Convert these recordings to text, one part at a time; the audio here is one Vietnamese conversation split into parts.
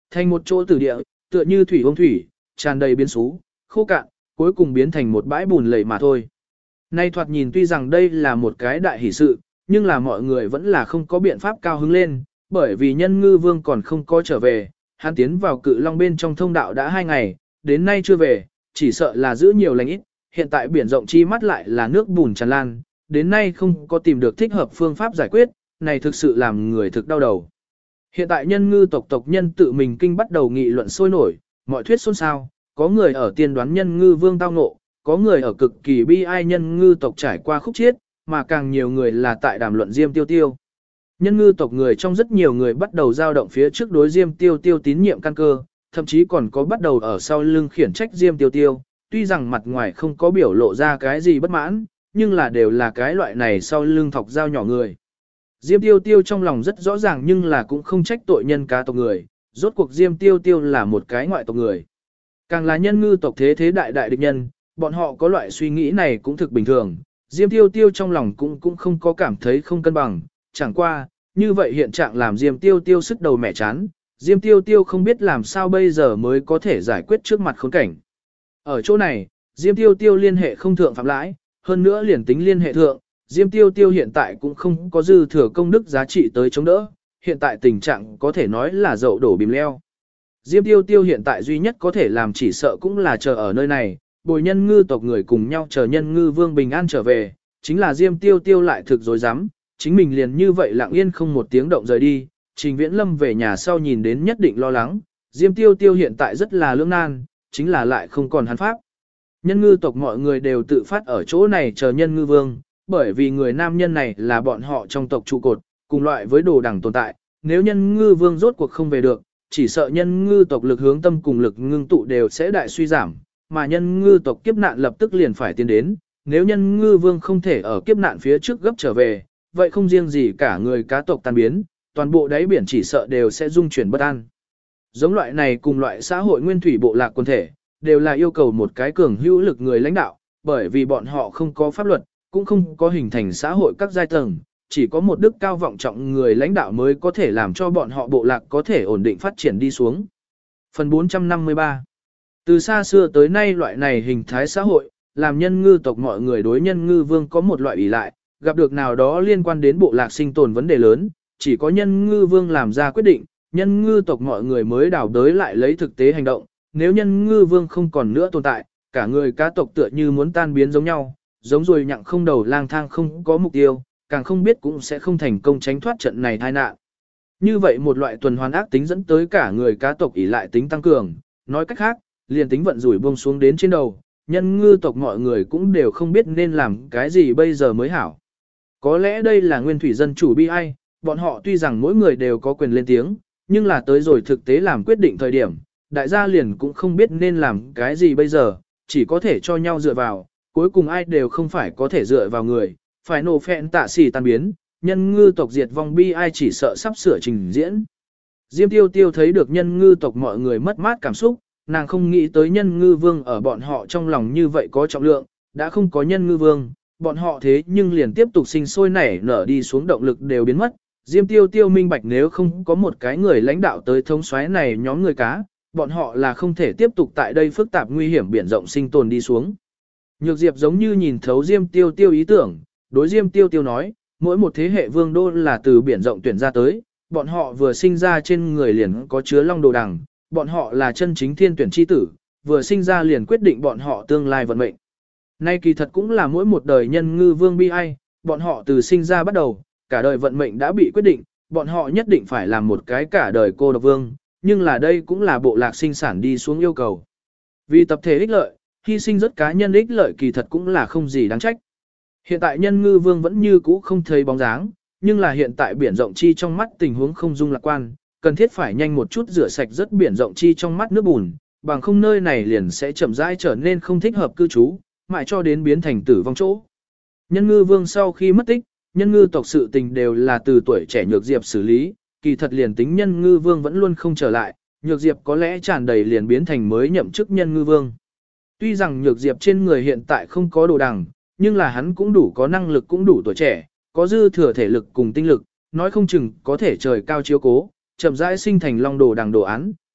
thành một chỗ tử địa, tựa như thủy ông thủy, tràn đầy biến xú, khô cạn, cuối cùng biến thành một bãi bùn lầy mà thôi. Nay thoạt nhìn tuy rằng đây là một cái đại hỷ sự, nhưng là mọi người vẫn là không có biện pháp cao hứng lên, bởi vì Nhân Ngư Vương còn không có trở về, hắn tiến vào Cự Long bên trong thông đạo đã 2 ngày, đến nay chưa về, chỉ sợ là giữ nhiều lành ít, hiện tại biển rộng chi mắt lại là nước bùn tràn lan, đến nay không có tìm được thích hợp phương pháp giải quyết, này thực sự làm người thực đau đầu. Hiện tại Nhân Ngư tộc nhân tự mình kinh bắt đầu nghị luận sôi nổi, mọi thuyết xôn xao, có người ở tiên đoán Nhân Ngư Vương tao ngộ, có người ở cực kỳ bi ai Nhân Ngư tộc trải qua khúc chiết, mà càng nhiều người là tại đàm luận Diêm Tiêu Tiêu. Nhân Ngư tộc người trong rất nhiều người bắt đầu dao động phía trước đối Diêm Tiêu Tiêu tín nhiệm căn cơ, thậm chí còn có bắt đầu ở sau lưng khiển trách Diêm Tiêu Tiêu, tuy rằng mặt ngoài không có biểu lộ ra cái gì bất mãn, nhưng là đều là cái loại này sau lưng thọc dao nhỏ người. Diêm Tiêu Tiêu trong lòng rất rõ ràng nhưng là cũng không trách tội nhân cá tộc người, rốt cuộc Diêm Tiêu Tiêu là một cái ngoại tộc người. Càng là Nhân Ngư tộc thế đại đại địch nhân, bọn họ có loại suy nghĩ này cũng thực bình thường. Diêm Tiêu Tiêu trong lòng cũng không có cảm thấy không cân bằng, chẳng qua, như vậy hiện trạng làm Diêm Tiêu Tiêu sức đầu mẻ chán, Diêm Tiêu Tiêu không biết làm sao bây giờ mới có thể giải quyết trước mặt khốn cảnh. Ở chỗ này, Diêm Tiêu Tiêu liên hệ không thượng phạm lãi, hơn nữa liền tính liên hệ thượng, Diêm Tiêu Tiêu hiện tại cũng không có dư thừa công đức giá trị tới chống đỡ, hiện tại tình trạng có thể nói là dậu đổ bìm leo. Diêm Tiêu Tiêu hiện tại duy nhất có thể làm chỉ sợ cũng là chờ ở nơi này, bồi Nhân Ngư tộc người cùng nhau chờ Nhân Ngư Vương bình an trở về, chính là Diêm Tiêu Tiêu lại thực dối rắm chính mình liền như vậy lặng yên không một tiếng động rời đi, Trình Viễn Lâm về nhà sau nhìn đến nhất định lo lắng, Diêm Tiêu Tiêu hiện tại rất là lưỡng nan, chính là lại không còn hắn pháp. Nhân Ngư tộc mọi người đều tự phát ở chỗ này chờ Nhân Ngư Vương, bởi vì người nam nhân này là bọn họ trong tộc trụ cột, cùng loại với đồ đẳng tồn tại, nếu Nhân Ngư Vương rốt cuộc không về được, chỉ sợ Nhân Ngư tộc lực hướng tâm cùng lực ngưng tụ đều sẽ đại suy giảm, mà Nhân Ngư tộc kiếp nạn lập tức liền phải tiến đến, nếu Nhân Ngư Vương không thể ở kiếp nạn phía trước gấp trở về, vậy không riêng gì cả người cá tộc tan biến, toàn bộ đáy biển chỉ sợ đều sẽ dung chuyển bất an. Giống loại này cùng loại xã hội nguyên thủy bộ lạc quần thể, đều là yêu cầu một cái cường hữu lực người lãnh đạo, bởi vì bọn họ không có pháp luật, cũng không có hình thành xã hội các giai tầng, chỉ có một đức cao vọng trọng người lãnh đạo mới có thể làm cho bọn họ bộ lạc có thể ổn định phát triển đi xuống. Phần 453. Từ xa xưa tới nay loại này hình thái xã hội, làm Nhân Ngư tộc mọi người đối Nhân Ngư Vương có một loại ủy lại, gặp được nào đó liên quan đến bộ lạc sinh tồn vấn đề lớn, chỉ có Nhân Ngư Vương làm ra quyết định, Nhân Ngư tộc mọi người mới đào đới lại lấy thực tế hành động, nếu Nhân Ngư Vương không còn nữa tồn tại, cả người cá tộc tựa như muốn tan biến giống nhau, giống rồi nhặng không đầu lang thang không có mục tiêu, càng không biết cũng sẽ không thành công tránh thoát trận này tai nạn. Như vậy một loại tuần hoàn ác tính dẫn tới cả người cá tộc ỷ lại tính tăng cường, nói cách khác, liền tính vận rủi buông xuống đến trên đầu, Nhân Ngư tộc mọi người cũng đều không biết nên làm cái gì bây giờ mới hảo. Có lẽ đây là nguyên thủy dân chủ bi ai, bọn họ tuy rằng mỗi người đều có quyền lên tiếng, nhưng là tới rồi thực tế làm quyết định thời điểm, đại gia liền cũng không biết nên làm cái gì bây giờ, chỉ có thể cho nhau dựa vào, cuối cùng ai đều không phải có thể dựa vào người, phải nổ phẹn tạ xỉ tan biến, Nhân Ngư tộc diệt vong bi ai chỉ sợ sắp sửa trình diễn. Diêm Tiêu Tiêu thấy được Nhân Ngư tộc mọi người mất mát cảm xúc, nàng không nghĩ tới Nhân Ngư Vương ở bọn họ trong lòng như vậy có trọng lượng, đã không có Nhân Ngư Vương, bọn họ thế nhưng liền tiếp tục sinh sôi nảy nở đi xuống động lực đều biến mất. Diêm Tiêu Tiêu minh bạch nếu không có một cái người lãnh đạo tới thống soái này nhóm người cá, bọn họ là không thể tiếp tục tại đây phức tạp nguy hiểm biển rộng sinh tồn đi xuống. Nhược Diệp giống như nhìn thấu Diêm Tiêu Tiêu ý tưởng, đối Diêm Tiêu Tiêu nói, mỗi một thế hệ vương đô là từ biển rộng tuyển ra tới, bọn họ vừa sinh ra trên người liền có chứa long đồ đằng, bọn họ là chân chính thiên tuyển chi tử, vừa sinh ra liền quyết định bọn họ tương lai vận mệnh. Nay kỳ thật cũng là mỗi một đời Nhân Ngư Vương bi ai, bọn họ từ sinh ra bắt đầu, cả đời vận mệnh đã bị quyết định, bọn họ nhất định phải làm một cái cả đời cô độc vương, nhưng là đây cũng là bộ lạc sinh sản đi xuống yêu cầu. Vì tập thể ích lợi, hy sinh rất cá nhân ích lợi kỳ thật cũng là không gì đáng trách. Hiện tại Nhân Ngư Vương vẫn như cũ không thấy bóng dáng, nhưng là hiện tại biển rộng chi trong mắt tình huống không dung lạc quan, cần thiết phải nhanh một chút rửa sạch rất biển rộng chi trong mắt nước bùn, bằng không nơi này liền sẽ chậm rãi trở nên không thích hợp cư trú, mãi cho đến biến thành tử vong chỗ. Nhân Ngư Vương sau khi mất tích, Nhân Ngư tộc sự tình đều là từ tuổi trẻ Nhược Diệp xử lý, kỳ thật liền tính Nhân Ngư Vương vẫn luôn không trở lại, Nhược Diệp có lẽ tràn đầy liền biến thành mới nhậm chức Nhân Ngư Vương. Tuy rằng Nhược Diệp trên người hiện tại không có đồ đằng, nhưng là hắn cũng đủ có năng lực cũng đủ tuổi trẻ, có dư thừa thể lực cùng tinh lực, nói không chừng có thể trời cao chiếu cố, chậm rãi sinh thành long đồ đằng đồ án,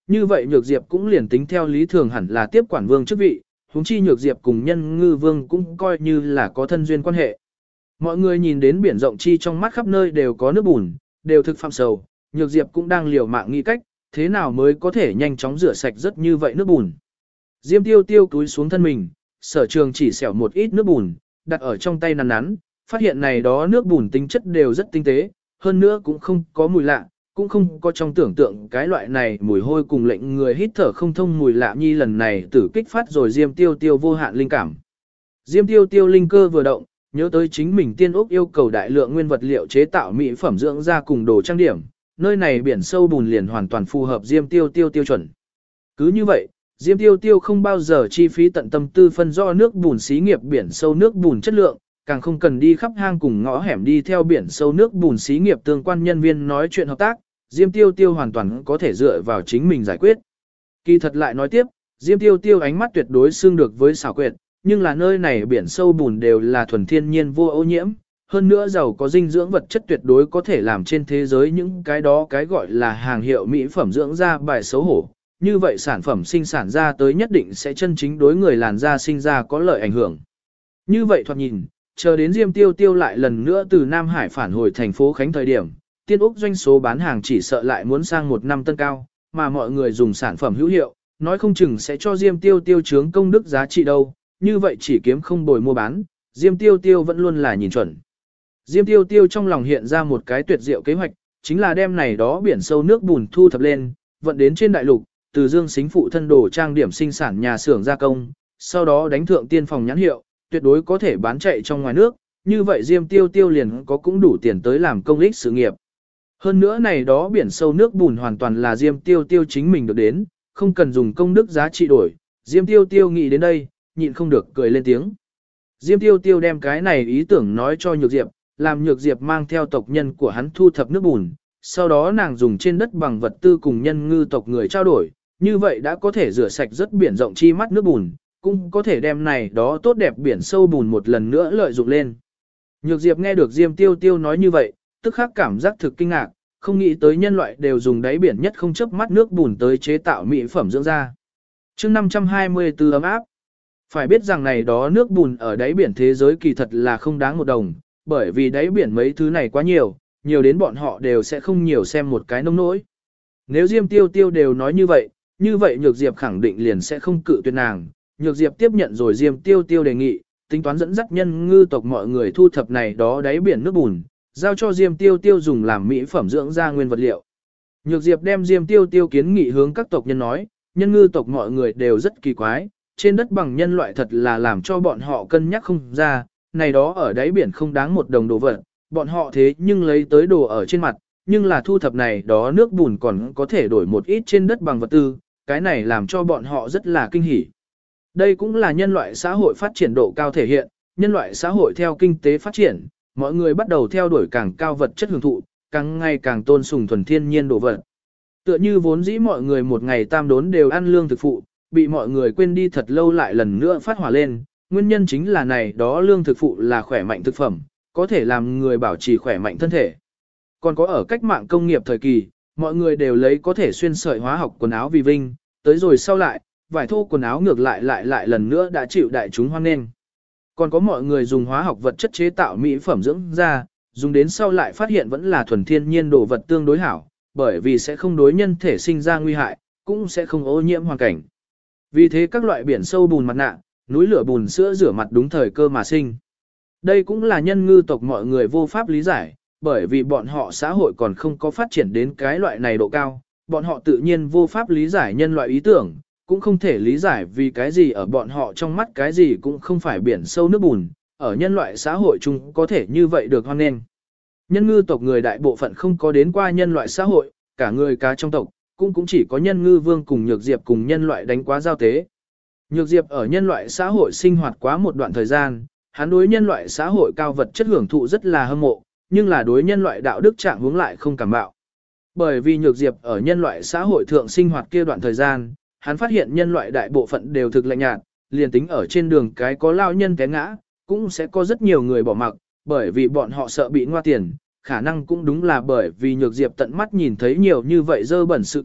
như vậy Nhược Diệp cũng liền tính theo lý thường hẳn là tiếp quản vương chức vị, huống chi Nhược Diệp cùng Nhân Ngư Vương cũng coi như là có thân duyên quan hệ. Mọi người nhìn đến biển rộng chi trong mắt khắp nơi đều có nước bùn, đều thực phạm sầu, Nhược Diệp cũng đang liều mạng nghĩ cách, thế nào mới có thể nhanh chóng rửa sạch rất như vậy nước bùn. Diêm Tiêu Tiêu cúi xuống thân mình, Sở Trường chỉ xẻo một ít nước bùn, đặt ở trong tay nắn nắn, phát hiện này đó nước bùn tính chất đều rất tinh tế, hơn nữa cũng không có mùi lạ, cũng không có trong tưởng tượng cái loại này mùi hôi cùng lệnh người hít thở không thông mùi lạ nhi. Lần này tử kích phát rồi Diêm Tiêu Tiêu vô hạn linh cảm. Diêm Tiêu Tiêu linh cơ vừa động, nhớ tới chính mình Tiên Úc yêu cầu đại lượng nguyên vật liệu chế tạo mỹ phẩm dưỡng da cùng đồ trang điểm, nơi này biển sâu bùn liền hoàn toàn phù hợp Diêm Tiêu Tiêu tiêu chuẩn. Cứ như vậy, Diêm Tiêu Tiêu không bao giờ chi phí tận tâm tư phân rõ nước bùn xí nghiệp biển sâu nước bùn chất lượng, càng không cần đi khắp hang cùng ngõ hẻm đi theo biển sâu nước bùn xí nghiệp tương quan nhân viên nói chuyện hợp tác, Diêm Tiêu Tiêu hoàn toàn có thể dựa vào chính mình giải quyết. Kỳ thật lại nói tiếp, Diêm Tiêu Tiêu ánh mắt tuyệt đối xương được với xảo quyệt, nhưng là nơi này biển sâu bùn đều là thuần thiên nhiên vô ô nhiễm, hơn nữa giàu có dinh dưỡng vật chất tuyệt đối có thể làm trên thế giới những cái đó cái gọi là hàng hiệu mỹ phẩm dưỡng da bài xấu hổ. Như vậy sản phẩm sinh sản ra tới nhất định sẽ chân chính đối người làn da sinh ra có lợi ảnh hưởng. Như vậy thoạt nhìn, chờ đến Diêm Tiêu Tiêu lại lần nữa từ Nam Hải phản hồi thành phố Khánh thời điểm, Tiên Úc doanh số bán hàng chỉ sợ lại muốn sang một năm tân cao, mà mọi người dùng sản phẩm hữu hiệu, nói không chừng sẽ cho Diêm Tiêu Tiêu chướng công đức giá trị đâu, như vậy chỉ kiếm không bồi mua bán, Diêm Tiêu Tiêu vẫn luôn là nhìn chuẩn. Diêm Tiêu Tiêu trong lòng hiện ra một cái tuyệt diệu kế hoạch, chính là đem này đó biển sâu nước bùn thu thập lên, vận đến trên đại lục, từ Dương Xính phụ thân đồ trang điểm sinh sản nhà xưởng gia công, sau đó đánh thượng tiên phòng nhãn hiệu, tuyệt đối có thể bán chạy trong ngoài nước, như vậy Diêm Tiêu Tiêu liền có cũng đủ tiền tới làm công ích sự nghiệp. Hơn nữa này đó biển sâu nước bùn hoàn toàn là Diêm Tiêu Tiêu chính mình được đến, không cần dùng công đức giá trị đổi. Diêm Tiêu Tiêu nghĩ đến đây, nhịn không được cười lên tiếng. Diêm Tiêu Tiêu đem cái này ý tưởng nói cho Nhược Diệp, làm Nhược Diệp mang theo tộc nhân của hắn thu thập nước bùn, sau đó nàng dùng trên đất bằng vật tư cùng Nhân Ngư tộc người trao đổi, như vậy đã có thể rửa sạch rất biển rộng chi mắt nước bùn, cũng có thể đem này đó tốt đẹp biển sâu bùn một lần nữa lợi dụng lên. Nhược Diệp nghe được Diêm Tiêu Tiêu nói như vậy, tức khắc cảm giác thực kinh ngạc, không nghĩ tới nhân loại đều dùng đáy biển nhất không chớp mắt nước bùn tới chế tạo mỹ phẩm dưỡng da. Chương 524 ấm áp. Phải biết rằng này đó nước bùn ở đáy biển thế giới kỳ thật là không đáng một đồng, bởi vì đáy biển mấy thứ này quá nhiều, nhiều đến bọn họ đều sẽ không nhiều xem một cái nông nỗi. Nếu Diêm Tiêu Tiêu đều nói như vậy Nhược Diệp khẳng định liền sẽ không cự tuyệt nàng. Nhược Diệp tiếp nhận rồi Diêm Tiêu Tiêu đề nghị, tính toán dẫn dắt Nhân Ngư tộc mọi người thu thập này đó đáy biển nước bùn, giao cho Diêm Tiêu Tiêu dùng làm mỹ phẩm dưỡng da nguyên vật liệu. Nhược Diệp đem Diêm Tiêu Tiêu kiến nghị hướng các tộc nhân nói, Nhân Ngư tộc mọi người đều rất kỳ quái, trên đất bằng nhân loại thật là làm cho bọn họ cân nhắc không ra, này đó ở đáy biển không đáng một đồng đồ vật, bọn họ thế nhưng lấy tới đồ ở trên mặt, nhưng là thu thập này đó nước bùn còn có thể đổi một ít trên đất bằng vật tư, cái này làm cho bọn họ rất là kinh hỉ. Đây cũng là nhân loại xã hội phát triển độ cao thể hiện, nhân loại xã hội theo kinh tế phát triển, mọi người bắt đầu theo đuổi càng cao vật chất hưởng thụ, càng ngày càng tôn sùng thuần thiên nhiên đồ vật. Tựa như vốn dĩ mọi người một ngày tam đốn đều ăn lương thực phụ, bị mọi người quên đi thật lâu lại lần nữa phát hỏa lên, nguyên nhân chính là này đó lương thực phụ là khỏe mạnh thực phẩm, có thể làm người bảo trì khỏe mạnh thân thể. Còn có ở cách mạng công nghiệp thời kỳ, mọi người đều lấy có thể xuyên sợi hóa học quần áo vì vinh, tới rồi sau lại, vải thô quần áo ngược lại lần nữa đã chịu đại chúng hoan nghênh. Còn có mọi người dùng hóa học vật chất chế tạo mỹ phẩm dưỡng da, dùng đến sau lại phát hiện vẫn là thuần thiên nhiên đồ vật tương đối hảo, bởi vì sẽ không đối nhân thể sinh ra nguy hại, cũng sẽ không ô nhiễm hoàn cảnh. Vì thế các loại biển sâu bùn mặt nạ, núi lửa bùn sữa rửa mặt đúng thời cơ mà sinh. Đây cũng là Nhân Ngư tộc mọi người vô pháp lý giải, bởi vì bọn họ xã hội còn không có phát triển đến cái loại này độ cao, bọn họ tự nhiên vô pháp lý giải nhân loại ý tưởng, cũng không thể lý giải vì cái gì ở bọn họ trong mắt cái gì cũng không phải biển sâu nước bùn, ở nhân loại xã hội chung có thể như vậy được hoan nghênh. Nhân Ngư tộc người đại bộ phận không có đến qua nhân loại xã hội, cả người cá trong tộc, cũng chỉ có Nhân Ngư Vương cùng Nhược Diệp cùng nhân loại đánh quá giao tế. Nhược Diệp ở nhân loại xã hội sinh hoạt quá một đoạn thời gian, hắn đối nhân loại xã hội cao vật chất hưởng thụ rất là hâm mộ, nhưng là đối nhân loại đạo đức trạng hướng lại không cảm bạo. Bởi vì Nhược Diệp ở nhân loại xã hội thượng sinh hoạt kia đoạn thời gian, hắn phát hiện nhân loại đại bộ phận đều thực lạnh nhạt, liền tính ở trên đường cái có lao nhân té ngã, cũng sẽ có rất nhiều người bỏ mặc, bởi vì bọn họ sợ bị ngoa tiền, khả năng cũng đúng là bởi vì Nhược Diệp tận mắt nhìn thấy nhiều như vậy dơ bẩn sự kiện,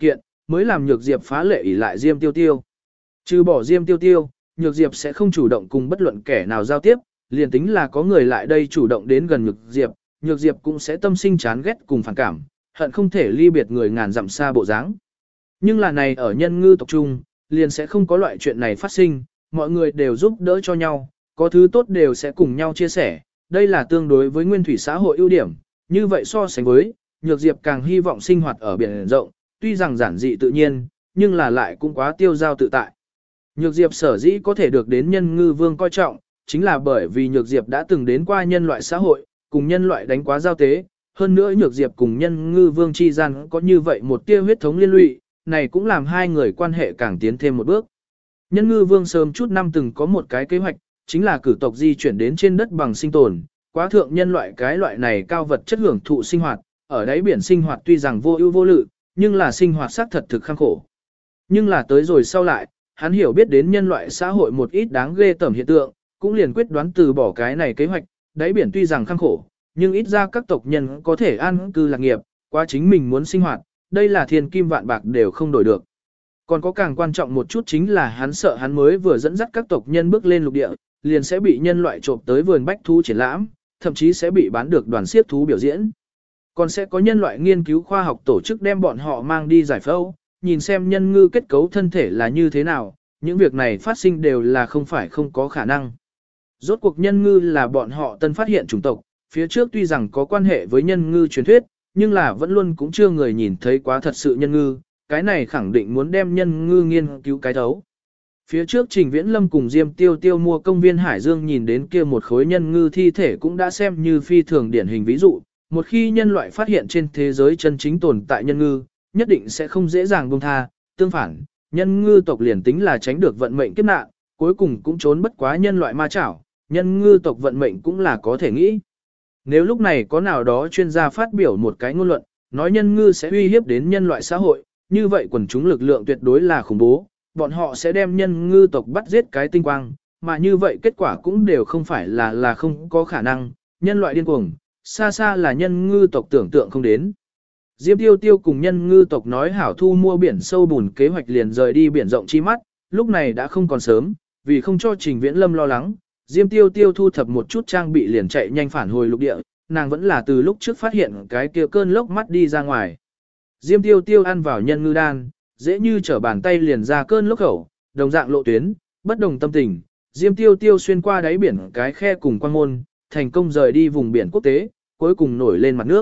mới làm Nhược Diệp phá lệ ỷ lại Diêm Tiêu Tiêu. Trừ bỏ Diêm Tiêu Tiêu, Nhược Diệp sẽ không chủ động cùng bất luận kẻ nào giao tiếp, liền tính là có người lại đây chủ động đến gần Nhược Diệp cũng sẽ tâm sinh chán ghét cùng phản cảm, hận không thể ly biệt người ngàn dặm xa bộ dáng. Nhưng là này ở nhân ngư tộc trung, liền sẽ không có loại chuyện này phát sinh, mọi người đều giúp đỡ cho nhau, có thứ tốt đều sẽ cùng nhau chia sẻ, đây là tương đối với nguyên thủy xã hội ưu điểm, như vậy so sánh với, Nhược Diệp càng hy vọng sinh hoạt ở biển rộng, tuy rằng giản dị tự nhiên, nhưng là lại cũng quá tiêu dao tự tại. Nhược Diệp sở dĩ có thể được đến nhân ngư vương coi trọng, chính là bởi vì Nhược Diệp đã từng đến qua nhân loại xã hội, cùng nhân loại đánh quá giao tế, hơn nữa Nhược Diệp cùng nhân ngư vương chi gian có như vậy một tia huyết thống liên lụy, này cũng làm hai người quan hệ càng tiến thêm một bước. Nhân ngư vương sớm chút năm từng có một cái kế hoạch, chính là cử tộc di chuyển đến trên đất bằng sinh tồn, quá thượng nhân loại cái loại này cao vật chất hưởng thụ sinh hoạt, ở đáy biển sinh hoạt tuy rằng vô ưu vô lự, nhưng là sinh hoạt xác thật thực khăng khổ. Nhưng là tới rồi sau lại, hắn hiểu biết đến nhân loại xã hội một ít đáng ghê tởm hiện tượng, cũng liền quyết đoán từ bỏ cái này kế hoạch, đáy biển tuy rằng khăng khổ, nhưng ít ra các tộc nhân có thể an cư lạc nghiệp, qua chính mình muốn sinh hoạt, đây là thiên kim vạn bạc đều không đổi được. Còn có càng quan trọng một chút chính là hắn sợ hắn mới vừa dẫn dắt các tộc nhân bước lên lục địa, liền sẽ bị nhân loại trộm tới vườn bách thú triển lãm, thậm chí sẽ bị bán được đoàn siết thú biểu diễn. Còn sẽ có nhân loại nghiên cứu khoa học tổ chức đem bọn họ mang đi giải phẫu, nhìn xem nhân ngư kết cấu thân thể là như thế nào, những việc này phát sinh đều là không phải không có khả năng. Rốt cuộc nhân ngư là bọn họ tân phát hiện chủng tộc, phía trước tuy rằng có quan hệ với nhân ngư truyền thuyết, nhưng là vẫn luôn cũng chưa người nhìn thấy quá thật sự nhân ngư, cái này khẳng định muốn đem nhân ngư nghiên cứu cái thấu. Phía trước Trình Viễn Lâm cùng Diêm Tiêu Tiêu mua công viên Hải Dương nhìn đến kia một khối nhân ngư thi thể cũng đã xem như phi thường điển hình ví dụ, một khi nhân loại phát hiện trên thế giới chân chính tồn tại nhân ngư, nhất định sẽ không dễ dàng buông tha, tương phản, nhân ngư tộc liền tính là tránh được vận mệnh kiếp nạn, cuối cùng cũng trốn bất quá nhân loại ma chảo, nhân ngư tộc vận mệnh cũng là có thể nghĩ. Nếu lúc này có nào đó chuyên gia phát biểu một cái ngôn luận, nói nhân ngư sẽ uy hiếp đến nhân loại xã hội, như vậy quần chúng lực lượng tuyệt đối là khủng bố, bọn họ sẽ đem nhân ngư tộc bắt giết cái tinh quang, mà như vậy kết quả cũng đều không phải là không có khả năng, nhân loại điên cuồng, xa xa là nhân ngư tộc tưởng tượng không đến. Diêm Tiêu Tiêu cùng nhân ngư tộc nói hảo thu mua biển sâu bùn kế hoạch liền rời đi biển rộng chi mắt, lúc này đã không còn sớm, vì không cho Trình Viễn Lâm lo lắng, Diêm Tiêu Tiêu thu thập một chút trang bị liền chạy nhanh phản hồi lục địa, nàng vẫn là từ lúc trước phát hiện cái kia cơn lốc mắt đi ra ngoài. Diêm Tiêu Tiêu ăn vào nhân ngư đan, dễ như trở bàn tay liền ra cơn lốc khẩu, đồng dạng lộ tuyến, bất đồng tâm tình, Diêm Tiêu Tiêu xuyên qua đáy biển cái khe cùng quan môn, thành công rời đi vùng biển quốc tế, cuối cùng nổi lên mặt nước.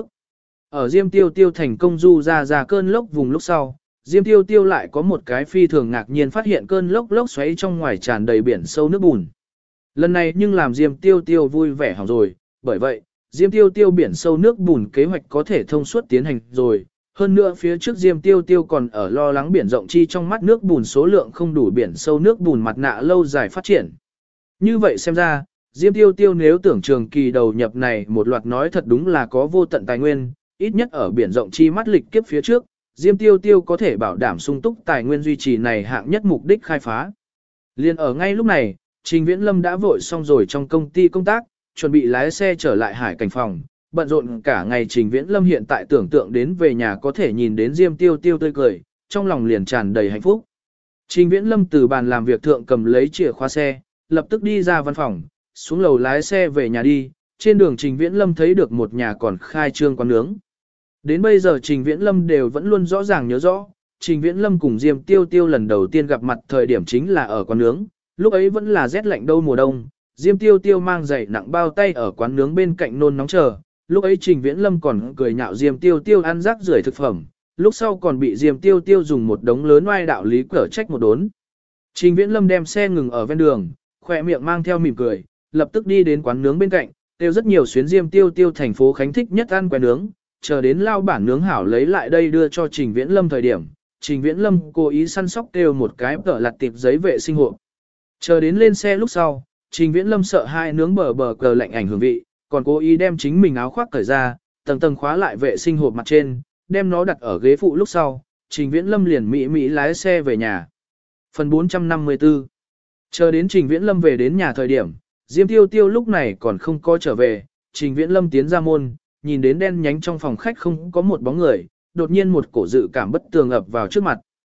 Ở Diêm Tiêu Tiêu thành công du ra cơn lốc vùng lúc sau, Diêm Tiêu Tiêu lại có một cái phi thường ngạc nhiên phát hiện cơn lốc xoáy trong ngoài tràn đầy biển sâu nước bùn. Lần này nhưng làm Diêm Tiêu Tiêu vui vẻ hỏng rồi, bởi vậy, Diêm Tiêu Tiêu biển sâu nước bùn kế hoạch có thể thông suốt tiến hành rồi. Hơn nữa phía trước Diêm Tiêu Tiêu còn ở lo lắng biển rộng chi trong mắt nước bùn số lượng không đủ biển sâu nước bùn mặt nạ lâu dài phát triển. Như vậy xem ra, Diêm Tiêu Tiêu nếu tưởng trường kỳ đầu nhập này một loạt nói thật đúng là có vô tận tài nguyên, ít nhất ở biển rộng chi mắt lịch kiếp phía trước, Diêm Tiêu Tiêu có thể bảo đảm sung túc tài nguyên duy trì này hạng nhất mục đích khai phá. Liên ở ngay lúc này, Trình Viễn Lâm đã vội xong rồi trong công ty công tác, chuẩn bị lái xe trở lại hải cảnh phòng, bận rộn cả ngày. Trình Viễn Lâm hiện tại tưởng tượng đến về nhà có thể nhìn đến Diêm Tiêu Tiêu tươi cười, trong lòng liền tràn đầy hạnh phúc. Trình Viễn Lâm từ bàn làm việc thượng cầm lấy chìa khóa xe, lập tức đi ra văn phòng, xuống lầu lái xe về nhà đi. Trên đường Trình Viễn Lâm thấy được một nhà còn khai trương quán nướng. Đến bây giờ Trình Viễn Lâm đều vẫn luôn rõ ràng nhớ rõ, Trình Viễn Lâm cùng Diêm Tiêu Tiêu lần đầu tiên gặp mặt thời điểm chính là ở quán nướng, lúc ấy vẫn là rét lạnh đâu mùa đông, Diêm Tiêu Tiêu mang giày nặng bao tay ở quán nướng bên cạnh nôn nóng chờ, lúc ấy Trình Viễn Lâm còn cười nhạo Diêm Tiêu Tiêu ăn rác rưởi thực phẩm, lúc sau còn bị Diêm Tiêu Tiêu dùng một đống lớn oai đạo lý cở trách một đốn. Trình Viễn Lâm đem xe ngừng ở ven đường, khỏe miệng mang theo mỉm cười, lập tức đi đến quán nướng bên cạnh, tiêu rất nhiều xuyến Diêm Tiêu Tiêu thành phố Khánh thích nhất ăn quán nướng, chờ đến lao bản nướng hảo lấy lại đây đưa cho Trình Viễn Lâm thời điểm, Trình Viễn Lâm cố ý săn sóc kêu một cái tờ lặt tiệp giấy vệ sinh hộp. Chờ đến lên xe lúc sau, Trình Viễn Lâm sợ hai nướng bờ cờ lạnh ảnh hưởng vị, còn cố ý đem chính mình áo khoác cởi ra, tầng tầng khóa lại vệ sinh hộp mặt trên, đem nó đặt ở ghế phụ lúc sau, Trình Viễn Lâm liền mỹ lái xe về nhà. Phần 454. Chờ đến Trình Viễn Lâm về đến nhà thời điểm, Diêm Tiêu Tiêu lúc này còn không có trở về, Trình Viễn Lâm tiến ra môn, nhìn đến đen nhánh trong phòng khách không có một bóng người, đột nhiên một cổ dự cảm bất tường ập vào trước mặt.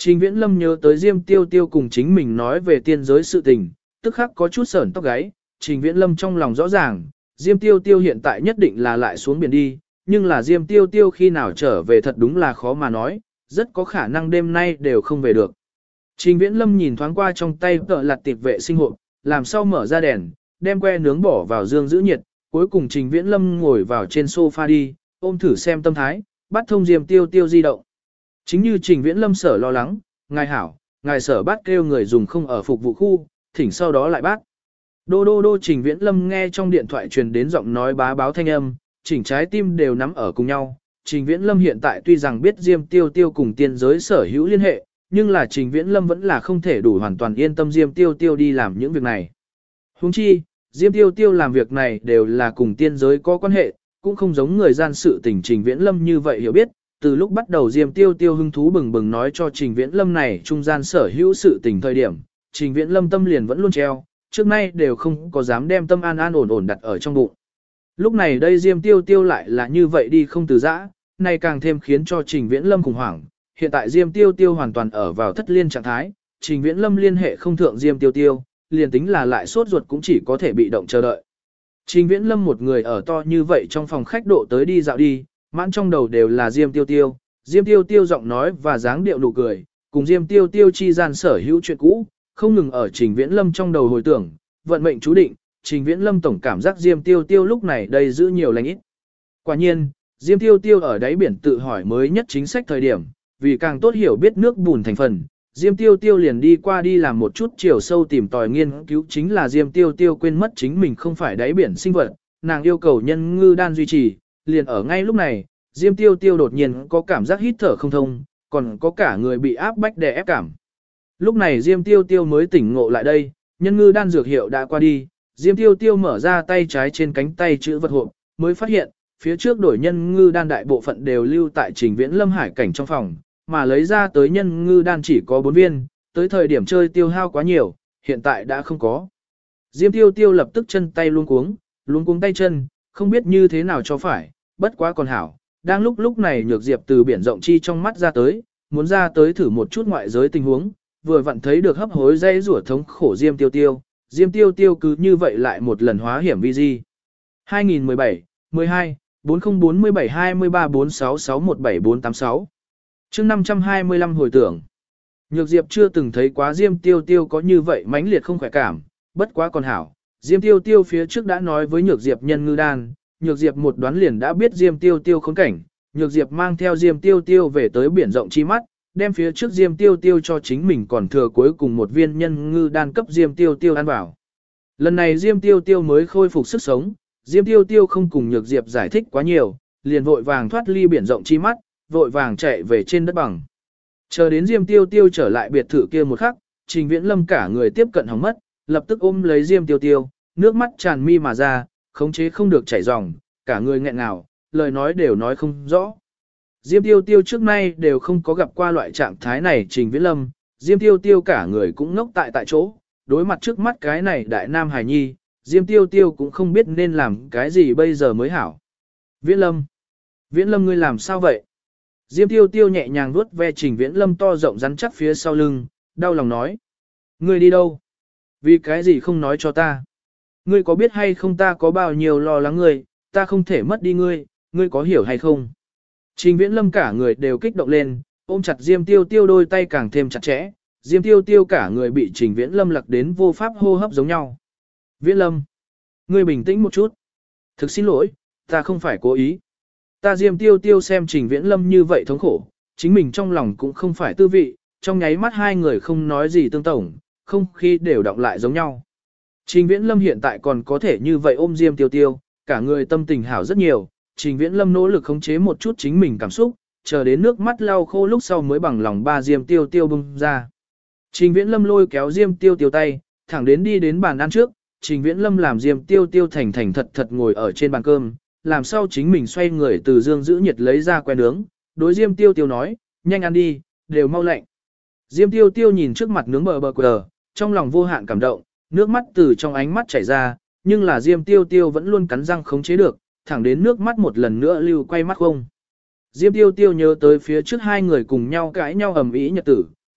Trình Viễn Lâm nhớ tới Diêm Tiêu Tiêu cùng chính mình nói về tiên giới sự tình, tức khắc có chút sởn tóc gáy. Trình Viễn Lâm trong lòng rõ ràng, Diêm Tiêu Tiêu hiện tại nhất định là lại xuống biển đi, nhưng là Diêm Tiêu Tiêu khi nào trở về thật đúng là khó mà nói, rất có khả năng đêm nay đều không về được. Trình Viễn Lâm nhìn thoáng qua trong tay tợ lặt tiệp vệ sinh hộp, làm sau mở ra đèn, đem que nướng bỏ vào dương giữ nhiệt, cuối cùng Trình Viễn Lâm ngồi vào trên sofa đi, ôm thử xem tâm thái, bắt thông Diêm Tiêu Tiêu di động. Chính như Trình Viễn Lâm sở lo lắng, ngài hảo, ngài sở bắt kêu người dùng không ở phục vụ khu, thỉnh sau đó lại bắt. Đô đô đô Trình Viễn Lâm nghe trong điện thoại truyền đến giọng nói bá báo thanh âm, chỉnh trái tim đều nắm ở cùng nhau. Trình Viễn Lâm hiện tại tuy rằng biết Diêm Tiêu Tiêu cùng tiên giới sở hữu liên hệ, nhưng là Trình Viễn Lâm vẫn là không thể đủ hoàn toàn yên tâm Diêm Tiêu Tiêu đi làm những việc này. Huống chi, Diêm Tiêu Tiêu làm việc này đều là cùng tiên giới có quan hệ, cũng không giống người gian sự tình Trình Viễn Lâm như vậy hiểu biết. Từ lúc bắt đầu Diêm Tiêu Tiêu hứng thú bừng bừng nói cho Trình Viễn Lâm này trung gian sở hữu sự tình thời điểm, Trình Viễn Lâm tâm liền vẫn luôn treo, trước nay đều không có dám đem tâm an an ổn ổn đặt ở trong bụng. Lúc này đây Diêm Tiêu Tiêu lại là như vậy đi không từ giã, này càng thêm khiến cho Trình Viễn Lâm khủng hoảng. Hiện tại Diêm Tiêu Tiêu hoàn toàn ở vào thất liên trạng thái, Trình Viễn Lâm liên hệ không thượng Diêm Tiêu Tiêu, liền tính là lại sốt ruột cũng chỉ có thể bị động chờ đợi. Trình Viễn Lâm một người ở to như vậy trong phòng khách độ tới đi dạo đi, mãn trong đầu đều là Diêm Tiêu Tiêu, Diêm Tiêu Tiêu giọng nói và dáng điệu nụ cười, cùng Diêm Tiêu Tiêu chi gian sở hữu chuyện cũ, không ngừng ở Trình Viễn Lâm trong đầu hồi tưởng, vận mệnh chú định, Trình Viễn Lâm tổng cảm giác Diêm Tiêu Tiêu lúc này đây giữ nhiều lành ít. Quả nhiên, Diêm Tiêu Tiêu ở đáy biển tự hỏi mới nhất chính sách thời điểm, vì càng tốt hiểu biết nước bùn thành phần, Diêm Tiêu Tiêu liền đi qua đi làm một chút chiều sâu tìm tòi nghiên cứu, chính là Diêm Tiêu Tiêu quên mất chính mình không phải đáy biển sinh vật, nàng yêu cầu nhân ngư đan duy trì, liền ở ngay lúc này, Diêm Tiêu Tiêu đột nhiên có cảm giác hít thở không thông, còn có cả người bị áp bách đè ép cảm. Lúc này Diêm Tiêu Tiêu mới tỉnh ngộ lại đây, nhân ngư đan dược hiệu đã qua đi, Diêm Tiêu Tiêu mở ra tay trái trên cánh tay chữ vật hộp, mới phát hiện, phía trước đổi nhân ngư đan đại bộ phận đều lưu tại Trình Viễn Lâm hải cảnh trong phòng, mà lấy ra tới nhân ngư đan chỉ có 4 viên, tới thời điểm chơi tiêu hao quá nhiều, hiện tại đã không có. Diêm Tiêu Tiêu lập tức chân tay luống cuống tay chân, không biết như thế nào cho phải, bất quá còn hảo. Đang lúc này Nhược Diệp từ biển rộng chi trong mắt ra tới, muốn ra tới thử một chút ngoại giới tình huống, vừa vặn thấy được hấp hối dây rủa thống khổ Diêm Tiêu Tiêu. Diêm Tiêu Tiêu cứ như vậy lại một lần hóa hiểm vi di. 2017, 12, 4047 23 46617 chương 525 hồi tưởng. Nhược Diệp chưa từng thấy quá Diêm Tiêu Tiêu có như vậy mãnh liệt không khỏe cảm, bất quá còn hảo. Diêm Tiêu Tiêu phía trước đã nói với Nhược Diệp nhân ngư đan, Nhược Diệp một đoán liền đã biết Diêm Tiêu Tiêu khốn cảnh, Nhược Diệp mang theo Diêm Tiêu Tiêu về tới biển rộng chi mắt, đem phía trước Diêm Tiêu Tiêu cho chính mình còn thừa cuối cùng một viên nhân ngư đan cấp Diêm Tiêu Tiêu ăn vào. Lần này Diêm Tiêu Tiêu mới khôi phục sức sống, Diêm Tiêu Tiêu không cùng Nhược Diệp giải thích quá nhiều, liền vội vàng thoát ly biển rộng chi mắt, vội vàng chạy về trên đất bằng. Chờ đến Diêm Tiêu Tiêu trở lại biệt thự kia một khắc, Trình Viễn Lâm cả người tiếp cận hỏng mất, lập tức ôm lấy Diêm Tiêu Tiêu, nước mắt tràn mi mà ra, khống chế không được chảy ròng, cả người nghẹn ngào, lời nói đều nói không rõ. Diêm Tiêu Tiêu trước nay đều không có gặp qua loại trạng thái này Trình Viễn Lâm, Diêm Tiêu Tiêu cả người cũng ngốc tại chỗ, đối mặt trước mắt cái này đại nam hài nhi, Diêm Tiêu Tiêu cũng không biết nên làm cái gì bây giờ mới hảo. Viễn Lâm ngươi làm sao vậy? Diêm Tiêu Tiêu nhẹ nhàng vuốt ve Trình Viễn Lâm to rộng rắn chắc phía sau lưng, đau lòng nói. Ngươi đi đâu? Vì cái gì không nói cho ta? Ngươi có biết hay không ta có bao nhiêu lo lắng ngươi, ta không thể mất đi ngươi, ngươi có hiểu hay không? Trình Viễn Lâm cả người đều kích động lên, ôm chặt Diêm Tiêu Tiêu đôi tay càng thêm chặt chẽ, Diêm Tiêu Tiêu cả người bị Trình Viễn Lâm lặc đến vô pháp hô hấp giống nhau. Viễn Lâm, ngươi bình tĩnh một chút. Thực xin lỗi, ta không phải cố ý. Ta Diêm Tiêu Tiêu xem Trình Viễn Lâm như vậy thống khổ, chính mình trong lòng cũng không phải tư vị, trong nháy mắt hai người không nói gì tương tổng, không khí đều đọng lại giống nhau. Trình Viễn Lâm hiện tại còn có thể như vậy ôm Diêm Tiêu Tiêu, cả người tâm tình hảo rất nhiều, Trình Viễn Lâm nỗ lực khống chế một chút chính mình cảm xúc, chờ đến nước mắt lau khô lúc sau mới bằng lòng ba Diêm Tiêu Tiêu bung ra. Trình Viễn Lâm lôi kéo Diêm Tiêu Tiêu tay, thẳng đến đi đến bàn ăn trước, Trình Viễn Lâm làm Diêm Tiêu Tiêu thành thành thật thật ngồi ở trên bàn cơm, làm sao chính mình xoay người từ dương giữ nhiệt lấy ra que nướng, đối Diêm Tiêu Tiêu nói, nhanh ăn đi, đều mau lạnh. Diêm Tiêu Tiêu nhìn trước mặt nướng bờ quờ, trong lòng vô hạn cảm động, nước mắt từ trong ánh mắt chảy ra, nhưng là Diêm Tiêu Tiêu vẫn luôn cắn răng khống chế được, thẳng đến nước mắt một lần nữa lưu quay mắt không. Diêm Tiêu Tiêu nhớ tới phía trước hai người cùng nhau cãi nhau ầm ĩ nhật tử,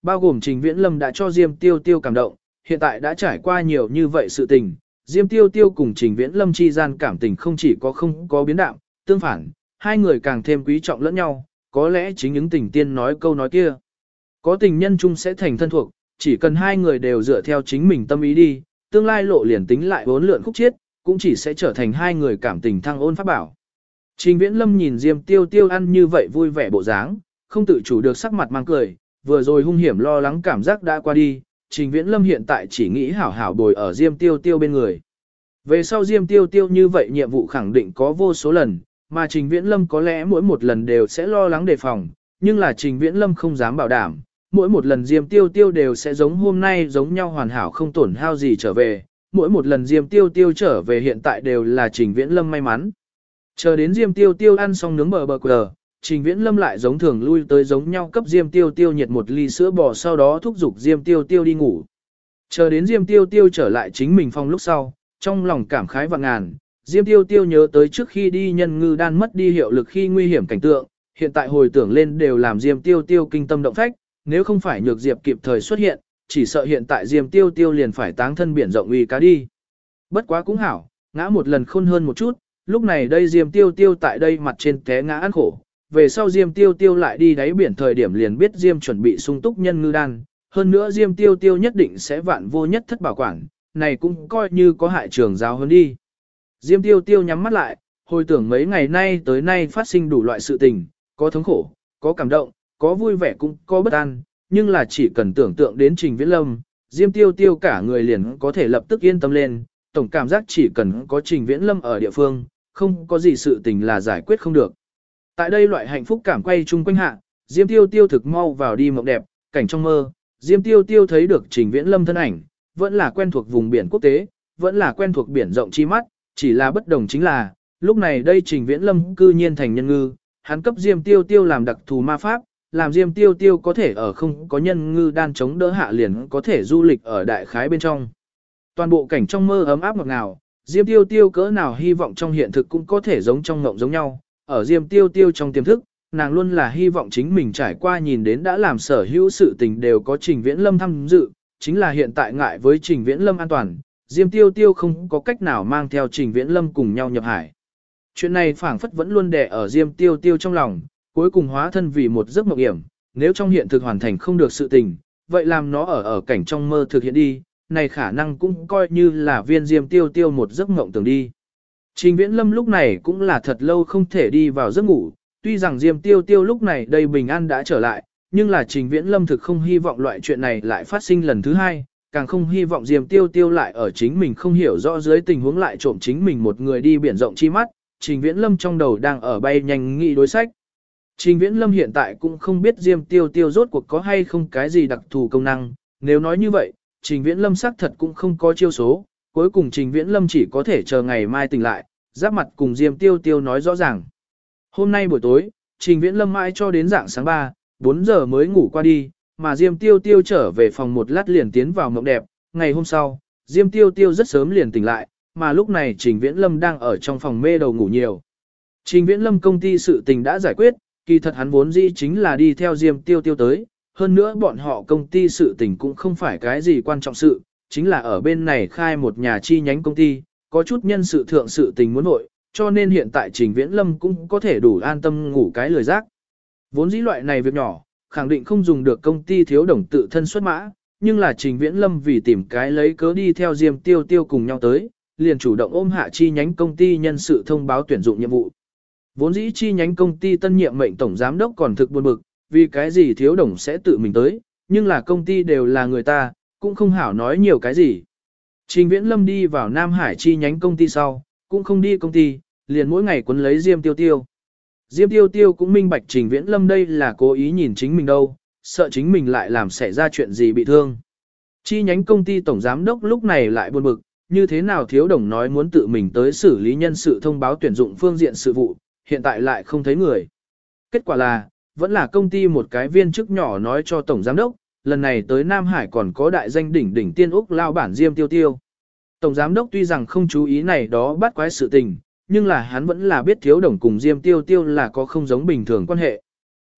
bao gồm Trình Viễn Lâm đã cho Diêm Tiêu Tiêu cảm động, hiện tại đã trải qua nhiều như vậy sự tình, Diêm Tiêu Tiêu cùng Trình Viễn Lâm chi gian cảm tình không chỉ có không có biến đạo, tương phản, hai người càng thêm quý trọng lẫn nhau, có lẽ chính những tình tiên nói câu nói kia. Có tình nhân chung sẽ thành thân thuộc, chỉ cần hai người đều dựa theo chính mình tâm ý đi, tương lai lộ liền tính lại bốn lượn khúc chiết, cũng chỉ sẽ trở thành hai người cảm tình thăng ôn pháp bảo. Trình Viễn Lâm nhìn Diêm Tiêu Tiêu ăn như vậy vui vẻ bộ dáng, không tự chủ được sắc mặt mang cười, vừa rồi hung hiểm lo lắng cảm giác đã qua đi, Trình Viễn Lâm hiện tại chỉ nghĩ hảo hảo bồi ở Diêm Tiêu Tiêu bên người. Về sau Diêm Tiêu Tiêu như vậy nhiệm vụ khẳng định có vô số lần, mà Trình Viễn Lâm có lẽ mỗi một lần đều sẽ lo lắng đề phòng, nhưng là Trình Viễn Lâm không dám bảo đảm, mỗi một lần Diêm Tiêu Tiêu đều sẽ giống hôm nay giống nhau hoàn hảo không tổn hao gì trở về, mỗi một lần Diêm Tiêu Tiêu trở về hiện tại đều là Trình Viễn Lâm may mắn. Chờ đến Diêm Tiêu Tiêu ăn xong nướng bờ quờ, Trình Viễn Lâm lại giống thường lui tới giống nhau cấp Diêm Tiêu Tiêu nhiệt một ly sữa bò sau đó thúc giục Diêm Tiêu Tiêu đi ngủ. Chờ đến Diêm Tiêu Tiêu trở lại chính mình phòng lúc sau, trong lòng cảm khái vạn ngàn, Diêm Tiêu Tiêu nhớ tới trước khi đi nhân ngư đan mất đi hiệu lực khi nguy hiểm cảnh tượng, hiện tại hồi tưởng lên đều làm Diêm Tiêu Tiêu kinh tâm động phách, nếu không phải Nhược Diệp kịp thời xuất hiện, chỉ sợ hiện tại Diêm Tiêu Tiêu liền phải táng thân biển rộng uy cá đi. Bất quá cũng hảo, ngã một lần khôn hơn một chút, lúc này đây Diêm Tiêu Tiêu tại đây mặt trên té ngã ăn khổ, về sau Diêm Tiêu Tiêu lại đi đáy biển thời điểm liền biết Diêm chuẩn bị sung túc nhân ngư đan, hơn nữa Diêm Tiêu Tiêu nhất định sẽ vạn vô nhất thất bảo quản, này cũng coi như có hại trường giáo hơn đi. Diêm Tiêu Tiêu nhắm mắt lại, hồi tưởng mấy ngày nay tới nay phát sinh đủ loại sự tình, có thống khổ, có cảm động, có vui vẻ cũng có bất an, nhưng là chỉ cần tưởng tượng đến Trình Viễn Lâm, Diêm Tiêu Tiêu cả người liền có thể lập tức yên tâm lên, tổng cảm giác chỉ cần có Trình Viễn Lâm ở địa phương, không có gì sự tình là giải quyết không được. Tại đây loại hạnh phúc cảm quay chung quanh hạ, Diêm Tiêu Tiêu thực mau vào đi mộng đẹp, cảnh trong mơ, Diêm Tiêu Tiêu thấy được Trình Viễn Lâm thân ảnh, vẫn là quen thuộc vùng biển quốc tế, vẫn là quen thuộc biển rộng chi mắt, chỉ là bất đồng chính là, lúc này đây Trình Viễn Lâm cư nhiên thành nhân ngư, hắn cấp Diêm Tiêu Tiêu làm đặc thù ma pháp, làm Diêm Tiêu Tiêu có thể ở không có nhân ngư đan chống đỡ hạ liền có thể du lịch ở đại khái bên trong. Toàn bộ cảnh trong mơ ấm áp ngọt ngào, Diêm Tiêu Tiêu cỡ nào hy vọng trong hiện thực cũng có thể giống trong ngộng giống nhau, ở Diêm Tiêu Tiêu trong tiềm thức, nàng luôn là hy vọng chính mình trải qua nhìn đến đã làm sở hữu sự tình đều có Trình Viễn Lâm tham dự, chính là hiện tại ngại với Trình Viễn Lâm an toàn, Diêm Tiêu Tiêu không có cách nào mang theo Trình Viễn Lâm cùng nhau nhập hải. Chuyện này phảng phất vẫn luôn đè ở Diêm Tiêu Tiêu trong lòng, cuối cùng hóa thân vì một giấc mộng hiểm, nếu trong hiện thực hoàn thành không được sự tình, vậy làm nó ở cảnh trong mơ thực hiện đi, này khả năng cũng coi như là viên Diêm Tiêu Tiêu một giấc mộng tưởng đi. Trình Viễn Lâm lúc này cũng là thật lâu không thể đi vào giấc ngủ, tuy rằng Diêm Tiêu Tiêu lúc này đây bình an đã trở lại, nhưng là Trình Viễn Lâm thực không hy vọng loại chuyện này lại phát sinh lần thứ hai, càng không hy vọng Diêm Tiêu Tiêu lại ở chính mình không hiểu rõ dưới tình huống lại trộm chính mình một người đi biển rộng chi mắt, Trình Viễn Lâm trong đầu đang ở bay nhanh nghĩ đối sách. Trình Viễn Lâm hiện tại cũng không biết Diêm Tiêu Tiêu rốt cuộc có hay không cái gì đặc thù công năng, nếu nói như vậy, Trình Viễn Lâm xác thật cũng không có chiêu số, cuối cùng Trình Viễn Lâm chỉ có thể chờ ngày mai tỉnh lại, giáp mặt cùng Diêm Tiêu Tiêu nói rõ ràng. Hôm nay buổi tối, Trình Viễn Lâm mãi cho đến rạng sáng 4 giờ mới ngủ qua đi, mà Diêm Tiêu Tiêu trở về phòng một lát liền tiến vào mộng đẹp, ngày hôm sau, Diêm Tiêu Tiêu rất sớm liền tỉnh lại, mà lúc này Trình Viễn Lâm đang ở trong phòng mê đầu ngủ nhiều. Trình Viễn Lâm công ty sự tình đã giải quyết, kỳ thật hắn vốn dĩ chính là đi theo Diêm Tiêu Tiêu tới, hơn nữa bọn họ công ty sự tình cũng không phải cái gì quan trọng sự, chính là ở bên này khai một nhà chi nhánh công ty, có chút nhân sự thượng sự tình muốn nội, cho nên hiện tại Trình Viễn Lâm cũng có thể đủ an tâm ngủ cái lười giác. Vốn dĩ loại này việc nhỏ, khẳng định không dùng được công ty thiếu đồng tự thân xuất mã, nhưng là Trình Viễn Lâm vì tìm cái lấy cớ đi theo Diêm Tiêu Tiêu cùng nhau tới, liền chủ động ôm hạ chi nhánh công ty nhân sự thông báo tuyển dụng nhiệm vụ. Vốn dĩ chi nhánh công ty tân nhiệm mệnh tổng giám đốc còn thực buồn bực, vì cái gì thiếu đồng sẽ tự mình tới, nhưng là công ty đều là người ta, cũng không hảo nói nhiều cái gì. Trình Viễn Lâm đi vào Nam Hải chi nhánh công ty sau, cũng không đi công ty, liền mỗi ngày quấn lấy Diêm Tiêu Tiêu. Diêm Tiêu Tiêu cũng minh bạch Trình Viễn Lâm đây là cố ý nhìn chính mình đâu, sợ chính mình lại làm xảy ra chuyện gì bị thương. Chi nhánh công ty tổng giám đốc lúc này lại buồn bực, như thế nào thiếu đồng nói muốn tự mình tới xử lý nhân sự thông báo tuyển dụng phương diện sự vụ, hiện tại lại không thấy người. Kết quả là, vẫn là công ty một cái viên chức nhỏ nói cho tổng giám đốc, lần này tới Nam Hải còn có đại danh đỉnh đỉnh tiên Úc lao bản Diêm Tiêu Tiêu. Tổng giám đốc tuy rằng không chú ý này đó bắt quái sự tình, nhưng là hắn vẫn là biết thiếu đồng cùng Diêm Tiêu Tiêu là có không giống bình thường quan hệ.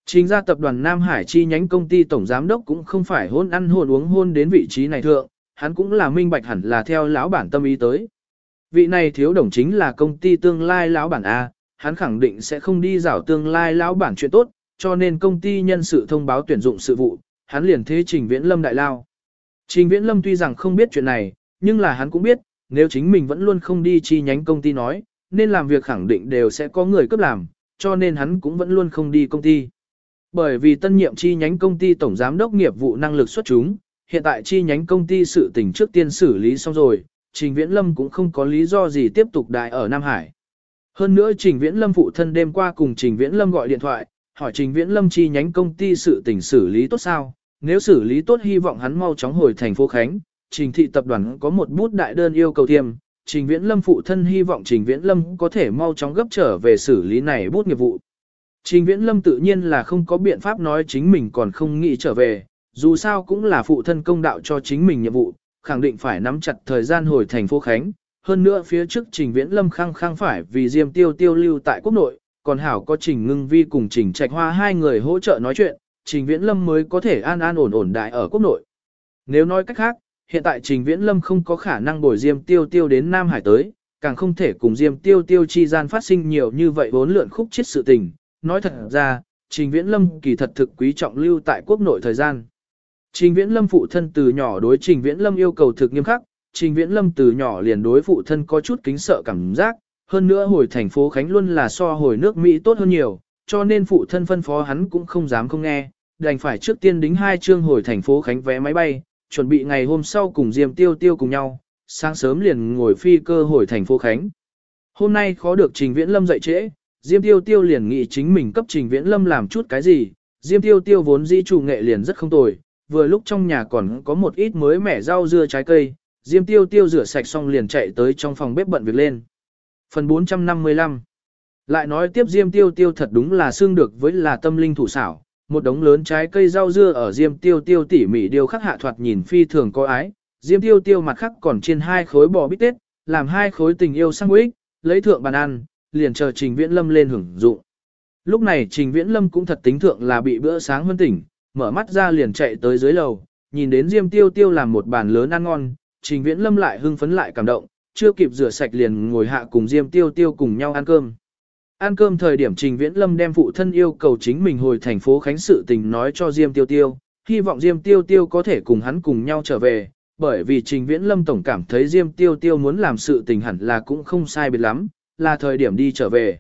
Trình ra tập đoàn Nam Hải chi nhánh công ty tổng giám đốc cũng không phải hôn ăn hôn uống hôn đến vị trí này thượng, hắn cũng là minh bạch hẳn là theo lão bản tâm ý tới. Vị này thiếu đồng chính là công ty tương lai lão bản A, hắn khẳng định sẽ không đi rảo tương lai lão bản chuyện tốt, cho nên công ty nhân sự thông báo tuyển dụng sự vụ, hắn liền thế Trình Viễn Lâm đại lao. Trình Viễn Lâm tuy rằng không biết chuyện này, nhưng là hắn cũng biết, nếu chính mình vẫn luôn không đi chi nhánh công ty nói, nên làm việc khẳng định đều sẽ có người cấp làm, cho nên hắn cũng vẫn luôn không đi công ty. Bởi vì tân nhiệm chi nhánh công ty tổng giám đốc nghiệp vụ năng lực xuất chúng, hiện tại chi nhánh công ty sự tình trước tiên xử lý xong rồi, Trình Viễn Lâm cũng không có lý do gì tiếp tục đại ở Nam Hải. Hơn nữa Trình Viễn Lâm phụ thân đêm qua cùng Trình Viễn Lâm gọi điện thoại, hỏi Trình Viễn Lâm chi nhánh công ty sự tình xử lý tốt sao, nếu xử lý tốt hy vọng hắn mau chóng hồi thành phố Khánh, Trình thị tập đoàn có một bút đại đơn yêu cầu thiêm, Trình Viễn Lâm phụ thân hy vọng Trình Viễn Lâm có thể mau chóng gấp trở về xử lý này bút nghiệp vụ. Trình Viễn Lâm tự nhiên là không có biện pháp nói chính mình còn không nghĩ trở về, dù sao cũng là phụ thân công đạo cho chính mình nhiệm vụ, khẳng định phải nắm chặt thời gian hồi thành phố Khánh. Hơn nữa phía trước Trình Viễn Lâm khăng phải vì Diêm Tiêu Tiêu lưu tại quốc nội, còn hảo có Trình Ngưng Vi cùng Trình Trạch Hoa hai người hỗ trợ nói chuyện, Trình Viễn Lâm mới có thể an ổn đại ở quốc nội. Nếu nói cách khác, hiện tại Trình Viễn Lâm không có khả năng bồi Diêm Tiêu Tiêu đến Nam Hải tới, càng không thể cùng Diêm Tiêu Tiêu chi gian phát sinh nhiều như vậy vốn lượn khúc chết sự tình. Nói thật ra, Trình Viễn Lâm kỳ thật thực quý trọng lưu tại quốc nội thời gian. Trình Viễn Lâm phụ thân từ nhỏ đối Trình Viễn Lâm yêu cầu thực nghiêm khắc, Trình Viễn Lâm từ nhỏ liền đối phụ thân có chút kính sợ cảm giác, hơn nữa hồi thành phố Khánh luôn là so hồi nước Mỹ tốt hơn nhiều, cho nên phụ thân phân phó hắn cũng không dám không nghe, đành phải trước tiên đính 2 chương hồi thành phố Khánh vé máy bay, chuẩn bị ngày hôm sau cùng Diêm Tiêu Tiêu cùng nhau, sáng sớm liền ngồi phi cơ hồi thành phố Khánh. Hôm nay khó được Trình Viễn Lâm dậy trễ, Diêm Tiêu Tiêu liền nghĩ chính mình cấp Trình Viễn Lâm làm chút cái gì, Diêm Tiêu Tiêu vốn dĩ chủ nghệ liền rất không tồi, vừa lúc trong nhà còn có một ít mới mẻ rau dưa trái cây, Diêm Tiêu Tiêu rửa sạch xong liền chạy tới trong phòng bếp bận việc lên. Phần 455 lại nói tiếp Diêm Tiêu Tiêu thật đúng là xương được với là tâm linh thủ xảo, một đống lớn trái cây rau dưa ở Diêm Tiêu Tiêu tỉ mỉ điều khắc hạ thoạt nhìn phi thường có ái, Diêm Tiêu Tiêu mặt khác còn chiên 2 khối bò bít tết, làm 2 khối tình yêu sandwich, lấy thượng bàn ăn, liền chờ Trình Viễn Lâm lên hưởng dụng. Lúc này Trình Viễn Lâm cũng thật tính thượng là bị bữa sáng hơn tỉnh, mở mắt ra liền chạy tới dưới lầu, nhìn đến Diêm Tiêu Tiêu làm một bàn lớn ăn ngon, Trình Viễn Lâm lại hưng phấn lại cảm động, chưa kịp rửa sạch liền ngồi hạ cùng Diêm Tiêu Tiêu cùng nhau ăn cơm. Ăn cơm thời điểm Trình Viễn Lâm đem phụ thân yêu cầu chính mình hồi thành phố Khánh sự tình nói cho Diêm Tiêu Tiêu, hy vọng Diêm Tiêu Tiêu có thể cùng hắn cùng nhau trở về, bởi vì Trình Viễn Lâm tổng cảm thấy Diêm Tiêu Tiêu muốn làm sự tình hẳn là cũng không sai biệt lắm, là thời điểm đi trở về.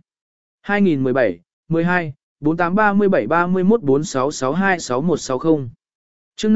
2017, 12, 4837 31 4662 6160 chương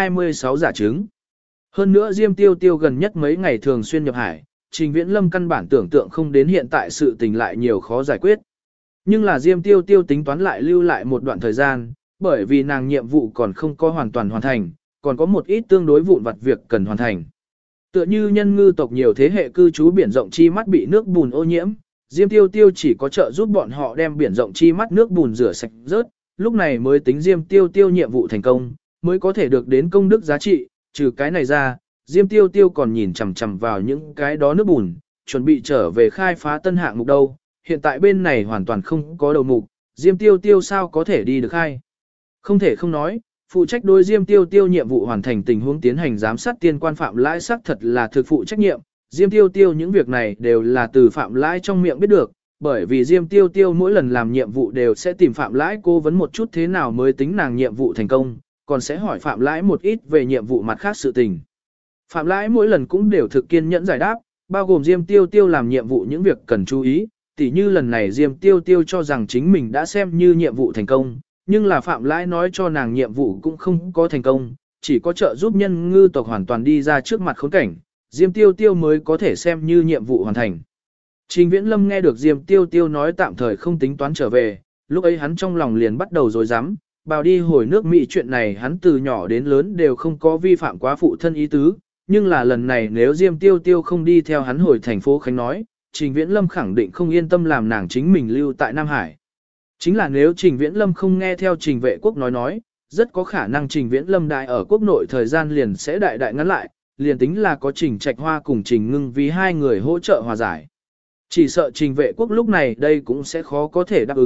526 giả chứng. Hơn nữa Diêm Tiêu Tiêu gần nhất mấy ngày thường xuyên nhập hải, Trình Viễn Lâm căn bản tưởng tượng không đến hiện tại sự tình lại nhiều khó giải quyết. Nhưng là Diêm Tiêu Tiêu tính toán lại lưu lại một đoạn thời gian, bởi vì nàng nhiệm vụ còn không có hoàn toàn hoàn thành, còn có một ít tương đối vụn vặt việc cần hoàn thành. Tựa như nhân ngư tộc nhiều thế hệ cư trú biển rộng chi mắt bị nước bùn ô nhiễm, Diêm Tiêu Tiêu chỉ có trợ giúp bọn họ đem biển rộng chi mắt nước bùn rửa sạch rớt, lúc này mới tính Diêm Tiêu Tiêu nhiệm vụ thành công, mới có thể được đến công đức giá trị, trừ cái này ra, Diêm Tiêu Tiêu còn nhìn chằm chằm vào những cái đó nước bùn, chuẩn bị trở về khai phá tân hạng mục đâu, hiện tại bên này hoàn toàn không có đầu mục, Diêm Tiêu Tiêu sao có thể đi được khai. Không thể không nói, phụ trách đối Diêm Tiêu Tiêu nhiệm vụ hoàn thành tình huống tiến hành giám sát tiên quan Phạm Lãi xác thật là thực phụ trách nhiệm, Diêm Tiêu Tiêu những việc này đều là từ Phạm Lãi trong miệng biết được, bởi vì Diêm Tiêu Tiêu mỗi lần làm nhiệm vụ đều sẽ tìm Phạm Lãi cố vấn một chút thế nào mới tính nàng nhiệm vụ thành công, còn sẽ hỏi Phạm Lãi một ít về nhiệm vụ mặt khác sự tình. Phạm Lãi mỗi lần cũng đều thực kiên nhẫn giải đáp, bao gồm Diêm Tiêu Tiêu làm nhiệm vụ những việc cần chú ý, tỉ như lần này Diêm Tiêu Tiêu cho rằng chính mình đã xem như nhiệm vụ thành công, nhưng là Phạm Lãi nói cho nàng nhiệm vụ cũng không có thành công, chỉ có trợ giúp nhân ngư tộc hoàn toàn đi ra trước mặt khốn cảnh, Diêm Tiêu Tiêu mới có thể xem như nhiệm vụ hoàn thành. Trình Viễn Lâm nghe được Diêm Tiêu Tiêu nói tạm thời không tính toán trở về, lúc ấy hắn trong lòng liền bắt đầu rối rắm, bảo đi hồi nước Mỹ chuyện này hắn từ nhỏ đến lớn đều không có vi phạm quá phụ thân ý tứ, nhưng là lần này nếu Diêm Tiêu Tiêu không đi theo hắn hồi thành phố Khánh nói, Trình Viễn Lâm khẳng định không yên tâm làm nàng chính mình lưu tại Nam Hải. Chính là nếu Trình Viễn Lâm không nghe theo Trình Vệ Quốc nói, rất có khả năng Trình Viễn Lâm đại ở quốc nội thời gian liền sẽ đại ngắn lại, liền tính là có Trình Trạch Hoa cùng Trình Ngưng vì hai người hỗ trợ hòa giải. Chỉ sợ Trình Vệ Quốc lúc này đây cũng sẽ khó có thể đáp ứng,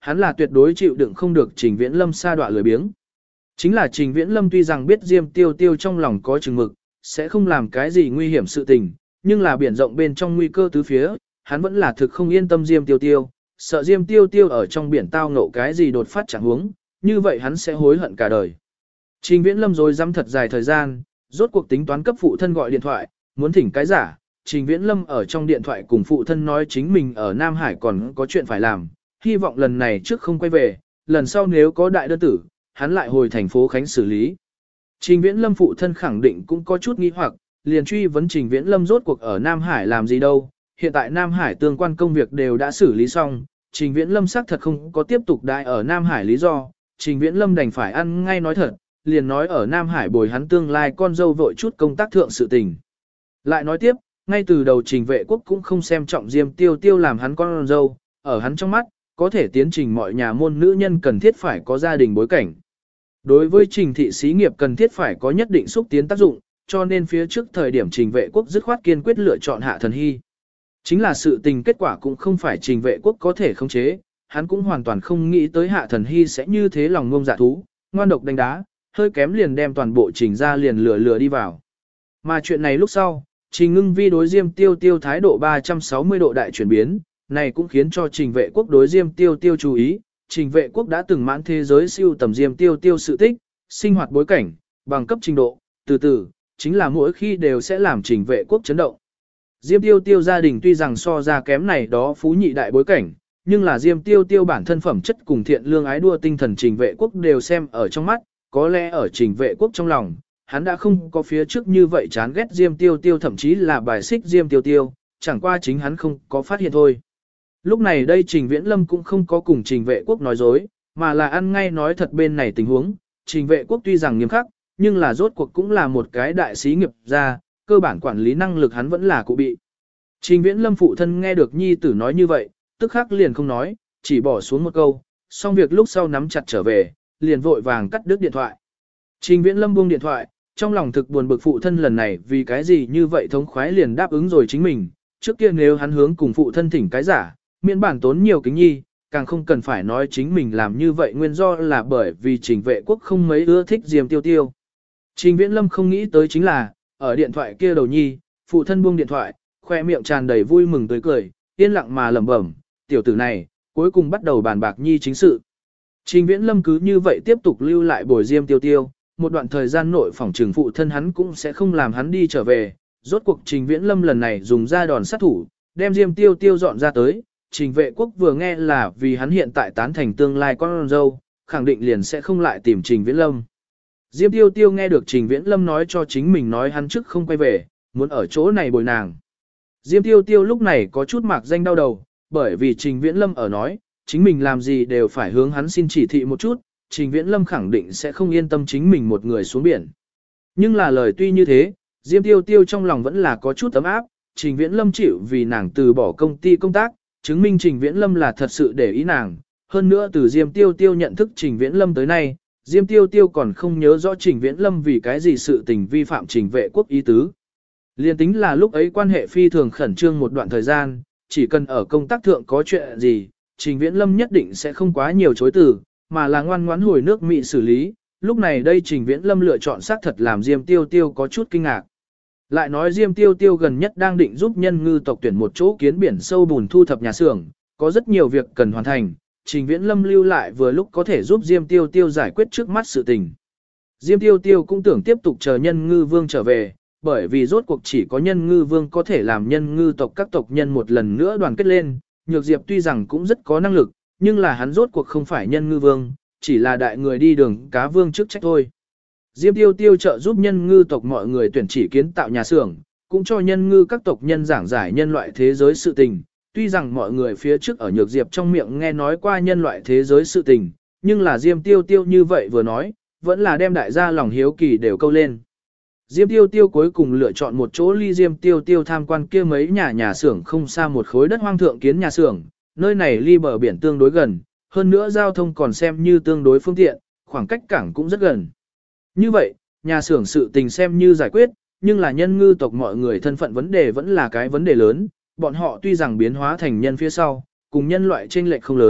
hắn là tuyệt đối chịu đựng không được Trình Viễn Lâm sa đọa lười biếng. Chính là Trình Viễn Lâm tuy rằng biết Diêm Tiêu Tiêu trong lòng có chừng mực, sẽ không làm cái gì nguy hiểm sự tình, nhưng là biển rộng bên trong nguy cơ tứ phía, hắn vẫn là thực không yên tâm Diêm Tiêu Tiêu, sợ Diêm Tiêu Tiêu ở trong biển tao ngộ cái gì đột phát chẳng huống, như vậy hắn sẽ hối hận cả đời. Trình Viễn Lâm rồi dám thật dài thời gian, rốt cuộc tính toán cấp phụ thân gọi điện thoại, muốn thỉnh cái giả. Trình Viễn Lâm ở trong điện thoại cùng phụ thân nói chính mình ở Nam Hải còn có chuyện phải làm, hy vọng lần này trước không quay về, lần sau nếu có đại đơn tử, hắn lại hồi thành phố Khánh xử lý. Trình Viễn Lâm phụ thân khẳng định cũng có chút nghi hoặc, liền truy vấn Trình Viễn Lâm rốt cuộc ở Nam Hải làm gì đâu, hiện tại Nam Hải tương quan công việc đều đã xử lý xong, Trình Viễn Lâm xác thật không có tiếp tục đại ở Nam Hải lý do, Trình Viễn Lâm đành phải ăn ngay nói thật, liền nói ở Nam Hải bồi hắn tương lai con dâu vội chút công tác thượng sự tình. Lại nói tiếp, ngay từ đầu Trình Vệ Quốc cũng không xem trọng Diêm Tiêu Tiêu làm hắn con dâu, ở hắn trong mắt, có thể tiến trình mọi nhà môn nữ nhân cần thiết phải có gia đình bối cảnh. Đối với Trình thị xí nghiệp cần thiết phải có nhất định xúc tiến tác dụng, cho nên phía trước thời điểm Trình Vệ Quốc dứt khoát kiên quyết lựa chọn Hạ Thần Hy. Chính là sự tình kết quả cũng không phải Trình Vệ Quốc có thể khống chế, hắn cũng hoàn toàn không nghĩ tới Hạ Thần Hy sẽ như thế lòng ngông dạ thú, ngoan độc đánh đá, hơi kém liền đem toàn bộ Trình ra liền lừa đi vào. Mà chuyện này lúc sau, Trình Ngưng Vi đối Diêm Tiêu Tiêu thái độ 360 độ đại chuyển biến, này cũng khiến cho Trình Vệ Quốc đối Diêm Tiêu Tiêu chú ý. Trình Vệ Quốc đã từng mãn thế giới siêu tầm Diêm Tiêu Tiêu sự tích, sinh hoạt bối cảnh, bằng cấp trình độ, từ từ, chính là mỗi khi đều sẽ làm Trình Vệ Quốc chấn động. Diêm Tiêu Tiêu gia đình tuy rằng so ra kém này đó phú nhị đại bối cảnh, nhưng là Diêm Tiêu Tiêu bản thân phẩm chất cùng thiện lương ái đua tinh thần Trình Vệ Quốc đều xem ở trong mắt, có lẽ ở Trình Vệ Quốc trong lòng, hắn đã không có phía trước như vậy chán ghét Diêm Tiêu Tiêu, thậm chí là bài xích Diêm Tiêu Tiêu, chẳng qua chính hắn không có phát hiện thôi. Lúc này đây Trình Viễn Lâm cũng không có cùng Trình Vệ Quốc nói dối, mà là ăn ngay nói thật bên này tình huống. Trình Vệ Quốc tuy rằng nghiêm khắc, nhưng là rốt cuộc cũng là một cái đại sĩ nghiệp gia, cơ bản quản lý năng lực hắn vẫn là cụ bị. Trình Viễn Lâm phụ thân nghe được nhi tử nói như vậy, tức khắc liền không nói, chỉ bỏ xuống một câu, xong việc lúc sau nắm chặt trở về, liền vội vàng cắt đứt điện thoại. Trình Viễn Lâm buông điện thoại, trong lòng thực buồn bực phụ thân lần này vì cái gì như vậy thống khoái liền đáp ứng rồi chính mình, trước kia nếu hắn hướng cùng phụ thân thỉnh cái giả, miễn bản tốn nhiều kính nhi, càng không cần phải nói chính mình làm như vậy nguyên do là bởi vì Trình Vệ Quốc không mấy ưa thích Diêm Tiêu Tiêu. Trình Viễn Lâm không nghĩ tới chính là, ở điện thoại kia đầu nhi, phụ thân buông điện thoại, khoe miệng tràn đầy vui mừng tươi cười, yên lặng mà lẩm bẩm, tiểu tử này, cuối cùng bắt đầu bàn bạc nhi chính sự. Trình Viễn Lâm cứ như vậy tiếp tục lưu lại bồi Diêm Tiêu Tiêu, một đoạn thời gian nội phỏng trừng phụ thân hắn cũng sẽ không làm hắn đi trở về, rốt cuộc Trình Viễn Lâm lần này dùng ra đòn sát thủ, đem Diêm Tiêu Tiêu dọn ra tới, Trình Vệ Quốc vừa nghe là vì hắn hiện tại tán thành tương lai con dâu, khẳng định liền sẽ không lại tìm Trình Viễn Lâm. Diêm Tiêu Tiêu nghe được Trình Viễn Lâm nói cho chính mình nói hắn trước không quay về, muốn ở chỗ này bồi nàng. Diêm Tiêu Tiêu lúc này có chút mạc danh đau đầu, bởi vì Trình Viễn Lâm ở nói, chính mình làm gì đều phải hướng hắn xin chỉ thị một chút, Trình Viễn Lâm khẳng định sẽ không yên tâm chính mình một người xuống biển. Nhưng là lời tuy như thế, Diêm Tiêu Tiêu trong lòng vẫn là có chút ấm áp, Trình Viễn Lâm chịu vì nàng từ bỏ công ty công tác, chứng minh Trình Viễn Lâm là thật sự để ý nàng. Hơn nữa từ Diêm Tiêu Tiêu nhận thức Trình Viễn Lâm tới nay, Diêm Tiêu Tiêu còn không nhớ rõ Trình Viễn Lâm vì cái gì sự tình vi phạm Trình Vệ Quốc ý tứ. Liên tính là lúc ấy quan hệ phi thường khẩn trương một đoạn thời gian, chỉ cần ở công tác thượng có chuyện gì, Trình Viễn Lâm nhất định sẽ không quá nhiều chối từ, mà là ngoan ngoãn hồi nước Mỹ xử lý. Lúc này đây Trình Viễn Lâm lựa chọn xác thật làm Diêm Tiêu Tiêu có chút kinh ngạc. Lại nói Diêm Tiêu Tiêu gần nhất đang định giúp nhân ngư tộc tuyển một chỗ kiến biển sâu bùn thu thập nhà xưởng, có rất nhiều việc cần hoàn thành, Trình Viễn Lâm lưu lại vừa lúc có thể giúp Diêm Tiêu Tiêu giải quyết trước mắt sự tình. Diêm Tiêu Tiêu cũng tưởng tiếp tục chờ nhân ngư vương trở về, bởi vì rốt cuộc chỉ có nhân ngư vương có thể làm nhân ngư tộc các tộc nhân một lần nữa đoàn kết lên, Nhược Diệp tuy rằng cũng rất có năng lực, nhưng là hắn rốt cuộc không phải nhân ngư vương, chỉ là đại người đi đường cá vương chức trách thôi. Diêm Tiêu Tiêu trợ giúp nhân ngư tộc mọi người tuyển chỉ kiến tạo nhà xưởng, cũng cho nhân ngư các tộc nhân giảng giải nhân loại thế giới sự tình. Tuy rằng mọi người phía trước ở Nhược Diệp trong miệng nghe nói qua nhân loại thế giới sự tình, nhưng là Diêm Tiêu Tiêu như vậy vừa nói, vẫn là đem đại gia lòng hiếu kỳ đều câu lên. Diêm Tiêu Tiêu cuối cùng lựa chọn một chỗ ly Diêm Tiêu Tiêu tham quan kia mấy nhà xưởng không xa một khối đất hoang thượng kiến nhà xưởng, nơi này ly bờ biển tương đối gần, hơn nữa giao thông còn xem như tương đối phương tiện, khoảng cách cảng cũng rất gần. Như vậy, nhà xưởng sự tình xem như giải quyết, nhưng là nhân ngư tộc mọi người thân phận vấn đề vẫn là cái vấn đề lớn, bọn họ tuy rằng biến hóa thành nhân phía sau, cùng nhân loại chênh lệch không lớn,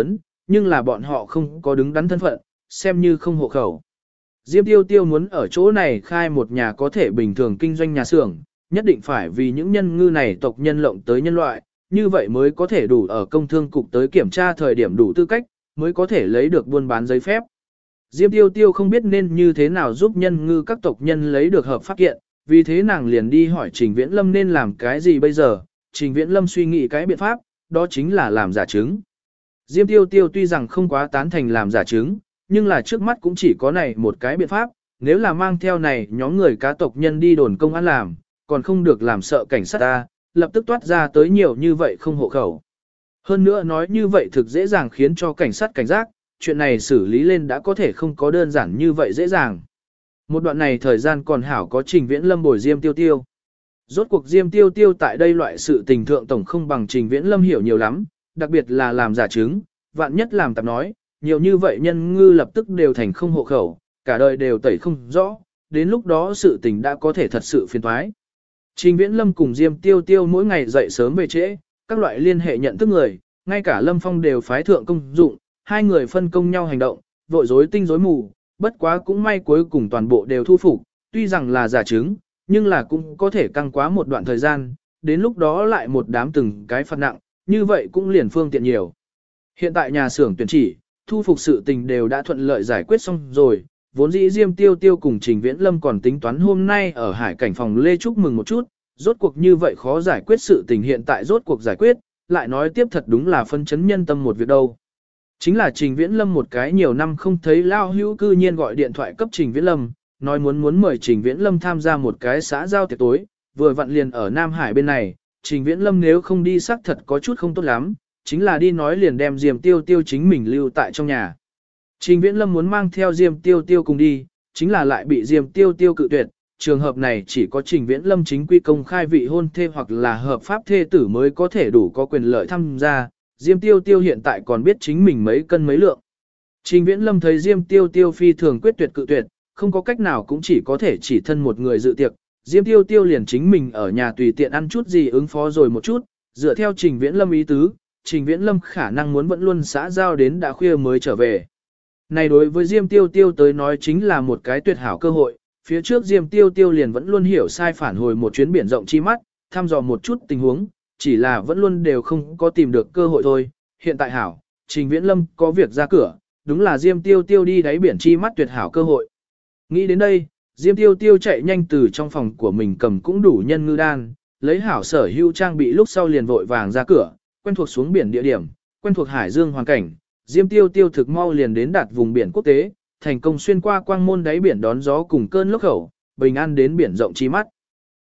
nhưng là bọn họ không có đứng đắn thân phận, xem như không hộ khẩu. Diêm Tiêu Tiêu muốn ở chỗ này khai một nhà có thể bình thường kinh doanh nhà xưởng, nhất định phải vì những nhân ngư này tộc nhân lộng tới nhân loại, như vậy mới có thể đủ ở công thương cục tới kiểm tra thời điểm đủ tư cách, mới có thể lấy được buôn bán giấy phép. Diêm Tiêu Tiêu không biết nên như thế nào giúp nhân ngư các tộc nhân lấy được hợp pháp kiện, vì thế nàng liền đi hỏi Trình Viễn Lâm nên làm cái gì bây giờ. Trình Viễn Lâm suy nghĩ cái biện pháp, đó chính là làm giả chứng. Diêm Tiêu Tiêu tuy rằng không quá tán thành làm giả chứng, nhưng là trước mắt cũng chỉ có này một cái biện pháp, nếu là mang theo này nhóm người cá tộc nhân đi đồn công an làm, còn không được làm sợ cảnh sát ta, lập tức toát ra tới nhiều như vậy không hộ khẩu. Hơn nữa nói như vậy thực dễ dàng khiến cho cảnh sát cảnh giác, chuyện này xử lý lên đã có thể không có đơn giản như vậy dễ dàng. Một đoạn này thời gian còn hảo có Trình Viễn Lâm bồi Diêm Tiêu Tiêu. Rốt cuộc Diêm Tiêu Tiêu tại đây loại sự tình thượng tổng không bằng Trình Viễn Lâm hiểu nhiều lắm, đặc biệt là làm giả chứng, vạn nhất làm tạp nói, nhiều như vậy nhân ngư lập tức đều thành không hộ khẩu, cả đời đều tẩy không rõ, đến lúc đó sự tình đã có thể thật sự phiền toái. Trình Viễn Lâm cùng Diêm Tiêu Tiêu mỗi ngày dậy sớm về trễ, các loại liên hệ nhận thức người, ngay cả Lâm Phong đều phái thượng công dụng, hai người phân công nhau hành động, vội rối tinh rối mù, bất quá cũng may cuối cùng toàn bộ đều thu phục, tuy rằng là giả chứng, nhưng là cũng có thể căng quá một đoạn thời gian, đến lúc đó lại một đám từng cái phạt nặng, như vậy cũng liền phương tiện nhiều. Hiện tại nhà xưởng tuyển chỉ, thu phục sự tình đều đã thuận lợi giải quyết xong rồi, vốn dĩ Diêm Tiêu Tiêu cùng Trình Viễn Lâm còn tính toán hôm nay ở hải cảnh phòng Lê chúc mừng một chút, rốt cuộc như vậy khó giải quyết sự tình hiện tại rốt cuộc giải quyết, lại nói tiếp thật đúng là phân chấn nhân tâm một việc đâu. Chính là Trình Viễn Lâm một cái nhiều năm không thấy lao hữu cư nhiên gọi điện thoại cấp Trình Viễn Lâm, nói muốn mời Trình Viễn Lâm tham gia một cái xã giao tiệc tối, vừa vặn liền ở Nam Hải bên này, Trình Viễn Lâm nếu không đi xác thật có chút không tốt lắm, chính là đi nói liền đem Diêm Tiêu Tiêu chính mình lưu tại trong nhà. Trình Viễn Lâm muốn mang theo Diêm Tiêu Tiêu cùng đi, chính là lại bị Diêm Tiêu Tiêu cự tuyệt, trường hợp này chỉ có Trình Viễn Lâm chính quy công khai vị hôn thê hoặc là hợp pháp thê tử mới có thể đủ có quyền lợi tham gia, Diêm Tiêu Tiêu hiện tại còn biết chính mình mấy cân mấy lượng. Trình Viễn Lâm thấy Diêm Tiêu Tiêu phi thường quyết tuyệt cự tuyệt, không có cách nào cũng chỉ có thể chỉ thân một người dự tiệc, Diêm Tiêu Tiêu liền chính mình ở nhà tùy tiện ăn chút gì ứng phó rồi một chút, dựa theo Trình Viễn Lâm ý tứ, Trình Viễn Lâm khả năng muốn vẫn luôn xã giao đến đã khuya mới trở về. Này đối với Diêm Tiêu Tiêu tới nói chính là một cái tuyệt hảo cơ hội, phía trước Diêm Tiêu Tiêu liền vẫn luôn hiểu sai phản hồi một chuyến biển rộng chi mắt, thăm dò một chút tình huống, chỉ là vẫn luôn đều không có tìm được cơ hội thôi. Hiện tại hảo, Trình Viễn Lâm có việc ra cửa, đúng là Diêm Tiêu Tiêu đi đáy biển chi mắt tuyệt hảo cơ hội. Nghĩ đến đây, Diêm Tiêu Tiêu chạy nhanh từ trong phòng của mình cầm cũng đủ nhân ngư đan, lấy hảo sở hữu trang bị lúc sau liền vội vàng ra cửa, quen thuộc xuống biển địa điểm, quen thuộc hải dương hoàn cảnh, Diêm Tiêu Tiêu thực mau liền đến đạt vùng biển quốc tế, thành công xuyên qua quang môn đáy biển đón gió cùng cơn lốc khẩu, bình an đến biển rộng chi mắt.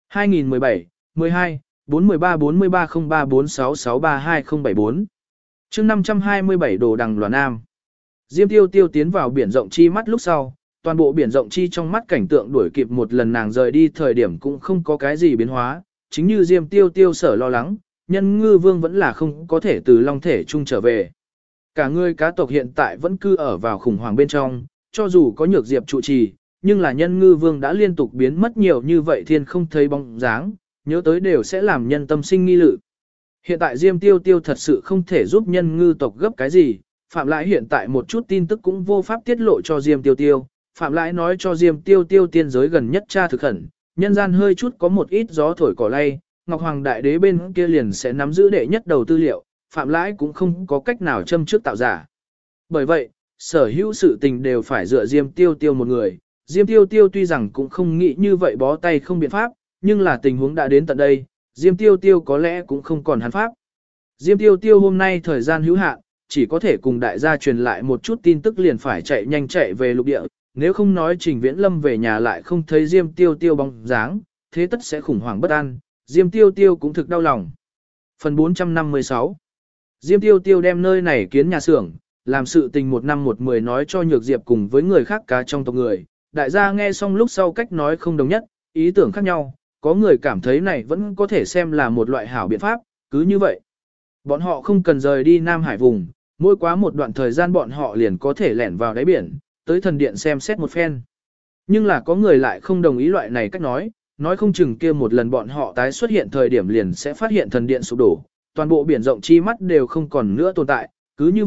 2017, 12, 413 43 03 46 2074 chương 527 Đồ Đằng Loà Nam. Diêm Tiêu Tiêu tiến vào biển rộng chi mắt lúc sau, toàn bộ biển rộng chi trong mắt cảnh tượng đuổi kịp một lần nàng rời đi thời điểm cũng không có cái gì biến hóa, chính như Diêm Tiêu Tiêu sở lo lắng, nhân ngư vương vẫn là không có thể từ long thể trung trở về. Cả người cá tộc hiện tại vẫn cư ở vào khủng hoảng bên trong, cho dù có nhược diệp trụ trì, nhưng là nhân ngư vương đã liên tục biến mất nhiều như vậy thiên không thấy bóng dáng, nhớ tới đều sẽ làm nhân tâm sinh nghi lự. Hiện tại Diêm Tiêu Tiêu thật sự không thể giúp nhân ngư tộc gấp cái gì, Phạm Lãi hiện tại một chút tin tức cũng vô pháp tiết lộ cho Diêm Tiêu Tiêu. Phạm Lãi nói cho Diêm Tiêu Tiêu tiên giới gần nhất tra thực khẩn, nhân gian hơi chút có một ít gió thổi cỏ lay, Ngọc Hoàng Đại Đế bên kia liền sẽ nắm giữ đệ nhất đầu tư liệu, Phạm Lãi cũng không có cách nào châm trước tạo giả. Bởi vậy, sở hữu sự tình đều phải dựa Diêm Tiêu Tiêu một người. Diêm Tiêu Tiêu tuy rằng cũng không nghĩ như vậy bó tay không biện pháp, nhưng là tình huống đã đến tận đây, Diêm Tiêu Tiêu có lẽ cũng không còn hắn pháp. Diêm Tiêu Tiêu hôm nay thời gian hữu hạn, chỉ có thể cùng đại gia truyền lại một chút tin tức liền phải chạy nhanh chạy về lục địa, nếu không nói Trình Viễn Lâm về nhà lại không thấy Diêm Tiêu Tiêu bóng dáng, thế tất sẽ khủng hoảng bất an, Diêm Tiêu Tiêu cũng thực đau lòng. Phần 456 Diêm Tiêu Tiêu đem nơi này kiến nhà xưởng, làm sự tình một năm một mười nói cho Nhược Diệp cùng với người khác cá trong tộc người, đại gia nghe xong lúc sau cách nói không đồng nhất, ý tưởng khác nhau, có người cảm thấy này vẫn có thể xem là một loại hảo biện pháp, cứ như vậy. Bọn họ không cần rời đi Nam Hải vùng, mỗi quá một đoạn thời gian bọn họ liền có thể lẻn vào đáy biển, tới thần điện xem xét một phen. Nhưng là có người lại không đồng ý loại này cách nói không chừng kia một lần bọn họ tái xuất hiện thời điểm liền sẽ phát hiện thần điện sụp đổ, toàn bộ biển rộng chi mắt đều không còn nữa tồn tại, cứ như vậy,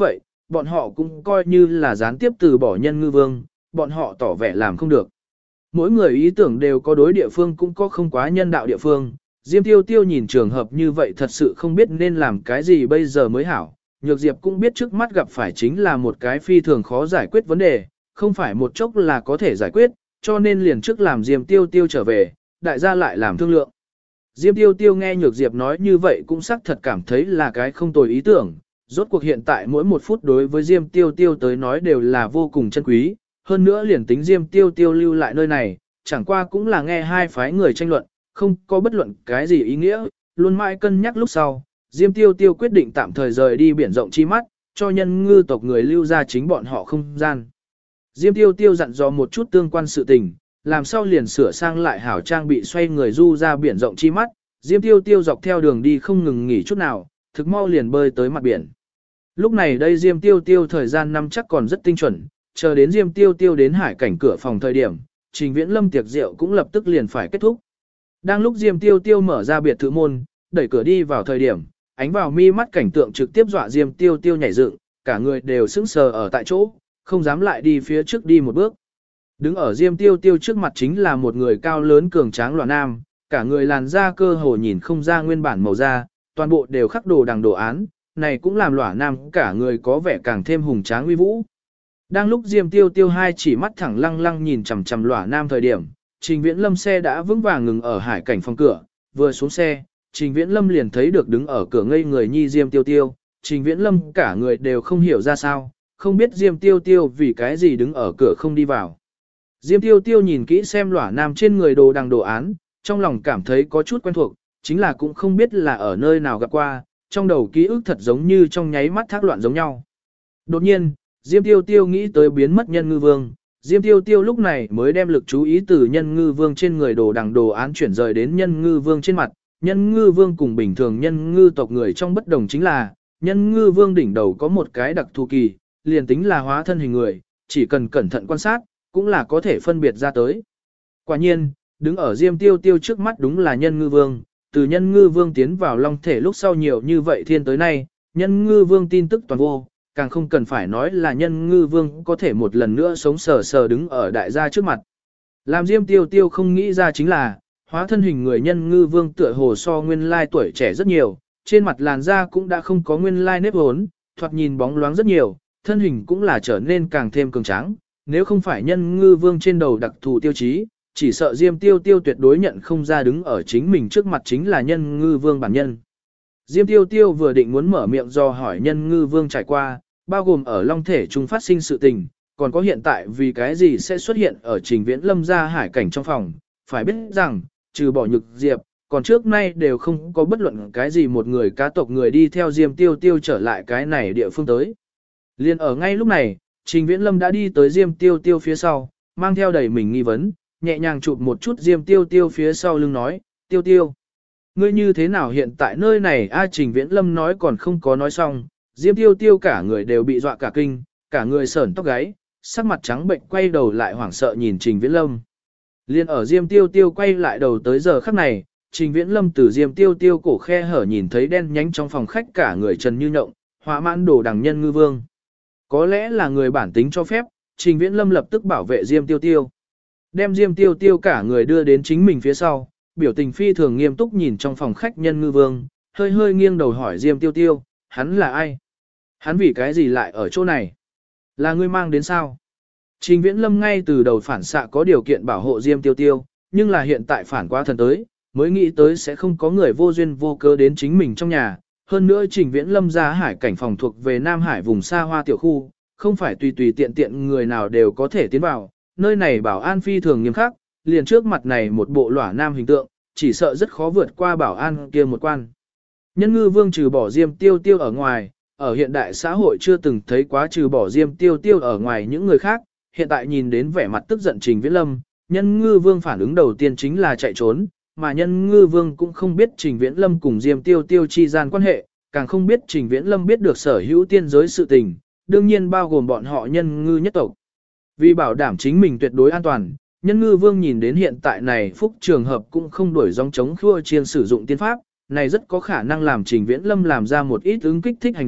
bọn họ cũng coi như là gián tiếp từ bỏ nhân ngư vương, bọn họ tỏ vẻ làm không được. Mỗi người ý tưởng đều có đối địa phương cũng có không quá nhân đạo địa phương. Diêm Tiêu Tiêu nhìn trường hợp như vậy thật sự không biết nên làm cái gì bây giờ mới hảo. Nhược Diệp cũng biết trước mắt gặp phải chính là một cái phi thường khó giải quyết vấn đề, không phải một chốc là có thể giải quyết, cho nên liền trước làm Diêm Tiêu Tiêu trở về, đại gia lại làm thương lượng. Diêm Tiêu Tiêu nghe Nhược Diệp nói như vậy cũng xác thật cảm thấy là cái không tồi ý tưởng. Rốt cuộc hiện tại mỗi một phút đối với Diêm Tiêu Tiêu tới nói đều là vô cùng chân quý, hơn nữa liền tính Diêm Tiêu Tiêu lưu lại nơi này, chẳng qua cũng là nghe hai phái người tranh luận, không có bất luận cái gì ý nghĩa, luôn mãi cân nhắc lúc sau, Diêm Tiêu Tiêu quyết định tạm thời rời đi biển rộng chi mắt, cho nhân ngư tộc người lưu ra chính bọn họ không gian. Diêm Tiêu Tiêu dặn dò một chút tương quan sự tình, làm sau liền sửa sang lại hảo trang bị xoay người du ra biển rộng chi mắt, Diêm Tiêu Tiêu dọc theo đường đi không ngừng nghỉ chút nào, thực mau liền bơi tới mặt biển. Lúc này đây Diêm Tiêu Tiêu thời gian năm chắc còn rất tinh chuẩn, chờ đến Diêm Tiêu Tiêu đến hải cảnh cửa phòng thời điểm, Trình Viễn Lâm tiệc rượu cũng lập tức liền phải kết thúc. Đang lúc Diêm Tiêu Tiêu mở ra biệt thự môn, đẩy cửa đi vào thời điểm, ánh vào mi mắt cảnh tượng trực tiếp dọa Diêm Tiêu Tiêu nhảy dựng, cả người đều sững sờ ở tại chỗ, không dám lại đi phía trước đi một bước. Đứng ở Diêm Tiêu Tiêu trước mặt chính là một người cao lớn cường tráng loạn nam, cả người làn da cơ hồ nhìn không ra nguyên bản màu da, toàn bộ đều khắc đồ đằng đồ án, này cũng làm loạn nam cả người có vẻ càng thêm hùng tráng uy vũ. Đang lúc Diêm Tiêu Tiêu hai chỉ mắt thẳng lăng lăng nhìn chằm chằm loạn nam thời điểm, Trình Viễn Lâm xe đã vững vàng ngừng ở hải cảnh phòng cửa, vừa xuống xe, Trình Viễn Lâm liền thấy được đứng ở cửa ngây người nhi Diêm Tiêu Tiêu, Trình Viễn Lâm cả người đều không hiểu ra sao, không biết Diêm Tiêu Tiêu vì cái gì đứng ở cửa không đi vào. Diêm Tiêu Tiêu nhìn kỹ xem lỏa nam trên người đồ đằng đồ án, trong lòng cảm thấy có chút quen thuộc, chính là cũng không biết là ở nơi nào gặp qua, trong đầu ký ức thật giống như trong nháy mắt thác loạn giống nhau. Đột nhiên, Diêm Tiêu Tiêu nghĩ tới biến mất nhân ngư vương, Diêm Tiêu Tiêu lúc này mới đem lực chú ý từ nhân ngư vương trên người đồ đằng đồ án chuyển rời đến nhân ngư vương trên mặt. Nhân ngư vương cùng bình thường nhân ngư tộc người trong bất đồng chính là, nhân ngư vương đỉnh đầu có một cái đặc thù kỳ, liền tính là hóa thân hình người, chỉ cần cẩn thận quan sát, cũng là có thể phân biệt ra tới. Quả nhiên, đứng ở Diêm Tiêu Tiêu trước mắt đúng là nhân ngư vương, từ nhân ngư vương tiến vào long thể lúc sau nhiều như vậy thiên tới nay, nhân ngư vương tin tức toàn vô, càng không cần phải nói là nhân ngư vương có thể một lần nữa sống sờ sờ đứng ở đại gia trước mặt. Làm Diêm Tiêu Tiêu không nghĩ ra chính là, hóa thân hình người nhân ngư vương tựa hồ so nguyên lai tuổi trẻ rất nhiều, trên mặt làn da cũng đã không có nguyên lai nếp hốn, thoạt nhìn bóng loáng rất nhiều, thân hình cũng là trở nên càng thêm cường tráng. Nếu không phải nhân ngư vương trên đầu đặc thù tiêu chí, chỉ sợ Diêm Tiêu Tiêu tuyệt đối nhận không ra đứng ở chính mình trước mặt chính là nhân ngư vương bản nhân. Diêm Tiêu Tiêu vừa định muốn mở miệng do hỏi nhân ngư vương trải qua, bao gồm ở long thể trung phát sinh sự tình, còn có hiện tại vì cái gì sẽ xuất hiện ở Trình Viễn Lâm gia hải cảnh trong phòng, phải biết rằng, trừ bỏ Nhược Diệp, còn trước nay đều không có bất luận cái gì một người cá tộc người đi theo Diêm Tiêu Tiêu trở lại cái này địa phương tới. Liên ở ngay lúc này, Trình Viễn Lâm đã đi tới Diêm Tiêu Tiêu phía sau, mang theo đầy mình nghi vấn, nhẹ nhàng chụp một chút Diêm Tiêu Tiêu phía sau lưng nói, Tiêu Tiêu, ngươi như thế nào hiện tại nơi này? Trình Viễn Lâm nói còn không có nói xong, Diêm Tiêu Tiêu cả người đều bị dọa cả kinh, cả người sởn tóc gáy, sắc mặt trắng bệnh quay đầu lại hoảng sợ nhìn Trình Viễn Lâm. Liên ở Diêm Tiêu Tiêu quay lại đầu tới giờ khắc này, Trình Viễn Lâm từ Diêm Tiêu Tiêu cổ khe hở nhìn thấy đen nhánh trong phòng khách cả người trần như nhộng, họa mãn đồ đằng nhân ngư vương. Có lẽ là người bản tính cho phép, Trình Viễn Lâm lập tức bảo vệ Diêm Tiêu Tiêu. Đem Diêm Tiêu Tiêu cả người đưa đến chính mình phía sau, biểu tình phi thường nghiêm túc nhìn trong phòng khách nhân ngư vương, hơi hơi nghiêng đầu hỏi Diêm Tiêu Tiêu, hắn là ai? Hắn vì cái gì lại ở chỗ này? Là ngươi mang đến sao? Trình Viễn Lâm ngay từ đầu phản xạ có điều kiện bảo hộ Diêm Tiêu Tiêu, nhưng là hiện tại phản quá thần tới, mới nghĩ tới sẽ không có người vô duyên vô cớ đến chính mình trong nhà. Hơn nữa Trình Viễn Lâm ra hải cảnh phòng thuộc về Nam Hải vùng xa hoa tiểu khu, không phải tùy tùy tiện tiện người nào đều có thể tiến vào, nơi này bảo an phi thường nghiêm khắc, liền trước mặt này một bộ lỏa nam hình tượng, chỉ sợ rất khó vượt qua bảo an kia một quan. Nhân ngư vương trừ bỏ Diêm Tiêu Tiêu ở ngoài, ở hiện đại xã hội chưa từng thấy quá trừ bỏ Diêm Tiêu Tiêu ở ngoài những người khác, hiện tại nhìn đến vẻ mặt tức giận Trình Viễn Lâm, nhân ngư vương phản ứng đầu tiên chính là chạy trốn, mà nhân ngư vương cũng không biết Trình Viễn Lâm cùng Diêm Tiêu Tiêu chi gian quan hệ, càng không biết Trình Viễn Lâm biết được sở hữu tiên giới sự tình, đương nhiên bao gồm bọn họ nhân ngư nhất tộc. Vì bảo đảm chính mình tuyệt đối an toàn, nhân ngư vương nhìn đến hiện tại này phúc trường hợp cũng không đổi dòng chống khua chiên sử dụng tiên pháp, này rất có khả năng làm Trình Viễn Lâm làm ra một ít ứng kích thích hành động,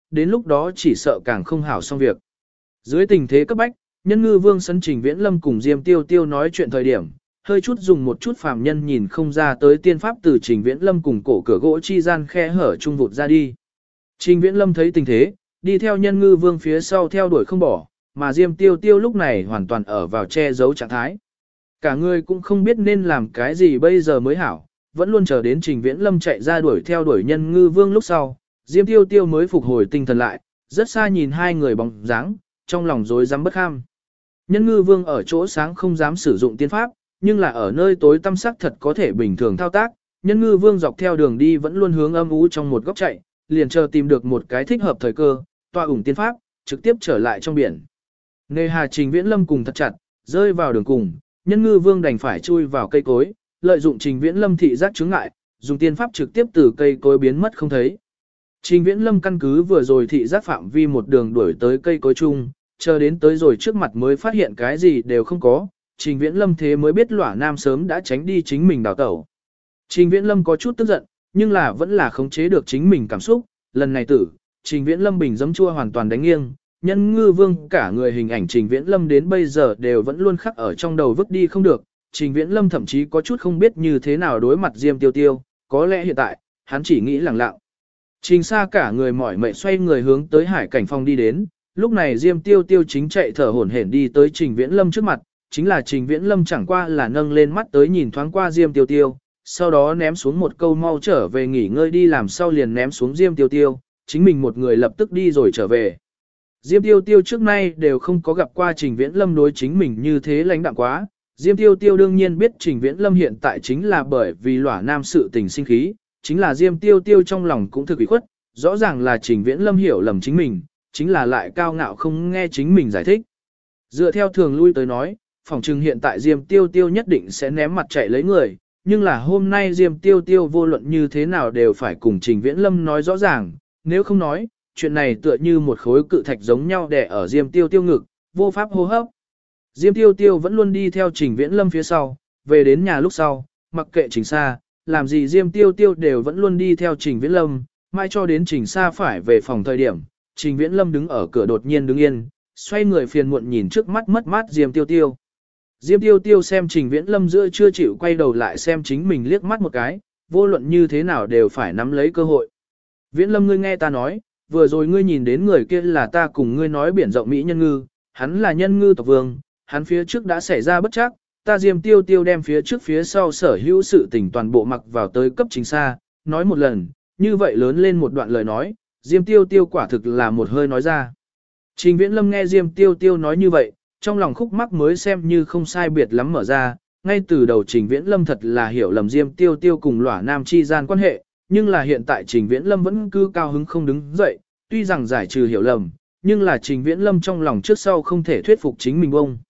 đến lúc đó chỉ sợ càng không hảo xong việc. Dưới tình thế cấp bách, Nhân Ngư Vương sân Trình Viễn Lâm cùng Diêm Tiêu Tiêu nói chuyện thời điểm, hơi chút dùng một chút phàm nhân nhìn không ra tới tiên pháp từ Trình Viễn Lâm cùng cổ cửa gỗ chi gian khe hở trung vụt ra đi. Trình Viễn Lâm thấy tình thế, đi theo Nhân Ngư Vương phía sau theo đuổi không bỏ, mà Diêm Tiêu Tiêu lúc này hoàn toàn ở vào che giấu trạng thái. Cả người cũng không biết nên làm cái gì bây giờ mới hảo, vẫn luôn chờ đến Trình Viễn Lâm chạy ra đuổi theo đuổi Nhân Ngư Vương lúc sau, Diêm Tiêu Tiêu mới phục hồi tinh thần lại, rất xa nhìn hai người bóng dáng, trong lòng rối rắm bất kham. Nhân Ngư Vương ở chỗ sáng không dám sử dụng tiên pháp, nhưng là ở nơi tối tăm sắc thật có thể bình thường thao tác. Nhân Ngư Vương dọc theo đường đi vẫn luôn hướng âm u trong một góc chạy, liền chờ tìm được một cái thích hợp thời cơ, tọa ủng tiên pháp, trực tiếp trở lại trong biển. Nghề hà Trình Viễn Lâm cùng thật chặt, rơi vào đường cùng, Nhân Ngư Vương đành phải chui vào cây cối, lợi dụng Trình Viễn Lâm thị giác chướng ngại, dùng tiên pháp trực tiếp từ cây cối biến mất không thấy. Trình Viễn Lâm căn cứ vừa rồi thị giác phạm vi một đường đuổi tới cây cối chung, chờ đến tới rồi trước mặt mới phát hiện cái gì đều không có, Trình Viễn Lâm thế mới biết Lỏa Nam sớm đã tránh đi chính mình đào tẩu. Trình Viễn Lâm có chút tức giận, nhưng là vẫn là khống chế được chính mình cảm xúc, lần này tử, Trình Viễn Lâm bình giấm chua hoàn toàn đánh nghiêng, Nhân Ngư Vương cả người hình ảnh Trình Viễn Lâm đến bây giờ đều vẫn luôn khắc ở trong đầu vứt đi không được, Trình Viễn Lâm thậm chí có chút không biết như thế nào đối mặt Diêm Tiêu Tiêu, có lẽ hiện tại, hắn chỉ nghĩ lẳng lặng. Trình Sa cả người mỏi mệt xoay người hướng tới hải cảnh phong đi đến, lúc này Diêm Tiêu Tiêu chính chạy thở hổn hển đi tới Trình Viễn Lâm trước mặt, chính là Trình Viễn Lâm chẳng qua là nâng lên mắt tới nhìn thoáng qua Diêm Tiêu Tiêu, sau đó ném xuống một câu mau trở về nghỉ ngơi đi làm sau liền ném xuống Diêm Tiêu Tiêu, chính mình một người lập tức đi rồi trở về. Diêm Tiêu Tiêu trước nay đều không có gặp qua Trình Viễn Lâm đối chính mình như thế lãnh đạm quá, Diêm Tiêu Tiêu đương nhiên biết Trình Viễn Lâm hiện tại chính là bởi vì Lỏa Nam sự tình sinh khí, chính là Diêm Tiêu Tiêu trong lòng cũng thực ủy khuất, rõ ràng là Trình Viễn Lâm hiểu lầm chính mình, chính là lại cao ngạo không nghe chính mình giải thích. Dựa theo thường lui tới nói, phỏng chừng hiện tại Diêm Tiêu Tiêu nhất định sẽ ném mặt chạy lấy người, nhưng là hôm nay Diêm Tiêu Tiêu vô luận như thế nào đều phải cùng Trình Viễn Lâm nói rõ ràng, nếu không nói, chuyện này tựa như một khối cự thạch giống nhau đè ở Diêm Tiêu Tiêu ngực, vô pháp hô hấp. Diêm Tiêu Tiêu vẫn luôn đi theo Trình Viễn Lâm phía sau, về đến nhà lúc sau, mặc kệ Trình Sa, làm gì Diêm Tiêu Tiêu đều vẫn luôn đi theo Trình Viễn Lâm, mai cho đến Trình Sa phải về phòng thời điểm, Trình Viễn Lâm đứng ở cửa đột nhiên đứng yên, xoay người phiền muộn nhìn trước mắt mất mát Diêm Tiêu Tiêu. Diêm Tiêu Tiêu xem Trình Viễn Lâm giữa chưa chịu quay đầu lại xem chính mình liếc mắt một cái, vô luận như thế nào đều phải nắm lấy cơ hội. Viễn Lâm ngươi nghe ta nói, vừa rồi ngươi nhìn đến người kia là ta cùng ngươi nói biển rộng Mỹ Nhân Ngư, hắn là Nhân Ngư tộc vương, hắn phía trước đã xảy ra bất trắc, ta Diêm Tiêu Tiêu đem phía trước phía sau sở hữu sự tình toàn bộ mặc vào tới cấp Trình Sa, nói một lần, như vậy lớn lên một đoạn lời nói, Diêm Tiêu Tiêu quả thực là một hơi nói ra. Trình Viễn Lâm nghe Diêm Tiêu Tiêu nói như vậy, trong lòng khúc mắc mới xem như không sai biệt lắm mở ra, ngay từ đầu Trình Viễn Lâm thật là hiểu lầm Diêm Tiêu Tiêu cùng Lỏa Nam chi gian quan hệ, nhưng là hiện tại Trình Viễn Lâm vẫn cứ cao hứng không đứng dậy, tuy rằng giải trừ hiểu lầm, nhưng là Trình Viễn Lâm trong lòng trước sau không thể thuyết phục chính mình bông.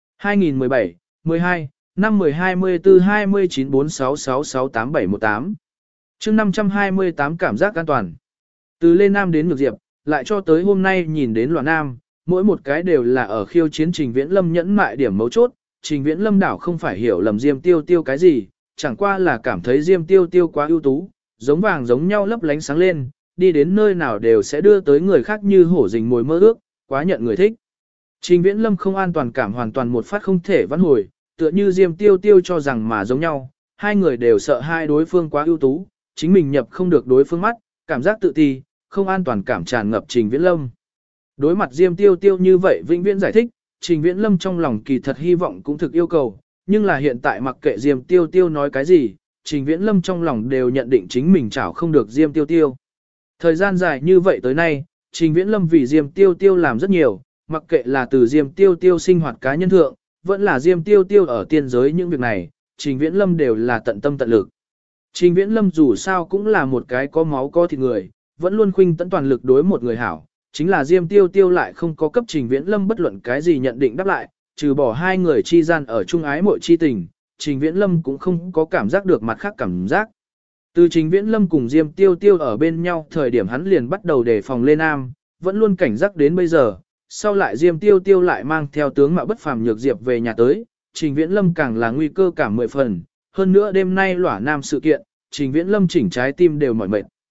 2017, 12, năm 1024 29 46668718 chương 528 cảm giác an toàn. Từ Lê Nam đến Ngược Diệp, lại cho tới hôm nay nhìn đến Lòa Nam, mỗi một cái đều là ở khiêu chiến Trình Viễn Lâm nhẫn mại điểm mấu chốt. Trình Viễn Lâm đảo không phải hiểu lầm Diêm Tiêu Tiêu cái gì, chẳng qua là cảm thấy Diêm Tiêu Tiêu quá ưu tú, giống vàng giống nhau lấp lánh sáng lên, đi đến nơi nào đều sẽ đưa tới người khác như hổ rình mồi mơ ước, quá nhận người thích. Trình Viễn Lâm không an toàn cảm hoàn toàn một phát không thể vãn hồi, tựa như Diêm Tiêu Tiêu cho rằng mà giống nhau, hai người đều sợ hai đối phương quá ưu tú, chính mình nhập không được đối phương mắt, cảm giác tự ti, không an toàn cảm tràn ngập Trình Viễn Lâm. Đối mặt Diêm Tiêu Tiêu như vậy vĩnh viễn giải thích, Trình Viễn Lâm trong lòng kỳ thật hy vọng cũng thực yêu cầu, nhưng là hiện tại mặc kệ Diêm Tiêu Tiêu nói cái gì, Trình Viễn Lâm trong lòng đều nhận định chính mình chảo không được Diêm Tiêu Tiêu. Thời gian dài như vậy tới nay, Trình Viễn Lâm vì Diêm Tiêu Tiêu làm rất nhiều, mặc kệ là từ Diêm Tiêu Tiêu sinh hoạt cá nhân thượng, vẫn là Diêm Tiêu Tiêu ở tiên giới những việc này, Trình Viễn Lâm đều là tận tâm tận lực. Trình Viễn Lâm dù sao cũng là một cái có máu có thịt người, vẫn luôn khuynh tận toàn lực đối một người hảo, chính là Diêm Tiêu Tiêu lại không có cấp Trình Viễn Lâm bất luận cái gì nhận định đáp lại, trừ bỏ hai người chi gian ở chung ái muội chi tình, Trình Viễn Lâm cũng không có cảm giác được mặt khác cảm giác. Từ Trình Viễn Lâm cùng Diêm Tiêu Tiêu ở bên nhau thời điểm hắn liền bắt đầu đề phòng Lê Nam, vẫn luôn cảnh giác đến bây giờ, sau lại Diêm Tiêu Tiêu lại mang theo tướng mạo bất phàm Nhược Diệp về nhà tới, Trình Viễn Lâm càng là nguy cơ cả 10 phần, hơn nữa đêm nay Lỏa Nam sự kiện, Trình Viễn Lâm chỉnh trái tim đều mỏi mệt.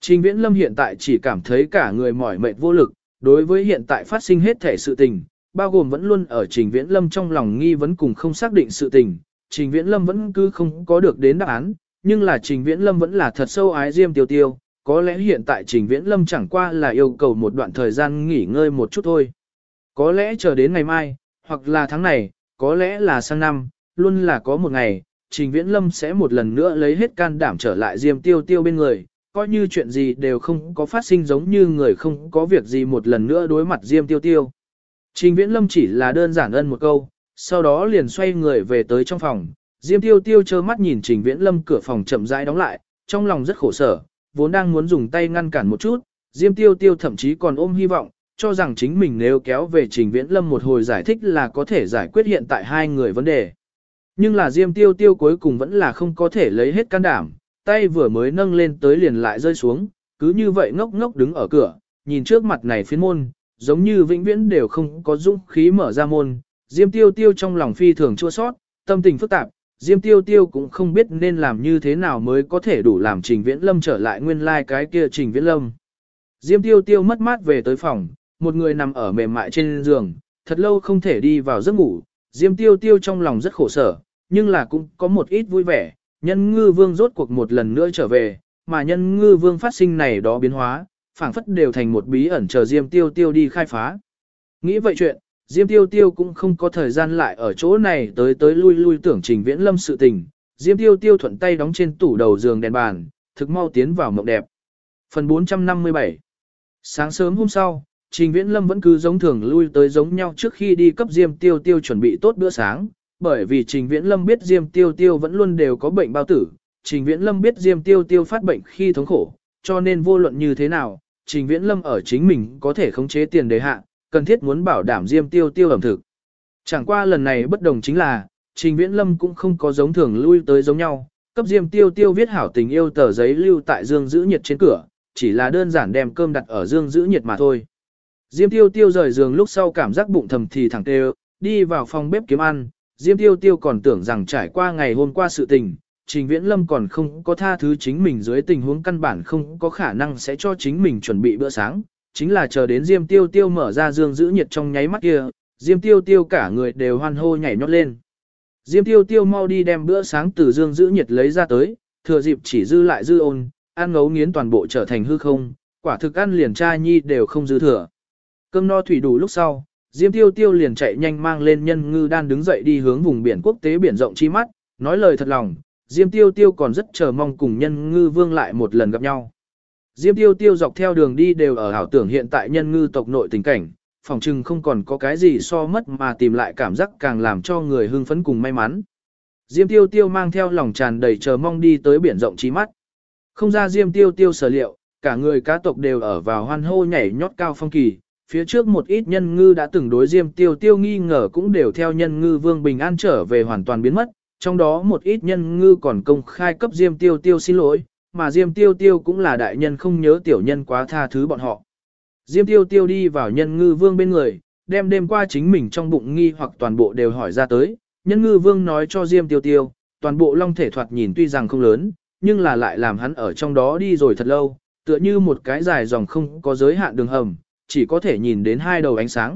Trình Viễn Lâm hiện tại chỉ cảm thấy cả người mỏi mệt vô lực, đối với hiện tại phát sinh hết thể sự tình, bao gồm vẫn luôn ở Trình Viễn Lâm trong lòng nghi vấn cùng không xác định sự tình, Trình Viễn Lâm vẫn cứ không có được đến đáp án, nhưng là Trình Viễn Lâm vẫn là thật sâu ái Diêm Tiêu Tiêu, có lẽ hiện tại Trình Viễn Lâm chẳng qua là yêu cầu một đoạn thời gian nghỉ ngơi một chút thôi. Có lẽ chờ đến ngày mai, hoặc là tháng này, có lẽ là sang năm, luôn là có một ngày, Trình Viễn Lâm sẽ một lần nữa lấy hết can đảm trở lại Diêm Tiêu Tiêu bên người, coi như chuyện gì đều không có phát sinh giống như người không có việc gì một lần nữa đối mặt Diêm Tiêu Tiêu. Trình Viễn Lâm chỉ là đơn giản ân một câu, sau đó liền xoay người về tới trong phòng, Diêm Tiêu Tiêu trơ mắt nhìn Trình Viễn Lâm cửa phòng chậm rãi đóng lại, trong lòng rất khổ sở, vốn đang muốn dùng tay ngăn cản một chút, Diêm Tiêu Tiêu thậm chí còn ôm hy vọng, cho rằng chính mình nếu kéo về Trình Viễn Lâm một hồi giải thích là có thể giải quyết hiện tại hai người vấn đề. Nhưng là Diêm Tiêu Tiêu cuối cùng vẫn là không có thể lấy hết can đảm, tay vừa mới nâng lên tới liền lại rơi xuống, cứ như vậy ngốc ngốc đứng ở cửa, nhìn trước mặt này phiến môn, giống như vĩnh viễn đều không có dũng khí mở ra môn. Diêm Tiêu Tiêu trong lòng phi thường chua sót, tâm tình phức tạp, Diêm Tiêu Tiêu cũng không biết nên làm như thế nào mới có thể đủ làm Trình Viễn Lâm trở lại nguyên lai cái kia Trình Viễn Lâm. Diêm Tiêu Tiêu mất mát về tới phòng, một người nằm ở mềm mại trên giường, thật lâu không thể đi vào giấc ngủ. Diêm Tiêu Tiêu trong lòng rất khổ sở, nhưng là cũng có một ít vui vẻ, Nhân Ngư Vương rốt cuộc một lần nữa trở về, mà Nhân Ngư Vương phát sinh này đó biến hóa, phảng phất đều thành một bí ẩn chờ Diêm Tiêu Tiêu đi khai phá. Nghĩ vậy chuyện, Diêm Tiêu Tiêu cũng không có thời gian lại ở chỗ này tới lui lui tưởng Trình Viễn Lâm sự tình. Diêm Tiêu Tiêu thuận tay đóng trên tủ đầu giường đèn bàn, thực mau tiến vào mộng đẹp. Phần 457. Sáng sớm hôm sau, Trình Viễn Lâm vẫn cứ giống thường lui tới giống nhau trước khi đi cấp Diêm Tiêu Tiêu chuẩn bị tốt bữa sáng, bởi vì Trình Viễn Lâm biết Diêm Tiêu Tiêu vẫn luôn đều có bệnh bao tử, Trình Viễn Lâm biết Diêm Tiêu Tiêu phát bệnh khi thống khổ, cho nên vô luận như thế nào, Trình Viễn Lâm ở chính mình có thể khống chế tiền đề hạ, cần thiết muốn bảo đảm Diêm Tiêu Tiêu ẩm thực. Chẳng qua lần này bất đồng chính là, Trình Viễn Lâm cũng không có giống thường lui tới giống nhau, cấp Diêm Tiêu Tiêu viết hảo tình yêu tờ giấy lưu tại dương giữ nhiệt trên cửa, chỉ là đơn giản đem cơm đặt ở dương giữ nhiệt mà thôi. Diêm Tiêu Tiêu rời giường lúc sau cảm giác bụng thầm thì thẳng tê, đi vào phòng bếp kiếm ăn, Diêm Tiêu Tiêu còn tưởng rằng trải qua ngày hôm qua sự tình, Trình Viễn Lâm còn không có tha thứ chính mình dưới tình huống căn bản không có khả năng sẽ cho chính mình chuẩn bị bữa sáng, chính là chờ đến Diêm Tiêu Tiêu mở ra dương giữ nhiệt trong nháy mắt kia, Diêm Tiêu Tiêu cả người đều hoan hô nhảy nhót lên. Diêm Tiêu Tiêu mau đi đem bữa sáng từ dương giữ nhiệt lấy ra tới, thừa dịp chỉ dư lại dư ôn, ăn ngấu nghiến toàn bộ trở thành hư không, quả thực ăn liền trai nhi đều không dư thừa. Cơm no thủy đủ lúc sau, Diêm Tiêu Tiêu liền chạy nhanh mang lên Nhân Ngư Đan đứng dậy đi hướng vùng biển quốc tế biển rộng chi mắt, nói lời thật lòng, Diêm Tiêu Tiêu còn rất chờ mong cùng Nhân Ngư Vương lại một lần gặp nhau. Diêm Tiêu Tiêu dọc theo đường đi đều ở ảo tưởng hiện tại Nhân Ngư tộc nội tình cảnh, phòng trừng không còn có cái gì so mất mà tìm lại cảm giác càng làm cho người hưng phấn cùng may mắn. Diêm Tiêu Tiêu mang theo lòng tràn đầy chờ mong đi tới biển rộng chi mắt. Không ra Diêm Tiêu Tiêu sở liệu, cả người cá tộc đều ở vào hoan hô nhảy nhót cao phong kỳ, phía trước một ít Nhân Ngư đã từng đối Diêm Tiêu Tiêu nghi ngờ cũng đều theo Nhân Ngư Vương bình an trở về hoàn toàn biến mất, trong đó một ít Nhân Ngư còn công khai cấp Diêm Tiêu Tiêu xin lỗi, mà Diêm Tiêu Tiêu cũng là đại nhân không nhớ tiểu nhân quá tha thứ bọn họ. Diêm Tiêu Tiêu đi vào Nhân Ngư Vương bên người, đem đêm qua chính mình trong bụng nghi hoặc toàn bộ đều hỏi ra tới, Nhân Ngư Vương nói cho Diêm Tiêu Tiêu, toàn bộ long thể thoạt nhìn tuy rằng không lớn, nhưng là lại làm hắn ở trong đó đi rồi thật lâu, tựa như một cái dài dòng không có giới hạn đường hầm, chỉ có thể nhìn đến hai đầu ánh sáng.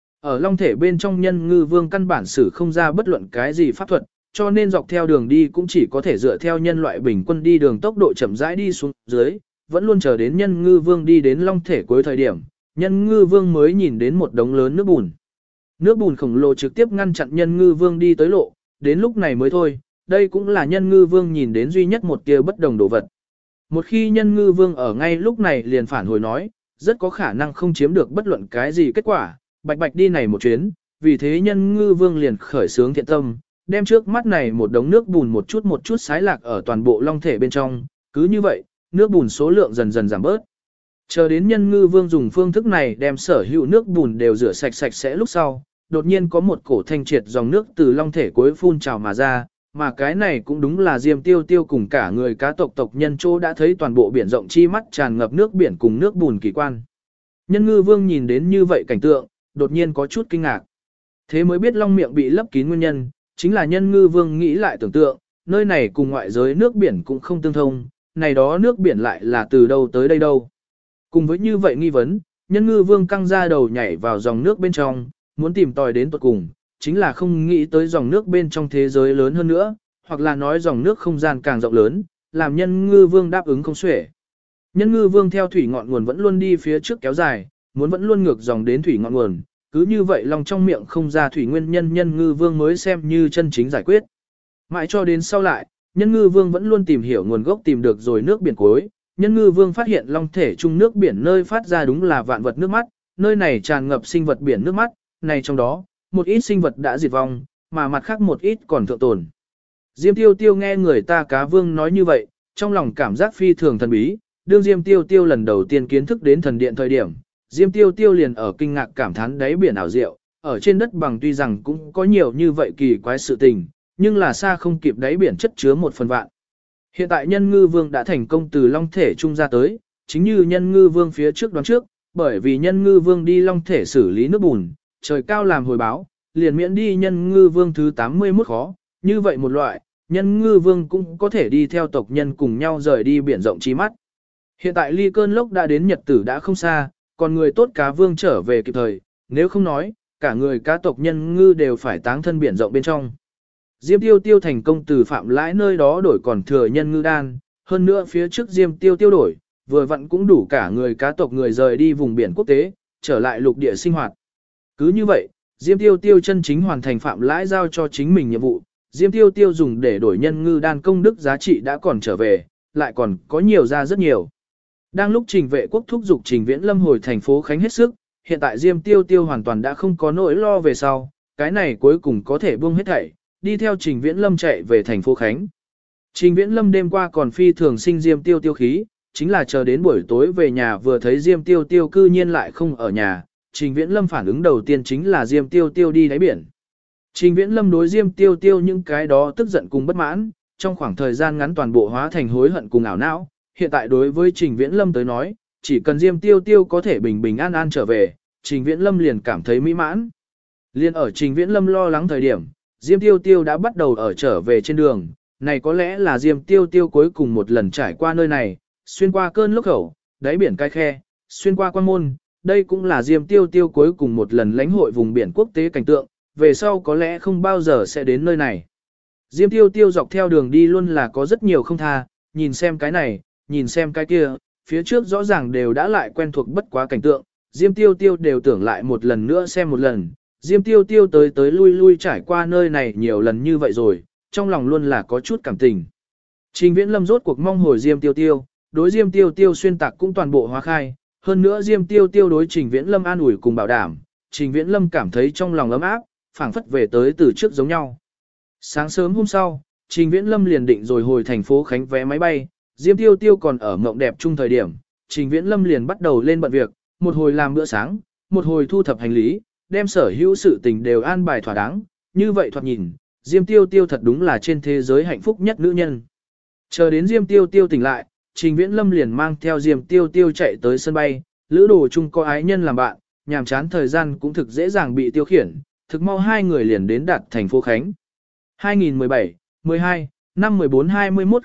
Ở long thể bên trong Nhân Ngư Vương căn bản sử không ra bất luận cái gì pháp thuật, cho nên dọc theo đường đi cũng chỉ có thể dựa theo nhân loại bình quân đi đường tốc độ chậm rãi đi xuống dưới, vẫn luôn chờ đến Nhân Ngư Vương đi đến long thể cuối thời điểm, Nhân Ngư Vương mới nhìn đến một đống lớn nước bùn. Nước bùn khổng lồ trực tiếp ngăn chặn Nhân Ngư Vương đi tới lộ, đến lúc này mới thôi, đây cũng là Nhân Ngư Vương nhìn đến duy nhất một tia bất đồng đồ vật. Một khi Nhân Ngư Vương ở ngay lúc này liền phản hồi nói, rất có khả năng không chiếm được bất luận cái gì kết quả, bạch bạch đi này một chuyến, vì thế Nhân Ngư Vương liền khởi sướng thiện tâm, đem trước mắt này một đống nước bùn một chút xái lạc ở toàn bộ long thể bên trong, cứ như vậy, nước bùn số lượng dần dần giảm bớt. Chờ đến Nhân Ngư Vương dùng phương thức này đem sở hữu nước bùn đều rửa sạch sạch sẽ lúc sau, đột nhiên có một cổ thanh triệt dòng nước từ long thể cuối phun trào mà ra, mà cái này cũng đúng là Diêm Tiêu Tiêu cùng cả người cá tộc tộc nhân chỗ đã thấy toàn bộ biển rộng chi mắt tràn ngập nước biển cùng nước bùn kỳ quan. Nhân Ngư Vương nhìn đến như vậy cảnh tượng, đột nhiên có chút kinh ngạc. Thế mới biết long miệng bị lấp kín nguyên nhân, chính là Nhân Ngư Vương nghĩ lại tưởng tượng, nơi này cùng ngoại giới nước biển cũng không tương thông, này đó nước biển lại là từ đâu tới đây đâu. Cùng với như vậy nghi vấn, Nhân Ngư Vương căng ra đầu nhảy vào dòng nước bên trong, muốn tìm tòi đến tuột cùng, chính là không nghĩ tới dòng nước bên trong thế giới lớn hơn nữa, hoặc là nói dòng nước không gian càng rộng lớn, làm Nhân Ngư Vương đáp ứng không xuể. Nhân Ngư Vương theo thủy ngọn nguồn vẫn luôn đi phía trước kéo dài, muốn vẫn luôn ngược dòng đến thủy ngọn nguồn, cứ như vậy lòng trong miệng không ra thủy nguyên nhân Nhân Ngư Vương mới xem như chân chính giải quyết. Mãi cho đến sau lại, Nhân Ngư Vương vẫn luôn tìm hiểu nguồn gốc tìm được rồi nước biển cuối. Nhân Ngư Vương phát hiện long thể trung nước biển nơi phát ra đúng là vạn vật nước mắt, nơi này tràn ngập sinh vật biển nước mắt, này trong đó, một ít sinh vật đã diệt vong, mà mặt khác một ít còn thượng tồn. Diêm Tiêu Tiêu nghe người ta cá vương nói như vậy, trong lòng cảm giác phi thường thần bí, đương Diêm Tiêu Tiêu lần đầu tiên kiến thức đến thần điện thời điểm, Diêm Tiêu Tiêu liền ở kinh ngạc cảm thán đáy biển ảo diệu, ở trên đất bằng tuy rằng cũng có nhiều như vậy kỳ quái sự tình, nhưng là xa không kịp đáy biển chất chứa một phần vạn. Hiện tại Nhân Ngư Vương đã thành công từ long thể trung ra tới, chính như Nhân Ngư Vương phía trước đoán trước, bởi vì Nhân Ngư Vương đi long thể xử lý nước bùn, trời cao làm hồi báo, liền miễn đi Nhân Ngư Vương thứ 81 khó, như vậy một loại, Nhân Ngư Vương cũng có thể đi theo tộc nhân cùng nhau rời đi biển rộng chi mắt. Hiện tại ly cơn lốc đã đến nhật tử đã không xa, còn người tốt cá vương trở về kịp thời, nếu không nói, cả người cá tộc Nhân Ngư đều phải táng thân biển rộng bên trong. Diêm Tiêu Tiêu thành công từ Phạm Lãi nơi đó đổi còn thừa Nhân Ngư đan, hơn nữa phía trước Diêm Tiêu Tiêu đổi, vừa vặn cũng đủ cả người cá tộc người rời đi vùng biển quốc tế, trở lại lục địa sinh hoạt. Cứ như vậy, Diêm Tiêu Tiêu chân chính hoàn thành Phạm Lãi giao cho chính mình nhiệm vụ, Diêm Tiêu Tiêu dùng để đổi Nhân Ngư đan công đức giá trị đã còn trở về, lại còn có nhiều ra rất nhiều. Đang lúc Trình Vệ Quốc thúc giục Trình Viễn Lâm hồi thành phố Khánh hết sức, hiện tại Diêm Tiêu Tiêu hoàn toàn đã không có nỗi lo về sau, cái này cuối cùng có thể buông hết thảy, đi theo Trình Viễn Lâm chạy về thành phố Khánh. Trình Viễn Lâm đêm qua còn phi thường sinh Diêm Tiêu Tiêu khí, chính là chờ đến buổi tối về nhà vừa thấy Diêm Tiêu Tiêu cư nhiên lại không ở nhà, Trình Viễn Lâm phản ứng đầu tiên chính là Diêm Tiêu Tiêu đi đáy biển. Trình Viễn Lâm đối Diêm Tiêu Tiêu những cái đó tức giận cùng bất mãn, trong khoảng thời gian ngắn toàn bộ hóa thành hối hận cùng ảo não, hiện tại đối với Trình Viễn Lâm tới nói, chỉ cần Diêm Tiêu Tiêu có thể bình bình an an trở về, Trình Viễn Lâm liền cảm thấy mỹ mãn. Liên ở Trình Viễn Lâm lo lắng thời điểm, Diêm Tiêu Tiêu đã bắt đầu ở trở về trên đường, này có lẽ là Diêm Tiêu Tiêu cuối cùng một lần trải qua nơi này, xuyên qua cơn lốc khẩu, đáy biển cái khe, xuyên qua quan môn, đây cũng là Diêm Tiêu Tiêu cuối cùng một lần lãnh hội vùng biển quốc tế cảnh tượng, về sau có lẽ không bao giờ sẽ đến nơi này. Diêm Tiêu Tiêu dọc theo đường đi luôn là có rất nhiều không tha, nhìn xem cái này, nhìn xem cái kia, phía trước rõ ràng đều đã lại quen thuộc bất quá cảnh tượng, Diêm Tiêu Tiêu đều tưởng lại một lần nữa xem một lần, Diêm Tiêu Tiêu tới tới lui lui trải qua nơi này nhiều lần như vậy rồi, trong lòng luôn là có chút cảm tình. Trình Viễn Lâm rốt cuộc mong hồi Diêm Tiêu Tiêu, đối Diêm Tiêu Tiêu xuyên tạc cũng toàn bộ hóa khai, hơn nữa Diêm Tiêu Tiêu đối Trình Viễn Lâm an ủi cùng bảo đảm, Trình Viễn Lâm cảm thấy trong lòng ấm áp, phảng phất về tới từ trước giống nhau. Sáng sớm hôm sau, Trình Viễn Lâm liền định rồi hồi thành phố Khánh vé máy bay, Diêm Tiêu Tiêu còn ở mộng đẹp chung thời điểm, Trình Viễn Lâm liền bắt đầu lên bận việc, một hồi làm bữa sáng, một hồi thu thập hành lý, đem sở hữu sự tình đều an bài thỏa đáng, như vậy thoạt nhìn, Diêm Tiêu Tiêu thật đúng là trên thế giới hạnh phúc nhất nữ nhân. Chờ đến Diêm Tiêu Tiêu tỉnh lại, Trình Viễn Lâm liền mang theo Diêm Tiêu Tiêu chạy tới sân bay, lữ đồ chung có ái nhân làm bạn, nhàm chán thời gian cũng thực dễ dàng bị tiêu khiển, thực mau hai người liền đến đạt thành phố Khánh. 2017, 12, năm 14 21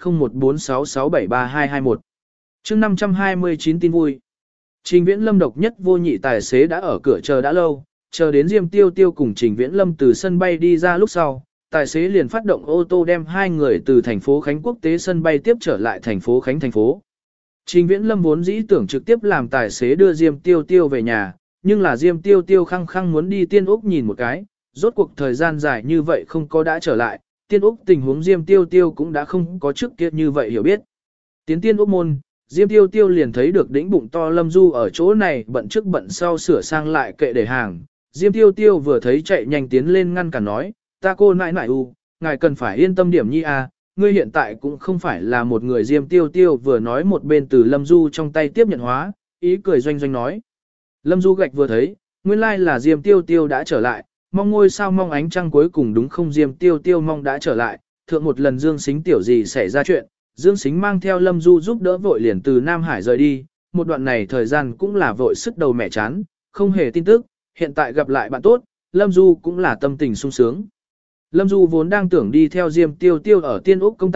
0146673221. Chương 529 tin vui. Trình Viễn Lâm độc nhất vô nhị tài xế đã ở cửa chờ đã lâu, chờ đến Diêm Tiêu Tiêu cùng Trình Viễn Lâm từ sân bay đi ra lúc sau, tài xế liền phát động ô tô đem hai người từ thành phố Khánh quốc tế sân bay tiếp trở lại thành phố Khánh thành phố. Trình Viễn Lâm vốn dĩ tưởng trực tiếp làm tài xế đưa Diêm Tiêu Tiêu về nhà, nhưng là Diêm Tiêu Tiêu khăng khăng muốn đi Tiên Úc nhìn một cái, rốt cuộc thời gian dài như vậy không có đã trở lại, Tiên Úc tình huống Diêm Tiêu Tiêu cũng đã không có trước kia như vậy hiểu biết. Tiến Tiên Úc môn, Diêm Tiêu Tiêu liền thấy được đỉnh bụng to Lâm Du ở chỗ này bận trước bận sau sửa sang lại kệ để hàng. Diêm Tiêu Tiêu vừa thấy chạy nhanh tiến lên ngăn cản nói, ta cô nãi nãi ngài cần phải yên tâm điểm nhi à, ngươi hiện tại cũng không phải là một người. Diêm Tiêu Tiêu vừa nói một bên từ Lâm Du trong tay tiếp nhận hóa, ý cười doanh doanh nói. Lâm Du gạch vừa thấy, nguyên lai là Diêm Tiêu Tiêu đã trở lại, mong ngôi sao mong ánh trăng cuối cùng đúng không. Diêm Tiêu Tiêu mong đã trở lại, thượng một lần Dương Sính tiểu gì xảy ra chuyện, Dương Sính mang theo Lâm Du giúp đỡ vội liền từ Nam Hải rời đi, một đoạn này thời gian cũng là vội sức đầu mẹ chán, không hề tin tức, hiện tại gặp lại bạn tốt, Lâm Du cũng là tâm tình sung sướng. Lâm Du vốn đang tưởng đi theo Diêm Tiêu Tiêu ở Tiên Úc công tác,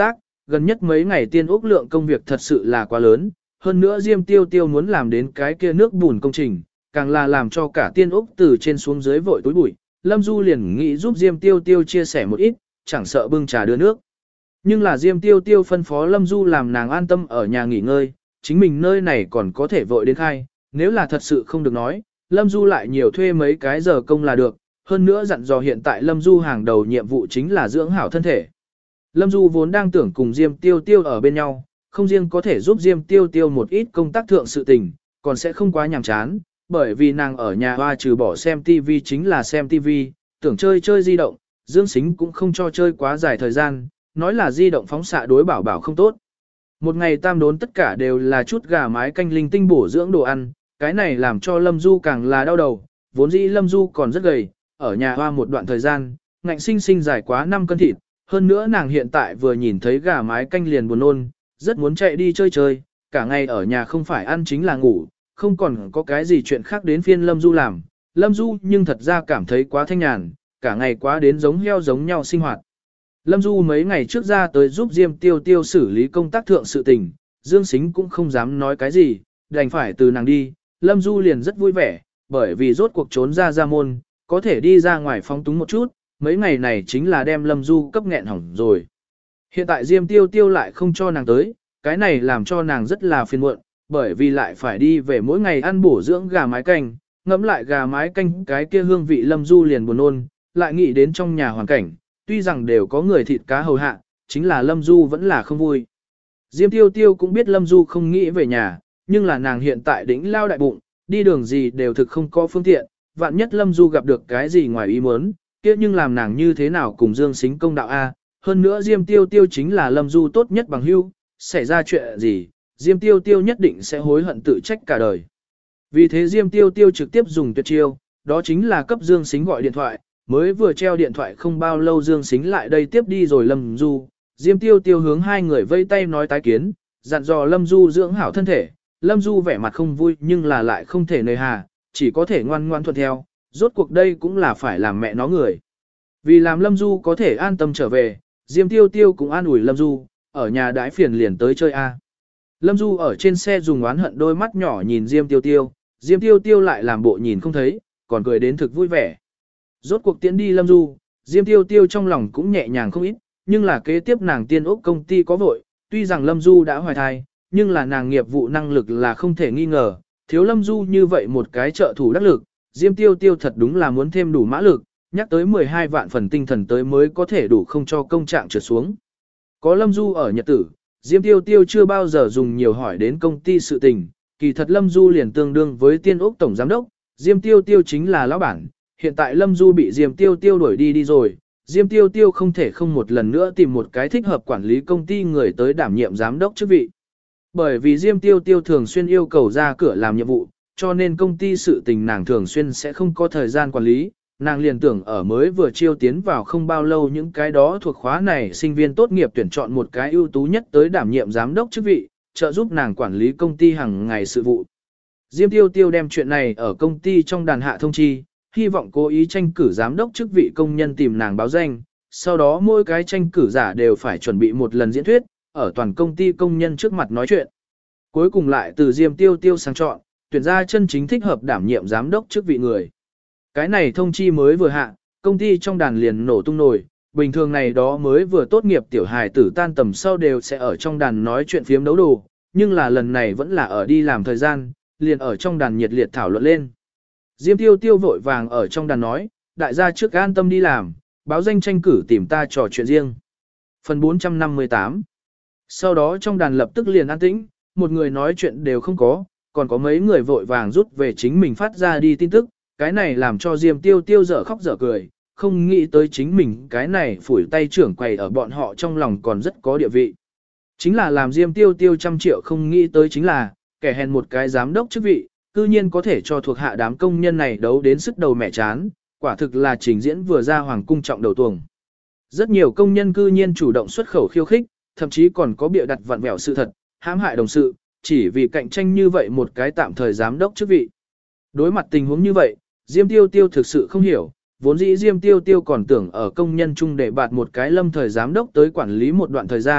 gần nhất mấy ngày Tiên Úc lượng công việc thật sự là quá lớn, hơn nữa Diêm Tiêu Tiêu muốn làm đến cái kia nước bùn công trình, càng là làm cho cả Tiên Úc từ trên xuống dưới vội túi bụi. Lâm Du liền nghĩ giúp Diêm Tiêu Tiêu chia sẻ một ít, chẳng sợ bưng trà đưa nước. Nhưng là Diêm Tiêu Tiêu phân phó Lâm Du làm nàng an tâm ở nhà nghỉ ngơi, chính mình nơi này còn có thể vội đến khai, nếu là thật sự không được nói, Lâm Du lại nhiều thuê mấy cái giờ công là được, hơn nữa dặn dò hiện tại Lâm Du hàng đầu nhiệm vụ chính là dưỡng hảo thân thể. Lâm Du vốn đang tưởng cùng Diêm Tiêu Tiêu ở bên nhau, không riêng có thể giúp Diêm Tiêu Tiêu một ít công tác thượng sự tình, còn sẽ không quá nhàm chán, bởi vì nàng ở nhà hoa trừ bỏ xem TV chính là xem TV, tưởng chơi di động, Dương Sính cũng không cho chơi quá dài thời gian, nói là di động phóng xạ đối bảo bảo không tốt. Một ngày tam đốn tất cả đều là chút gà mái canh linh tinh bổ dưỡng đồ ăn, cái này làm cho Lâm Du càng là đau đầu, vốn dĩ Lâm Du còn rất gầy, ở nhà hoa một đoạn thời gian, ngạnh sinh sinh dài quá 5 cân thịt, hơn nữa nàng hiện tại vừa nhìn thấy gà mái canh liền buồn nôn, rất muốn chạy đi chơi, cả ngày ở nhà không phải ăn chính là ngủ, không còn có cái gì chuyện khác đến phiên Lâm Du làm. Lâm Du nhưng thật ra cảm thấy quá thanh nhàn, cả ngày quá đến giống heo giống nhau sinh hoạt. Lâm Du mấy ngày trước ra tới giúp Diêm Tiêu Tiêu xử lý công tác thượng sự tình, Dương Sính cũng không dám nói cái gì, đành phải từ nàng đi. Lâm Du liền rất vui vẻ, bởi vì rốt cuộc trốn ra môn, có thể đi ra ngoài phóng túng một chút, mấy ngày này chính là đem Lâm Du cấp nghẹn hỏng rồi. Hiện tại Diêm Tiêu Tiêu lại không cho nàng tới, cái này làm cho nàng rất là phiền muộn, bởi vì lại phải đi về mỗi ngày ăn bổ dưỡng gà mái canh, ngẫm lại gà mái canh cái kia hương vị Lâm Du liền buồn nôn, lại nghĩ đến trong nhà hoàn cảnh, tuy rằng đều có người thịt cá hầu hạ, chính là Lâm Du vẫn là không vui. Diêm Tiêu Tiêu cũng biết Lâm Du không nghĩ về nhà, nhưng là nàng hiện tại đỉnh lao đại bụng, đi đường gì đều thực không có phương tiện, vạn nhất Lâm Du gặp được cái gì ngoài ý muốn, kia nhưng làm nàng như thế nào cùng Dương Sính công đạo A, hơn nữa Diêm Tiêu Tiêu chính là Lâm Du tốt nhất bằng hữu, xảy ra chuyện gì, Diêm Tiêu Tiêu nhất định sẽ hối hận tự trách cả đời. Vì thế Diêm Tiêu Tiêu trực tiếp dùng tuyệt chiêu, đó chính là cấp Dương Sính gọi điện thoại, mới vừa treo điện thoại không bao lâu Dương Sính lại đây tiếp đi rồi Lâm Du, Diêm Tiêu Tiêu hướng hai người vây tay nói tái kiến, dặn dò Lâm Du dưỡng hảo thân thể, Lâm Du vẻ mặt không vui nhưng là lại không thể nề hà, chỉ có thể ngoan ngoan thuận theo, rốt cuộc đây cũng là phải làm mẹ nó người. Vì làm Lâm Du có thể an tâm trở về, Diêm Tiêu Tiêu cũng an ủi Lâm Du, ở nhà đãi phiền liền tới chơi A. Lâm Du ở trên xe dùng oán hận đôi mắt nhỏ nhìn Diêm Tiêu Tiêu, Diêm Tiêu Tiêu lại làm bộ nhìn không thấy, còn cười đến thực vui vẻ. Rốt cuộc tiễn đi Lâm Du, Diêm Tiêu Tiêu trong lòng cũng nhẹ nhàng không ít, nhưng là kế tiếp nàng Tiên Úc công ty có vội, tuy rằng Lâm Du đã hoài thai, nhưng là nàng nghiệp vụ năng lực là không thể nghi ngờ, thiếu Lâm Du như vậy một cái trợ thủ đắc lực, Diêm Tiêu Tiêu thật đúng là muốn thêm đủ mã lực, nhắc tới 12 vạn phần tinh thần tới mới có thể đủ không cho công trạng trượt xuống. Có Lâm Du ở nhật tử, Diêm Tiêu Tiêu chưa bao giờ dùng nhiều hỏi đến công ty sự tình, kỳ thật Lâm Du liền tương đương với Tiên Úc tổng giám đốc, Diêm Tiêu Tiêu chính là lão bản, hiện tại Lâm Du bị Diêm Tiêu Tiêu đuổi đi rồi, Diêm Tiêu Tiêu không thể không một lần nữa tìm một cái thích hợp quản lý công ty người tới đảm nhiệm giám đốc chức vị. Bởi vì Diêm Tiêu Tiêu thường xuyên yêu cầu ra cửa làm nhiệm vụ, cho nên công ty sự tình nàng thường xuyên sẽ không có thời gian quản lý, nàng liền tưởng ở mới vừa chiêu tiến vào không bao lâu những cái đó thuộc khóa này sinh viên tốt nghiệp tuyển chọn một cái ưu tú nhất tới đảm nhiệm giám đốc chức vị, trợ giúp nàng quản lý công ty hàng ngày sự vụ. Diêm Tiêu Tiêu đem chuyện này ở công ty trong đàn hạ thông chi, hy vọng cố ý tranh cử giám đốc chức vị công nhân tìm nàng báo danh, sau đó mỗi cái tranh cử giả đều phải chuẩn bị một lần diễn thuyết, ở toàn công ty công nhân trước mặt nói chuyện. Cuối cùng lại từ Diêm Tiêu Tiêu sang chọn, tuyển ra chân chính thích hợp đảm nhiệm giám đốc chức vị người. Cái này thông chi mới vừa hạ, công ty trong đàn liền nổ tung nổi, bình thường này đó mới vừa tốt nghiệp tiểu hài tử tan tầm sau đều sẽ ở trong đàn nói chuyện phiếm đấu đồ, nhưng là lần này vẫn là ở đi làm thời gian, liền ở trong đàn nhiệt liệt thảo luận lên. Diêm Tiêu Tiêu vội vàng ở trong đàn nói, đại gia trước an tâm đi làm, báo danh tranh cử tìm ta trò chuyện riêng. Phần 458. Sau đó trong đàn lập tức liền an tĩnh, một người nói chuyện đều không có, còn có mấy người vội vàng rút về chính mình phát ra đi tin tức, cái này làm cho Diêm Tiêu Tiêu dở khóc dở cười, không nghĩ tới chính mình cái này phủi tay trưởng quầy ở bọn họ trong lòng còn rất có địa vị. Chính là làm Diêm Tiêu Tiêu trăm triệu không nghĩ tới chính là, kẻ hèn một cái giám đốc chức vị, cư nhiên có thể cho thuộc hạ đám công nhân này đấu đến sức đầu mẹ chán, quả thực là trình diễn vừa ra hoàng cung trọng đầu tuồng. Rất nhiều công nhân cư nhiên chủ động xuất khẩu khiêu khích, thậm chí còn có bịa đặt vặn vẹo sự thật, hãm hại đồng sự, chỉ vì cạnh tranh như vậy một cái tạm thời giám đốc chức vị. Đối mặt tình huống như vậy, Diêm Tiêu Tiêu thực sự không hiểu, vốn dĩ Diêm Tiêu Tiêu còn tưởng ở công nhân chung để bạt một cái lâm thời giám đốc tới quản lý một đoạn thời gian,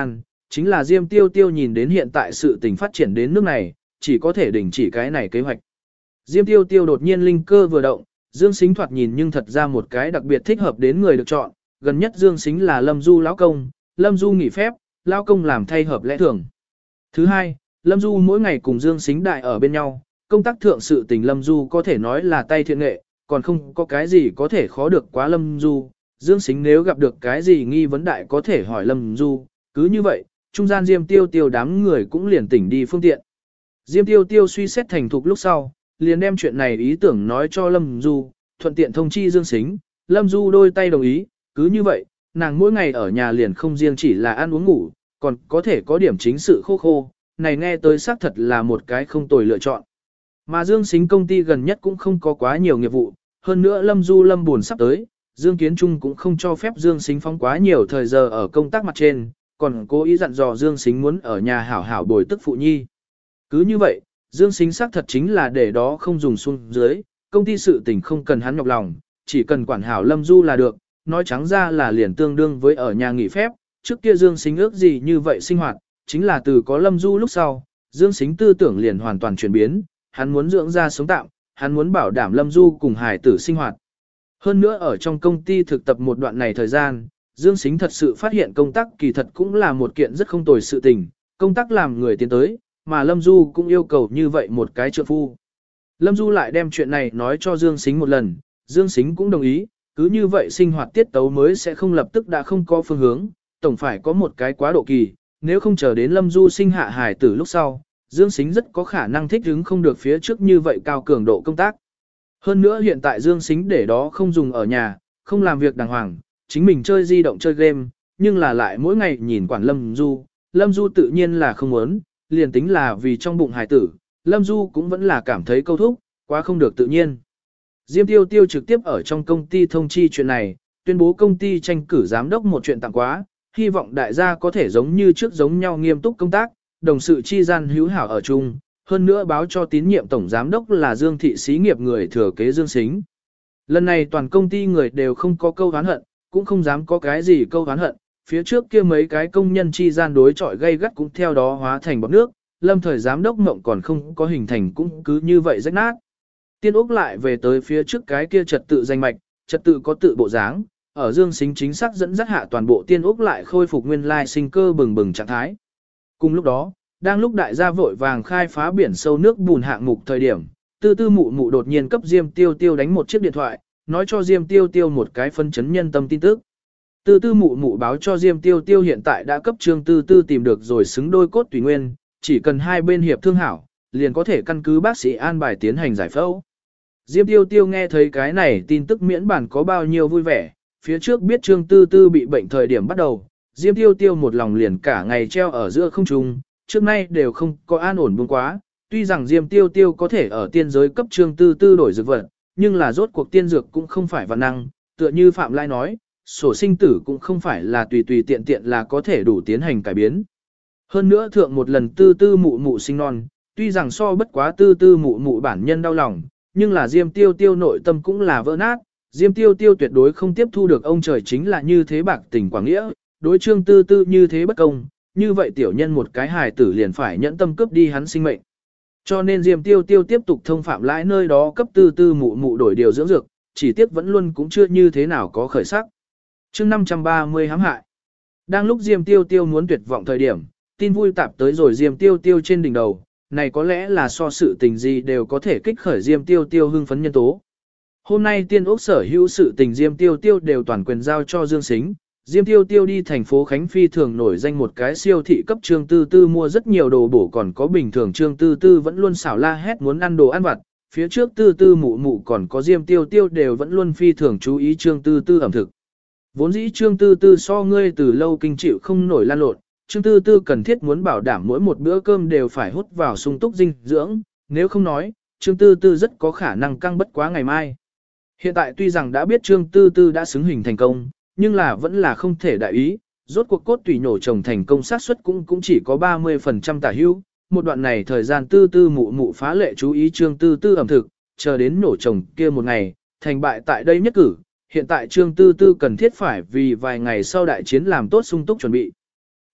chính là Diêm Tiêu Tiêu nhìn đến hiện tại sự tình phát triển đến nước này, chỉ có thể đình chỉ cái này kế hoạch. Diêm Tiêu Tiêu đột nhiên linh cơ vừa động, Dương Sính thoạt nhìn nhưng thật ra một cái đặc biệt thích hợp đến người được chọn, gần nhất Dương Sính là Lâm Du lão công, Lâm Du nghỉ phép, lão công làm thay hợp lẽ thường. Thứ hai, Lâm Du mỗi ngày cùng Dương Sính đại ở bên nhau, công tác thượng sự tình Lâm Du có thể nói là tay thiện nghệ, còn không có cái gì có thể khó được quá Lâm Du. Dương Sính nếu gặp được cái gì nghi vấn đại có thể hỏi Lâm Du, cứ như vậy, trung gian Diêm Tiêu Tiêu đám người cũng liền tỉnh đi phương tiện. Diêm Tiêu Tiêu suy xét thành thục lúc sau, liền đem chuyện này ý tưởng nói cho Lâm Du, thuận tiện thông chi Dương Sính, Lâm Du đôi tay đồng ý, cứ như vậy, nàng mỗi ngày ở nhà liền không riêng chỉ là ăn uống ngủ, còn có thể có điểm chính sự khô khô, này nghe tới xác thật là một cái không tồi lựa chọn. Mà Dương Sính công ty gần nhất cũng không có quá nhiều nghiệp vụ, hơn nữa Lâm Du Lâm buồn sắp tới, Dương Kiến Trung cũng không cho phép Dương Sính phóng quá nhiều thời giờ ở công tác mặt trên, còn cố ý dặn dò Dương Sính muốn ở nhà hảo hảo bồi tức phụ nhi. Cứ như vậy, Dương Sính xác thật chính là để đó không dùng xuống dưới, công ty sự tình không cần hắn nhọc lòng, chỉ cần quản hảo Lâm Du là được, nói trắng ra là liền tương đương với ở nhà nghỉ phép, trước kia Dương Sính ước gì như vậy sinh hoạt, chính là từ có Lâm Du lúc sau, Dương Sính tư tưởng liền hoàn toàn chuyển biến, hắn muốn dưỡng ra sống tạm, hắn muốn bảo đảm Lâm Du cùng hài tử sinh hoạt. Hơn nữa ở trong công ty thực tập một đoạn này thời gian, Dương Sính thật sự phát hiện công tác kỳ thật cũng là một kiện rất không tồi sự tình, công tác làm người tiến tới, mà Lâm Du cũng yêu cầu như vậy một cái trợ phu. Lâm Du lại đem chuyện này nói cho Dương Sính một lần, Dương Sính cũng đồng ý, cứ như vậy sinh hoạt tiết tấu mới sẽ không lập tức đã không có phương hướng, tổng phải có một cái quá độ kỳ, nếu không chờ đến Lâm Du sinh hạ hài tử lúc sau, Dương Sính rất có khả năng thích ứng không được phía trước như vậy cao cường độ công tác. Hơn nữa hiện tại Dương Sính để đó không dùng ở nhà, không làm việc đàng hoàng, chính mình chơi di động chơi game, nhưng là lại mỗi ngày nhìn quản Lâm Du tự nhiên là không muốn, liền tính là vì trong bụng hài tử, Lâm Du cũng vẫn là cảm thấy câu thúc, quá không được tự nhiên. Diêm Tiêu Tiêu trực tiếp ở trong công ty thông chi chuyện này, tuyên bố công ty tranh cử giám đốc một chuyện tặng quá, hy vọng đại gia có thể giống như trước giống nhau nghiêm túc công tác, đồng sự chi gian hữu hảo ở chung, hơn nữa báo cho tín nhiệm tổng giám đốc là Dương thị xí nghiệp người thừa kế Dương Sính. Lần này toàn công ty người đều không có câu oán hận, cũng không dám có cái gì câu oán hận, phía trước kia mấy cái công nhân chi gian đối chọi gây gắt cũng theo đó hóa thành bọt nước, Lâm thời giám đốc mộng còn không có hình thành cũng cứ như vậy rách nát. Tiên Úc lại về tới phía trước cái kia trật tự danh mạch, trật tự có tự bộ dáng, ở Dương Sính chính xác dẫn dắt hạ toàn bộ Tiên Úc lại khôi phục nguyên lai sinh cơ bừng bừng trạng thái. Cùng lúc đó, đang lúc đại gia vội vàng khai phá biển sâu nước bùn hạng mục thời điểm, Tư Tư Mụ Mụ đột nhiên cấp Diêm Tiêu Tiêu đánh một chiếc điện thoại, nói cho Diêm Tiêu Tiêu một cái phân chấn nhân tâm tin tức. Tư Tư Mụ Mụ báo cho Diêm Tiêu Tiêu hiện tại đã cấp Trương Tư Tư tìm được rồi xứng đôi cốt tùy nguyên, chỉ cần hai bên hiệp thương hảo, liền có thể căn cứ bác sĩ an bài tiến hành giải phẫu. Diêm Tiêu Tiêu nghe thấy cái này tin tức miễn bản có bao nhiêu vui vẻ, phía trước biết Trương Tư Tư bị bệnh thời điểm bắt đầu, Diêm Tiêu Tiêu một lòng liền cả ngày treo ở giữa không trung, trước nay đều không có an ổn buông quá, tuy rằng Diêm Tiêu Tiêu có thể ở tiên giới cấp Trương Tư Tư đổi dược vật, nhưng là rốt cuộc tiên dược cũng không phải vạn năng, tựa như Phạm Lai nói, sổ sinh tử cũng không phải là tùy tùy tiện tiện là có thể đủ tiến hành cải biến. Hơn nữa thượng một lần Tư Tư Mụ Mụ sinh non, tuy rằng so bất quá Tư Tư Mụ Mụ bản nhân đau lòng, nhưng là Diêm Tiêu Tiêu nội tâm cũng là vỡ nát, Diêm Tiêu Tiêu tuyệt đối không tiếp thu được ông trời chính là như thế bạc tình quảng nghĩa, đối Trương Tư Tư như thế bất công, như vậy tiểu nhân một cái hài tử liền phải nhẫn tâm cướp đi hắn sinh mệnh. Cho nên Diêm Tiêu Tiêu tiếp tục thông Phạm Lãi nơi đó cấp Tư Tư Mụ Mụ đổi điều dưỡng dược, chỉ tiếc vẫn luôn cũng chưa như thế nào có khởi sắc. Chương 530 hãm hại. Đang lúc Diêm Tiêu Tiêu muốn tuyệt vọng thời điểm, tin vui tạp tới rồi Diêm Tiêu Tiêu trên đỉnh đầu, này có lẽ là so sự tình gì đều có thể kích khởi Diêm Tiêu Tiêu hưng phấn nhân tố. Hôm nay Tiên Úc sở hữu sự tình Diêm Tiêu Tiêu đều toàn quyền giao cho Dương Sính. Diêm Tiêu Tiêu đi thành phố Khánh Phi thường nổi danh một cái siêu thị cấp Trương Tư Tư mua rất nhiều đồ bổ, còn có bình thường Trương Tư Tư vẫn luôn xảo la hét muốn ăn đồ ăn vặt. Phía trước Tư Tư Mụ Mụ còn có Diêm Tiêu Tiêu đều vẫn luôn phi thường chú ý Trương Tư Tư ẩm thực. Vốn dĩ Trương Tư Tư so ngươi từ lâu kinh chịu không nổi lan lộn, Trương Tư Tư cần thiết muốn bảo đảm mỗi một bữa cơm đều phải hút vào sung túc dinh dưỡng, nếu không nói, Trương Tư Tư rất có khả năng căng bất quá ngày mai. Hiện tại tuy rằng đã biết Trương Tư Tư đã xứng hình thành công, nhưng là vẫn là không thể đại ý, rốt cuộc cốt tủy nổ chồng thành công xác suất cũng chỉ có 30% tả hữu. Một đoạn này thời gian Tư Tư Mụ Mụ phá lệ chú ý Trương Tư Tư ẩm thực, chờ đến nổ chồng kia một ngày, thành bại tại đây nhất cử. Hiện tại Trương Tư Tư cần thiết phải vì vài ngày sau đại chiến làm tốt sung túc chuẩn bị.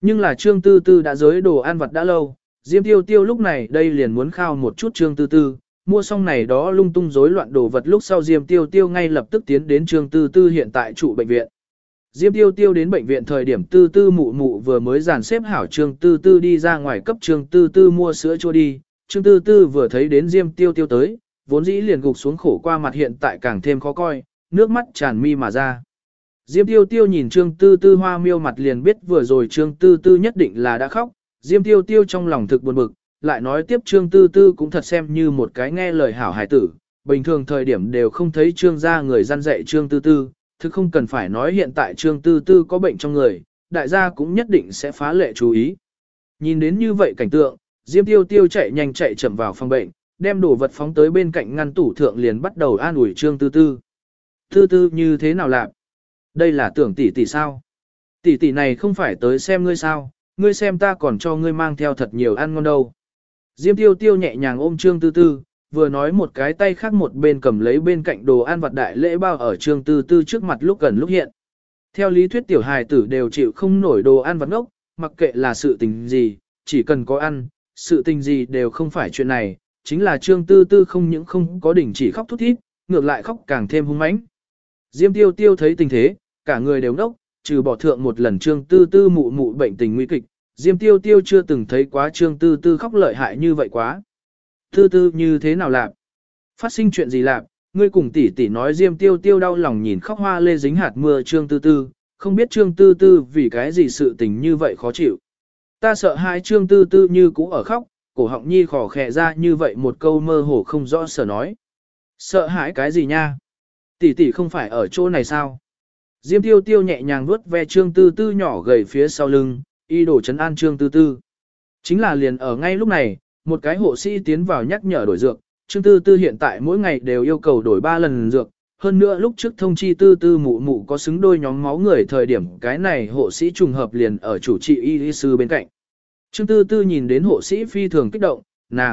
Nhưng là Trương Tư Tư đã giới đồ ăn vặt đã lâu, Diêm Tiêu Tiêu lúc này đây liền muốn khao một chút Trương Tư Tư, mua xong này đó lung tung rối loạn đồ vật lúc sau Diêm Tiêu Tiêu ngay lập tức tiến đến Trương Tư Tư hiện tại trụ bệnh viện. Diêm Tiêu Tiêu đến bệnh viện thời điểm Tư Tư mụ mụ vừa mới dàn xếp hảo Trương Tư Tư đi ra ngoài cấp Trương Tư Tư mua sữa chua đi, Trương Tư Tư vừa thấy đến Diêm Tiêu Tiêu tới, vốn dĩ liền gục xuống khổ qua mặt hiện tại càng thêm khó coi, nước mắt tràn mi mà ra. Diêm Tiêu Tiêu nhìn Trương Tư Tư hoa miêu mặt liền biết vừa rồi Trương Tư Tư nhất định là đã khóc, Diêm Tiêu Tiêu trong lòng thực buồn bực, lại nói tiếp Trương Tư Tư cũng thật xem như một cái nghe lời hảo hài tử, bình thường thời điểm đều không thấy Trương gia người gian dạy Trương Tư Tư, thực không cần phải nói hiện tại Trương Tư Tư có bệnh trong người, đại gia cũng nhất định sẽ phá lệ chú ý. Nhìn đến như vậy cảnh tượng, Diêm Tiêu Tiêu chạy nhanh chạy chậm vào phòng bệnh, đem đồ vật phóng tới bên cạnh ngăn tủ thượng liền bắt đầu an ủi Trương Tư Tư. Tư Tư như thế nào lạc? Đây là tưởng tỷ tỷ sao? Tỷ tỷ này không phải tới xem ngươi sao, ngươi xem ta còn cho ngươi mang theo thật nhiều ăn ngon đâu. Diêm Tiêu Tiêu nhẹ nhàng ôm Trương Tư Tư, vừa nói một cái tay khác một bên cầm lấy bên cạnh đồ ăn vặt đại lễ bao ở Trương Tư Tư trước mặt lúc gần lúc hiện. Theo lý thuyết tiểu hài tử đều chịu không nổi đồ ăn vặt ngốc, mặc kệ là sự tình gì, chỉ cần có ăn, sự tình gì đều không phải chuyện này, chính là Trương Tư Tư không những không có đỉnh chỉ khóc thút thít, ngược lại khóc càng thêm hung mãnh. Diêm Tiêu Tiêu thấy tình thế, cả người đều ngốc, trừ bỏ thượng một lần Trương Tư Tư mụ mụ bệnh tình nguy kịch, Diêm Tiêu Tiêu chưa từng thấy quá Trương Tư Tư khóc lợi hại như vậy quá. Tư Tư như thế nào lạp? Phát sinh chuyện gì lạp? Ngươi cùng tỷ tỷ nói Diêm Tiêu Tiêu đau lòng nhìn khóc hoa lê dính hạt mưa Trương Tư Tư, không biết Trương Tư Tư vì cái gì sự tình như vậy khó chịu. Ta sợ hai Trương Tư Tư như cũ ở khóc, cổ họng nhi khò khẽ ra như vậy một câu mơ hồ không rõ sở nói. Sợ hãi cái gì nha? Tỷ tỷ không phải ở chỗ này sao? Diêm Tiêu Tiêu nhẹ nhàng vuốt ve Trương Tư Tư nhỏ gầy phía sau lưng, y đổ chấn an Trương Tư Tư. Chính là liền ở ngay lúc này, một cái hộ sĩ tiến vào nhắc nhở đổi dược, Trương Tư Tư hiện tại mỗi ngày đều yêu cầu đổi 3 lần dược, hơn nữa lúc trước thông chi Tư Tư mụ mụ có xứng đôi nhóm máu người thời điểm cái này hộ sĩ trùng hợp liền ở chủ trị y sư bên cạnh. Trương Tư Tư nhìn đến hộ sĩ phi thường kích động,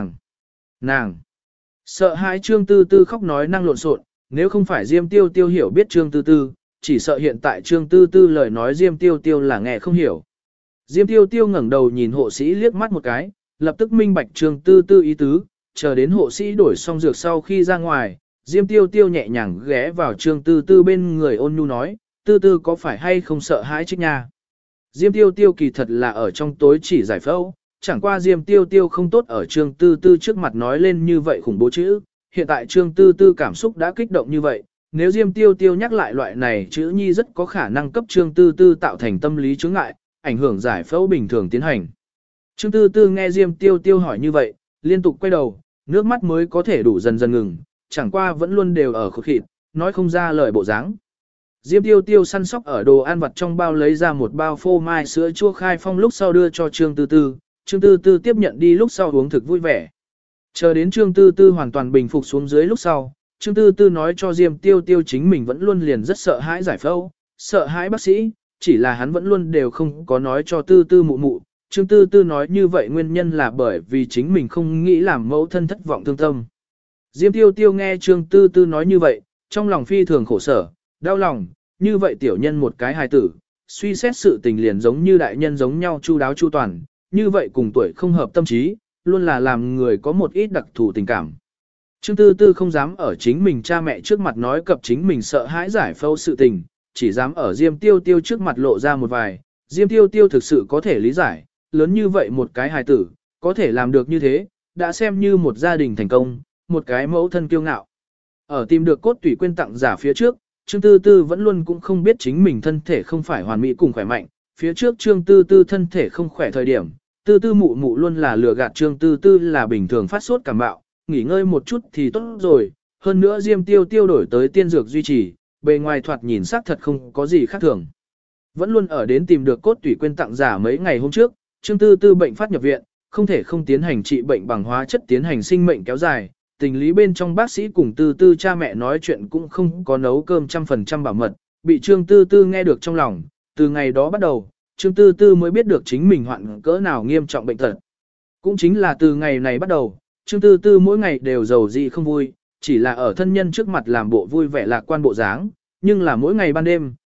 nàng, sợ hãi Trương Tư Tư khóc nói năng lộn xộn, nếu không phải Diêm Tiêu Tiêu hiểu biết Trương Tư Tư, chỉ sợ hiện tại Trương Tư Tư lời nói Diêm Tiêu Tiêu là nghe không hiểu. Diêm Tiêu Tiêu ngẩng đầu nhìn hộ sĩ liếc mắt một cái, lập tức minh bạch Trương Tư Tư ý tứ, chờ đến hộ sĩ đổi xong dược sau khi ra ngoài, Diêm Tiêu Tiêu nhẹ nhàng ghé vào Trương Tư Tư bên người ôn nhu nói, Tư Tư có phải hay không sợ hãi chứ nha. Diêm Tiêu Tiêu kỳ thật là ở trong tối chỉ giải phẫu, chẳng qua Diêm Tiêu Tiêu không tốt ở Trương Tư Tư trước mặt nói lên như vậy khủng bố chữ, hiện tại Trương Tư Tư cảm xúc đã kích động như vậy, nếu Diêm Tiêu Tiêu nhắc lại loại này chữ nhi rất có khả năng cấp Trương Tư Tư tạo thành tâm lý chướng ngại, ảnh hưởng giải phẫu bình thường tiến hành. Trương Tư Tư nghe Diêm Tiêu Tiêu hỏi như vậy, liên tục quay đầu, nước mắt mới có thể đủ dần dần ngừng, chẳng qua vẫn luôn đều ở khổ khịt, nói không ra lời bộ dáng. Diêm Tiêu Tiêu săn sóc ở đồ ăn vặt trong bao lấy ra một bao phô mai sữa chua khai phong lúc sau đưa cho Trương Tư Tư, Trương Tư Tư tiếp nhận đi lúc sau uống thực vui vẻ. Chờ đến Trương Tư Tư hoàn toàn bình phục xuống dưới lúc sau, Trương Tư Tư nói cho Diêm Tiêu Tiêu chính mình vẫn luôn liền rất sợ hãi giải phẫu, sợ hãi bác sĩ, chỉ là hắn vẫn luôn đều không có nói cho Tư Tư mụ mụ. Trương Tư Tư nói như vậy nguyên nhân là bởi vì chính mình không nghĩ làm mẫu thân thất vọng thương tâm. Diêm Tiêu Tiêu nghe Trương Tư Tư nói như vậy, trong lòng phi thường khổ sở, đau lòng, như vậy tiểu nhân một cái hài tử, suy xét sự tình liền giống như đại nhân giống nhau chu đáo chu toàn, như vậy cùng tuổi không hợp tâm trí, luôn là làm người có một ít đặc thù tình cảm. Trương Tư Tư không dám ở chính mình cha mẹ trước mặt nói cập chính mình sợ hãi giải phẫu sự tình, chỉ dám ở Diêm Tiêu Tiêu trước mặt lộ ra một vài, Diêm Tiêu Tiêu thực sự có thể lý giải, lớn như vậy một cái hài tử, có thể làm được như thế, đã xem như một gia đình thành công, một cái mẫu thân kiêu ngạo. Ở tìm được cốt tủy quyên tặng giả phía trước, Trương Tư Tư vẫn luôn cũng không biết chính mình thân thể không phải hoàn mỹ cùng khỏe mạnh, phía trước Trương Tư Tư thân thể không khỏe thời điểm, Tư Tư mụ mụ luôn là lừa gạt Trương Tư Tư là bình thường phát sốt cảm bạo, nghỉ ngơi một chút thì tốt rồi, hơn nữa Diêm Tiêu Tiêu đổi tới tiên dược duy trì, bề ngoài thoạt nhìn sắc thật không có gì khác thường. Vẫn luôn ở đến tìm được cốt tủy quyên tặng giả mấy ngày hôm trước, Trương Tư Tư bệnh phát nhập viện, không thể không tiến hành trị bệnh bằng hóa chất tiến hành sinh mệnh kéo dài, tình lý bên trong bác sĩ cùng Tư Tư cha mẹ nói chuyện cũng không có nấu cơm 100% bảo mật, bị Trương Tư Tư nghe được trong lòng, từ ngày đó bắt đầu, Trương Tư Tư mới biết được chính mình hoạn cỡ nào nghiêm trọng bệnh tật. Cũng chính là từ ngày này bắt đầu, Trương Tư Tư mỗi ngày đều giàu dị không vui, chỉ là ở thân nhân trước mặt làm bộ vui vẻ lạc quan bộ dáng, nhưng là mỗi ngày ban đêm,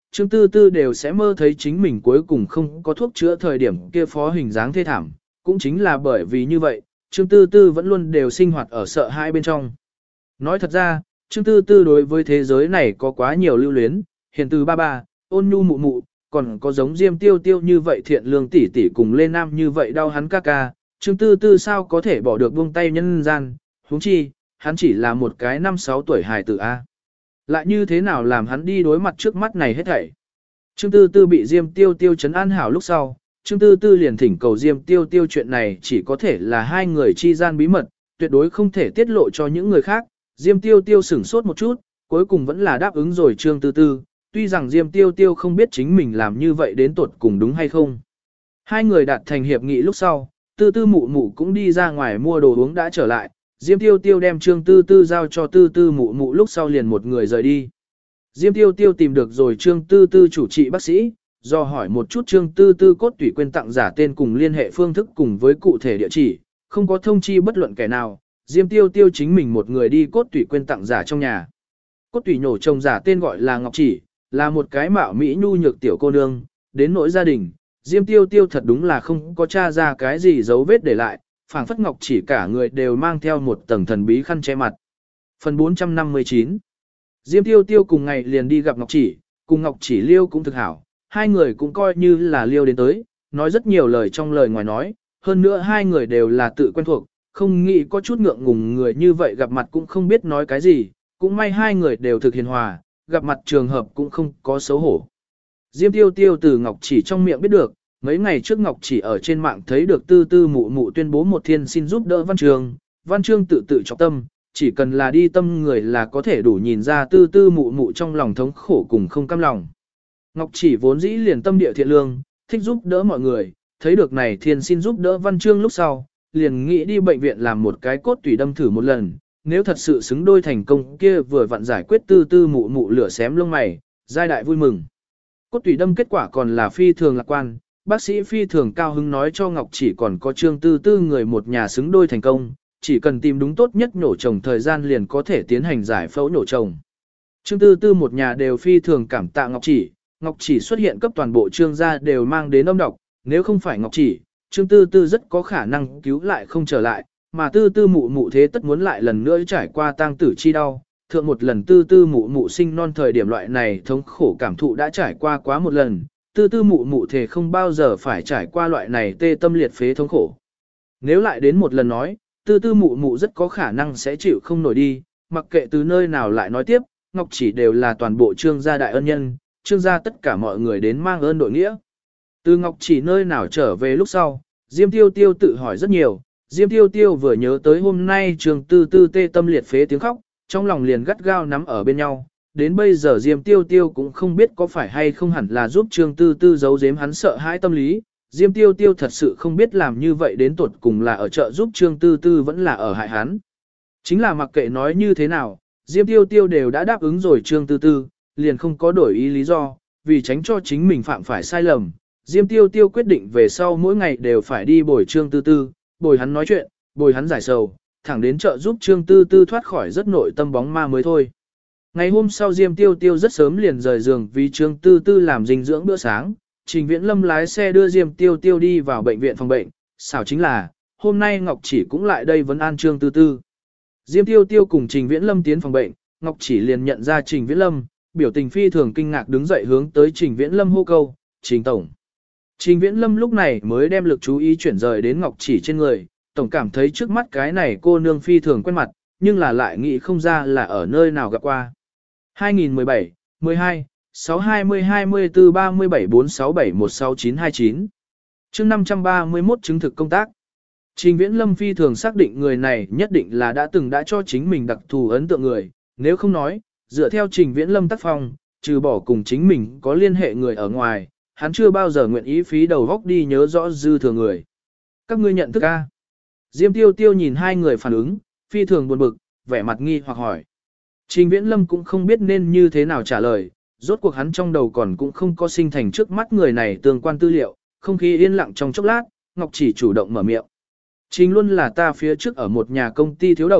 Trương Tư Tư đều sẽ mơ thấy chính mình cuối cùng không có thuốc chữa thời điểm kia phó hình dáng thê thảm. Cũng chính là bởi vì như vậy, Trương Tư Tư vẫn luôn đều sinh hoạt ở sợ hãi bên trong. Nói thật ra, Trương Tư Tư đối với thế giới này có quá nhiều lưu luyến, hiền từ ba ba, ôn nhu mụ mụ, còn có giống Diêm Tiêu Tiêu như vậy thiện lương tỷ tỷ cùng Lê Nam như vậy đau hắn ca ca. Trương Tư Tư sao có thể bỏ được buông tay nhân gian, huống chi, hắn chỉ là một cái 5-6 tuổi hài tử A. Lại như thế nào làm hắn đi đối mặt trước mắt này hết thảy. Trương Tư Tư bị Diêm Tiêu Tiêu trấn an hảo lúc sau, Trương Tư Tư liền thỉnh cầu Diêm Tiêu Tiêu chuyện này chỉ có thể là hai người chi gian bí mật, tuyệt đối không thể tiết lộ cho những người khác. Diêm Tiêu Tiêu sửng sốt một chút, cuối cùng vẫn là đáp ứng rồi Trương Tư Tư, tuy rằng Diêm Tiêu Tiêu không biết chính mình làm như vậy đến tuột cùng đúng hay không. Hai người đạt thành hiệp nghị lúc sau, Tư Tư mụ mụ cũng đi ra ngoài mua đồ uống đã trở lại, Diêm Tiêu Tiêu đem Trương Tư Tư giao cho Tư Tư mụ mụ lúc sau liền một người rời đi. Diêm Tiêu Tiêu tìm được rồi Trương Tư Tư chủ trị bác sĩ, do hỏi một chút Trương Tư Tư cốt tủy quên tặng giả tên cùng liên hệ phương thức cùng với cụ thể địa chỉ, không có thông chi bất luận kẻ nào, Diêm Tiêu Tiêu chính mình một người đi cốt tủy quên tặng giả trong nhà. Cốt tủy nhổ chồng giả tên gọi là Ngọc Chỉ, là một cái mạo mỹ nhu nhược tiểu cô nương, đến nỗi gia đình, Diêm Tiêu Tiêu thật đúng là không có tra ra cái gì dấu vết để lại, phảng phất Ngọc Chỉ cả người đều mang theo một tầng thần bí khăn che mặt. Phần 459 Diêm Tiêu Tiêu cùng ngày liền đi gặp Ngọc Chỉ, cùng Ngọc Chỉ liêu cũng thực hảo, hai người cũng coi như là liêu đến tới, nói rất nhiều lời trong lời ngoài nói, hơn nữa hai người đều là tự quen thuộc, không nghĩ có chút ngượng ngùng người như vậy gặp mặt cũng không biết nói cái gì, cũng may hai người đều thực hiền hòa, gặp mặt trường hợp cũng không có xấu hổ. Diêm Tiêu Tiêu từ Ngọc Chỉ trong miệng biết được, mấy ngày trước Ngọc Chỉ ở trên mạng thấy được Tư Tư mụ mụ tuyên bố một thiên xin giúp đỡ Văn Chương tự tự trọng tâm, chỉ cần là đi tâm người là có thể đủ nhìn ra Tư Tư mụ mụ trong lòng thống khổ cùng không cam lòng. Ngọc Chỉ vốn dĩ liền tâm địa thiện lương, thích giúp đỡ mọi người, thấy được này thiên xin giúp đỡ Văn Chương lúc sau, liền nghĩ đi bệnh viện làm một cái cốt tủy đâm thử một lần, nếu thật sự xứng đôi thành công kia vừa vặn giải quyết Tư Tư mụ mụ lửa xém lông mày, giai đại vui mừng. Cốt tủy đâm kết quả còn là phi thường lạc quan, bác sĩ phi thường cao hứng nói cho Ngọc Chỉ còn có Trương Tư Tư người một nhà xứng đôi thành công, chỉ cần tìm đúng tốt nhất nhổ chồng thời gian liền có thể tiến hành giải phẫu nhổ chồng. Trương Tư Tư một nhà đều phi thường cảm tạ Ngọc Chỉ xuất hiện cấp toàn bộ Trương gia đều mang đến âm độc, nếu không phải Ngọc Chỉ, Trương Tư Tư rất có khả năng cứu lại không trở lại, mà Tư Tư mụ mụ thế tất muốn lại lần nữa trải qua tang tử chi đau. Thượng một lần Tư Tư mụ mụ sinh non thời điểm loại này thống khổ cảm thụ đã trải qua quá một lần, Tư Tư mụ mụ thể không bao giờ phải trải qua loại này tê tâm liệt phế thống khổ. Nếu lại đến một lần nói, Tư Tư mụ mụ rất có khả năng sẽ chịu không nổi đi, mặc kệ từ nơi nào lại nói tiếp, Ngọc Chỉ đều là toàn bộ Trương gia đại ân nhân, Trương gia tất cả mọi người đến mang ơn đội nghĩa. Từ Ngọc Chỉ nơi nào trở về lúc sau, Diêm Tiêu Tiêu tự hỏi rất nhiều, Diêm Tiêu Tiêu vừa nhớ tới hôm nay Trương Tư Tư tê tâm liệt phế tiếng khóc, trong lòng liền gắt gao nắm ở bên nhau. Đến bây giờ Diêm Tiêu Tiêu cũng không biết có phải hay không hẳn là giúp Trương Tư Tư giấu giếm hắn sợ hãi tâm lý. Diêm Tiêu Tiêu thật sự không biết làm như vậy đến tuột cùng là ở chợ giúp Trương Tư Tư vẫn là ở hại hắn. Chính là mặc kệ nói như thế nào, Diêm Tiêu Tiêu đều đã đáp ứng rồi Trương Tư Tư, liền không có đổi ý lý do, vì tránh cho chính mình phạm phải sai lầm. Diêm Tiêu Tiêu quyết định về sau mỗi ngày đều phải đi bồi Trương Tư Tư, bồi hắn nói chuyện, bồi hắn giải sầu, thẳng đến chợ giúp Trương Tư Tư thoát khỏi rất nội tâm bóng ma mới thôi. Ngày hôm sau Diêm Tiêu Tiêu rất sớm liền rời giường vì Trương Tư Tư làm dinh dưỡng bữa sáng, Trình Viễn Lâm lái xe đưa Diêm Tiêu Tiêu đi vào bệnh viện phòng bệnh, xảo chính là, hôm nay Ngọc Chỉ cũng lại đây vấn an Trương Tư Tư. Diêm Tiêu Tiêu cùng Trình Viễn Lâm tiến phòng bệnh, Ngọc Chỉ liền nhận ra Trình Viễn Lâm, biểu tình phi thường kinh ngạc đứng dậy hướng tới Trình Viễn Lâm hô câu, Trình Tổng. Trình Viễn Lâm lúc này mới đem lực chú ý chuyển rời đến Ngọc Chỉ trên người, Tổng cảm thấy trước mắt cái này cô nương phi thường quen mặt, nhưng là lại nghĩ không ra là ở nơi nào gặp qua. 2017, 12, 620 24 37 467 16929 chương 531 chứng thực công tác. Trình Viễn Lâm phi thường xác định người này nhất định là đã từng đã cho chính mình đặc thù ấn tượng người, nếu không nói, dựa theo Trình Viễn Lâm tác phong, trừ bỏ cùng chính mình có liên hệ người ở ngoài, hắn chưa bao giờ nguyện ý phí đầu góc đi nhớ rõ dư thừa người. Các ngươi nhận thức a? Diêm Tiêu Tiêu nhìn hai người phản ứng, phi thường buồn bực, vẻ mặt nghi hoặc hỏi. Trình Viễn Lâm cũng không biết nên như thế nào trả lời, rốt cuộc hắn trong đầu còn cũng không có sinh thành trước mắt người này tương quan tư liệu, không khí yên lặng trong chốc lát, Ngọc Chỉ chủ động mở miệng. Trình luôn là ta phía trước ở một nhà công ty thiếu đồng,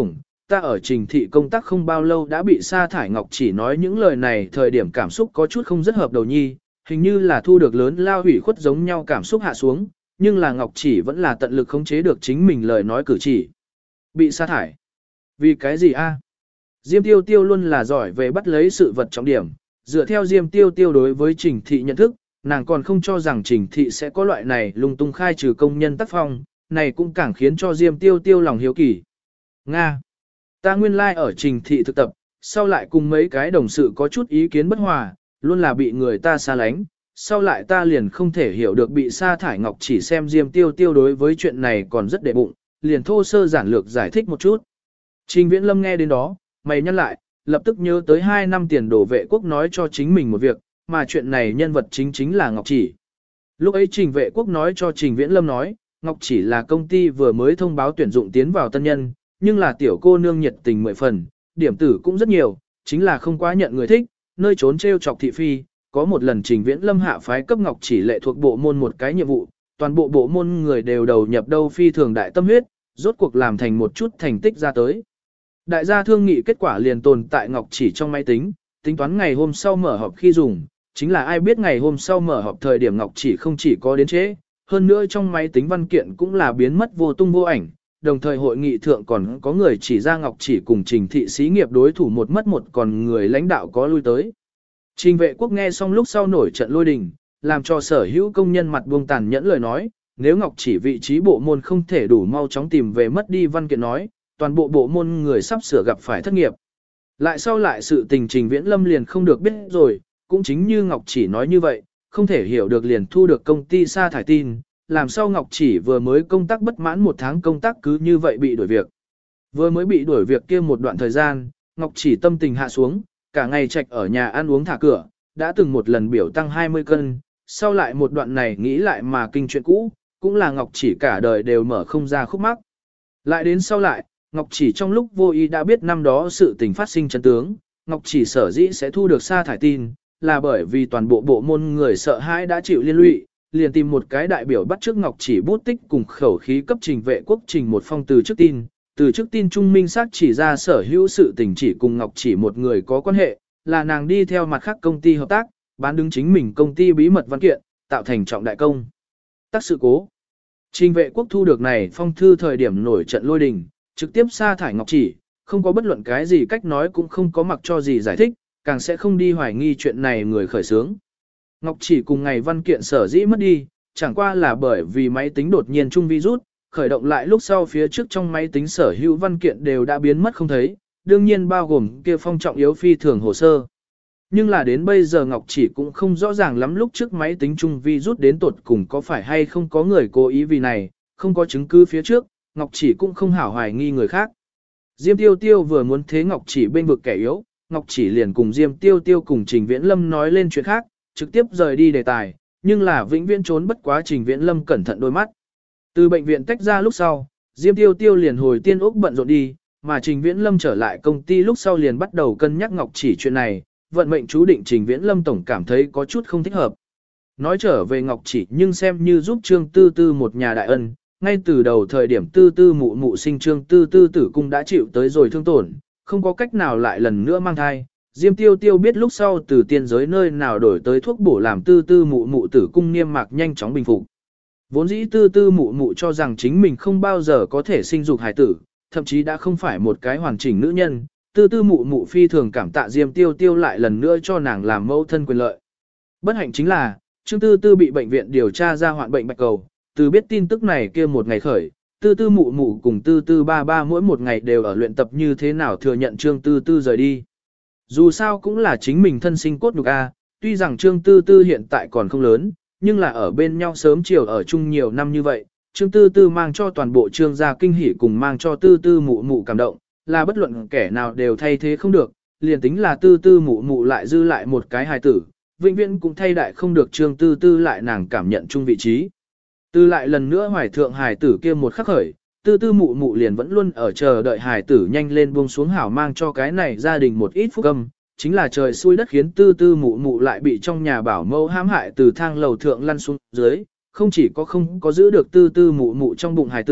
ta ở Trình thị công tác không bao lâu đã bị sa thải. Ngọc Chỉ nói những lời này thời điểm cảm xúc có chút không rất hợp đầu nhi, hình như là thu được lớn lao hủy khuất giống nhau cảm xúc hạ xuống, nhưng là Ngọc Chỉ vẫn là tận lực khống chế được chính mình lời nói cử chỉ. Bị sa thải. Vì cái gì a? Diêm Tiêu Tiêu luôn là giỏi về bắt lấy sự vật trọng điểm, dựa theo Diêm Tiêu Tiêu đối với Trình thị nhận thức, nàng còn không cho rằng Trình thị sẽ có loại này lung tung khai trừ công nhân tác phong, này cũng càng khiến cho Diêm Tiêu Tiêu lòng hiếu kỳ. Nga. Ta nguyên lai like ở Trình thị thực tập, sau lại cùng mấy cái đồng sự có chút ý kiến bất hòa, luôn là bị người ta xa lánh, sau lại ta liền không thể hiểu được bị sa thải. Ngọc Chỉ xem Diêm Tiêu Tiêu đối với chuyện này còn rất đệ bụng, liền thô sơ giản lược giải thích một chút. Trình Viễn Lâm nghe đến đó, mày nhăn lại, lập tức nhớ tới 2 năm tiền đổ vệ quốc nói cho chính mình một việc, mà chuyện này nhân vật chính là Ngọc Chỉ. Lúc ấy Trình vệ quốc nói cho Trình Viễn Lâm nói, Ngọc Chỉ là công ty vừa mới thông báo tuyển dụng tiến vào tân nhân, nhưng là tiểu cô nương nhiệt tình 10 phần, điểm tử cũng rất nhiều, chính là không quá nhận người thích, nơi trốn trêu chọc thị phi. Có một lần Trình Viễn Lâm hạ phái cấp Ngọc Chỉ lệ thuộc bộ môn một cái nhiệm vụ, toàn bộ bộ môn người đều đầu nhập đâu phi thường đại tâm huyết, rốt cuộc làm thành một chút thành tích ra tới. Đại gia thương nghị kết quả liền tồn tại Ngọc Chỉ trong máy tính, tính toán ngày hôm sau mở họp khi dùng, chính là ai biết ngày hôm sau mở họp thời điểm Ngọc Chỉ không chỉ có đến trễ, hơn nữa trong máy tính văn kiện cũng là biến mất vô tung vô ảnh, đồng thời hội nghị thượng còn có người chỉ ra Ngọc Chỉ cùng Trình thị xí nghiệp đối thủ một mất một, còn người lãnh đạo có lui tới. Trình vệ quốc nghe xong lúc sau nổi trận lôi đình, làm cho sở hữu công nhân mặt buông tàn nhẫn lời nói, nếu Ngọc Chỉ vị trí bộ môn không thể đủ mau chóng tìm về mất đi văn kiện nói, toàn bộ bộ môn người sắp sửa gặp phải thất nghiệp. Lại sau lại sự tình Trình Viễn Lâm liền không được biết rồi, cũng chính như Ngọc Chỉ nói như vậy, không thể hiểu được liền thu được công ty sa thải tin, làm sao Ngọc Chỉ vừa mới công tác bất mãn 1 tháng công tác cứ như vậy bị đuổi việc. Vừa mới bị đuổi việc kia một đoạn thời gian, Ngọc Chỉ tâm tình hạ xuống, cả ngày trạch ở nhà ăn uống thả cửa, đã từng một lần biểu tăng 20 cân, sau lại một đoạn này nghĩ lại mà kinh chuyện cũ, cũng là Ngọc Chỉ cả đời đều mở không ra khúc mắc. Lại đến sau lại, Ngọc Chỉ trong lúc vô ý đã biết năm đó sự tình phát sinh chân tướng, Ngọc Chỉ sở dĩ sẽ thu được sa thải tin, là bởi vì toàn bộ bộ môn người sợ hãi đã chịu liên lụy, liền tìm một cái đại biểu bắt trước Ngọc Chỉ bút tích cùng khẩu khí cấp Trình vệ quốc trình một phong từ trước tin trung minh xác chỉ ra sở hữu sự tình chỉ cùng Ngọc Chỉ một người có quan hệ, là nàng đi theo mặt khác công ty hợp tác, bán đứng chính mình công ty bí mật văn kiện, tạo thành trọng đại công tác sự cố. Trình vệ quốc thu được này phong thư thời điểm nổi trận lôi đình, trực tiếp sa thải Ngọc Chỉ, không có bất luận cái gì cách nói cũng không có mặc cho gì giải thích, càng sẽ không đi hoài nghi chuyện này người khởi xướng. Ngọc Chỉ cùng ngày văn kiện sở dĩ mất đi, chẳng qua là bởi vì máy tính đột nhiên trung virus, khởi động lại lúc sau phía trước trong máy tính sở hữu văn kiện đều đã biến mất không thấy, đương nhiên bao gồm kia phong trọng yếu phi thường hồ sơ. Nhưng là đến bây giờ Ngọc Chỉ cũng không rõ ràng lắm lúc trước máy tính trung virus đến tột cùng có phải hay không có người cố ý vì này, không có chứng cứ phía trước, Ngọc Chỉ cũng không hảo hoài nghi người khác. Diêm Tiêu Tiêu vừa muốn thế Ngọc Chỉ bên vực kẻ yếu, Ngọc Chỉ liền cùng Diêm Tiêu Tiêu cùng Trình Viễn Lâm nói lên chuyện khác, trực tiếp rời đi đề tài, nhưng là vĩnh viễn trốn bất quá Trình Viễn Lâm cẩn thận đôi mắt. Từ bệnh viện tách ra lúc sau, Diêm Tiêu Tiêu liền hồi Tiên Úc bận rộn đi, mà Trình Viễn Lâm trở lại công ty lúc sau liền bắt đầu cân nhắc Ngọc Chỉ chuyện này, vận mệnh chú định Trình Viễn Lâm tổng cảm thấy có chút không thích hợp. Nói trở về Ngọc Chỉ nhưng xem như giúp Trương Tư Tư một nhà đại ân, ngay từ đầu thời điểm Tư Tư mụ mụ sinh Trương Tư Tư tử cung đã chịu tới rồi thương tổn, không có cách nào lại lần nữa mang thai. Diêm Tiêu Tiêu biết lúc sau từ tiên giới nơi nào đổi tới thuốc bổ làm Tư Tư mụ mụ tử cung niêm mạc nhanh chóng bình phục. Vốn dĩ Tư Tư mụ mụ cho rằng chính mình không bao giờ có thể sinh dục hài tử, thậm chí đã không phải một cái hoàn chỉnh nữ nhân. Tư Tư mụ mụ phi thường cảm tạ Diêm Tiêu Tiêu lại lần nữa cho nàng làm mẫu thân quyền lợi. Bất hạnh chính là, Trương Tư Tư bị bệnh viện điều tra ra hoạn bệnh bạch cầu, từ biết tin tức này kia một ngày khởi, Tư Tư mụ mụ cùng Tư Tư ba ba mỗi một ngày đều ở luyện tập như thế nào thừa nhận Trương Tư Tư rời đi. Dù sao cũng là chính mình thân sinh cốt nhục a, tuy rằng Trương Tư Tư hiện tại còn không lớn, nhưng là ở bên nhau sớm chiều ở chung nhiều năm như vậy, Trương Tư Tư mang cho toàn bộ Trương gia kinh hỉ cùng mang cho Tư Tư mụ mụ cảm động, là bất luận kẻ nào đều thay thế không được, liền tính là Tư Tư mụ mụ lại dư lại một cái hài tử, vĩnh viễn cũng thay đại không được Trương Tư Tư lại nàng cảm nhận chung vị trí. Từ lại lần nữa hoài thượng hài tử kia một khắc khởi, Tư Tư mụ mụ liền vẫn luôn ở chờ đợi hài tử nhanh lên buông xuống hảo mang cho cái này gia đình một ít phúc âm, chính là trời xui đất khiến Tư Tư mụ mụ lại bị trong nhà bảo mẫu hãm hại từ thang lầu thượng lăn xuống dưới, không chỉ có không có giữ được Tư Tư mụ mụ trong bụng hài tử,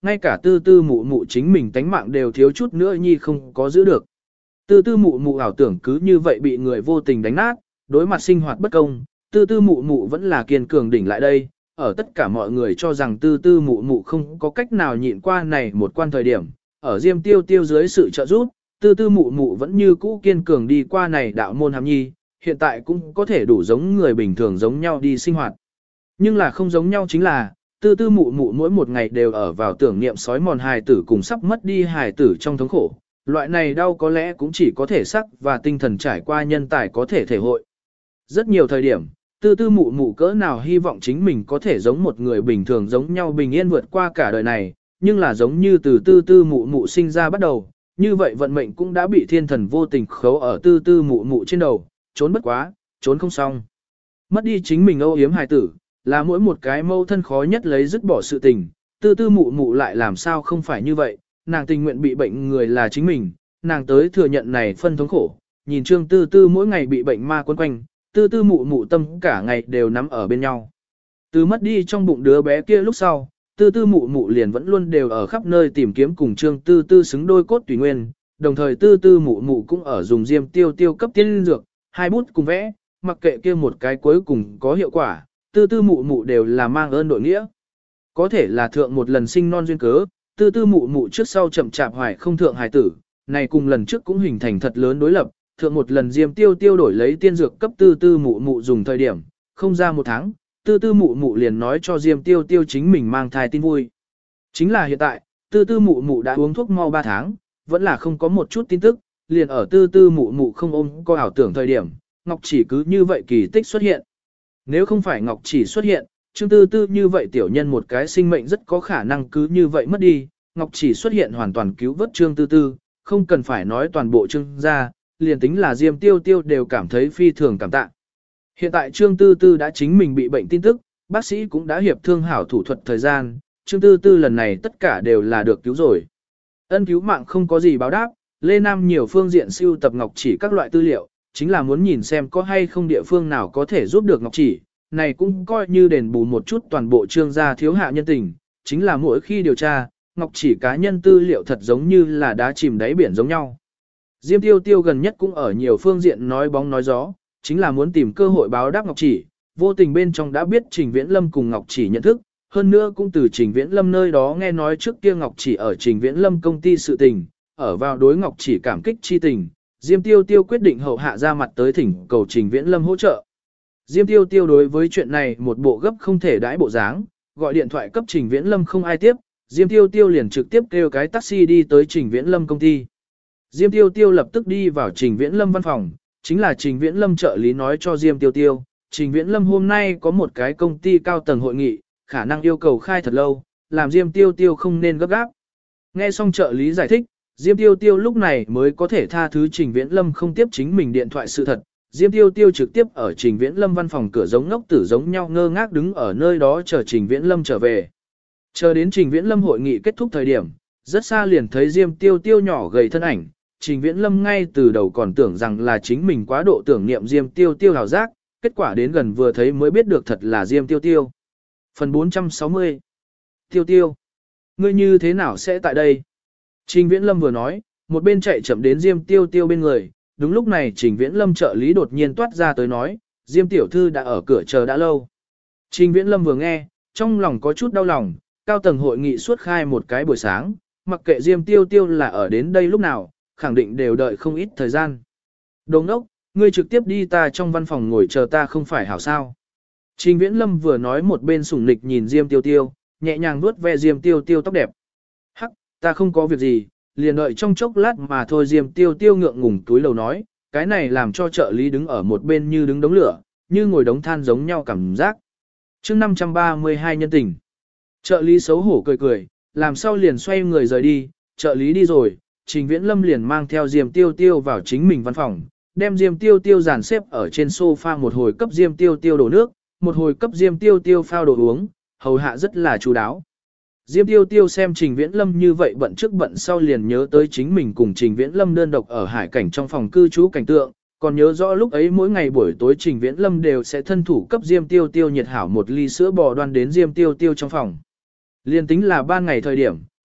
ngay cả tư tư mụ mụ chính mình tánh mạng đều thiếu chút nữa nhi không có giữ được. Tư tư mụ mụ ảo tưởng cứ như vậy bị người vô tình đánh nát, đối mặt sinh hoạt bất công, tư tư mụ mụ vẫn là kiên cường đỉnh lại đây, ở tất cả mọi người cho rằng tư tư mụ mụ không có cách nào nhịn qua này một quan thời điểm, ở Diêm Tiêu Tiêu dưới sự trợ giúp, tư tư mụ mụ vẫn như cũ kiên cường đi qua này đạo môn hàm nhi, hiện tại cũng có thể đủ giống người bình thường giống nhau đi sinh hoạt. Nhưng là không giống nhau chính là, tư tư mụ mụ mỗi một ngày đều ở vào tưởng niệm sói mòn hài tử cùng sắp mất đi hài tử trong thống khổ. Loại này đau có lẽ cũng chỉ có thể sắc và tinh thần trải qua nhân tài có thể thể hội. Rất nhiều thời điểm, tư tư mụ mụ cỡ nào hy vọng chính mình có thể giống một người bình thường giống nhau bình yên vượt qua cả đời này, nhưng là giống như từ tư tư mụ mụ sinh ra bắt đầu, như vậy vận mệnh cũng đã bị thiên thần vô tình khấu ở tư tư mụ mụ trên đầu, trốn bất quá, trốn không xong. Mất đi chính mình âu yếm hài tử, là mỗi một cái mâu thân khó nhất lấy dứt bỏ sự tình, tư tư mụ mụ lại làm sao không phải như vậy, nàng tình nguyện bị bệnh người là chính mình, nàng tới thừa nhận này phân thống khổ, nhìn Trương Tư Tư mỗi ngày bị bệnh ma quấn quanh, tư tư mụ mụ tâm cả ngày đều nắm ở bên nhau. Từ mất đi trong bụng đứa bé kia lúc sau, tư tư mụ mụ liền vẫn luôn đều ở khắp nơi tìm kiếm cùng Trương Tư Tư xứng đôi cốt tùy nguyên, đồng thời tư tư mụ mụ cũng ở dùng Diêm Tiêu Tiêu cấp tiên dược, hai bút cùng vẽ, mặc kệ kia một cái cuối cùng có hiệu quả, tư tư mụ mụ đều là mang ơn đội nghĩa. Có thể là thượng một lần sinh non duyên cớ, tư tư mụ mụ trước sau chậm chạp hoài không thượng hài tử, này cùng lần trước cũng hình thành thật lớn đối lập, thượng một lần Diêm Tiêu Tiêu đổi lấy tiên dược cấp tư tư mụ mụ dùng thời điểm, không ra một tháng, tư tư mụ mụ liền nói cho Diêm Tiêu Tiêu chính mình mang thai tin vui. Chính là hiện tại, tư tư mụ mụ đã uống thuốc mau 3 tháng, vẫn là không có một chút tin tức, liền ở tư tư mụ mụ không ôm có ảo tưởng thời điểm, Ngọc Chỉ cứ như vậy kỳ tích xuất hiện. Nếu không phải Ngọc Chỉ xuất hiện, Trương Tư Tư như vậy tiểu nhân một cái sinh mệnh rất có khả năng cứ như vậy mất đi, Ngọc Chỉ xuất hiện hoàn toàn cứu vớt Trương Tư Tư, không cần phải nói toàn bộ Trương gia, liền tính là Diêm Tiêu Tiêu đều cảm thấy phi thường cảm tạ. Hiện tại Trương Tư Tư đã chính mình bị bệnh tin tức, bác sĩ cũng đã hiệp thương hảo thủ thuật thời gian, Trương Tư Tư lần này tất cả đều là được cứu rồi. Ân cứu mạng không có gì báo đáp, Lê Nam nhiều phương diện siêu tập Ngọc Chỉ các loại tư liệu, chính là muốn nhìn xem có hay không địa phương nào có thể giúp được Ngọc Chỉ, này cũng coi như đền bù một chút toàn bộ Trương gia thiếu hạ nhân tình, chính là mỗi khi điều tra, Ngọc Chỉ cá nhân tư liệu thật giống như là đá chìm đáy biển giống nhau. Diêm Tiêu Tiêu gần nhất cũng ở nhiều phương diện nói bóng nói gió, chính là muốn tìm cơ hội báo đáp Ngọc Chỉ, vô tình bên trong đã biết Trình Viễn Lâm cùng Ngọc Chỉ nhận thức, hơn nữa cũng từ Trình Viễn Lâm nơi đó nghe nói trước kia Ngọc Chỉ ở Trình Viễn Lâm công ty sự tình, ở vào đối Ngọc Chỉ cảm kích chi tình, Diêm Tiêu Tiêu quyết định hậu hạ ra mặt tới thỉnh cầu Trình Viễn Lâm hỗ trợ. Diêm Tiêu Tiêu đối với chuyện này một bộ gấp không thể đãi bộ dáng, gọi điện thoại cấp Trình Viễn Lâm không ai tiếp, Diêm Tiêu Tiêu liền trực tiếp kêu cái taxi đi tới Trình Viễn Lâm công ty. Diêm Tiêu Tiêu lập tức đi vào Trình Viễn Lâm văn phòng, chính là Trình Viễn Lâm trợ lý nói cho Diêm Tiêu Tiêu, Trình Viễn Lâm hôm nay có một cái công ty cao tầng hội nghị, khả năng yêu cầu khai thật lâu, làm Diêm Tiêu Tiêu không nên gấp gáp. Nghe xong trợ lý giải thích, Diêm Tiêu Tiêu lúc này mới có thể tha thứ Trình Viễn Lâm không tiếp chính mình điện thoại sự thật. Diêm Tiêu Tiêu trực tiếp ở Trình Viễn Lâm văn phòng cửa giống ngốc tử giống nhau ngơ ngác đứng ở nơi đó chờ Trình Viễn Lâm trở về. Chờ đến Trình Viễn Lâm hội nghị kết thúc thời điểm, rất xa liền thấy Diêm Tiêu Tiêu nhỏ gầy thân ảnh. Trình Viễn Lâm ngay từ đầu còn tưởng rằng là chính mình quá độ tưởng niệm Diêm Tiêu Tiêu hào giác, kết quả đến gần vừa thấy mới biết được thật là Diêm Tiêu Tiêu. Phần 460 Tiêu Tiêu, ngươi như thế nào sẽ tại đây? Trình Viễn Lâm vừa nói, một bên chạy chậm đến Diêm Tiêu Tiêu bên người, đúng lúc này Trình Viễn Lâm trợ lý đột nhiên toát ra tới nói, Diêm tiểu thư đã ở cửa chờ đã lâu. Trình Viễn Lâm vừa nghe, trong lòng có chút đau lòng, cao tầng hội nghị suốt khai một cái buổi sáng, mặc kệ Diêm Tiêu Tiêu là ở đến đây lúc nào, khẳng định đều đợi không ít thời gian. Đồng đốc, ngươi trực tiếp đi ta trong văn phòng ngồi chờ ta không phải hảo sao. Trình Viễn Lâm vừa nói một bên sủng nịch nhìn Diêm Tiêu Tiêu, nhẹ nhàng vuốt ve Diêm Tiêu Tiêu tóc đẹp. Hắc, ta không có việc gì, liền đợi trong chốc lát mà thôi. Diêm Tiêu Tiêu ngượng ngùng túi lầu nói, cái này làm cho trợ lý đứng ở một bên như đứng đống lửa, như ngồi đống than giống nhau cảm giác. Chương 532 nhân tình. Trợ lý xấu hổ cười cười, làm sao liền xoay người rời đi, trợ lý đi rồi, Trình Viễn Lâm liền mang theo Diêm Tiêu Tiêu vào chính mình văn phòng, đem Diêm Tiêu Tiêu dàn xếp ở trên sofa, một hồi cấp Diêm Tiêu Tiêu đổ nước, một hồi cấp Diêm Tiêu Tiêu phao đồ uống, hầu hạ rất là chu đáo. Diêm Tiêu Tiêu xem Trình Viễn Lâm như vậy bận trước bận sau liền nhớ tới chính mình cùng Trình Viễn Lâm đơn độc ở hải cảnh trong phòng cư trú cảnh tượng, còn nhớ rõ lúc ấy mỗi ngày buổi tối Trình Viễn Lâm đều sẽ thân thủ cấp Diêm Tiêu Tiêu nhiệt hảo một ly sữa bò đoan đến Diêm Tiêu Tiêu trong phòng. Liên tính là ban ngày thời điểm,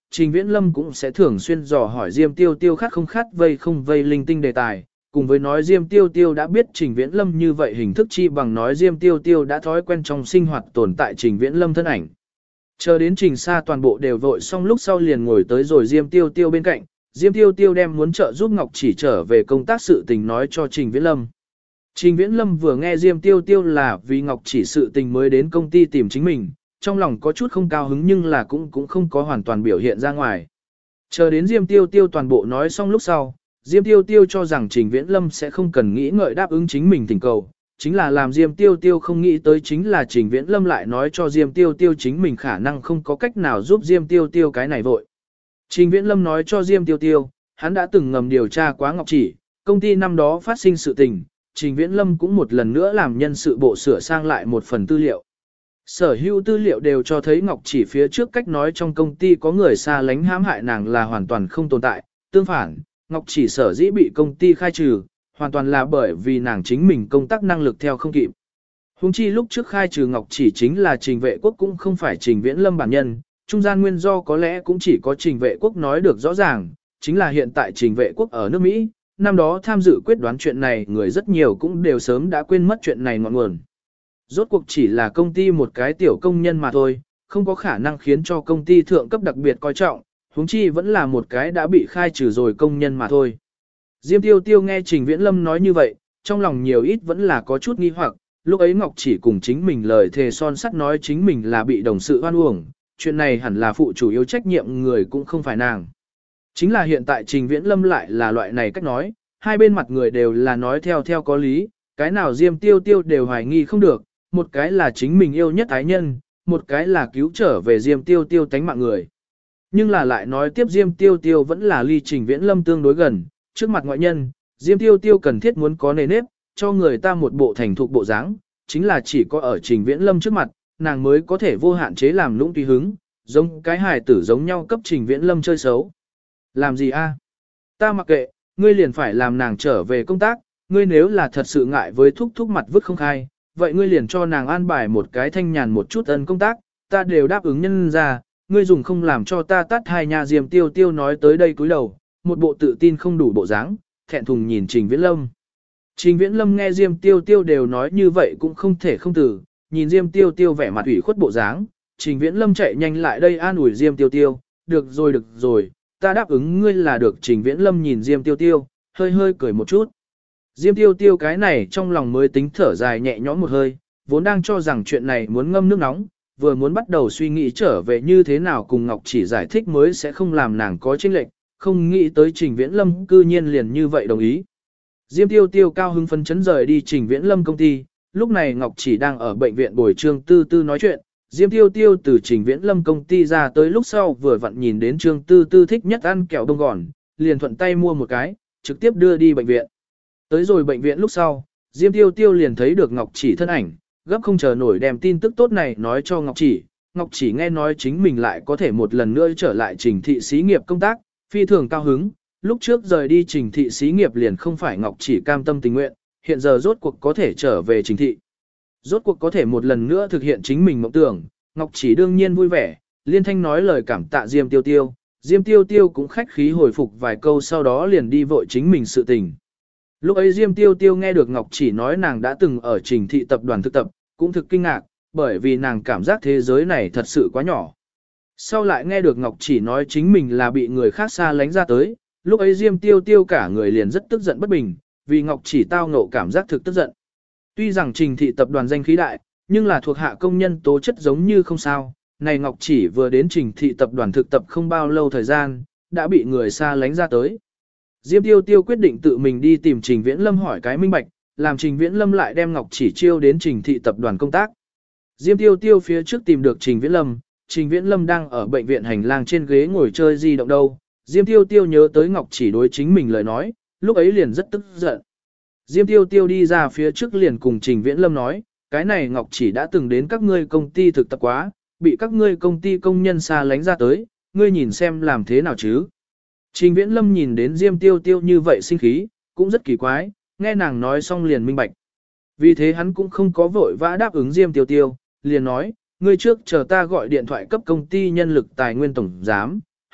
Trình Viễn Lâm cũng sẽ thường xuyên dò hỏi Diêm Tiêu Tiêu khát không khát vây không vây linh tinh đề tài, cùng với nói Diêm Tiêu Tiêu đã biết Trình Viễn Lâm như vậy hình thức chi bằng nói Diêm Tiêu Tiêu đã thói quen trong sinh hoạt tồn tại Trình Viễn Lâm thân ảnh. Chờ đến Trình Sa toàn bộ đều vội xong lúc sau liền ngồi tới rồi Diêm Tiêu Tiêu bên cạnh, Diêm Tiêu Tiêu đem muốn trợ giúp Ngọc Chỉ trở về công tác sự tình nói cho Trình Viễn Lâm. Trình Viễn Lâm vừa nghe Diêm Tiêu Tiêu là vì Ngọc Chỉ sự tình mới đến công ty tìm chính mình, trong lòng có chút không cao hứng nhưng là cũng không có hoàn toàn biểu hiện ra ngoài. Chờ đến Diêm Tiêu Tiêu toàn bộ nói xong lúc sau, Diêm Tiêu Tiêu cho rằng Trình Viễn Lâm sẽ không cần nghĩ ngợi đáp ứng chính mình thỉnh cầu, chính là làm Diêm Tiêu Tiêu không nghĩ tới chính là Trình Viễn Lâm lại nói cho Diêm Tiêu Tiêu chính mình khả năng không có cách nào giúp Diêm Tiêu Tiêu cái này vội. Trình Viễn Lâm nói cho Diêm Tiêu Tiêu, hắn đã từng ngầm điều tra quá Ngọc Chỉ, công ty năm đó phát sinh sự tình, Trình Viễn Lâm cũng một lần nữa làm nhân sự bộ sửa sang lại một phần tư liệu. Sở hữu tư liệu đều cho thấy Ngọc Chỉ phía trước cách nói trong công ty có người xa lánh hãm hại nàng là hoàn toàn không tồn tại, tương phản, Ngọc Chỉ sở dĩ bị công ty khai trừ, hoàn toàn là bởi vì nàng chính mình công tác năng lực theo không kịp. Huống chi lúc trước khai trừ Ngọc Chỉ chính là Trình Vệ Quốc cũng không phải Trình Viễn Lâm bản nhân, trung gian nguyên do có lẽ cũng chỉ có Trình Vệ Quốc nói được rõ ràng, chính là hiện tại Trình Vệ Quốc ở nước Mỹ, năm đó tham dự quyết đoán chuyện này người rất nhiều cũng đều sớm đã quên mất chuyện này ngọn nguồn. Rốt cuộc chỉ là công ty một cái tiểu công nhân mà thôi, không có khả năng khiến cho công ty thượng cấp đặc biệt coi trọng, huống chi vẫn là một cái đã bị khai trừ rồi công nhân mà thôi. Diêm Tiêu Tiêu nghe Trình Viễn Lâm nói như vậy, trong lòng nhiều ít vẫn là có chút nghi hoặc, lúc ấy Ngọc Chỉ cùng chính mình lời thề son sắt nói chính mình là bị đồng sự oan uổng, chuyện này hẳn là phụ chủ yếu trách nhiệm người cũng không phải nàng. Chính là hiện tại Trình Viễn Lâm lại là loại này cách nói, hai bên mặt người đều là nói theo có lý, cái nào Diêm Tiêu Tiêu đều hoài nghi không được, một cái là chính mình yêu nhất ái nhân, một cái là cứu trở về Diêm Tiêu Tiêu tánh mạng người. Nhưng là lại nói tiếp Diêm Tiêu Tiêu vẫn là ly Trình Viễn Lâm tương đối gần, trước mặt ngoại nhân, Diêm Tiêu Tiêu cần thiết muốn có nề nếp, cho người ta một bộ thành thục bộ dáng, chính là chỉ có ở Trình Viễn Lâm trước mặt, nàng mới có thể vô hạn chế làm lũng tùy hứng, giống cái hài tử giống nhau cấp Trình Viễn Lâm chơi xấu. Làm gì a? Ta mặc kệ, ngươi liền phải làm nàng trở về công tác, ngươi nếu là thật sự ngại với thúc mặt vứt không khai, vậy ngươi liền cho nàng an bài một cái thanh nhàn một chút ân công tác, ta đều đáp ứng nhân ra, ngươi dùng không làm cho ta tắt hai nhà. Diêm Tiêu Tiêu nói tới đây cúi đầu, một bộ tự tin không đủ bộ dáng, thẹn thùng nhìn Trình Viễn Lâm. Trình Viễn Lâm nghe Diêm Tiêu Tiêu đều nói như vậy cũng không thể không từ, nhìn Diêm Tiêu Tiêu vẻ mặt ủy khuất bộ dáng, Trình Viễn Lâm chạy nhanh lại đây an ủi Diêm Tiêu Tiêu, được rồi, ta đáp ứng ngươi là được. Trình Viễn Lâm nhìn Diêm Tiêu Tiêu, hơi cười một chút. Diêm Tiêu Tiêu cái này trong lòng mới tính thở dài nhẹ nhõm một hơi, vốn đang cho rằng chuyện này muốn ngâm nước nóng, vừa muốn bắt đầu suy nghĩ trở về như thế nào cùng Ngọc Chỉ giải thích mới sẽ không làm nàng có chênh lệch, không nghĩ tới Trình Viễn Lâm cư nhiên liền như vậy đồng ý. Diêm Tiêu Tiêu cao hứng phấn chấn rời đi Trình Viễn Lâm công ty, lúc này Ngọc Chỉ đang ở bệnh viện bồi Trương Tư Tư nói chuyện, Diêm Tiêu Tiêu từ Trình Viễn Lâm công ty ra tới lúc sau vừa vặn nhìn đến Trương Tư Tư thích nhất ăn kẹo đông gòn, liền thuận tay mua một cái, trực tiếp đưa đi bệnh viện. Tới rồi bệnh viện lúc sau, Diêm Tiêu Tiêu liền thấy được Ngọc Chỉ thân ảnh, gấp không chờ nổi đem tin tức tốt này nói cho Ngọc Chỉ. Ngọc Chỉ nghe nói chính mình lại có thể một lần nữa trở lại Trình thị xí nghiệp công tác, phi thường cao hứng, lúc trước rời đi Trình thị xí nghiệp liền không phải Ngọc Chỉ cam tâm tình nguyện, hiện giờ rốt cuộc có thể trở về Trình thị. Rốt cuộc có thể một lần nữa thực hiện chính mình mộng tưởng, Ngọc Chỉ đương nhiên vui vẻ, liên thanh nói lời cảm tạ Diêm Tiêu Tiêu, Diêm Tiêu Tiêu cũng khách khí hồi phục vài câu sau đó liền đi vội chính mình sự tình. Lúc ấy Diêm Tiêu Tiêu nghe được Ngọc Chỉ nói nàng đã từng ở Trình thị tập đoàn thực tập, cũng thực kinh ngạc, bởi vì nàng cảm giác thế giới này thật sự quá nhỏ. Sau lại nghe được Ngọc Chỉ nói chính mình là bị người khác xa lánh ra tới, lúc ấy Diêm Tiêu Tiêu cả người liền rất tức giận bất bình, vì Ngọc Chỉ tao ngộ cảm giác thực tức giận. Tuy rằng Trình thị tập đoàn danh khí đại, nhưng là thuộc hạ công nhân tố chất giống như không sao, này Ngọc Chỉ vừa đến Trình thị tập đoàn thực tập không bao lâu thời gian, đã bị người xa lánh ra tới. Diêm Tiêu Tiêu quyết định tự mình đi tìm Trình Viễn Lâm hỏi cái minh bạch, làm Trình Viễn Lâm lại đem Ngọc Chỉ chiêu đến Trình thị tập đoàn công tác. Diêm Tiêu Tiêu phía trước tìm được Trình Viễn Lâm đang ở bệnh viện hành lang trên ghế ngồi chơi di động đâu. Diêm Tiêu Tiêu nhớ tới Ngọc Chỉ đối chính mình lời nói, lúc ấy liền rất tức giận. Diêm Tiêu Tiêu đi ra phía trước liền cùng Trình Viễn Lâm nói, cái này Ngọc Chỉ đã từng đến các ngươi công ty thực tập quá, bị các ngươi công ty công nhân xa lánh ra tới, ngươi nhìn xem làm thế nào chứ. Trình Viễn Lâm nhìn đến Diêm Tiêu Tiêu như vậy sinh khí, cũng rất kỳ quái, nghe nàng nói xong liền minh bạch. Vì thế hắn cũng không có vội vã đáp ứng Diêm Tiêu Tiêu, liền nói, ngươi trước chờ ta gọi điện thoại cấp công ty nhân lực tài nguyên tổng giám,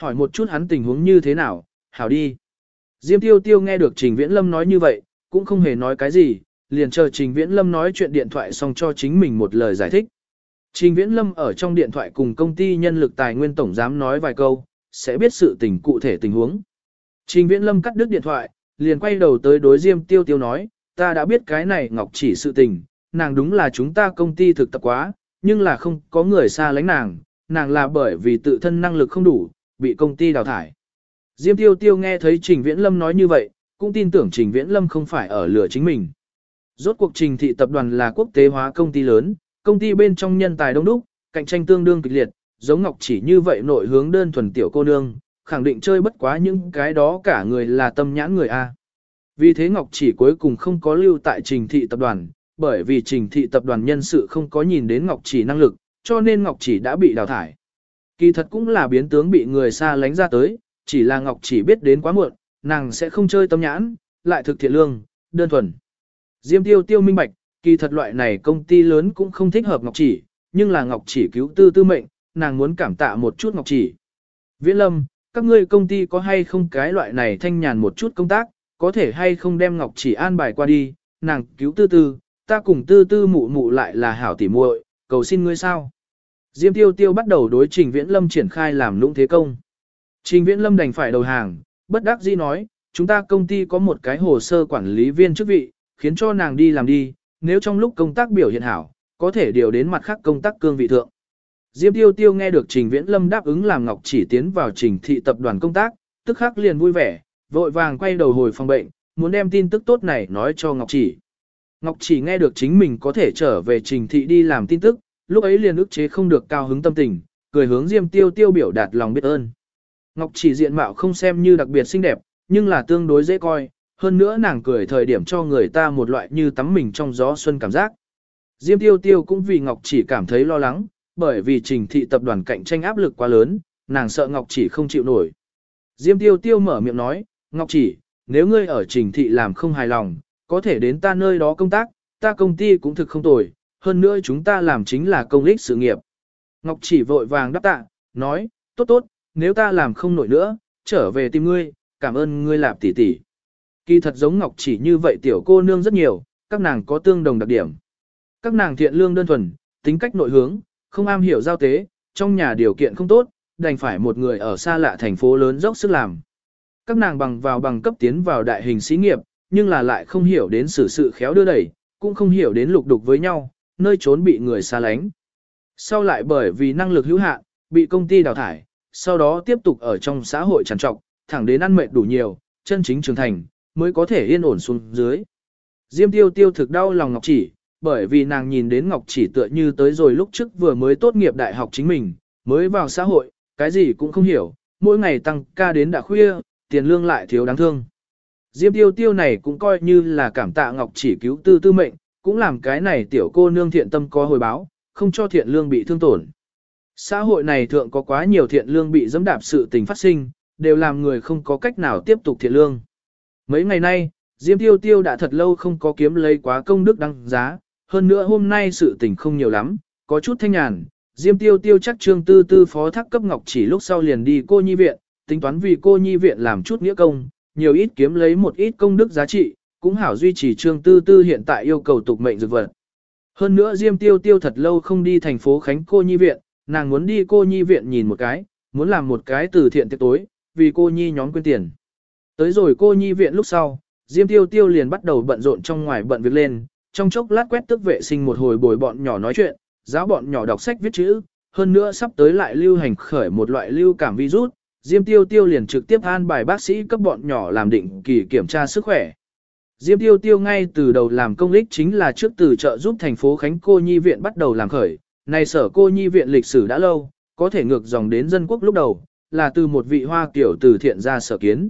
hỏi một chút hắn tình huống như thế nào, hảo đi. Diêm Tiêu Tiêu nghe được Trình Viễn Lâm nói như vậy, cũng không hề nói cái gì, liền chờ Trình Viễn Lâm nói chuyện điện thoại xong cho chính mình một lời giải thích. Trình Viễn Lâm ở trong điện thoại cùng công ty nhân lực tài nguyên tổng giám nói vài câu, sẽ biết sự tình cụ thể tình huống. Trình Viễn Lâm cắt đứt điện thoại, liền quay đầu tới đối Diêm Tiêu Tiêu nói, ta đã biết cái này Ngọc Chỉ sự tình, nàng đúng là chúng ta công ty thực tập quá, nhưng là không có người xa lánh nàng, nàng là bởi vì tự thân năng lực không đủ, bị công ty đào thải. Diêm Tiêu Tiêu nghe thấy Trình Viễn Lâm nói như vậy, cũng tin tưởng Trình Viễn Lâm không phải ở lừa chính mình. Rốt cuộc Trình thị tập đoàn là quốc tế hóa công ty lớn, công ty bên trong nhân tài đông đúc, cạnh tranh tương đương kịch liệt, giống Ngọc Chỉ như vậy nội hướng đơn thuần tiểu cô nương, khẳng định chơi bất quá những cái đó cả người là tâm nhãn người A. Vì thế Ngọc Chỉ cuối cùng không có lưu tại Trình thị tập đoàn, bởi vì Trình thị tập đoàn nhân sự không có nhìn đến Ngọc Chỉ năng lực, cho nên Ngọc Chỉ đã bị đào thải. Kỳ thật cũng là biến tướng bị người xa lánh ra tới, chỉ là Ngọc Chỉ biết đến quá muộn, nàng sẽ không chơi tâm nhãn, lại thực thiện lương, đơn thuần. Diêm Tiêu Tiêu minh bạch, kỳ thật loại này công ty lớn cũng không thích hợp Ngọc Chỉ, nhưng là Ngọc Chỉ cứu tư mệnh, nàng muốn cảm tạ một chút Ngọc Chỉ. Viễn Lâm, các ngươi công ty có hay không cái loại này thanh nhàn một chút công tác, có thể hay không đem Ngọc Chỉ an bài qua đi, nàng cứu tư, ta cùng tư mụ mụ lại là hảo tỉ muội, cầu xin ngươi sao. Diêm Tiêu Tiêu bắt đầu đối Trình Viễn Lâm triển khai làm lũng thế công. Trình Viễn Lâm đành phải đầu hàng, bất đắc dĩ nói, chúng ta công ty có một cái hồ sơ quản lý viên chức vị, khiến cho nàng đi làm đi, nếu trong lúc công tác biểu hiện hảo, có thể điều đến mặt khác công tác cương vị thượng. Diêm Tiêu Tiêu nghe được Trình Viễn Lâm đáp ứng làm Ngọc Chỉ tiến vào Trình thị tập đoàn công tác, tức khắc liền vui vẻ, vội vàng quay đầu hồi phòng bệnh, muốn đem tin tức tốt này nói cho Ngọc Chỉ. Ngọc Chỉ nghe được chính mình có thể trở về Trình thị đi làm tin tức, lúc ấy liền ức chế không được cao hứng tâm tình, cười hướng Diêm Tiêu Tiêu biểu đạt lòng biết ơn. Ngọc Chỉ diện mạo không xem như đặc biệt xinh đẹp, nhưng là tương đối dễ coi, hơn nữa nàng cười thời điểm cho người ta một loại như tắm mình trong gió xuân cảm giác. Diêm Tiêu Tiêu cũng vì Ngọc Chỉ cảm thấy lo lắng, bởi vì Trình thị tập đoàn cạnh tranh áp lực quá lớn, nàng sợ Ngọc Chỉ không chịu nổi. Diêm Tiêu Tiêu mở miệng nói, Ngọc Chỉ, nếu ngươi ở Trình thị làm không hài lòng, có thể đến ta nơi đó công tác, ta công ty cũng thực không tồi, hơn nữa chúng ta làm chính là công ích sự nghiệp. Ngọc Chỉ vội vàng đáp tạ, nói, tốt, nếu ta làm không nổi nữa, trở về tìm ngươi, cảm ơn ngươi Lạp tỷ tỷ. Kỳ thật giống Ngọc Chỉ như vậy tiểu cô nương rất nhiều, các nàng có tương đồng đặc điểm. Các nàng thiện lương đơn thuần, tính cách nội hướng, không am hiểu giao tế, trong nhà điều kiện không tốt, đành phải một người ở xa lạ thành phố lớn dốc sức làm. Các nàng bằng cấp tiến vào đại hình xí nghiệp, nhưng là lại không hiểu đến xử sự khéo đưa đẩy, cũng không hiểu đến lục đục với nhau, nơi trốn bị người xa lánh. Sau lại bởi vì năng lực hữu hạn, bị công ty đào thải, sau đó tiếp tục ở trong xã hội trằn trọc, thẳng đến ăn mệt đủ nhiều, chân chính trưởng thành, mới có thể yên ổn xuống dưới. Diêm Tiêu Tiêu thực đau lòng Ngọc Chỉ, bởi vì nàng nhìn đến Ngọc Chỉ tựa như tới rồi lúc trước vừa mới tốt nghiệp đại học chính mình, mới vào xã hội, cái gì cũng không hiểu, mỗi ngày tăng ca đến đã khuya, tiền lương lại thiếu đáng thương. Diêm Tiêu Tiêu này cũng coi như là cảm tạ Ngọc Chỉ cứu tư mệnh, cũng làm cái này tiểu cô nương thiện tâm có hồi báo, không cho thiện lương bị thương tổn. Xã hội này thượng có quá nhiều thiện lương bị dẫm đạp sự tình phát sinh, đều làm người không có cách nào tiếp tục thiện lương. Mấy ngày nay, Diêm Tiêu Tiêu đã thật lâu không có kiếm lấy quá công đức đăng giá, hơn nữa hôm nay sự tình không nhiều lắm, có chút thanh nhàn. Diêm Tiêu Tiêu chắc Trương Tư phó thác cấp Ngọc Chỉ lúc sau liền đi cô nhi viện, tính toán vì cô nhi viện làm chút nghĩa công, nhiều ít kiếm lấy một ít công đức giá trị, cũng hảo duy trì Trương Tư hiện tại yêu cầu tục mệnh dược vật. Hơn nữa Diêm Tiêu Tiêu thật lâu không đi thành phố Khánh cô nhi viện, nàng muốn đi cô nhi viện nhìn một cái, muốn làm một cái từ thiện tiệc tối, vì cô nhi nhóm quyên tiền. Tới rồi cô nhi viện lúc sau, Diêm Tiêu Tiêu liền bắt đầu bận rộn trong ngoài bận việc lên, trong chốc lát quét tước vệ sinh một hồi bồi bọn nhỏ nói chuyện, giáo bọn nhỏ đọc sách viết chữ, hơn nữa sắp tới lại lưu hành khởi một loại lưu cảm virus, Diêm Tiêu Tiêu liền trực tiếp an bài bác sĩ cấp bọn nhỏ làm định kỳ kiểm tra sức khỏe. Diêm Tiêu Tiêu ngay từ đầu làm công ích chính là trước từ trợ giúp thành phố Khánh cô nhi viện bắt đầu làm khởi, này sở cô nhi viện lịch sử đã lâu, có thể ngược dòng đến dân quốc lúc đầu, là từ một vị Hoa kiểu từ thiện ra sở kiến.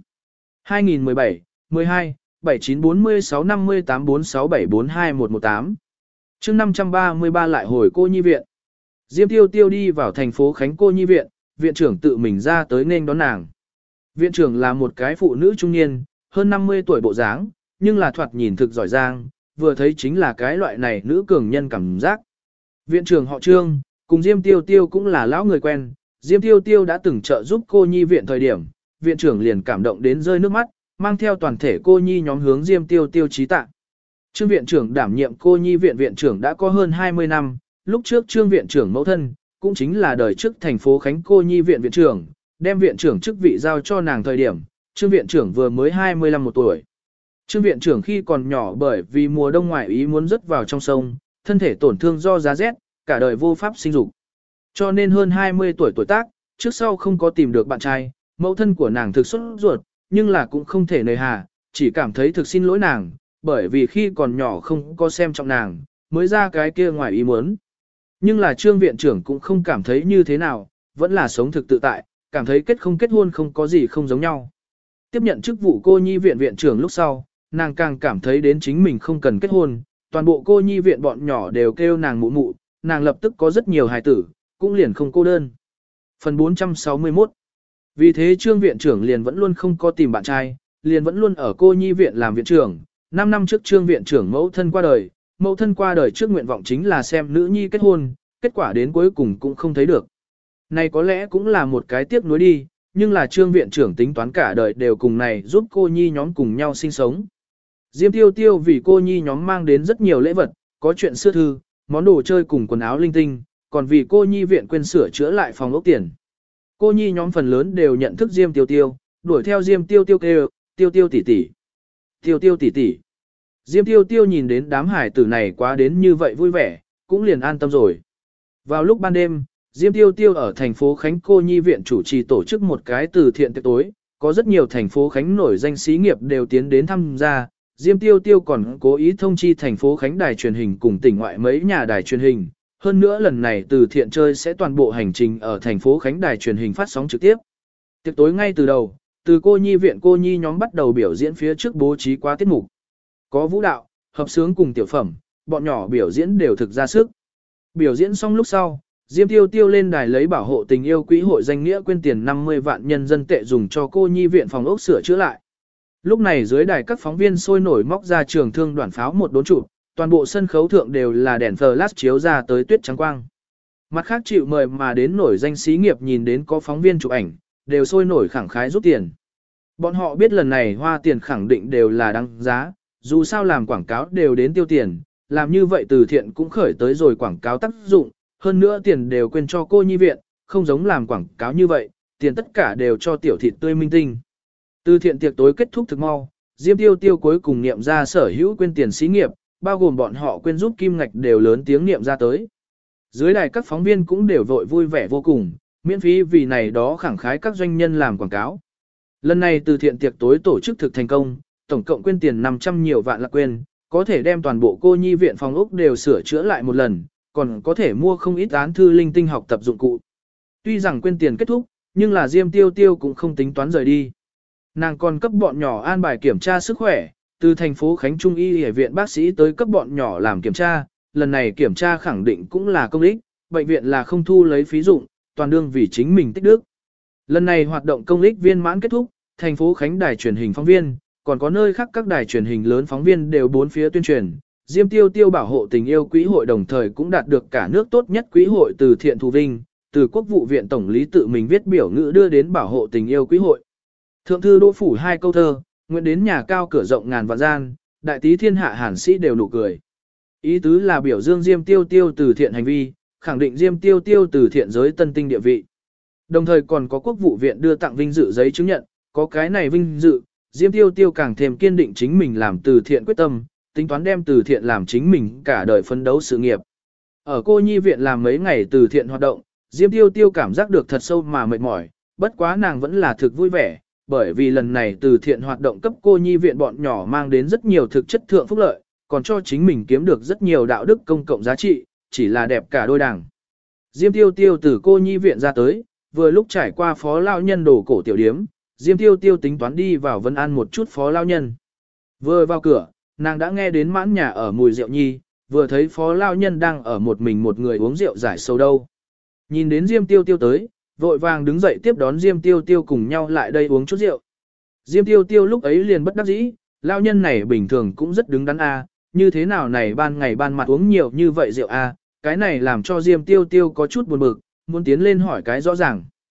2017, 12, 7946 58 46 742 118 chương 533 lại hồi cô nhi viện. Diêm Tiêu Tiêu đi vào thành phố Khánh cô nhi viện, viện trưởng tự mình ra tới nên đón nàng. Viện trưởng là một cái phụ nữ trung niên, hơn 50 tuổi bộ dáng, nhưng là thoạt nhìn thực giỏi giang, vừa thấy chính là cái loại này nữ cường nhân cảm giác. Viện trưởng họ Trương, cùng Diêm Tiêu Tiêu cũng là lão người quen, Diêm Tiêu Tiêu đã từng trợ giúp cô nhi viện thời điểm, viện trưởng liền cảm động đến rơi nước mắt, mang theo toàn thể cô nhi nhóm hướng Diêm Tiêu Tiêu trí tạ. Trương viện trưởng đảm nhiệm cô nhi viện viện trưởng đã có hơn 20 năm, lúc trước Trương viện trưởng mẫu thân, cũng chính là đời trước thành phố Khánh cô nhi viện viện trưởng, đem viện trưởng chức vị giao cho nàng thời điểm, Trương viện trưởng vừa mới 25 một tuổi. Trương viện trưởng khi còn nhỏ bởi vì mùa đông ngoại ý muốn rớt vào trong sông, thân thể tổn thương do giá rét, cả đời vô pháp sinh dục. Cho nên hơn 20 tuổi tuổi tác, trước sau không có tìm được bạn trai, mẫu thân của nàng thực xuất ruột, nhưng là cũng không thể nề hà, chỉ cảm thấy thực xin lỗi nàng, bởi vì khi còn nhỏ không có xem trọng nàng, mới ra cái kia ngoài ý muốn. Nhưng là Trương viện trưởng cũng không cảm thấy như thế nào, vẫn là sống thực tự tại, cảm thấy kết không kết hôn không có gì không giống nhau. Tiếp nhận chức vụ cô nhi viện viện trưởng lúc sau, nàng càng cảm thấy đến chính mình không cần kết hôn, toàn bộ cô nhi viện bọn nhỏ đều kêu nàng mụ mụ, nàng lập tức có rất nhiều hài tử, cũng liền không cô đơn. Phần 461. Vì thế Trương viện trưởng liền vẫn luôn không có tìm bạn trai, liền vẫn luôn ở cô nhi viện làm viện trưởng. 5 năm trước Trương viện trưởng mẫu thân qua đời trước nguyện vọng chính là xem nữ nhi kết hôn, kết quả đến cuối cùng cũng không thấy được. Này có lẽ cũng là một cái tiếc nuối đi, nhưng là Trương viện trưởng tính toán cả đời đều cùng này giúp cô nhi nhóm cùng nhau sinh sống. Diêm Tiêu Tiêu vì cô nhi nhóm mang đến rất nhiều lễ vật, có chuyện xưa thư, món đồ chơi cùng quần áo linh tinh, còn vì cô nhi viện quên sửa chữa lại phòng ốc tiền. Cô nhi nhóm phần lớn đều nhận thức Diêm Tiêu Tiêu, đuổi theo Diêm Tiêu Tiêu kêu, Tiêu Tiêu tỷ tỷ, Tiêu Tiêu tỷ tỷ. Diêm Tiêu Tiêu nhìn đến đám hải tử này quá đến như vậy vui vẻ, cũng liền an tâm rồi. Vào lúc ban đêm, Diêm Tiêu Tiêu ở thành phố Khánh cô nhi viện chủ trì tổ chức một cái từ thiện tiệc tối, có rất nhiều thành phố Khánh nổi danh xí nghiệp đều tiến đến tham gia. Diêm Tiêu Tiêu còn cố ý thông chi thành phố Khánh đài truyền hình cùng tỉnh ngoại mấy nhà đài truyền hình. Hơn nữa lần này từ thiện chơi sẽ toàn bộ hành trình ở thành phố Khánh đài truyền hình phát sóng trực tiếp. Tiệc tối ngay từ đầu, từ cô nhi viện cô nhi nhóm bắt đầu biểu diễn phía trước bố trí quá tiết mục. Có vũ đạo, hợp sướng cùng tiểu phẩm, bọn nhỏ biểu diễn đều thực ra sức. Biểu diễn xong lúc sau, Diêm Tiêu Tiêu lên đài lấy bảo hộ tình yêu quỹ hội danh nghĩa quyên tiền 50 vạn nhân dân tệ dùng cho cô nhi viện phòng ốc sửa chữa lại. Lúc này dưới đài các phóng viên sôi nổi móc ra trường thương đoàn pháo một đốn chụp, toàn bộ sân khấu thượng đều là đèn flash chiếu ra tới tuyết trắng quang. Mặt khác chịu mời mà đến nổi danh xí nghiệp nhìn đến có phóng viên chụp ảnh, đều sôi nổi khẳng khái rút tiền. Bọn họ biết lần này hoa tiền khẳng định đều là đáng giá, dù sao làm quảng cáo đều đến tiêu tiền, làm như vậy từ thiện cũng khởi tới rồi quảng cáo tác dụng, hơn nữa tiền đều quên cho cô nhi viện, không giống làm quảng cáo như vậy, tiền tất cả đều cho tiểu thịt tươi minh tinh. Từ thiện tiệc tối kết thúc thực mau, Diêm Tiêu Tiêu cuối cùng niệm ra sở hữu quên tiền xí nghiệp, bao gồm bọn họ quên giúp kim ngạch đều lớn tiếng niệm ra tới. Dưới đài các phóng viên cũng đều vội vui vẻ vô cùng, miễn phí vì này đó khẳng khái các doanh nhân làm quảng cáo. Lần này từ thiện tiệc tối tổ chức thực thành công, tổng cộng quên tiền 500 nhiều vạn là quên, có thể đem toàn bộ cô nhi viện phòng ốc đều sửa chữa lại một lần, còn có thể mua không ít án thư linh tinh học tập dụng cụ. Tuy rằng quên tiền kết thúc, nhưng là Diêm Tiêu Tiêu cũng không tính toán rời đi. Nàng còn cấp bọn nhỏ an bài kiểm tra sức khỏe, từ thành phố Khánh Trung y y viện bác sĩ tới cấp bọn nhỏ làm kiểm tra, lần này kiểm tra khẳng định cũng là công ích, bệnh viện là không thu lấy phí dụng, toàn đương vì chính mình tích đức. Lần này hoạt động công ích viên mãn kết thúc, thành phố Khánh đài truyền hình phóng viên, còn có nơi khác các đài truyền hình lớn phóng viên đều bốn phía tuyên truyền. Diêm Tiêu Tiêu bảo hộ tình yêu quỹ hội đồng thời cũng đạt được cả nước tốt nhất quỹ hội từ thiện thù vinh, từ Quốc vụ viện tổng lý tự mình viết biểu ngữ đưa đến bảo hộ tình yêu quỹ hội. Thượng thư đỗ phủ 2 câu thơ, nguyện đến nhà cao cửa rộng ngàn vạn gian, đại tý thiên hạ hàn sĩ đều nụ cười. Ý tứ là biểu dương Diêm Tiêu Tiêu từ thiện hành vi, khẳng định Diêm Tiêu Tiêu từ thiện giới tân tinh địa vị. Đồng thời còn có Quốc vụ viện đưa tặng vinh dự giấy chứng nhận, có cái này vinh dự, Diêm Tiêu Tiêu càng thêm kiên định chính mình làm từ thiện quyết tâm, tính toán đem từ thiện làm chính mình cả đời phấn đấu sự nghiệp. Ở cô nhi viện làm mấy ngày từ thiện hoạt động, Diêm Tiêu Tiêu cảm giác được thật sâu mà mệt mỏi, bất quá nàng vẫn là thực vui vẻ, bởi vì lần này từ thiện hoạt động cấp cô nhi viện bọn nhỏ mang đến rất nhiều thực chất thượng phúc lợi, còn cho chính mình kiếm được rất nhiều đạo đức công cộng giá trị, chỉ là đẹp cả đôi đảng. Diêm Tiêu Tiêu từ cô nhi viện ra tới, vừa lúc trải qua phó lao nhân đổ cổ tiểu điếm, Diêm Tiêu Tiêu tính toán đi vào vân an một chút phó lao nhân. Vừa vào cửa, nàng đã nghe đến mãn nhà ở mùi rượu nhi, vừa thấy phó lao nhân đang ở một mình một người uống rượu giải sầu đâu. Nhìn đến Diêm Tiêu Tiêu tới, vội vàng đứng dậy tiếp đón Diêm Tiêu Tiêu cùng nhau lại đây uống chút rượu. Diêm Tiêu Tiêu lúc ấy liền bất đắc dĩ, lao nhân này bình thường cũng rất đứng đắn a, như thế nào này ban ngày ban mặt uống nhiều như vậy rượu a, cái này làm cho Diêm Tiêu Tiêu có chút buồn bực, muốn tiến lên hỏi cái rõ ràng.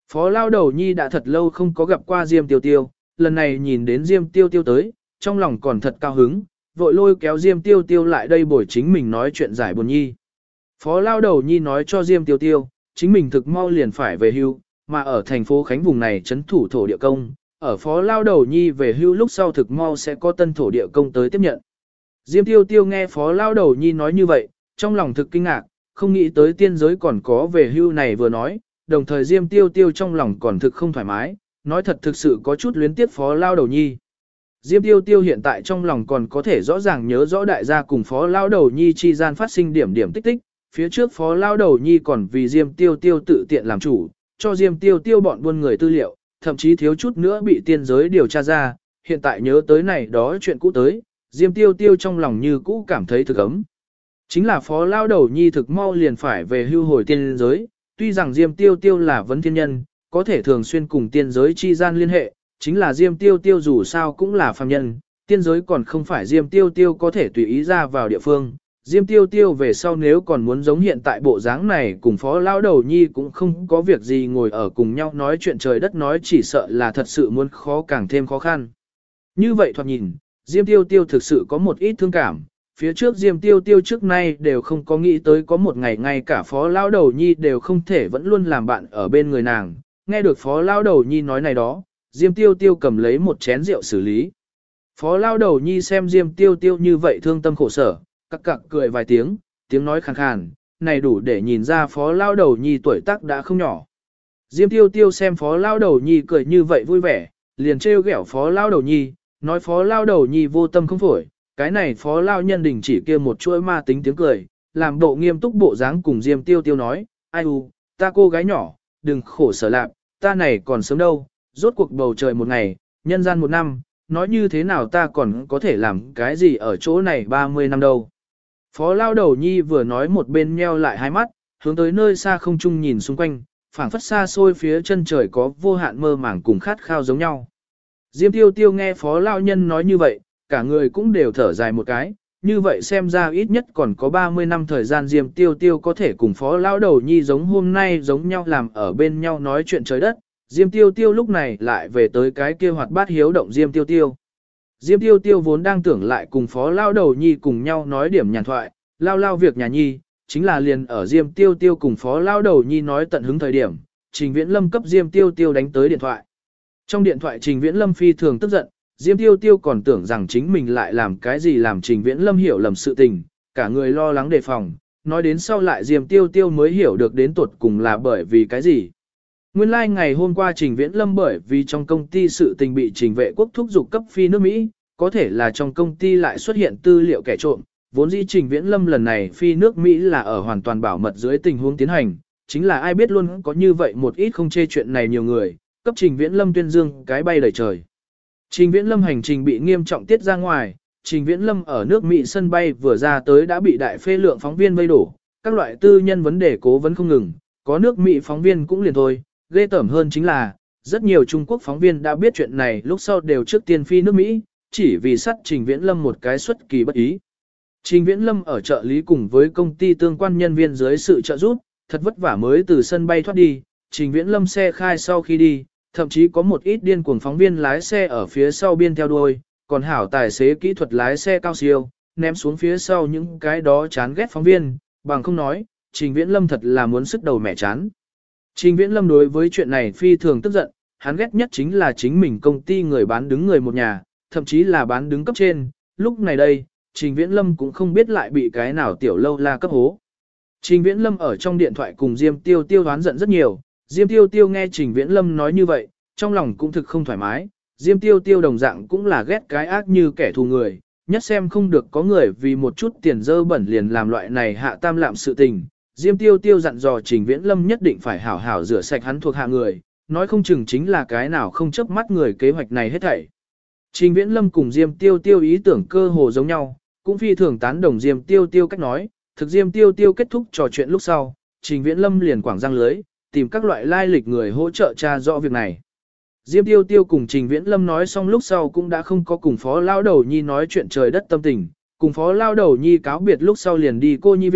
Phó Lao Đầu Nhi đã thật lâu không có gặp qua Diêm Tiêu Tiêu, lần này nhìn đến Diêm Tiêu Tiêu tới, trong lòng còn thật cao hứng, vội lôi kéo Diêm Tiêu Tiêu lại đây bồi chính mình nói chuyện giải buồn nhi. Phó Lao Đầu Nhi nói cho Diêm Tiêu Tiêu, chính mình thực mau liền phải về hưu, mà ở thành phố Khánh vùng này trấn thủ thổ địa công, ở Phó Lao Đầu Nhi về hưu lúc sau thực mau sẽ có tân thổ địa công tới tiếp nhận. Diêm Tiêu Tiêu nghe Phó Lao Đầu Nhi nói như vậy, trong lòng thực kinh ngạc, không nghĩ tới tiên giới còn có về hưu này vừa nói, đồng thời Diêm Tiêu Tiêu trong lòng còn thực không thoải mái, nói thật thực sự có chút luyến tiếc Phó Lao Đầu Nhi. Diêm Tiêu Tiêu hiện tại trong lòng còn có thể rõ ràng nhớ rõ đại gia cùng Phó Lao Đầu Nhi chi gian phát sinh điểm điểm tích tích, phía trước Phó Lao Đầu Nhi còn vì Diêm Tiêu Tiêu tự tiện làm chủ, cho Diêm Tiêu Tiêu bọn buôn người tư liệu, thậm chí thiếu chút nữa bị tiên giới điều tra ra, hiện tại nhớ tới này đó chuyện cũ tới, Diêm Tiêu Tiêu trong lòng như cũ cảm thấy thực ấm. Chính là Phó Lao Đầu Nhi thực mau liền phải về hưu hồi tiên giới, tuy rằng Diêm Tiêu Tiêu là vấn thiên nhân, có thể thường xuyên cùng tiên giới chi gian liên hệ, chính là Diêm Tiêu Tiêu dù sao cũng là phàm nhân, tiên giới còn không phải Diêm Tiêu Tiêu có thể tùy ý ra vào địa phương. Diêm Tiêu Tiêu về sau nếu còn muốn giống hiện tại bộ dáng này cùng Phó Lao Đầu Nhi cũng không có việc gì ngồi ở cùng nhau nói chuyện trời đất nói chỉ sợ là thật sự muốn khó càng thêm khó khăn. Như vậy thoạt nhìn, Diêm Tiêu Tiêu thực sự có một ít thương cảm, phía trước Diêm Tiêu Tiêu trước nay đều không có nghĩ tới có một ngày ngay cả Phó Lao Đầu Nhi đều không thể vẫn luôn làm bạn ở bên người nàng, nghe được Phó Lao Đầu Nhi nói này đó, Diêm Tiêu Tiêu cầm lấy một chén rượu xử lý. Phó Lao Đầu Nhi xem Diêm Tiêu Tiêu như vậy thương tâm khổ sở, cặc cặc cười vài tiếng, tiếng nói khàn khàn, này đủ để nhìn ra Phó Lao Đầu Nhi tuổi tác đã không nhỏ. Diêm Tiêu Tiêu xem Phó Lao Đầu Nhi cười như vậy vui vẻ, liền trêu ghẹo Phó Lao Đầu Nhi, nói Phó Lao Đầu Nhi vô tâm không phổi, cái này Phó Lao nhân đình chỉ kia một chuỗi ma tính tiếng cười, làm bộ nghiêm túc bộ dáng cùng Diêm Tiêu Tiêu nói, ai u, ta cô gái nhỏ, đừng khổ sở lạc, ta này còn sớm đâu, rốt cuộc bầu trời một ngày, nhân gian một năm, nói như thế nào ta còn có thể làm cái gì ở chỗ này 30 năm đâu. Phó Lao Đầu Nhi vừa nói một bên nheo lại hai mắt, hướng tới nơi xa không trung nhìn xung quanh, phảng phất xa xôi phía chân trời có vô hạn mơ màng cùng khát khao giống nhau. Diêm Tiêu Tiêu nghe Phó Lao Nhân nói như vậy, cả người cũng đều thở dài một cái, như vậy xem ra ít nhất còn có 30 năm thời gian Diêm Tiêu Tiêu có thể cùng Phó Lao Đầu Nhi giống hôm nay giống nhau làm ở bên nhau nói chuyện trời đất. Diêm Tiêu Tiêu lúc này lại về tới cái kia hoạt bát hiếu động Diêm Tiêu Tiêu. Diêm Tiêu Tiêu vốn đang tưởng lại cùng Phó Lao Đầu Nhi cùng nhau nói điểm nhàn thoại, lao việc nhà nhi, chính là liền ở Diêm Tiêu Tiêu cùng Phó Lao Đầu Nhi nói tận hứng thời điểm, Trình Viễn Lâm cấp Diêm Tiêu Tiêu đánh tới điện thoại. Trong điện thoại Trình Viễn Lâm phi thường tức giận, Diêm Tiêu Tiêu còn tưởng rằng chính mình lại làm cái gì làm Trình Viễn Lâm hiểu lầm sự tình, cả người lo lắng đề phòng, nói đến sau lại Diêm Tiêu Tiêu mới hiểu được đến tuột cùng là bởi vì cái gì. Nguyên lai ngày hôm qua Trình Viễn Lâm bởi vì trong công ty sự tình bị Trình Vệ Quốc thúc giục cấp phi nước Mỹ, có thể là trong công ty lại xuất hiện tư liệu kẻ trộm, vốn dĩ Trình Viễn Lâm lần này phi nước Mỹ là ở hoàn toàn bảo mật dưới tình huống tiến hành, chính là ai biết luôn có như vậy một ít không chê chuyện này nhiều người, cấp Trình Viễn Lâm tuyên dương cái bay đầy trời. Trình Viễn Lâm hành trình bị nghiêm trọng tiết ra ngoài, Trình Viễn Lâm ở nước Mỹ sân bay vừa ra tới đã bị đại phê lượng phóng viên vây đổ, các loại tư nhân vấn đề cố vấn không ngừng, có nước Mỹ phóng viên cũng liền thôi, ghê tởm hơn chính là, rất nhiều Trung Quốc phóng viên đã biết chuyện này lúc sau đều trước tiên phi nước Mỹ, chỉ vì sát Trình Viễn Lâm một cái xuất kỳ bất ý. Trình Viễn Lâm ở trợ lý cùng với công ty tương quan nhân viên dưới sự trợ giúp, thật vất vả mới từ sân bay thoát đi, Trình Viễn Lâm xe khai sau khi đi, thậm chí có một ít điên cuồng phóng viên lái xe ở phía sau biên theo đuôi, còn hảo tài xế kỹ thuật lái xe cao siêu, ném xuống phía sau những cái đó chán ghét phóng viên, bằng không nói, Trình Viễn Lâm thật là muốn sức đầu mẹ chán. Trình Viễn Lâm đối với chuyện này phi thường tức giận, hắn ghét nhất chính là chính mình công ty người bán đứng người một nhà, thậm chí là bán đứng cấp trên, lúc này đây, Trình Viễn Lâm cũng không biết lại bị cái nào tiểu lâu la cấp hố. Trình Viễn Lâm ở trong điện thoại cùng Diêm Tiêu Tiêu đoán giận rất nhiều, Diêm Tiêu Tiêu nghe Trình Viễn Lâm nói như vậy, trong lòng cũng thực không thoải mái, Diêm Tiêu Tiêu đồng dạng cũng là ghét cái ác như kẻ thù người, nhất xem không được có người vì một chút tiền dơ bẩn liền làm loại này hạ tam lạm sự tình. Diêm Tiêu Tiêu dặn dò Trình Viễn Lâm nhất định phải hảo hảo rửa sạch hắn thuộc hạ người, nói không chừng chính là cái nào không chớp mắt người kế hoạch này hết thảy. Trình Viễn Lâm cùng Diêm Tiêu Tiêu ý tưởng cơ hồ giống nhau, cũng phi thường tán đồng Diêm Tiêu Tiêu cách nói, thực Diêm Tiêu Tiêu kết thúc trò chuyện lúc sau, Trình Viễn Lâm liền quảng răng lưới, tìm các loại lai lịch người hỗ trợ tra rõ việc này. Diêm Tiêu Tiêu cùng Trình Viễn Lâm nói xong lúc sau cũng đã không có cùng Phó Lao Đầu Nhi nói chuyện trời đất tâm tình, cùng Phó Lao Đầu Nhi cáo biệt lúc sau liền đi cô nhi viện,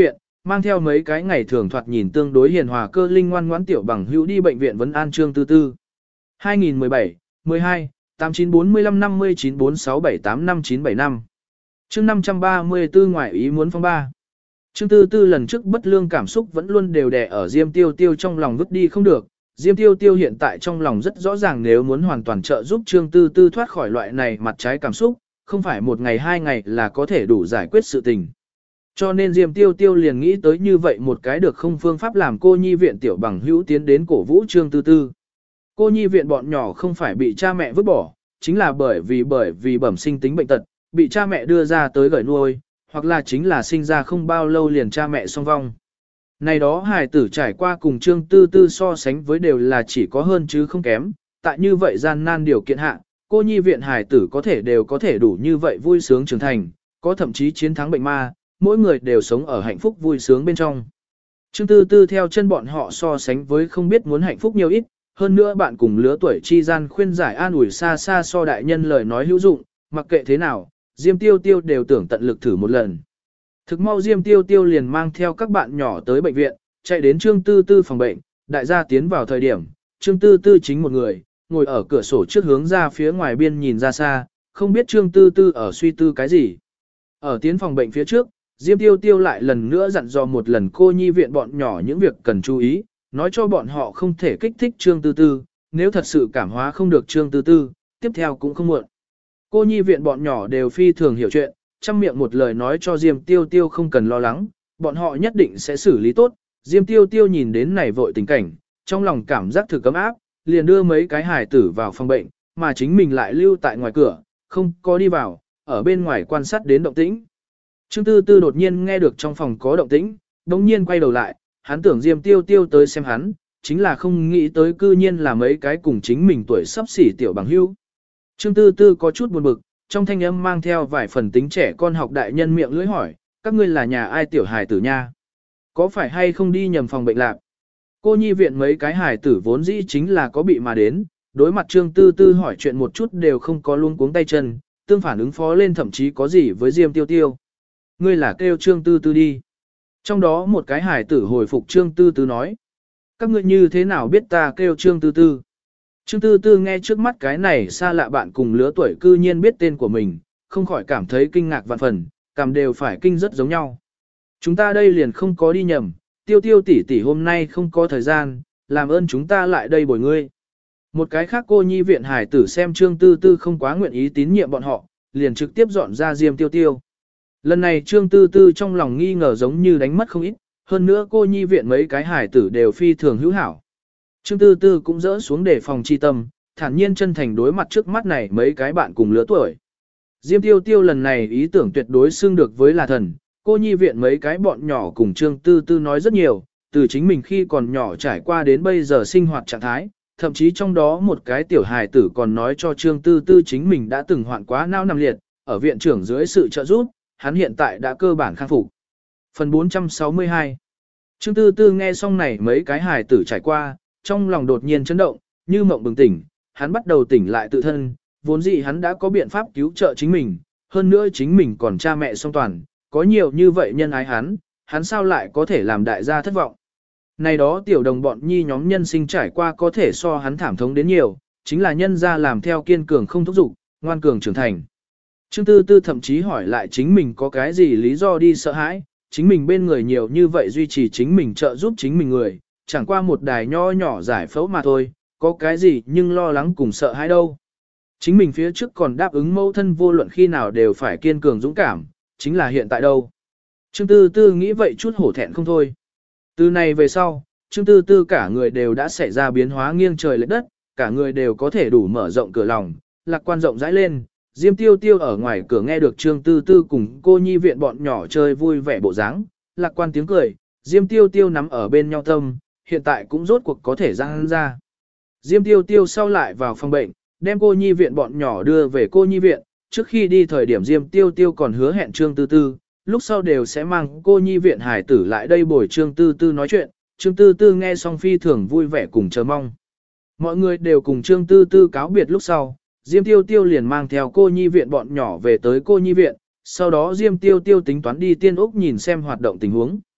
mang theo mấy cái ngày thường thoạt nhìn tương đối hiền hòa cơ linh ngoan ngoãn tiểu bằng hữu đi bệnh viện vấn an Trương Tư Tư. 2017, 12, 8945 59 4678 5975. Chương 534 ngoại ý muốn phong ba. Trương Tư Tư lần trước bất lương cảm xúc vẫn luôn đều đè ở Diêm Tiêu Tiêu trong lòng vứt đi không được. Diêm Tiêu Tiêu hiện tại trong lòng rất rõ ràng nếu muốn hoàn toàn trợ giúp Trương Tư Tư thoát khỏi loại này mặt trái cảm xúc, không phải một ngày hai ngày là có thể đủ giải quyết sự tình. Cho nên Diêm Tiêu Tiêu liền nghĩ tới như vậy một cái được không phương pháp làm cô nhi viện tiểu bằng hữu tiến đến cổ vũ Trương Tư Tư. Cô nhi viện bọn nhỏ không phải bị cha mẹ vứt bỏ, chính là bởi vì bẩm sinh tính bệnh tật, bị cha mẹ đưa ra tới gửi nuôi, hoặc là chính là sinh ra không bao lâu liền cha mẹ song vong. Này đó hài tử trải qua cùng Trương Tư Tư so sánh với đều là chỉ có hơn chứ không kém, tại như vậy gian nan điều kiện hạ, cô nhi viện hài tử đều có thể đủ như vậy vui sướng trưởng thành, có thậm chí chiến thắng bệnh ma, mỗi người đều sống ở hạnh phúc vui sướng bên trong. Trương Tư Tư theo chân bọn họ so sánh với không biết muốn hạnh phúc nhiều ít, hơn nữa bạn cùng lứa tuổi chi gian khuyên giải an ủi xa xa so đại nhân lời nói hữu dụng, mặc kệ thế nào, Diêm Tiêu Tiêu đều tưởng tận lực thử một lần. Thực mau Diêm Tiêu Tiêu liền mang theo các bạn nhỏ tới bệnh viện, chạy đến Trương Tư Tư phòng bệnh, đại gia tiến vào thời điểm, Trương Tư Tư chính một người, ngồi ở cửa sổ trước hướng ra phía ngoài biên nhìn ra xa, không biết Trương Tư Tư ở suy tư cái gì. Ở tiến phòng bệnh phía trước, Diêm Tiêu Tiêu lại lần nữa dặn dò một lần cô nhi viện bọn nhỏ những việc cần chú ý, nói cho bọn họ không thể kích thích Trương Tư Tư, nếu thật sự cảm hóa không được Trương Tư Tư, tiếp theo cũng không muộn. Cô nhi viện bọn nhỏ đều phi thường hiểu chuyện, trăm miệng một lời nói cho Diêm Tiêu Tiêu không cần lo lắng, bọn họ nhất định sẽ xử lý tốt. Diêm Tiêu Tiêu nhìn đến này vội tình cảnh, trong lòng cảm giác thực cấm áp, liền đưa mấy cái hài tử vào phòng bệnh, mà chính mình lại lưu tại ngoài cửa, không có đi vào, ở bên ngoài quan sát đến động tĩnh. Trương Tư Tư đột nhiên nghe được trong phòng có động tĩnh, đồng nhiên quay đầu lại, hắn tưởng Diêm Tiêu Tiêu tới xem hắn, chính là không nghĩ tới cư nhiên là mấy cái cùng chính mình tuổi sắp xỉ tiểu bằng hữu. Trương Tư Tư có chút buồn bực, trong thanh âm mang theo vài phần tính trẻ con học đại nhân miệng lưỡi hỏi, các ngươi là nhà ai tiểu hài tử nha? Có phải hay không đi nhầm phòng bệnh lạc? Cô nhi viện mấy cái hài tử vốn dĩ chính là có bị mà đến, đối mặt Trương Tư Tư hỏi chuyện một chút đều không có luôn cuống tay chân, tương phản ứng phó lên thậm chí có gì với Diêm Tiêu Tiêu. Ngươi là kêu Trương Tư Tư đi. Trong đó một cái hài tử hồi phục Trương Tư Tư nói. Các ngươi như thế nào biết ta kêu Trương Tư Tư? Trương Tư Tư nghe trước mắt cái này xa lạ bạn cùng lứa tuổi cư nhiên biết tên của mình, không khỏi cảm thấy kinh ngạc vạn phần, cảm đều phải kinh rất giống nhau. Chúng ta đây liền không có đi nhầm, Tiêu Tiêu tỷ tỷ hôm nay không có thời gian, làm ơn chúng ta lại đây bồi ngươi. Một cái khác cô nhi viện hải tử xem Trương Tư Tư không quá nguyện ý tín nhiệm bọn họ, liền trực tiếp dọn ra Diêm Tiêu Tiêu. Lần này Trương Tư Tư trong lòng nghi ngờ giống như đánh mất không ít, hơn nữa cô nhi viện mấy cái hải tử đều phi thường hữu hảo. Trương Tư Tư cũng dỡ xuống để phòng chi tâm, thản nhiên chân thành đối mặt trước mắt này mấy cái bạn cùng lứa tuổi. Diêm Tiêu Tiêu lần này ý tưởng tuyệt đối xưng được với là thần, cô nhi viện mấy cái bọn nhỏ cùng Trương Tư Tư nói rất nhiều, từ chính mình khi còn nhỏ trải qua đến bây giờ sinh hoạt trạng thái, thậm chí trong đó một cái tiểu hài tử còn nói cho Trương Tư Tư chính mình đã từng hoạn quá não nằm liệt, ở viện trưởng dưới sự trợ giúp, hắn hiện tại đã cơ bản khắc phục. Phần 462. Trương Tư Tư nghe xong này mấy cái hài tử trải qua, trong lòng đột nhiên chấn động, như mộng bừng tỉnh, hắn bắt đầu tỉnh lại tự thân, vốn dĩ hắn đã có biện pháp cứu trợ chính mình, hơn nữa chính mình còn cha mẹ song toàn, có nhiều như vậy nhân ái hắn sao lại có thể làm đại gia thất vọng. Này đó tiểu đồng bọn nhi nhóm nhân sinh trải qua có thể so hắn thảm thống đến nhiều, chính là nhân gia làm theo kiên cường không thúc giục, ngoan cường trưởng thành. Trương Tư Tư thậm chí hỏi lại chính mình có cái gì lý do đi sợ hãi, chính mình bên người nhiều như vậy duy trì chính mình trợ giúp chính mình người, chẳng qua một đài nho nhỏ giải phẫu mà thôi, có cái gì nhưng lo lắng cùng sợ hãi đâu. Chính mình phía trước còn đáp ứng mẫu thân vô luận khi nào đều phải kiên cường dũng cảm, chính là hiện tại đâu. Trương Tư Tư nghĩ vậy chút hổ thẹn không thôi. Từ này về sau, Trương Tư Tư cả người đều đã xảy ra biến hóa nghiêng trời lệch đất, cả người đều có thể đủ mở rộng cửa lòng, lạc quan rộng rãi lên. Diêm Tiêu Tiêu ở ngoài cửa nghe được Trương Tư Tư cùng cô nhi viện bọn nhỏ chơi vui vẻ bộ dáng, lạc quan tiếng cười, Diêm Tiêu Tiêu nắm ở bên nhau tâm, hiện tại cũng rốt cuộc có thể ra ra. Diêm Tiêu Tiêu sau lại vào phòng bệnh, đem cô nhi viện bọn nhỏ đưa về cô nhi viện, trước khi đi thời điểm Diêm Tiêu Tiêu còn hứa hẹn Trương Tư Tư, lúc sau đều sẽ mang cô nhi viện hải tử lại đây bồi Trương Tư Tư nói chuyện, Trương Tư Tư nghe xong phi thường vui vẻ cùng chờ mong. Mọi người đều cùng Trương Tư Tư cáo biệt lúc sau, Diêm Tiêu Tiêu liền mang theo cô nhi viện bọn nhỏ về tới cô nhi viện, sau đó Diêm Tiêu Tiêu tính toán đi Tiên Úc nhìn xem hoạt động tình huống.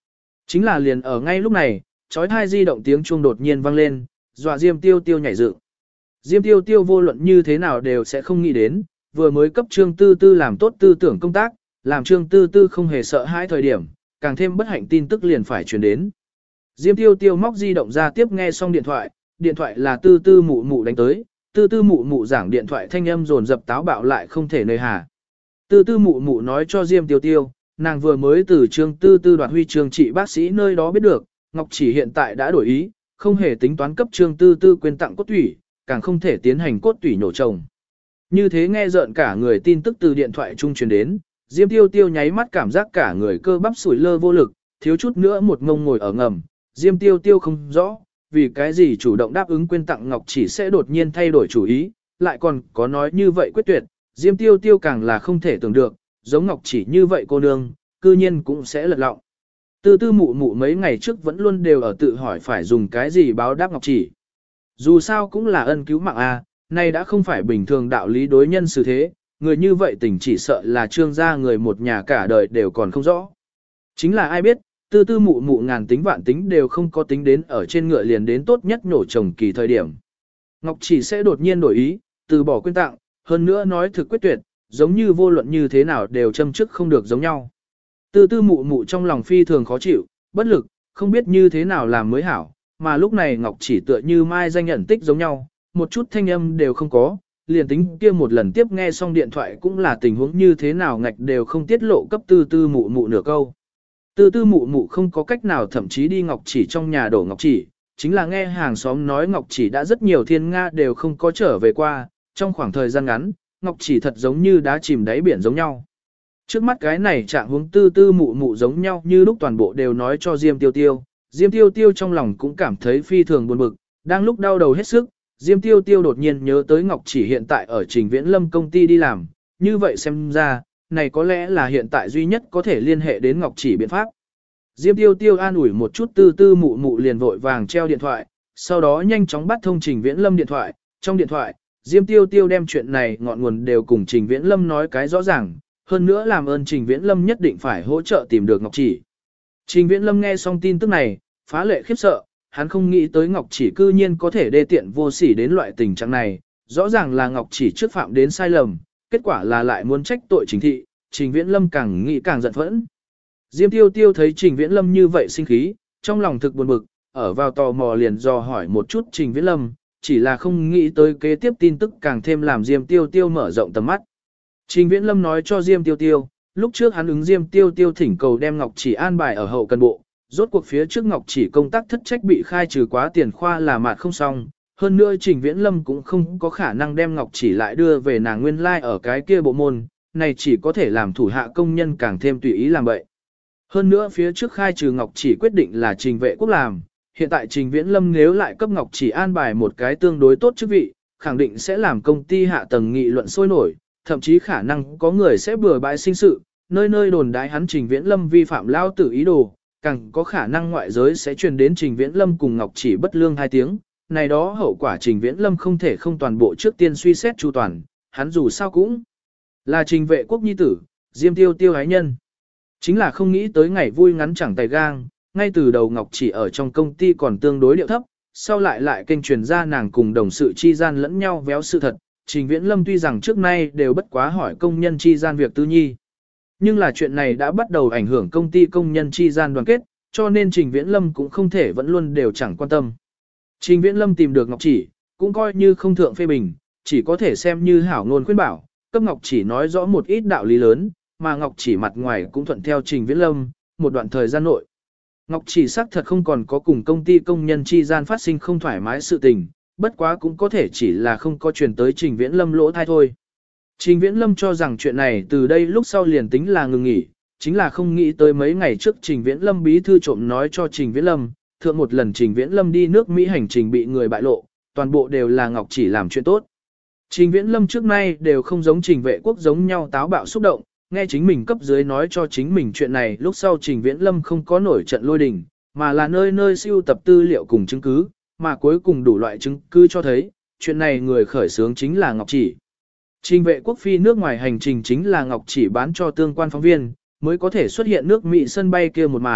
Chính là liền ở ngay lúc này, chói tai di động tiếng chuông đột nhiên vang lên, dọa Diêm Tiêu Tiêu nhảy dựng. Diêm Tiêu Tiêu vô luận như thế nào đều sẽ không nghĩ đến, vừa mới cấp Trương Tư Tư làm tốt tư tưởng công tác, làm Trương Tư Tư không hề sợ hãi thời điểm, càng thêm bất hạnh tin tức liền phải truyền đến. Diêm Tiêu Tiêu móc di động ra tiếp nghe xong điện thoại là Tư Tư mụ mụ đánh tới, Tư Tư mụ mụ giảng điện thoại thanh âm dồn dập táo bạo lại không thể nơi hà. Tư Tư mụ mụ nói cho Diêm Tiêu Tiêu, nàng vừa mới từ Trương Tư Tư đoạt huy chương trị bác sĩ nơi đó biết được, Ngọc Chỉ hiện tại đã đổi ý, không hề tính toán cấp Trương Tư Tư quyên tặng cốt tủy, càng không thể tiến hành cốt tủy nhổ trồng. Như thế nghe rợn cả người tin tức từ điện thoại trung truyền đến, Diêm Tiêu Tiêu nháy mắt cảm giác cả người cơ bắp sủi lơ vô lực, thiếu chút nữa một ngông ngồi ở ngầm. Diêm Tiêu Tiêu không rõ, vì cái gì chủ động đáp ứng quyên tặng Ngọc Chỉ sẽ đột nhiên thay đổi chủ ý, lại còn có nói như vậy quyết tuyệt. Diêm Tiêu Tiêu càng là không thể tưởng được, giống Ngọc Chỉ như vậy cô nương, cư nhiên cũng sẽ lật lọng. Tư Tư mụ mụ mấy ngày trước vẫn luôn đều ở tự hỏi phải dùng cái gì báo đáp Ngọc Chỉ. Dù sao cũng là ân cứu mạng a, nay đã không phải bình thường đạo lý đối nhân xử thế, người như vậy tình chỉ sợ là Trương gia người một nhà cả đời đều còn không rõ. Chính là ai biết, Tư Tư mụ mụ ngàn tính vạn tính đều không có tính đến ở trên ngựa liền đến tốt nhất nổ trồng kỳ thời điểm. Ngọc Chỉ sẽ đột nhiên đổi ý, từ bỏ quyên tặng, hơn nữa nói thực quyết tuyệt, giống như vô luận như thế nào đều châm chức không được giống nhau. Tư Tư mụ mụ trong lòng phi thường khó chịu, bất lực, không biết như thế nào làm mới hảo, mà lúc này Ngọc Chỉ tựa như mai danh nhận tích giống nhau, một chút thanh âm đều không có, liền tính kia một lần tiếp nghe xong điện thoại cũng là tình huống như thế nào ngạch đều không tiết lộ cấp Tư Tư mụ mụ nửa câu. Tư Tư mụ mụ không có cách nào thậm chí đi Ngọc Chỉ trong nhà đổ Ngọc Chỉ, chính là nghe hàng xóm nói Ngọc Chỉ đã rất nhiều thiên nga đều không có trở về qua, trong khoảng thời gian ngắn, Ngọc Chỉ thật giống như đá chìm đáy biển giống nhau. Trước mắt cái này trạng huống Tư Tư mụ mụ giống nhau như lúc toàn bộ đều nói cho Diêm Tiêu Tiêu, Diêm Tiêu Tiêu trong lòng cũng cảm thấy phi thường buồn bực, đang lúc đau đầu hết sức, Diêm Tiêu Tiêu đột nhiên nhớ tới Ngọc Chỉ hiện tại ở Trình Viễn Lâm công ty đi làm, như vậy xem ra, này có lẽ là hiện tại duy nhất có thể liên hệ đến Ngọc Chỉ biện pháp. Diêm Tiêu Tiêu an ủi một chút Tư Tư mụ mụ liền vội vàng treo điện thoại, sau đó nhanh chóng bắt thông Trình Viễn Lâm điện thoại, trong điện thoại, Diêm Tiêu Tiêu đem chuyện này ngọn nguồn đều cùng Trình Viễn Lâm nói cái rõ ràng, hơn nữa làm ơn Trình Viễn Lâm nhất định phải hỗ trợ tìm được Ngọc Chỉ. Trình Viễn Lâm nghe xong tin tức này, phá lệ khiếp sợ, hắn không nghĩ tới Ngọc Chỉ cư nhiên có thể đê tiện vô sỉ đến loại tình trạng này, rõ ràng là Ngọc Chỉ trước phạm đến sai lầm, kết quả là lại muốn trách tội Trình thị, Trình Viễn Lâm càng nghĩ càng giận phẫn. Diêm Tiêu Tiêu thấy Trình Viễn Lâm như vậy sinh khí, trong lòng thực buồn bực, ở vào tò mò liền dò hỏi một chút Trình Viễn Lâm, chỉ là không nghĩ tới kế tiếp tin tức càng thêm làm Diêm Tiêu Tiêu mở rộng tầm mắt. Trình Viễn Lâm nói cho Diêm Tiêu Tiêu, lúc trước hắn ứng Diêm Tiêu Tiêu thỉnh cầu đem Ngọc Chỉ an bài ở hậu cần bộ, rốt cuộc phía trước Ngọc Chỉ công tác thất trách bị khai trừ quá tiền khoa là mạt không xong, hơn nữa Trình Viễn Lâm cũng không có khả năng đem Ngọc Chỉ lại đưa về nàng nguyên lai ở cái kia bộ môn, này chỉ có thể làm thủ hạ công nhân càng thêm tùy ý làm vậy. Hơn nữa phía trước khai trừ Ngọc Chỉ quyết định là Trình Vệ Quốc làm, hiện tại Trình Viễn Lâm nếu lại cấp Ngọc Chỉ an bài một cái tương đối tốt chức vị, khẳng định sẽ làm công ty hạ tầng nghị luận sôi nổi, thậm chí khả năng có người sẽ bừa bãi sinh sự, nơi nơi đồn đái hắn Trình Viễn Lâm vi phạm lao tử ý đồ, càng có khả năng ngoại giới sẽ truyền đến Trình Viễn Lâm cùng Ngọc Chỉ bất lương 2 tiếng, này đó hậu quả Trình Viễn Lâm không thể không toàn bộ trước tiên suy xét chu toàn, hắn dù sao cũng là Trình Vệ Quốc nhi tử, Diêm Tiêu Tiêu ái nhân. Chính là không nghĩ tới ngày vui ngắn chẳng tay gang, ngay từ đầu Ngọc Chỉ ở trong công ty còn tương đối điệu thấp, sau lại kênh truyền ra nàng cùng đồng sự chi gian lẫn nhau véo sự thật, Trình Viễn Lâm tuy rằng trước nay đều bất quá hỏi công nhân chi gian việc tư nhi. Nhưng là chuyện này đã bắt đầu ảnh hưởng công ty công nhân chi gian đoàn kết, cho nên Trình Viễn Lâm cũng không thể vẫn luôn đều chẳng quan tâm. Trình Viễn Lâm tìm được Ngọc Chỉ, cũng coi như không thượng phê bình, chỉ có thể xem như hảo ngôn khuyên bảo, cấp Ngọc Chỉ nói rõ một ít đạo lý lớn, mà Ngọc Chỉ mặt ngoài cũng thuận theo Trình Viễn Lâm, một đoạn thời gian nội. Ngọc Chỉ xác thật không còn có cùng công ty công nhân chi gian phát sinh không thoải mái sự tình, bất quá cũng có thể chỉ là không có truyền tới Trình Viễn Lâm lỗ thai thôi. Trình Viễn Lâm cho rằng chuyện này từ đây lúc sau liền tính là ngừng nghỉ, chính là không nghĩ tới mấy ngày trước Trình Viễn Lâm bí thư trộm nói cho Trình Viễn Lâm, thượng một lần Trình Viễn Lâm đi nước Mỹ hành trình bị người bại lộ, toàn bộ đều là Ngọc Chỉ làm chuyện tốt. Trình Viễn Lâm trước nay đều không giống Trình Vệ Quốc giống nhau táo bạo xúc động, nghe chính mình cấp dưới nói cho chính mình chuyện này lúc sau Trình Viễn Lâm không có nổi trận lôi đình, mà là nơi nơi siêu tập tư liệu cùng chứng cứ, mà cuối cùng đủ loại chứng cứ cho thấy, chuyện này người khởi xướng chính là Ngọc Chỉ. Trình Vệ Quốc phi nước ngoài hành trình chính là Ngọc Chỉ bán cho tương quan phóng viên, mới có thể xuất hiện nước Mỹ sân bay kia một màn,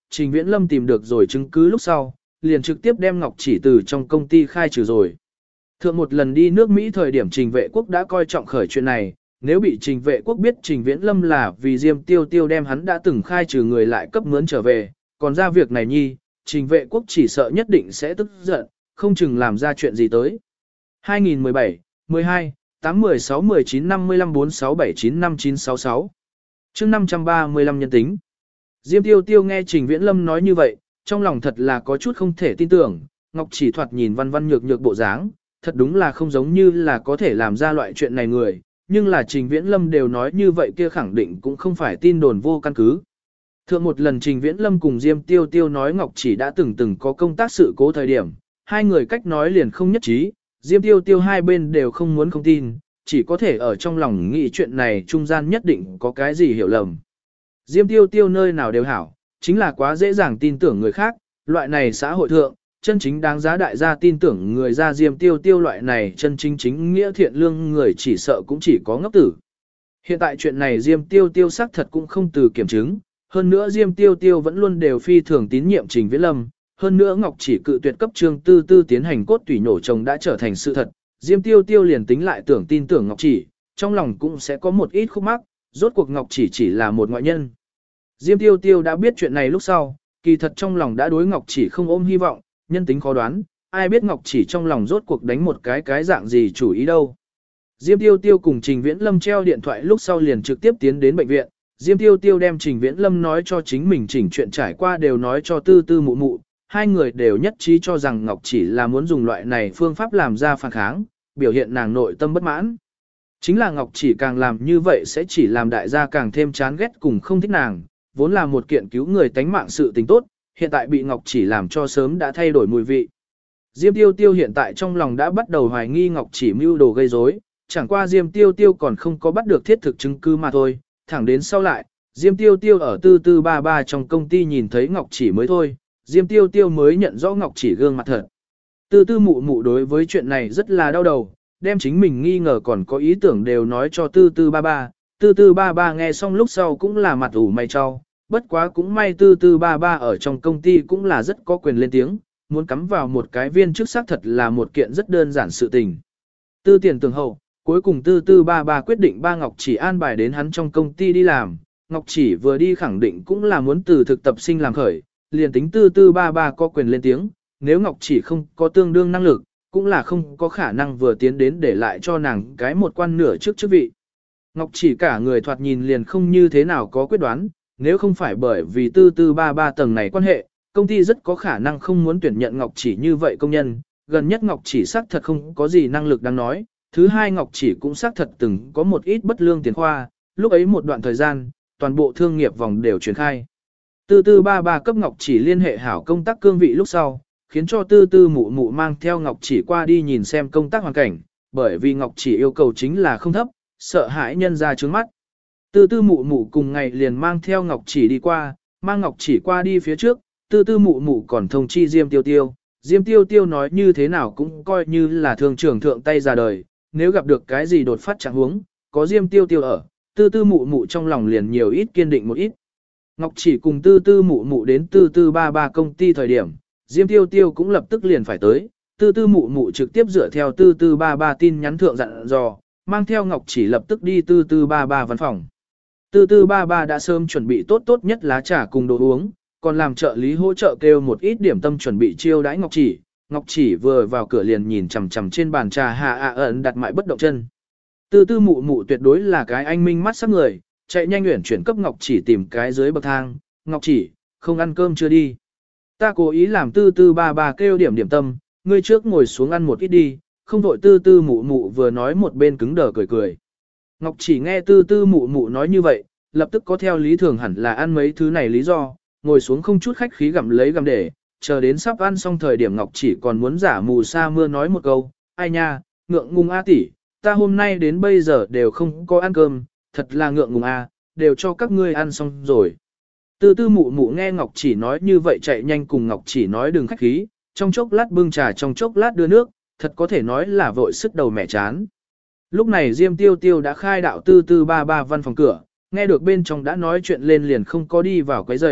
Trình Viễn Lâm tìm được rồi chứng cứ lúc sau, liền trực tiếp đem Ngọc Chỉ từ trong công ty khai trừ rồi. Thượng một lần đi nước Mỹ thời điểm Trình Vệ Quốc đã coi trọng khởi chuyện này, nếu bị Trình Vệ Quốc biết Trình Viễn Lâm là vì Diêm Tiêu Tiêu đem hắn đã từng khai trừ người lại cấp mướn trở về, còn ra việc này nhi, Trình Vệ Quốc chỉ sợ nhất định sẽ tức giận, không chừng làm ra chuyện gì tới. 2017, 12, 8, 16, 19, 55, 46, 79, 59, 66. Chương 535 nhân tính. Diêm Tiêu Tiêu nghe Trình Viễn Lâm nói như vậy, trong lòng thật là có chút không thể tin tưởng, Ngọc Chỉ thoạt nhìn văn văn nhược nhược bộ dáng, thật đúng là không giống như là có thể làm ra loại chuyện này người, nhưng là Trình Viễn Lâm đều nói như vậy kia khẳng định cũng không phải tin đồn vô căn cứ. Thượng một lần Trình Viễn Lâm cùng Diêm Tiêu Tiêu nói Ngọc Chỉ đã từng có công tác sự cố thời điểm, hai người cách nói liền không nhất trí, Diêm Tiêu Tiêu hai bên đều không muốn không tin, chỉ có thể ở trong lòng nghĩ chuyện này trung gian nhất định có cái gì hiểu lầm. Diêm Tiêu Tiêu nơi nào đều hảo, chính là quá dễ dàng tin tưởng người khác, loại này xã hội thượng, chân chính đáng giá đại gia tin tưởng người ra Diêm Tiêu Tiêu loại này chân chính nghĩa thiện lương người chỉ sợ cũng chỉ có ngốc tử. Hiện tại chuyện này Diêm Tiêu Tiêu xác thật cũng không từ kiểm chứng, hơn nữa Diêm Tiêu Tiêu vẫn luôn đều phi thường tín nhiệm Trình Viễn Lâm, hơn nữa Ngọc Chỉ cự tuyệt cấp Trương Tư Tư tiến hành cốt tủy nổ chồng đã trở thành sự thật, Diêm Tiêu Tiêu liền tính lại tin tưởng Ngọc Chỉ, trong lòng cũng sẽ có một ít khúc mắc, rốt cuộc Ngọc chỉ là một ngoại nhân. Diêm Tiêu Tiêu đã biết chuyện này lúc sau, kỳ thật trong lòng đã đối Ngọc Chỉ không ôm hy vọng, nhân tính khó đoán, ai biết Ngọc Chỉ trong lòng rốt cuộc đánh một cái dạng gì chủ ý đâu. Diêm Tiêu Tiêu cùng Trình Viễn Lâm treo điện thoại lúc sau liền trực tiếp tiến đến bệnh viện, Diêm Tiêu Tiêu đem Trình Viễn Lâm nói cho chính mình chỉnh chuyện trải qua đều nói cho Tư Tư mụ mụ, hai người đều nhất trí cho rằng Ngọc Chỉ là muốn dùng loại này phương pháp làm ra phản kháng, biểu hiện nàng nội tâm bất mãn. Chính là Ngọc Chỉ càng làm như vậy sẽ chỉ làm đại gia càng thêm chán ghét cùng không thích nàng, vốn là một kiện cứu người tánh mạng sự tình tốt, hiện tại bị Ngọc Chỉ làm cho sớm đã thay đổi mùi vị. Diêm Tiêu Tiêu hiện tại trong lòng đã bắt đầu hoài nghi Ngọc Chỉ mưu đồ gây rối, chẳng qua Diêm Tiêu Tiêu còn không có bắt được thiết thực chứng cứ mà thôi, thẳng đến sau lại, Diêm Tiêu Tiêu ở Tư Tư Ba Ba trong công ty nhìn thấy Ngọc Chỉ mới thôi, Diêm Tiêu Tiêu mới nhận rõ Ngọc Chỉ gương mặt thật. Tư Tư mụ mụ đối với chuyện này rất là đau đầu, đem chính mình nghi ngờ còn có ý tưởng đều nói cho Tư Tư Ba Ba. Tư Tư Ba Ba nghe xong lúc sau cũng là mặt ủ mày cho, bất quá cũng may Tư Tư Ba Ba ở trong công ty cũng là rất có quyền lên tiếng, muốn cắm vào một cái viên chức xác thật là một kiện rất đơn giản sự tình. Tư tiền tường hậu, cuối cùng Tư Tư Ba Ba quyết định ba Ngọc Chỉ an bài đến hắn trong công ty đi làm, Ngọc Chỉ vừa đi khẳng định cũng là muốn từ thực tập sinh làm khởi, liền tính Tư Tư Ba Ba có quyền lên tiếng, nếu Ngọc Chỉ không có tương đương năng lực, cũng là không có khả năng vừa tiến đến để lại cho nàng cái một quan nửa trước chức vị. Ngọc Chỉ cả người thoạt nhìn liền không như thế nào có quyết đoán, nếu không phải bởi vì Tư Tư Ba Ba tầng này quan hệ, công ty rất có khả năng không muốn tuyển nhận Ngọc Chỉ như vậy công nhân, gần nhất Ngọc Chỉ xác thật không có gì năng lực đáng nói, thứ hai Ngọc Chỉ cũng xác thật từng có một ít bất lương tiền khoa, lúc ấy một đoạn thời gian, toàn bộ thương nghiệp vòng đều truyền khai. Tư Tư Ba Ba cấp Ngọc Chỉ liên hệ hảo công tác cương vị lúc sau, khiến cho Tư Tư mụ mụ mang theo Ngọc Chỉ qua đi nhìn xem công tác hoàn cảnh, bởi vì Ngọc Chỉ yêu cầu chính là không thấp, sợ hãi nhân ra trướng mắt. Tư Tư mụ mụ cùng ngày liền mang theo Ngọc Chỉ đi qua, mang Ngọc Chỉ qua đi phía trước, Tư Tư mụ mụ còn thông chi Diêm Tiêu Tiêu. Diêm Tiêu Tiêu nói như thế nào cũng coi như là thường trưởng thượng tay ra đời, nếu gặp được cái gì đột phát trạng huống, có Diêm Tiêu Tiêu ở, Tư Tư mụ mụ trong lòng liền nhiều ít kiên định một ít. Ngọc Chỉ cùng Tư Tư mụ mụ đến Tư Tư Ba Ba công ty thời điểm, Diêm Tiêu Tiêu cũng lập tức liền phải tới, Tư Tư mụ mụ trực tiếp dựa theo Tư Tư Ba Ba tin nhắn thượng dặn dò, mang theo Ngọc Chỉ lập tức đi Tư Tư Ba Ba văn phòng. Tư Tư Ba Ba đã sớm chuẩn bị tốt nhất lá trà cùng đồ uống, còn làm trợ lý hỗ trợ kêu một ít điểm tâm chuẩn bị chiêu đãi Ngọc Chỉ. Ngọc Chỉ vừa vào cửa liền nhìn chằm chằm trên bàn trà hạ ẩn đặt mại bất động chân. Tư Tư mụ mụ tuyệt đối là cái anh minh mắt sắc người, chạy nhanh uyển chuyển cấp Ngọc Chỉ tìm cái dưới bậc thang. Ngọc Chỉ, không ăn cơm chưa đi? Ta cố ý làm Tư Tư Ba Ba kêu điểm tâm, ngươi trước ngồi xuống ăn một ít đi, không vội. Tư Tư mụ mụ vừa nói một bên cứng đờ cười. Ngọc Chỉ nghe Tư Tư mụ mụ nói như vậy, lập tức có theo lý thường hẳn là ăn mấy thứ này lý do, ngồi xuống không chút khách khí gặm lấy gặm để, chờ đến sắp ăn xong thời điểm Ngọc Chỉ còn muốn giả mù sa mưa nói một câu, ai nha, ngượng ngùng a tỷ, ta hôm nay đến bây giờ đều không có ăn cơm, thật là ngượng ngùng a, đều cho các ngươi ăn xong rồi. Tư Tư mụ mụ nghe Ngọc Chỉ nói như vậy chạy nhanh cùng Ngọc Chỉ nói đừng khách khí, trong chốc lát bưng trà trong chốc lát đưa nước, thật có thể nói là vội sức đầu mẹ chán. Lúc này Diêm Tiêu Tiêu đã khai đạo Tư Tư Ba Ba văn phòng cửa, nghe được bên trong đã nói chuyện lên liền không có đi vào quấy giày,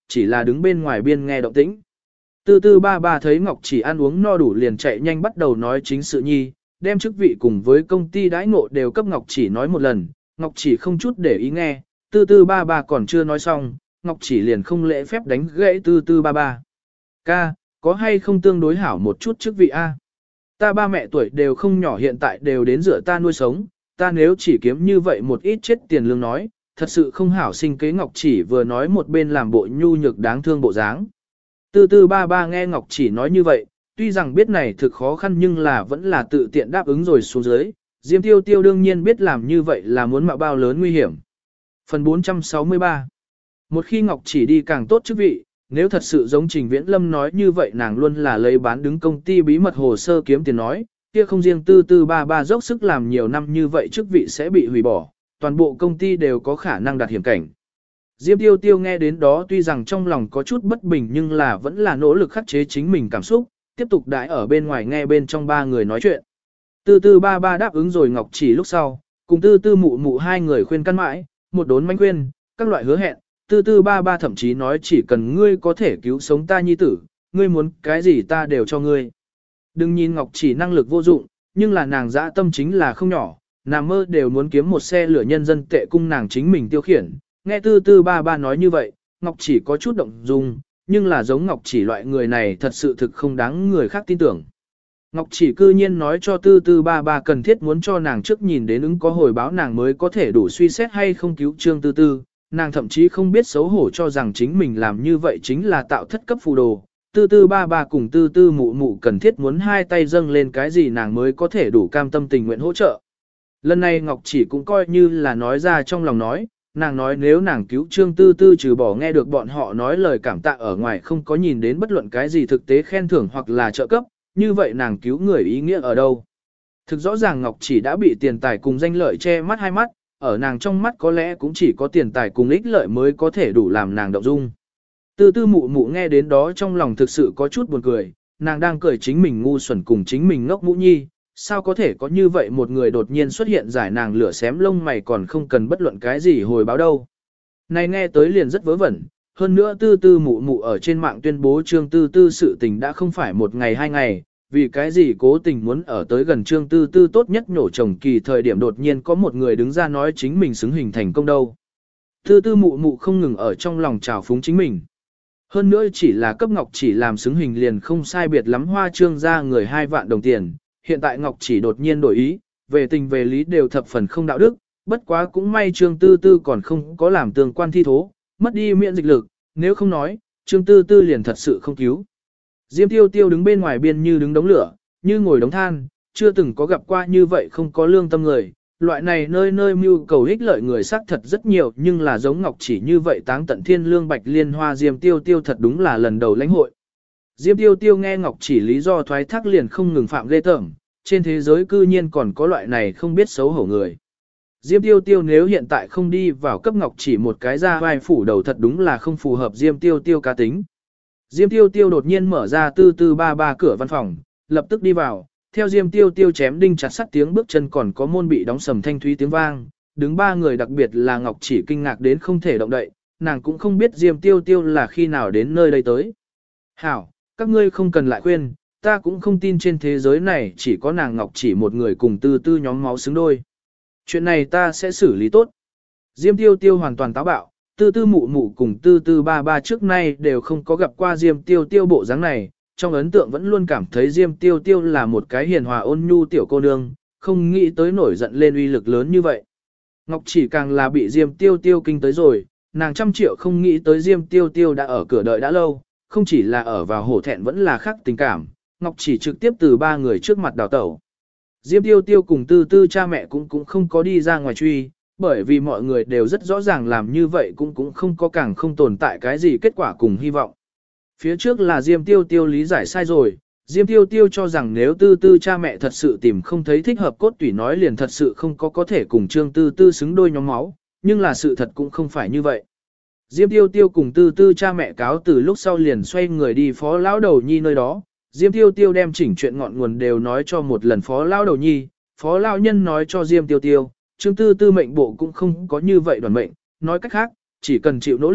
chỉ là đứng bên ngoài biên nghe động tĩnh. Tư tư ba ba thấy Ngọc Chỉ ăn uống no đủ liền chạy nhanh bắt đầu nói chính sự nhi, đem chức vị cùng với công ty đãi ngộ đều cấp Ngọc Chỉ nói một lần, Ngọc Chỉ không chút để ý nghe, tư tư ba ba còn chưa nói xong, Ngọc Chỉ liền không lễ phép đánh gãy tư tư ba ba. Ca, có hay không tương đối hảo một chút chức vị A? Ta ba mẹ tuổi đều không nhỏ hiện tại đều đến rửa ta nuôi sống, ta nếu chỉ kiếm như vậy một ít chết tiền lương nói, thật sự không hảo sinh kế. Ngọc Chỉ vừa nói một bên làm bộ nhu nhược đáng thương bộ dáng. Tư tư ba ba nghe Ngọc Chỉ nói như vậy, tuy rằng biết này thực khó khăn nhưng là vẫn là tự tiện đáp ứng rồi xuống dưới. Diêm Tiêu Tiêu đương nhiên biết làm như vậy là muốn mạo bao lớn nguy hiểm. Phần 463. Một khi Ngọc Chỉ đi càng tốt chức vị, nếu thật sự giống Trình Viễn Lâm nói như vậy nàng luôn là lấy bán đứng công ty bí mật hồ sơ kiếm tiền nói, kia không riêng tư tư ba ba dốc sức làm nhiều năm như vậy chức vị sẽ bị hủy bỏ, toàn bộ công ty đều có khả năng đạt hiểm cảnh. Diêm Tiêu Tiêu nghe đến đó tuy rằng trong lòng có chút bất bình nhưng là vẫn là nỗ lực khắc chế chính mình cảm xúc, tiếp tục đãi ở bên ngoài nghe bên trong ba người nói chuyện. Tư tư ba ba đáp ứng rồi Ngọc Chỉ lúc sau, cùng tư tư mụ mụ hai người khuyên căn mãi, một đốn manh khuyên, các loại hứa hẹn, tư tư ba ba thậm chí nói chỉ cần ngươi có thể cứu sống ta nhi tử, ngươi muốn cái gì ta đều cho ngươi. Đừng nhìn Ngọc Chỉ năng lực vô dụng, nhưng là nàng dã tâm chính là không nhỏ, nàng mơ đều muốn kiếm một xe lửa nhân dân tệ cung nàng chính mình tiêu khiển. Nghe tư tư ba ba nói như vậy, Ngọc Chỉ có chút động dung, nhưng là giống Ngọc Chỉ loại người này thật sự thực không đáng người khác tin tưởng. Ngọc Chỉ cư nhiên nói cho tư tư ba ba cần thiết muốn cho nàng trước nhìn đến ứng có hồi báo nàng mới có thể đủ suy xét hay không cứu Trương Tư Tư, nàng thậm chí không biết xấu hổ cho rằng chính mình làm như vậy chính là tạo thất cấp phù đồ. Tư tư ba ba cùng tư tư mụ mụ cần thiết muốn hai tay dâng lên cái gì nàng mới có thể đủ cam tâm tình nguyện hỗ trợ. Lần này Ngọc Chỉ cũng coi như là nói ra trong lòng nói, nàng nói nếu nàng cứu Trương Tư Tư trừ bỏ nghe được bọn họ nói lời cảm tạ ở ngoài không có nhìn đến bất luận cái gì thực tế khen thưởng hoặc là trợ cấp, như vậy nàng cứu người ý nghĩa ở đâu. Thực rõ ràng Ngọc Chỉ đã bị tiền tài cùng danh lợi che mắt hai mắt, ở nàng trong mắt có lẽ cũng chỉ có tiền tài cùng ích lợi mới có thể đủ làm nàng động dung. Tư tư mụ mụ nghe đến đó trong lòng thực sự có chút buồn cười, nàng đang cười chính mình ngu xuẩn cùng chính mình ngốc mũ nhi, sao có thể có như vậy một người đột nhiên xuất hiện giải nàng lửa xém lông mày còn không cần bất luận cái gì hồi báo đâu. Này nghe tới liền rất vớ vẩn, hơn nữa tư tư mụ mụ ở trên mạng tuyên bố Trương Tư Tư sự tình đã không phải một ngày hai ngày, vì cái gì cố tình muốn ở tới gần Trương Tư Tư tốt nhất nhổ chồng kỳ thời điểm đột nhiên có một người đứng ra nói chính mình xứng hình thành công đâu. Tư tư mụ mụ không ngừng ở trong lòng trào phúng chính mình. Hơn nữa chỉ là cấp Ngọc Chỉ làm xứng hình liền không sai biệt lắm hoa Trương ra người 2 vạn đồng tiền, hiện tại Ngọc Chỉ đột nhiên đổi ý, về tình về lý đều thập phần không đạo đức, bất quá cũng may Trương Tư Tư còn không có làm tương quan thi thố, mất đi miễn dịch lực, nếu không nói, Trương Tư Tư liền thật sự không cứu. Diêm Tiêu Tiêu đứng bên ngoài biên như đứng đống lửa, như ngồi đống than, chưa từng có gặp qua như vậy không có lương tâm người. Loại này nơi nơi mưu cầu ích lợi người xác thật rất nhiều nhưng là giống Ngọc Chỉ như vậy táng tận thiên lương bạch liên hoa Diêm Tiêu Tiêu thật đúng là lần đầu lãnh hội. Diêm Tiêu Tiêu nghe Ngọc Chỉ lý do thoái thác liền không ngừng phạm ghê tởm, trên thế giới cư nhiên còn có loại này không biết xấu hổ người. Diêm Tiêu Tiêu nếu hiện tại không đi vào cấp Ngọc Chỉ một cái ra vai phủ đầu thật đúng là không phù hợp Diêm Tiêu Tiêu cá tính. Diêm Tiêu Tiêu đột nhiên mở ra tư tư ba ba cửa văn phòng, lập tức đi vào, theo Diêm Tiêu Tiêu chém đinh chặt sắt tiếng bước chân còn có môn bị đóng sầm thanh thúy tiếng vang, đứng 3 người đặc biệt là Ngọc Chỉ kinh ngạc đến không thể động đậy, nàng cũng không biết Diêm Tiêu Tiêu là khi nào đến nơi đây tới. Hảo, các ngươi không cần lại khuyên, ta cũng không tin trên thế giới này chỉ có nàng Ngọc Chỉ một người cùng tư tư nhóm máu xứng đôi. Chuyện này ta sẽ xử lý tốt. Diêm Tiêu Tiêu hoàn toàn táo bạo, tư tư mụ mụ cùng tư tư ba ba trước nay đều không có gặp qua Diêm Tiêu Tiêu bộ dáng này, trong ấn tượng vẫn luôn cảm thấy Diêm Tiêu Tiêu là một cái hiền hòa ôn nhu tiểu cô nương, không nghĩ tới nổi giận lên uy lực lớn như vậy. Ngọc Chỉ càng là bị Diêm Tiêu Tiêu kinh tới rồi, nàng trăm triệu không nghĩ tới Diêm Tiêu Tiêu đã ở cửa đợi đã lâu, không chỉ là ở vào hổ thẹn vẫn là khác tình cảm, Ngọc Chỉ trực tiếp từ 3 người trước mặt đào tẩu. Diêm Tiêu Tiêu cùng tư tư cha mẹ cũng không có đi ra ngoài truy, bởi vì mọi người đều rất rõ ràng làm như vậy cũng không có càng không tồn tại cái gì kết quả cùng hy vọng. Phía trước là Diêm Tiêu Tiêu lý giải sai rồi, Diêm Tiêu Tiêu cho rằng nếu tư tư cha mẹ thật sự tìm không thấy thích hợp cốt tủy nói liền thật sự không có thể cùng Trương Tư Tư xứng đôi nhóm máu, nhưng là sự thật cũng không phải như vậy. Diêm Tiêu Tiêu cùng tư tư cha mẹ cáo từ lúc sau liền xoay người đi phó lão đầu nhi nơi đó, Diêm Tiêu Tiêu đem chỉnh chuyện ngọn nguồn đều nói cho một lần phó lão đầu nhi, phó lão nhân nói cho Diêm Tiêu Tiêu, Trương Tư Tư mệnh bộ cũng không có như vậy đoàn mệnh, nói cách khác, chỉ cần chịu nỗ lực,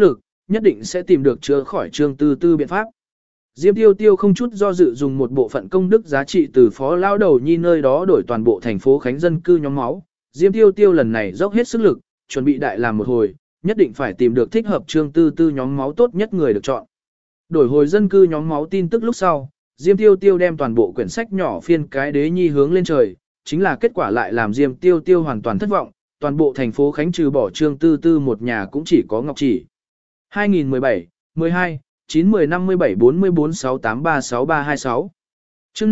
nhất định sẽ tìm được chữa khỏi Trương Tư Tư biện pháp. Diêm Tiêu Tiêu không chút do dự dùng một bộ phận công đức giá trị từ phó lao đầu nhi nơi đó đổi toàn bộ thành phố Khánh dân cư nhóm máu. Diêm Tiêu Tiêu lần này dốc hết sức lực, chuẩn bị đại làm một hồi, nhất định phải tìm được thích hợp Trương Tư Tư nhóm máu tốt nhất người được chọn. Đổi hồi dân cư nhóm máu tin tức lúc sau, Diêm Tiêu Tiêu đem toàn bộ quyển sách nhỏ phiên cái đế nhi hướng lên trời, chính là kết quả lại làm Diêm Tiêu Tiêu hoàn toàn thất vọng, toàn bộ thành phố Khánh trừ bỏ Trương Tư Tư một nhà cũng chỉ có Ngọc Chỉ. 2017, 12, 9, 10, 57, 44, 683, 6326. Chương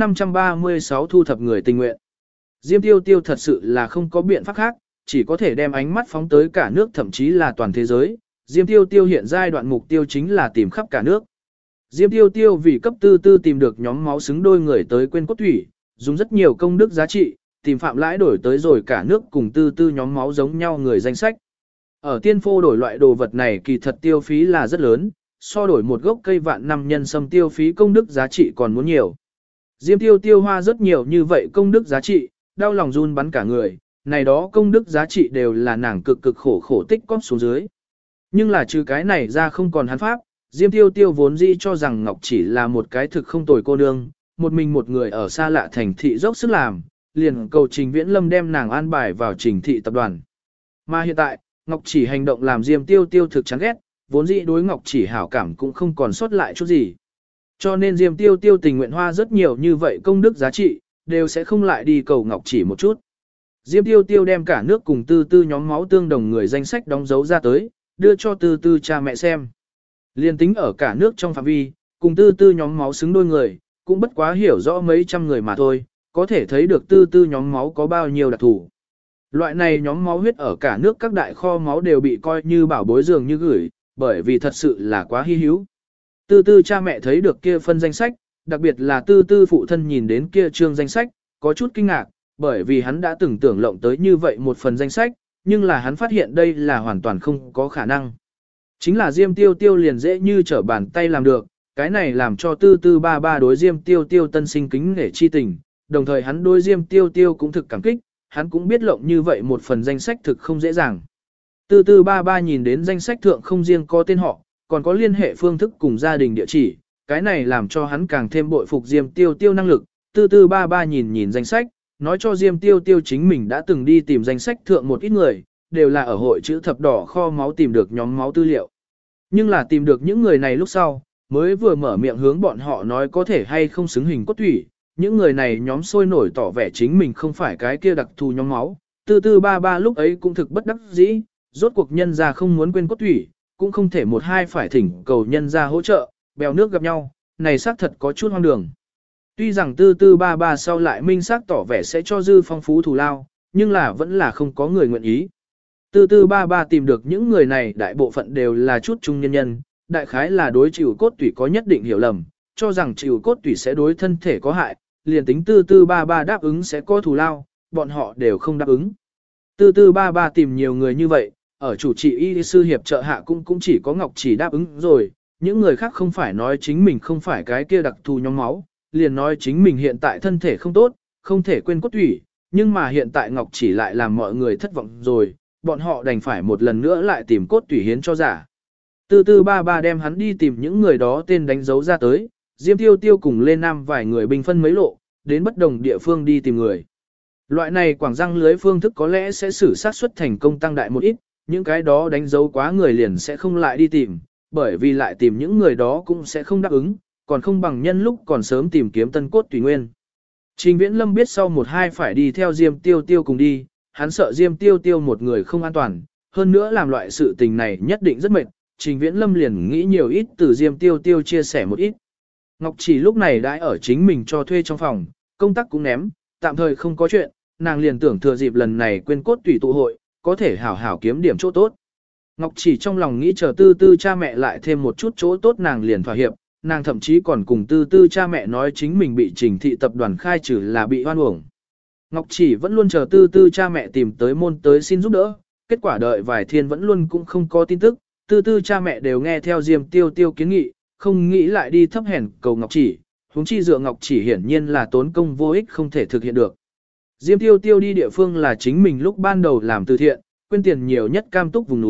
536 thu thập người tình nguyện. Diêm Tiêu Tiêu thật sự là không có biện pháp khác, chỉ có thể đem ánh mắt phóng tới cả nước thậm chí là toàn thế giới. Diêm Tiêu Tiêu hiện giai đoạn mục tiêu chính là tìm khắp cả nước. Diêm Tiêu Tiêu vì cấp tư tư tìm được nhóm máu xứng đôi người tới quên cốt thủy, dùng rất nhiều công đức giá trị, tìm phạm lãi đổi tới rồi cả nước cùng tư tư nhóm máu giống nhau người danh sách. Ở tiên phô đổi loại đồ vật này kỳ thật tiêu phí là rất lớn, so đổi một gốc cây vạn năm nhân sâm tiêu phí công đức giá trị còn muốn nhiều. Diêm Tiêu Tiêu hoa rất nhiều như vậy công đức giá trị, đau lòng run bắn cả người, này đó công đức giá trị đều là nàng cực cực khổ khổ tích cóp xuống dưới. Nhưng là trừ cái này ra không còn hắn pháp, Diêm Tiêu Tiêu vốn dĩ cho rằng Ngọc Chỉ là một cái thực không tồi cô nương, một mình một người ở xa lạ thành thị dốc sức làm, liền cầu Trình Viễn Lâm đem nàng an bài vào Trình thị tập đoàn. Mà hiện tại, Ngọc Chỉ hành động làm Diêm Tiêu Tiêu thực chán ghét, vốn dĩ đối Ngọc Chỉ hảo cảm cũng không còn sót lại chút gì. Cho nên Diêm Tiêu Tiêu tình nguyện hoa rất nhiều như vậy công đức giá trị, đều sẽ không lại đi cầu Ngọc Chỉ một chút. Diêm Tiêu Tiêu đem cả nước cùng tư tư nhóm máu tương đồng người danh sách đóng dấu ra tới, đưa cho tư tư cha mẹ xem. Liên tính ở cả nước trong phạm vi, cùng tư tư nhóm máu xứng đôi người, cũng bất quá hiểu rõ mấy trăm người mà thôi, có thể thấy được tư tư nhóm máu có bao nhiêu đặc thù. Loại này nhóm máu huyết ở cả nước các đại kho máu đều bị coi như bảo bối dường như gửi, bởi vì thật sự là quá hy hữu. Tư tư cha mẹ thấy được kia phân danh sách, đặc biệt là tư tư phụ thân nhìn đến kia trương danh sách, có chút kinh ngạc, bởi vì hắn đã từng tưởng lộng tới như vậy một phần danh sách, nhưng là hắn phát hiện đây là hoàn toàn không có khả năng. Chính là Diêm Tiêu Tiêu liền dễ như trở bàn tay làm được, cái này làm cho tư tư ba ba đối Diêm Tiêu Tiêu tân sinh kính nể chi tình, đồng thời hắn đối Diêm Tiêu Tiêu cũng thực cảm kích, hắn cũng biết lộng như vậy một phần danh sách thực không dễ dàng. Tư tư ba ba nhìn đến danh sách thượng không riêng có tên họ, còn có liên hệ phương thức cùng gia đình địa chỉ, cái này làm cho hắn càng thêm bội phục Diêm Tiêu Tiêu năng lực. Tư tư ba ba nhìn danh sách, nói cho Diêm Tiêu Tiêu chính mình đã từng đi tìm danh sách thượng một ít người, đều là ở hội chữ thập đỏ kho máu tìm được nhóm máu tư liệu. Nhưng là tìm được những người này lúc sau, mới vừa mở miệng hướng bọn họ nói có thể hay không xứng hình cốt thủy, những người này nhóm sôi nổi tỏ vẻ chính mình không phải cái kia đặc thù nhóm máu. Tư tư ba ba lúc ấy cũng thực bất đắc dĩ, rốt cuộc nhân ra không muốn quên cốt thủy, cũng không thể một hai phải thỉnh cầu nhân ra hỗ trợ, bèo nước gặp nhau, này xác thật có chút hoang đường. Tuy rằng tư tư ba ba sau lại minh xác tỏ vẻ sẽ cho dư phong phú thù lao, nhưng là vẫn là không có người nguyện ý. Tư tư ba ba tìm được những người này đại bộ phận đều là chút trung nhân nhân, đại khái là đối chịu cốt tủy có nhất định hiểu lầm, cho rằng chịu cốt tủy sẽ đối thân thể có hại, liền tính tư tư ba ba đáp ứng sẽ có thù lao, bọn họ đều không đáp ứng. Tư tư ba ba tìm nhiều người như vậy, ở chủ trị y sư hiệp trợ hạ cũng chỉ có Ngọc Chỉ đáp ứng rồi, những người khác không phải nói chính mình không phải cái kia đặc thù nhóm máu, liền nói chính mình hiện tại thân thể không tốt, không thể quên cốt tủy, nhưng mà hiện tại Ngọc Chỉ lại làm mọi người thất vọng rồi, bọn họ đành phải một lần nữa lại tìm cốt tủy hiến cho giả. Tư tư ba ba đem hắn đi tìm những người đó tên đánh dấu ra tới, Diêm Tiêu Tiêu cùng Lê Nam vài người bình phân mấy lộ, đến bất đồng địa phương đi tìm người. Loại này quảng răng lưới phương thức có lẽ sẽ xử sát suất thành công tăng đại một ít, những cái đó đánh dấu quá người liền sẽ không lại đi tìm, bởi vì lại tìm những người đó cũng sẽ không đáp ứng, còn không bằng nhân lúc còn sớm tìm kiếm tân cốt tùy nguyên. Trình Viễn Lâm biết sau một hai phải đi theo Diêm Tiêu Tiêu cùng đi, hắn sợ Diêm Tiêu Tiêu một người không an toàn, hơn nữa làm loại sự tình này nhất định rất mệt, Trình Viễn Lâm liền nghĩ nhiều ít từ Diêm Tiêu Tiêu chia sẻ một ít. Ngọc Chỉ lúc này đã ở chính mình cho thuê trong phòng, công tác cũng ném, tạm thời không có chuyện, nàng liền tưởng thừa dịp lần này quên cốt tùy tụ hội, có thể hảo hảo kiếm điểm chỗ tốt. Ngọc Chỉ trong lòng nghĩ chờ tư tư cha mẹ lại thêm một chút chỗ tốt nàng liền thỏa hiệp, nàng thậm chí còn cùng tư tư cha mẹ nói chính mình bị Trình thị tập đoàn khai trừ là bị oan uổng. Ngọc Chỉ vẫn luôn chờ tư tư cha mẹ tìm tới môn tới xin giúp đỡ, kết quả đợi vài thiên vẫn luôn cũng không có tin tức, tư tư cha mẹ đều nghe theo Diêm Tiêu Tiêu kiến nghị, không nghĩ lại đi thấp hèn cầu Ngọc Chỉ, huống chi dựa Ngọc Chỉ hiển nhiên là tốn công vô ích không thể thực hiện được. Diêm Tiêu Tiêu đi địa phương là chính mình lúc ban đầu làm từ thiện, quên tiền nhiều nhất Cam Túc vùng núi,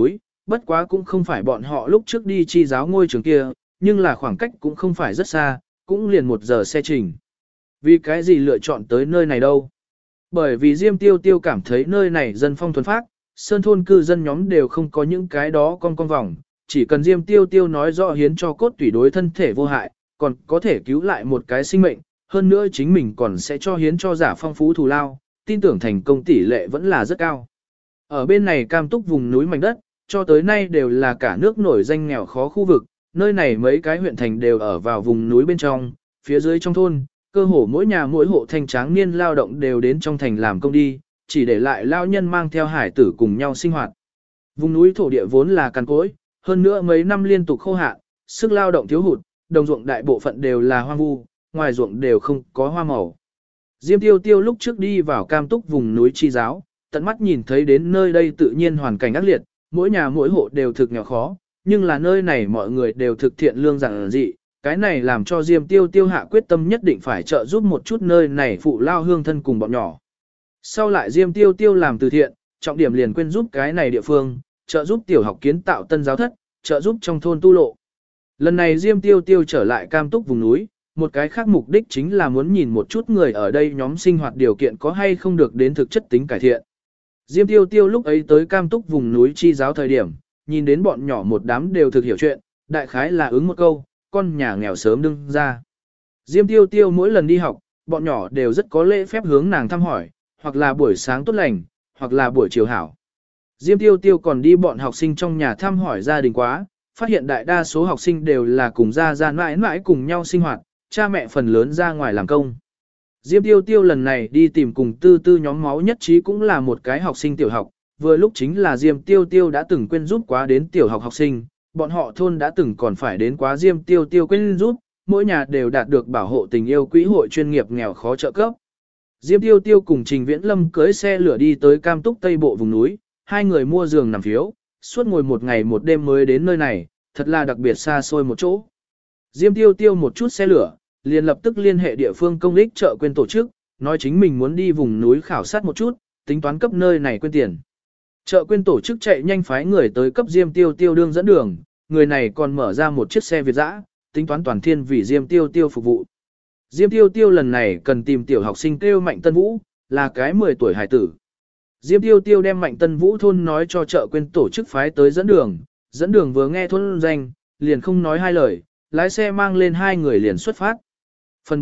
bất quá cũng không phải bọn họ lúc trước đi chi giáo ngôi trường kia, nhưng là khoảng cách cũng không phải rất xa, cũng liền 1 giờ xe trình. Vì cái gì lựa chọn tới nơi này đâu? Bởi vì Diêm Tiêu Tiêu cảm thấy nơi này dân phong thuần phác, sơn thôn cư dân nhóm đều không có những cái đó con vòng, chỉ cần Diêm Tiêu Tiêu nói rõ hiến cho cốt tủy đối thân thể vô hại, còn có thể cứu lại một cái sinh mệnh, hơn nữa chính mình còn sẽ cho hiến cho giả phong phú thù lao, tin tưởng thành công tỷ lệ vẫn là rất cao. Ở bên này Cam Túc vùng núi mảnh đất, cho tới nay đều là cả nước nổi danh nghèo khó khu vực, nơi này mấy cái huyện thành đều ở vào vùng núi bên trong, phía dưới trong thôn, cơ hồ mỗi nhà mỗi hộ thanh tráng niên lao động đều đến trong thành làm công đi, chỉ để lại lao nhân mang theo hải tử cùng nhau sinh hoạt. Vùng núi thổ địa vốn là cằn cỗi, hơn nữa mấy năm liên tục khô hạn, sức lao động thiếu hụt, đồng ruộng đại bộ phận đều là hoang vu, ngoài ruộng đều không có hoa màu. Diêm Tiêu Tiêu lúc trước đi vào Cam Túc vùng núi chi giáo, tận mắt nhìn thấy đến nơi đây tự nhiên hoàn cảnh ác liệt, mỗi nhà mỗi hộ đều thực nghèo khó, nhưng là nơi này mọi người đều thực thiện lương giản dị, cái này làm cho Diêm Tiêu Tiêu hạ quyết tâm nhất định phải trợ giúp một chút nơi này phụ lao hương thân cùng bọn nhỏ. Sau lại Diêm Tiêu Tiêu làm từ thiện, trọng điểm liền quên giúp cái này địa phương, trợ giúp tiểu học kiến tạo tân giáo thất, trợ giúp trong thôn tu lộ. Lần này Diêm Tiêu Tiêu trở lại Cam Túc vùng núi, một cái khác mục đích chính là muốn nhìn một chút người ở đây nhóm sinh hoạt điều kiện có hay không được đến thực chất tính cải thiện. Diêm Tiêu Tiêu lúc ấy tới Cam Túc vùng núi chi giáo thời điểm, nhìn đến bọn nhỏ một đám đều thực hiểu chuyện, đại khái là ứng một câu, con nhà nghèo sớm đương ra. Diêm Tiêu Tiêu mỗi lần đi học, bọn nhỏ đều rất có lễ phép hướng nàng thăm hỏi, hoặc là buổi sáng tốt lành, hoặc là buổi chiều hảo. Diêm Tiêu Tiêu còn đi bọn học sinh trong nhà thăm hỏi gia đình quá, phát hiện đại đa số học sinh đều là cùng gia mãi mãi cùng nhau sinh hoạt, cha mẹ phần lớn ra ngoài làm công. Diêm Tiêu Tiêu lần này đi tìm cùng tư tư nhóm máu nhất trí cũng là một cái học sinh tiểu học, vừa lúc chính là Diêm Tiêu Tiêu đã từng quên giúp quá đến tiểu học học sinh, bọn họ thôn đã từng còn phải đến quá Diêm Tiêu Tiêu quên giúp, mỗi nhà đều đạt được bảo hộ tình yêu quỹ hội chuyên nghiệp nghèo khó trợ cấp. Diêm Tiêu Tiêu cùng Trình Viễn Lâm cưới xe lửa đi tới Cam Túc Tây Bộ vùng núi, hai người mua giường nằm phiếu, suốt ngồi một ngày một đêm mới đến nơi này, thật là đặc biệt xa xôi một chỗ. Diêm Tiêu Tiêu một chút xe lửa, liền lập tức liên hệ địa phương công ích chợ quên tổ chức, nói chính mình muốn đi vùng núi khảo sát một chút, tính toán cấp nơi này quên tiền. Chợ quên tổ chức chạy nhanh phái người tới cấp Diêm Tiêu Tiêu đương dẫn đường, người này còn mở ra một chiếc xe Việt dã, tính toán toàn thiên vì Diêm Tiêu Tiêu phục vụ. Diêm Tiêu Tiêu lần này cần tìm tiểu học sinh kêu Mạnh Tân Vũ, là cái 10 tuổi hải tử. Diêm Tiêu Tiêu đem Mạnh Tân Vũ thôn nói cho chợ quên tổ chức phái tới dẫn đường vừa nghe thôn danh, liền không nói hai lời, lái xe mang lên hai người liền xuất phát. Phần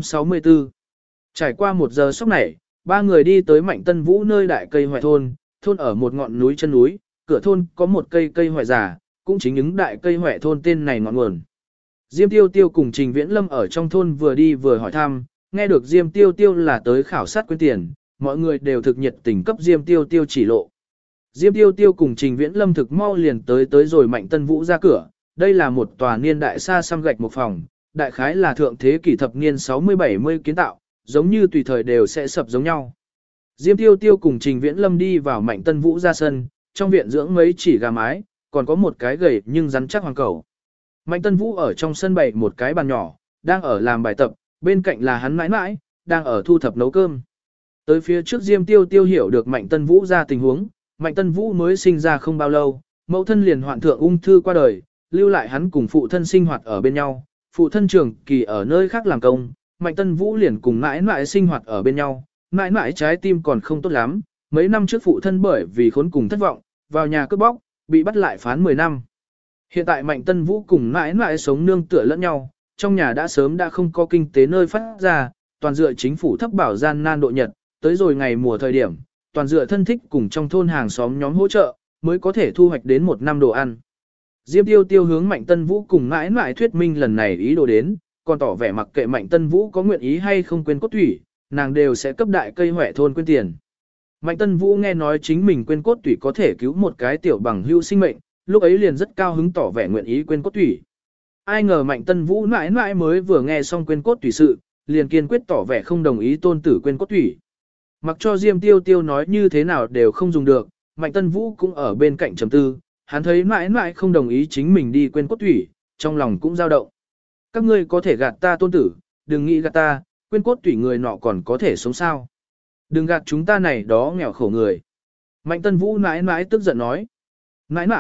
464 Trải qua 1 giờ sốc này, ba người đi tới Mạnh Tân Vũ nơi đại cây hoại thôn ở một ngọn núi chân núi, cửa thôn có một cây hoại già, cũng chính những đại cây hoại thôn tên này ngọn nguồn. Diêm Tiêu Tiêu cùng Trình Viễn Lâm ở trong thôn vừa đi vừa hỏi thăm, nghe được Diêm Tiêu Tiêu là tới khảo sát quên tiền, mọi người đều thực nhiệt tình cấp Diêm Tiêu Tiêu chỉ lộ. Diêm Tiêu Tiêu cùng Trình Viễn Lâm thực mau liền tới rồi Mạnh Tân Vũ ra cửa, đây là một tòa niên đại xa xăm gạch một phòng, đại khái là thượng thế kỷ thập niên 60-70 kiến tạo, giống như tùy thời đều sẽ sập giống nhau. Diêm Tiêu Tiêu cùng Trình Viễn Lâm đi vào Mạnh Tân Vũ ra sân, trong viện dưỡng mấy chỉ gà mái, còn có một cái gầy nhưng rắn chắc hoàng cẩu. Mạnh Tân Vũ ở trong sân bày một cái bàn nhỏ, đang ở làm bài tập, bên cạnh là hắn mãi mãi, đang ở thu thập nấu cơm. Tới phía trước Diêm Tiêu Tiêu hiểu được Mạnh Tân Vũ ra tình huống, Mạnh Tân Vũ mới sinh ra không bao lâu, mẫu thân liền hoạn thượng ung thư qua đời, lưu lại hắn cùng phụ thân sinh hoạt ở bên nhau, phụ thân trường kỳ ở nơi khác làm công, Mạnh Tân Vũ liền cùng mãi mãi sinh hoạt ở bên nhau, mãi mãi trái tim còn không tốt lắm, mấy năm trước phụ thân bởi vì khốn cùng thất vọng, vào nhà cướp bóc, bị bắt lại phán 10 năm. Hiện tại Mạnh Tân Vũ cùng mãi mãi sống nương tựa lẫn nhau, trong nhà đã sớm đã không có kinh tế nơi phát ra, toàn dựa chính phủ thấp bảo gian nan độ nhật, tới rồi ngày mùa thời điểm, toàn dựa thân thích cùng trong thôn hàng xóm nhóm hỗ trợ, mới có thể thu hoạch đến 1 năm đồ ăn. Diêm Tiêu Tiêu hướng Mạnh Tân Vũ cùng mãi mãi thuyết minh lần này ý đồ đến, còn tỏ vẻ mặc kệ Mạnh Tân Vũ có nguyện ý hay không quên cốt thủy, nàng đều sẽ cấp đại cây hoại thôn quên tiền. Mạnh Tân Vũ nghe nói chính mình quên cốt thủy có thể cứu một cái tiểu bằng hữu sinh mệnh, lúc ấy liền rất cao hứng tỏ vẻ nguyện ý quên cốt thủy. Ai ngờ Mạnh Tân Vũ mãi mãi mới vừa nghe xong quên cốt thủy sự, liền kiên quyết tỏ vẻ không đồng ý tôn tử quên cốt thủy. Mặc cho Diêm Tiêu Tiêu nói như thế nào đều không dùng được, Mạnh Tân Vũ cũng ở bên cạnh trầm tư, hắn thấy mãi mãi không đồng ý chính mình đi quên cốt thủy, trong lòng cũng dao động. Các ngươi có thể gạt ta tôn tử, đừng nghĩ gạt ta, quên cốt thủy người nọ còn có thể sống sao. Đừng gạt chúng ta này đó nghèo khổ người. Mạnh Tân Vũ mãi mãi tức giận nói. Mãi mãi,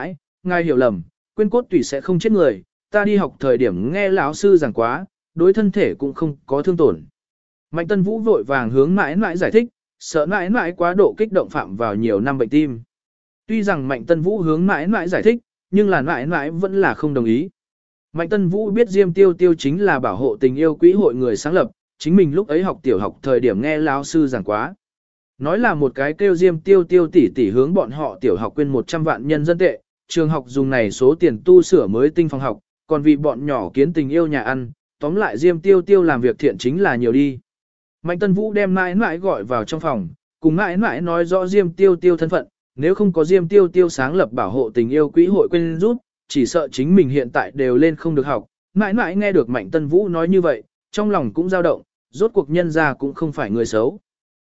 ngài hiểu lầm, quên cốt tủy sẽ không chết người, ta đi học thời điểm nghe lão sư giảng quá, đối thân thể cũng không có thương tổn. Mạnh Tân Vũ vội vàng hướng mãi mãi giải thích, sợ mãi mãi quá độ kích động phạm vào nhiều năm bệnh tim. Tuy rằng Mạnh Tân Vũ hướng mãi mãi giải thích, nhưng là mãi mãi vẫn là không đồng ý. Mạnh Tân Vũ biết Diêm Tiêu Tiêu chính là bảo hộ tình yêu quỹ hội người sáng lập, chính mình lúc ấy học tiểu học thời điểm nghe lão sư giảng quá. Nói là một cái kêu Diêm Tiêu Tiêu tỷ tỷ hướng bọn họ tiểu học quyên 100 vạn nhân dân tệ, trường học dùng này số tiền tu sửa mới tinh phòng học, còn vì bọn nhỏ kiến tình yêu nhà ăn, tóm lại Diêm Tiêu Tiêu làm việc thiện chính là nhiều đi. Mạnh Tân Vũ đem mãi mãi gọi vào trong phòng, cùng mãi mãi nói rõ Diêm Tiêu Tiêu thân phận, nếu không có Diêm Tiêu Tiêu sáng lập bảo hộ tình yêu quỹ hội quên rút, chỉ sợ chính mình hiện tại đều lên không được học. Mãi mãi nghe được Mạnh Tân Vũ nói như vậy, trong lòng cũng dao động, rốt cuộc nhân ra cũng không phải người xấu.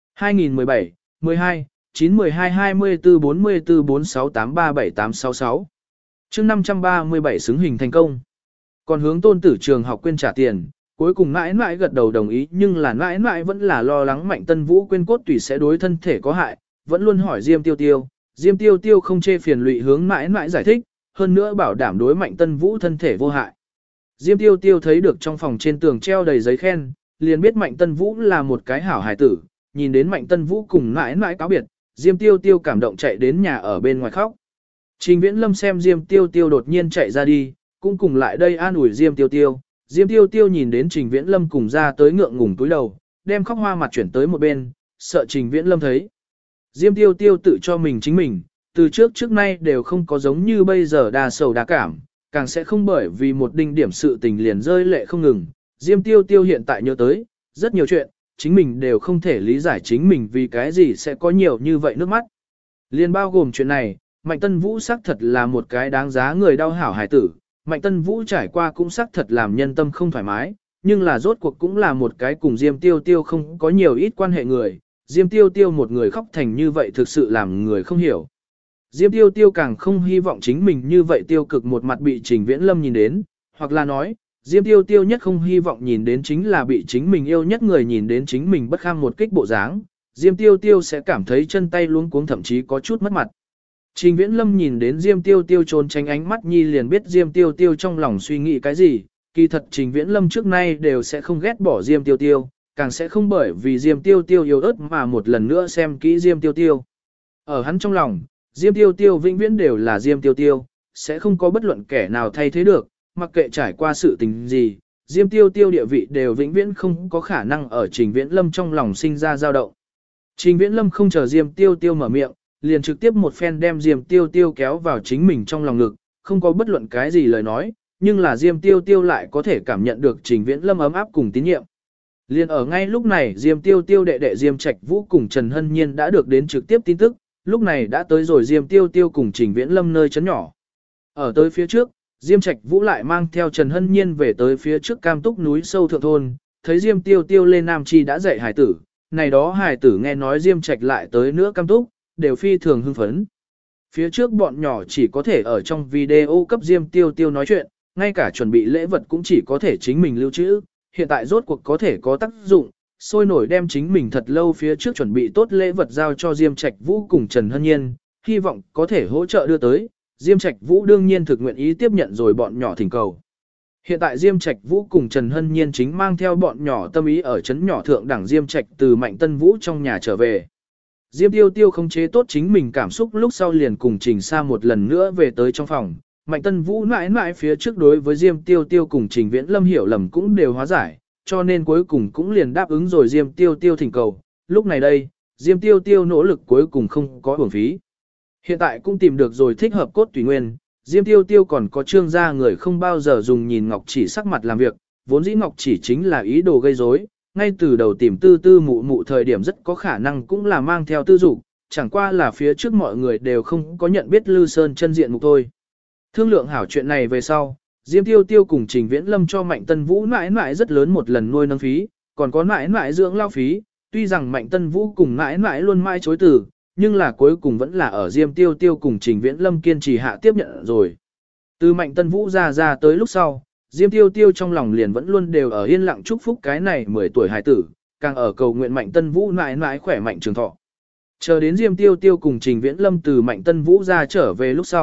2017, 12, 9, 12, 24, 44, 46, 83, 78, 66. Chương 537 xứng hình thành công. Còn hướng tôn tử trường học quên trả tiền, cuối cùng mãi mãi gật đầu đồng ý, nhưng là mãi mãi vẫn là lo lắng Mạnh Tân Vũ quên cốt tủy sẽ đối thân thể có hại, vẫn luôn hỏi Diêm Tiêu Tiêu. Diêm Tiêu Tiêu không chê phiền lụy hướng mãi mãi giải thích, hơn nữa bảo đảm đối Mạnh Tân Vũ thân thể vô hại. Diêm Tiêu Tiêu thấy được trong phòng trên tường treo đầy giấy khen, liền biết Mạnh Tân Vũ là một cái hảo hài tử, nhìn đến Mạnh Tân Vũ cùng mãi mãi cáo biệt, Diêm Tiêu Tiêu cảm động chạy đến nhà ở bên ngoài khóc. Trình Viễn Lâm xem Diêm Tiêu Tiêu đột nhiên chạy ra đi, cũng cùng lại đây an ủi Diêm Tiêu Tiêu. Diêm Tiêu Tiêu nhìn đến Trình Viễn Lâm cùng ra tới ngượng ngùng túi đầu, đem khóc hoa mặt chuyển tới một bên, sợ Trình Viễn Lâm thấy. Diêm Tiêu Tiêu tự cho mình chính mình, từ trước nay đều không có giống như bây giờ đa sầu đa cảm, càng sẽ không bởi vì một đinh điểm sự tình liền rơi lệ không ngừng. Diêm Tiêu Tiêu hiện tại nhớ tới, rất nhiều chuyện, chính mình đều không thể lý giải chính mình vì cái gì sẽ có nhiều như vậy nước mắt. Liên bao gồm chuyện này, Mạnh Tân Vũ xác thật là một cái đáng giá người đau hảo hài tử, Mạnh Tân Vũ trải qua cũng xác thật làm nhân tâm không thoải mái, nhưng là rốt cuộc cũng là một cái cùng Diêm Tiêu Tiêu không có nhiều ít quan hệ người, Diêm Tiêu Tiêu một người khóc thành như vậy thực sự làm người không hiểu. Diêm Tiêu Tiêu càng không hy vọng chính mình như vậy tiêu cực một mặt bị Trình Viễn Lâm nhìn đến, hoặc là nói, Diêm Tiêu Tiêu nhất không hy vọng nhìn đến chính là bị chính mình yêu nhất người nhìn đến chính mình bất kham một kích bộ dáng, Diêm Tiêu Tiêu sẽ cảm thấy chân tay luống cuống thậm chí có chút mất mặt. Trình Viễn Lâm nhìn đến Diêm Tiêu Tiêu trốn tránh ánh mắt nhi liền biết Diêm Tiêu Tiêu trong lòng suy nghĩ cái gì, kỳ thật Trình Viễn Lâm trước nay đều sẽ không ghét bỏ Diêm Tiêu Tiêu, càng sẽ không bởi vì Diêm Tiêu Tiêu yếu ớt mà một lần nữa xem kỹ Diêm Tiêu Tiêu. Ở hắn trong lòng, Diêm Tiêu Tiêu vĩnh viễn đều là Diêm Tiêu Tiêu, sẽ không có bất luận kẻ nào thay thế được, mặc kệ trải qua sự tình gì, Diêm Tiêu Tiêu địa vị đều vĩnh viễn không có khả năng ở Trình Viễn Lâm trong lòng sinh ra dao động. Trình Viễn Lâm không chờ Diêm Tiêu Tiêu mở miệng, liền trực tiếp một phen đem Diêm Tiêu Tiêu kéo vào chính mình trong lòng ngực, không có bất luận cái gì lời nói, nhưng là Diêm Tiêu Tiêu lại có thể cảm nhận được Trình Viễn Lâm ấm áp cùng tín nhiệm. Liền ở ngay lúc này Diêm Tiêu Tiêu đệ đệ Diêm Trạch Vũ cùng Trần Hân Nhiên đã được đến trực tiếp tin tức, lúc này đã tới rồi Diêm Tiêu Tiêu cùng Trình Viễn Lâm nơi chấn nhỏ. Ở tới phía trước, Diêm Trạch Vũ lại mang theo Trần Hân Nhiên về tới phía trước Cam Túc núi sâu thượng thôn, thấy Diêm Tiêu Tiêu lên Nam Chi đã dạy hài tử, này đó hài tử nghe nói Diêm Trạch lại tới nữa Cam Túc, đều phi thường hưng phấn. Phía trước bọn nhỏ chỉ có thể ở trong video cấp Diêm Tiêu Tiêu nói chuyện, ngay cả chuẩn bị lễ vật cũng chỉ có thể chính mình lưu trữ, hiện tại rốt cuộc có thể có tác dụng, sôi nổi đem chính mình thật lâu phía trước chuẩn bị tốt lễ vật giao cho Diêm Trạch Vũ cùng Trần Hân Nhiên, hy vọng có thể hỗ trợ đưa tới. Diêm Trạch Vũ đương nhiên thực nguyện ý tiếp nhận rồi bọn nhỏ thỉnh cầu. Hiện tại Diêm Trạch Vũ cùng Trần Hân Nhiên chính mang theo bọn nhỏ tâm ý ở trấn nhỏ thượng đẳng Diêm Trạch từ Mạnh Tân Vũ trong nhà trở về. Diêm Tiêu Tiêu không chế tốt chính mình cảm xúc lúc sau liền cùng Trình Sa một lần nữa về tới trong phòng. Mạnh Tân Vũ mãi mãi phía trước đối với Diêm Tiêu Tiêu cùng Trình Viễn Lâm hiểu lầm cũng đều hóa giải, cho nên cuối cùng cũng liền đáp ứng rồi Diêm Tiêu Tiêu thỉnh cầu. Lúc này đây, Diêm Tiêu Tiêu nỗ lực cuối cùng không có uổng phí. Hiện tại cũng tìm được rồi thích hợp cốt tùy nguyên, Diêm Tiêu Tiêu còn có trương gia người không bao giờ dùng nhìn Ngọc Chỉ sắc mặt làm việc, vốn dĩ Ngọc Chỉ chính là ý đồ gây rối, ngay từ đầu tìm tư tư mụ mụ thời điểm rất có khả năng cũng là mang theo tư dục, chẳng qua là phía trước mọi người đều không có nhận biết Lư Sơn chân diện mục thôi. Thương lượng hảo chuyện này về sau, Diêm Tiêu Tiêu cùng Trình Viễn Lâm cho Mạnh Tân Vũ mãi mãi rất lớn một lần nuôi nâng phí, còn có mãi mãi dưỡng lao phí, tuy rằng Mạnh Tân Vũ cùng mãi mãi luôn mãi chối từ, nhưng là cuối cùng vẫn là ở Diêm Tiêu Tiêu cùng Trình Viễn Lâm kiên trì hạ tiếp nhận rồi. Từ Mạnh Tân Vũ ra tới lúc sau, Diêm Tiêu Tiêu trong lòng liền vẫn luôn đều ở yên lặng chúc phúc cái này 10 tuổi hài tử, càng ở cầu nguyện Mạnh Tân Vũ mãi mãi khỏe mạnh trường thọ. Chờ đến Diêm Tiêu Tiêu cùng Trình Viễn Lâm từ Mạnh Tân Vũ ra trở về lúc sau,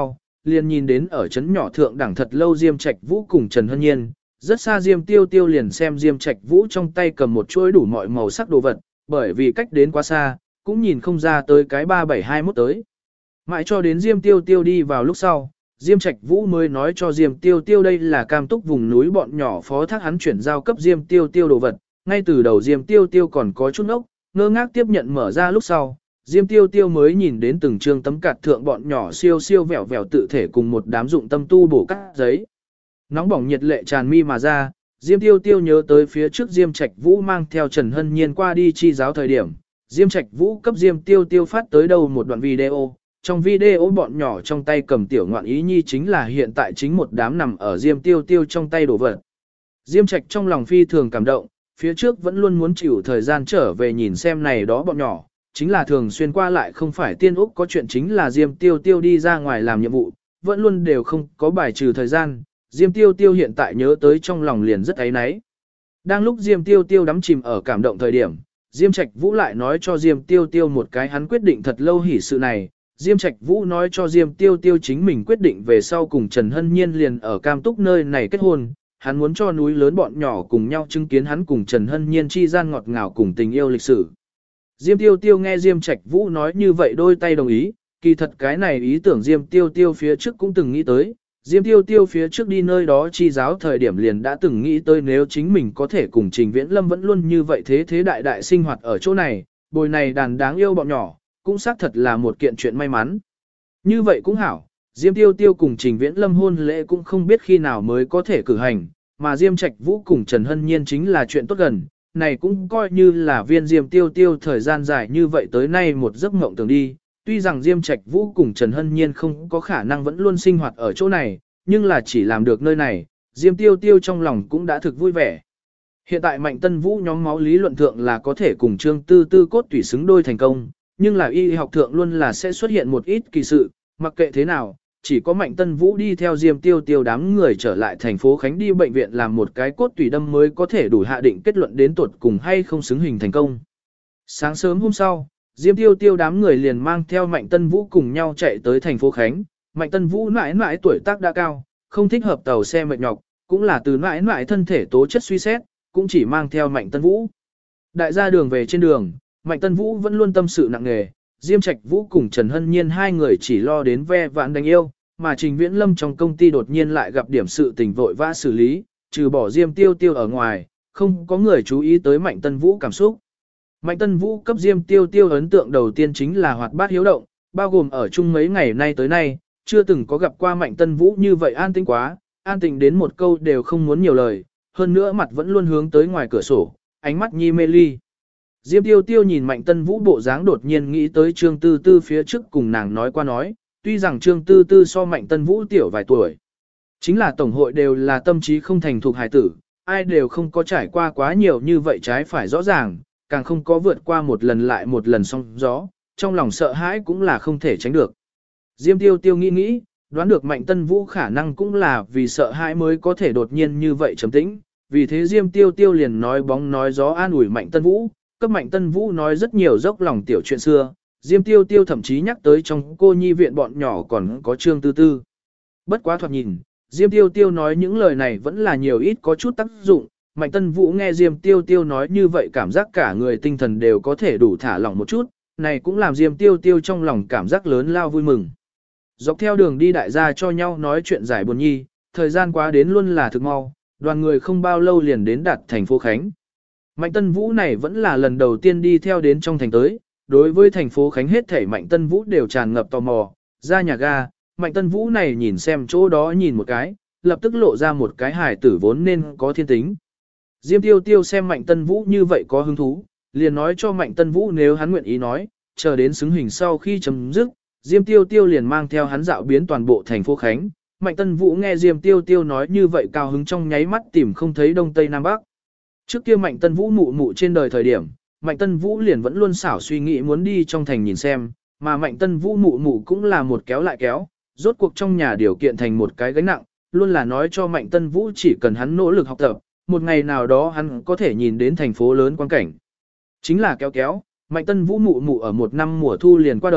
liền nhìn đến ở trấn nhỏ thượng đẳng thật lâu Diêm Trạch Vũ cùng Trần Hân Nhiên, rất xa Diêm Tiêu Tiêu liền xem Diêm Trạch Vũ trong tay cầm một chuỗi đủ mọi màu sắc đồ vật, bởi vì cách đến quá xa, cũng nhìn không ra tới cái 3721 tới. Mãi cho đến Diêm Tiêu Tiêu đi vào lúc sau, Diêm Trạch Vũ mới nói cho Diêm Tiêu Tiêu đây là cam túc vùng núi bọn nhỏ phó thác hắn chuyển giao cấp Diêm Tiêu Tiêu đồ vật, ngay từ đầu Diêm Tiêu Tiêu còn có chút ngốc, ngơ ngác tiếp nhận mở ra lúc sau, Diêm Tiêu Tiêu mới nhìn đến từng trương tấm cạt thượng bọn nhỏ siêu siêu vẹo vẹo tự thể cùng một đám dụng tâm tu bổ cắt giấy. Nóng bỏng nhiệt lệ tràn mi mà ra, Diêm Tiêu Tiêu nhớ tới phía trước Diêm Trạch Vũ mang theo Trần Hân Nhiên qua đi chi giáo thời điểm, Diêm Trạch Vũ cấp Diêm Tiêu Tiêu phát tới đầu một đoạn video. Trong video bọn nhỏ trong tay cầm tiểu ngoạn ý nhi chính là hiện tại chính một đám nằm ở Diêm Tiêu Tiêu trong tay đổ vật. Diêm Trạch trong lòng phi thường cảm động, phía trước vẫn luôn muốn chịu thời gian trở về nhìn xem này đó bọn nhỏ, chính là thường xuyên qua lại không phải tiên úc có chuyện chính là Diêm Tiêu Tiêu đi ra ngoài làm nhiệm vụ, vẫn luôn đều không có bài trừ thời gian, Diêm Tiêu Tiêu hiện tại nhớ tới trong lòng liền rất áy náy. Đang lúc Diêm Tiêu Tiêu đắm chìm ở cảm động thời điểm, Diêm Trạch Vũ lại nói cho Diêm Tiêu Tiêu một cái hắn quyết định thật lâu hỉ sự này. Diêm Trạch Vũ nói cho Diêm Tiêu Tiêu chính mình quyết định về sau cùng Trần Hân Nhiên liền ở Cam Túc nơi này kết hôn, hắn muốn cho núi lớn bọn nhỏ cùng nhau chứng kiến hắn cùng Trần Hân Nhiên chi gian ngọt ngào cùng tình yêu lịch sử. Diêm Tiêu Tiêu nghe Diêm Trạch Vũ nói như vậy đôi tay đồng ý, kỳ thật cái này ý tưởng Diêm Tiêu Tiêu phía trước cũng từng nghĩ tới, Diêm Tiêu Tiêu phía trước đi nơi đó chi giáo thời điểm liền đã từng nghĩ tới nếu chính mình có thể cùng Trình Viễn Lâm vẫn luôn như vậy thế đại đại sinh hoạt ở chỗ này, bồi này đàn đáng yêu bọn nhỏ, cũng xác thật là một kiện chuyện may mắn. Như vậy cũng hảo, Diêm Tiêu Tiêu cùng Trình Viễn Lâm hôn lễ cũng không biết khi nào mới có thể cử hành, mà Diêm Trạch Vũ cùng Trần Hân Nhiên chính là chuyện tốt gần, này cũng coi như là viên Diêm Tiêu Tiêu thời gian dài như vậy tới nay một giấc mộng tưởng đi. Tuy rằng Diêm Trạch Vũ cùng Trần Hân Nhiên không có khả năng vẫn luôn sinh hoạt ở chỗ này, nhưng là chỉ làm được nơi này, Diêm Tiêu Tiêu trong lòng cũng đã thực vui vẻ. Hiện tại Mạnh Tân Vũ nhóm máu lý luận thượng là có thể cùng Trương Tư Tư cốt tủy xứng đôi thành công, nhưng là y học thượng luôn là sẽ xuất hiện một ít kỳ sự, mặc kệ thế nào, chỉ có Mạnh Tân Vũ đi theo Diêm Tiêu Tiêu đám người trở lại thành phố Khánh đi bệnh viện làm một cái cốt tủy đâm mới có thể đủ hạ định kết luận đến tuột cùng hay không xứng hình thành công. Sáng sớm hôm sau, Diêm Tiêu Tiêu đám người liền mang theo Mạnh Tân Vũ cùng nhau chạy tới thành phố Khánh. Mạnh Tân Vũ mãi mãi tuổi tác đã cao, không thích hợp tàu xe mệt nhọc, cũng là từ mãi mãi thân thể tố chất suy xét, cũng chỉ mang theo Mạnh Tân Vũ. Đại gia đường về trên đường, Mạnh Tân Vũ vẫn luôn tâm sự nặng nề, Diêm Trạch Vũ cùng Trần Hân Nhiên hai người chỉ lo đến ve vãn đánh yêu, mà Trình Viễn Lâm trong công ty đột nhiên lại gặp điểm sự tình vội vã xử lý, trừ bỏ Diêm Tiêu Tiêu ở ngoài, không có người chú ý tới Mạnh Tân Vũ cảm xúc. Mạnh Tân Vũ cấp Diêm Tiêu Tiêu ấn tượng đầu tiên chính là hoạt bát hiếu động, bao gồm ở chung mấy ngày nay tới nay, chưa từng có gặp qua Mạnh Tân Vũ như vậy an tĩnh quá, an tĩnh đến một câu đều không muốn nhiều lời, hơn nữa mặt vẫn luôn hướng tới ngoài cửa sổ, ánh mắt nhi mê ly. Diêm Tiêu Tiêu nhìn Mạnh Tân Vũ bộ dáng đột nhiên nghĩ tới Trương Tư Tư phía trước cùng nàng nói qua nói, tuy rằng Trương Tư Tư so Mạnh Tân Vũ tiểu vài tuổi, chính là tổng hội đều là tâm trí không thành thục hài tử, ai đều không có trải qua quá nhiều như vậy trái phải rõ ràng, càng không có vượt qua một lần lại một lần sóng gió, trong lòng sợ hãi cũng là không thể tránh được. Diêm Tiêu Tiêu nghĩ, đoán được Mạnh Tân Vũ khả năng cũng là vì sợ hãi mới có thể đột nhiên như vậy trầm tĩnh, vì thế Diêm Tiêu Tiêu liền nói bóng nói gió an ủi Mạnh Tân Vũ, cấp Mạnh Tân Vũ nói rất nhiều dốc lòng tiểu chuyện xưa, Diêm Tiêu Tiêu thậm chí nhắc tới trong cô nhi viện bọn nhỏ còn có Trương Tư Tư. Bất quá thoạt nhìn, Diêm Tiêu Tiêu nói những lời này vẫn là nhiều ít có chút tác dụng, Mạnh Tân Vũ nghe Diêm Tiêu Tiêu nói như vậy cảm giác cả người tinh thần đều có thể đủ thả lỏng một chút, này cũng làm Diêm Tiêu Tiêu trong lòng cảm giác lớn lao vui mừng. Dọc theo đường đi đại gia cho nhau nói chuyện giải buồn nhi, thời gian quá đến luôn là thực mau, đoàn người không bao lâu liền đến đạt thành phố Khánh. Mạnh Tân Vũ này vẫn là lần đầu tiên đi theo đến trong thành tới, đối với thành phố Khánh hết thảy Mạnh Tân Vũ đều tràn ngập tò mò, ra nhà ga, Mạnh Tân Vũ này nhìn xem chỗ đó nhìn một cái, lập tức lộ ra một cái hài tử vốn nên có thiên tính. Diêm Tiêu Tiêu xem Mạnh Tân Vũ như vậy có hứng thú, liền nói cho Mạnh Tân Vũ nếu hắn nguyện ý nói, chờ đến xứng hình sau khi chấm dứt, Diêm Tiêu Tiêu liền mang theo hắn dạo biến toàn bộ thành phố Khánh. Mạnh Tân Vũ nghe Diêm Tiêu Tiêu nói như vậy cao hứng trong nháy mắt tìm không thấy đông tây nam bắc. Trước kia Mạnh Tân Vũ mụ mụ trên đời thời điểm, Mạnh Tân Vũ liền vẫn luôn xảo suy nghĩ muốn đi trong thành nhìn xem, mà Mạnh Tân Vũ mụ mụ cũng là một kéo lại kéo, rốt cuộc trong nhà điều kiện thành một cái gánh nặng, luôn là nói cho Mạnh Tân Vũ chỉ cần hắn nỗ lực học tập, một ngày nào đó hắn có thể nhìn đến thành phố lớn quang cảnh. Chính là kéo kéo, Mạnh Tân Vũ mụ mụ ở một năm mùa thu liền qua đời,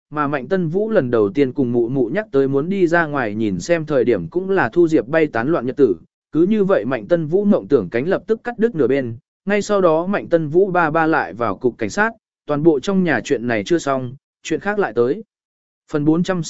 mà Mạnh Tân Vũ lần đầu tiên cùng mụ mụ nhắc tới muốn đi ra ngoài nhìn xem thời điểm cũng là Thu Diệp bay tán loạn nhật tử. Cứ như vậy Mạnh Tân Vũ mộng tưởng cánh lập tức cắt đứt nửa bên, ngay sau đó Mạnh Tân Vũ ba lại vào cục cảnh sát, toàn bộ trong nhà chuyện này chưa xong, chuyện khác lại tới. Phần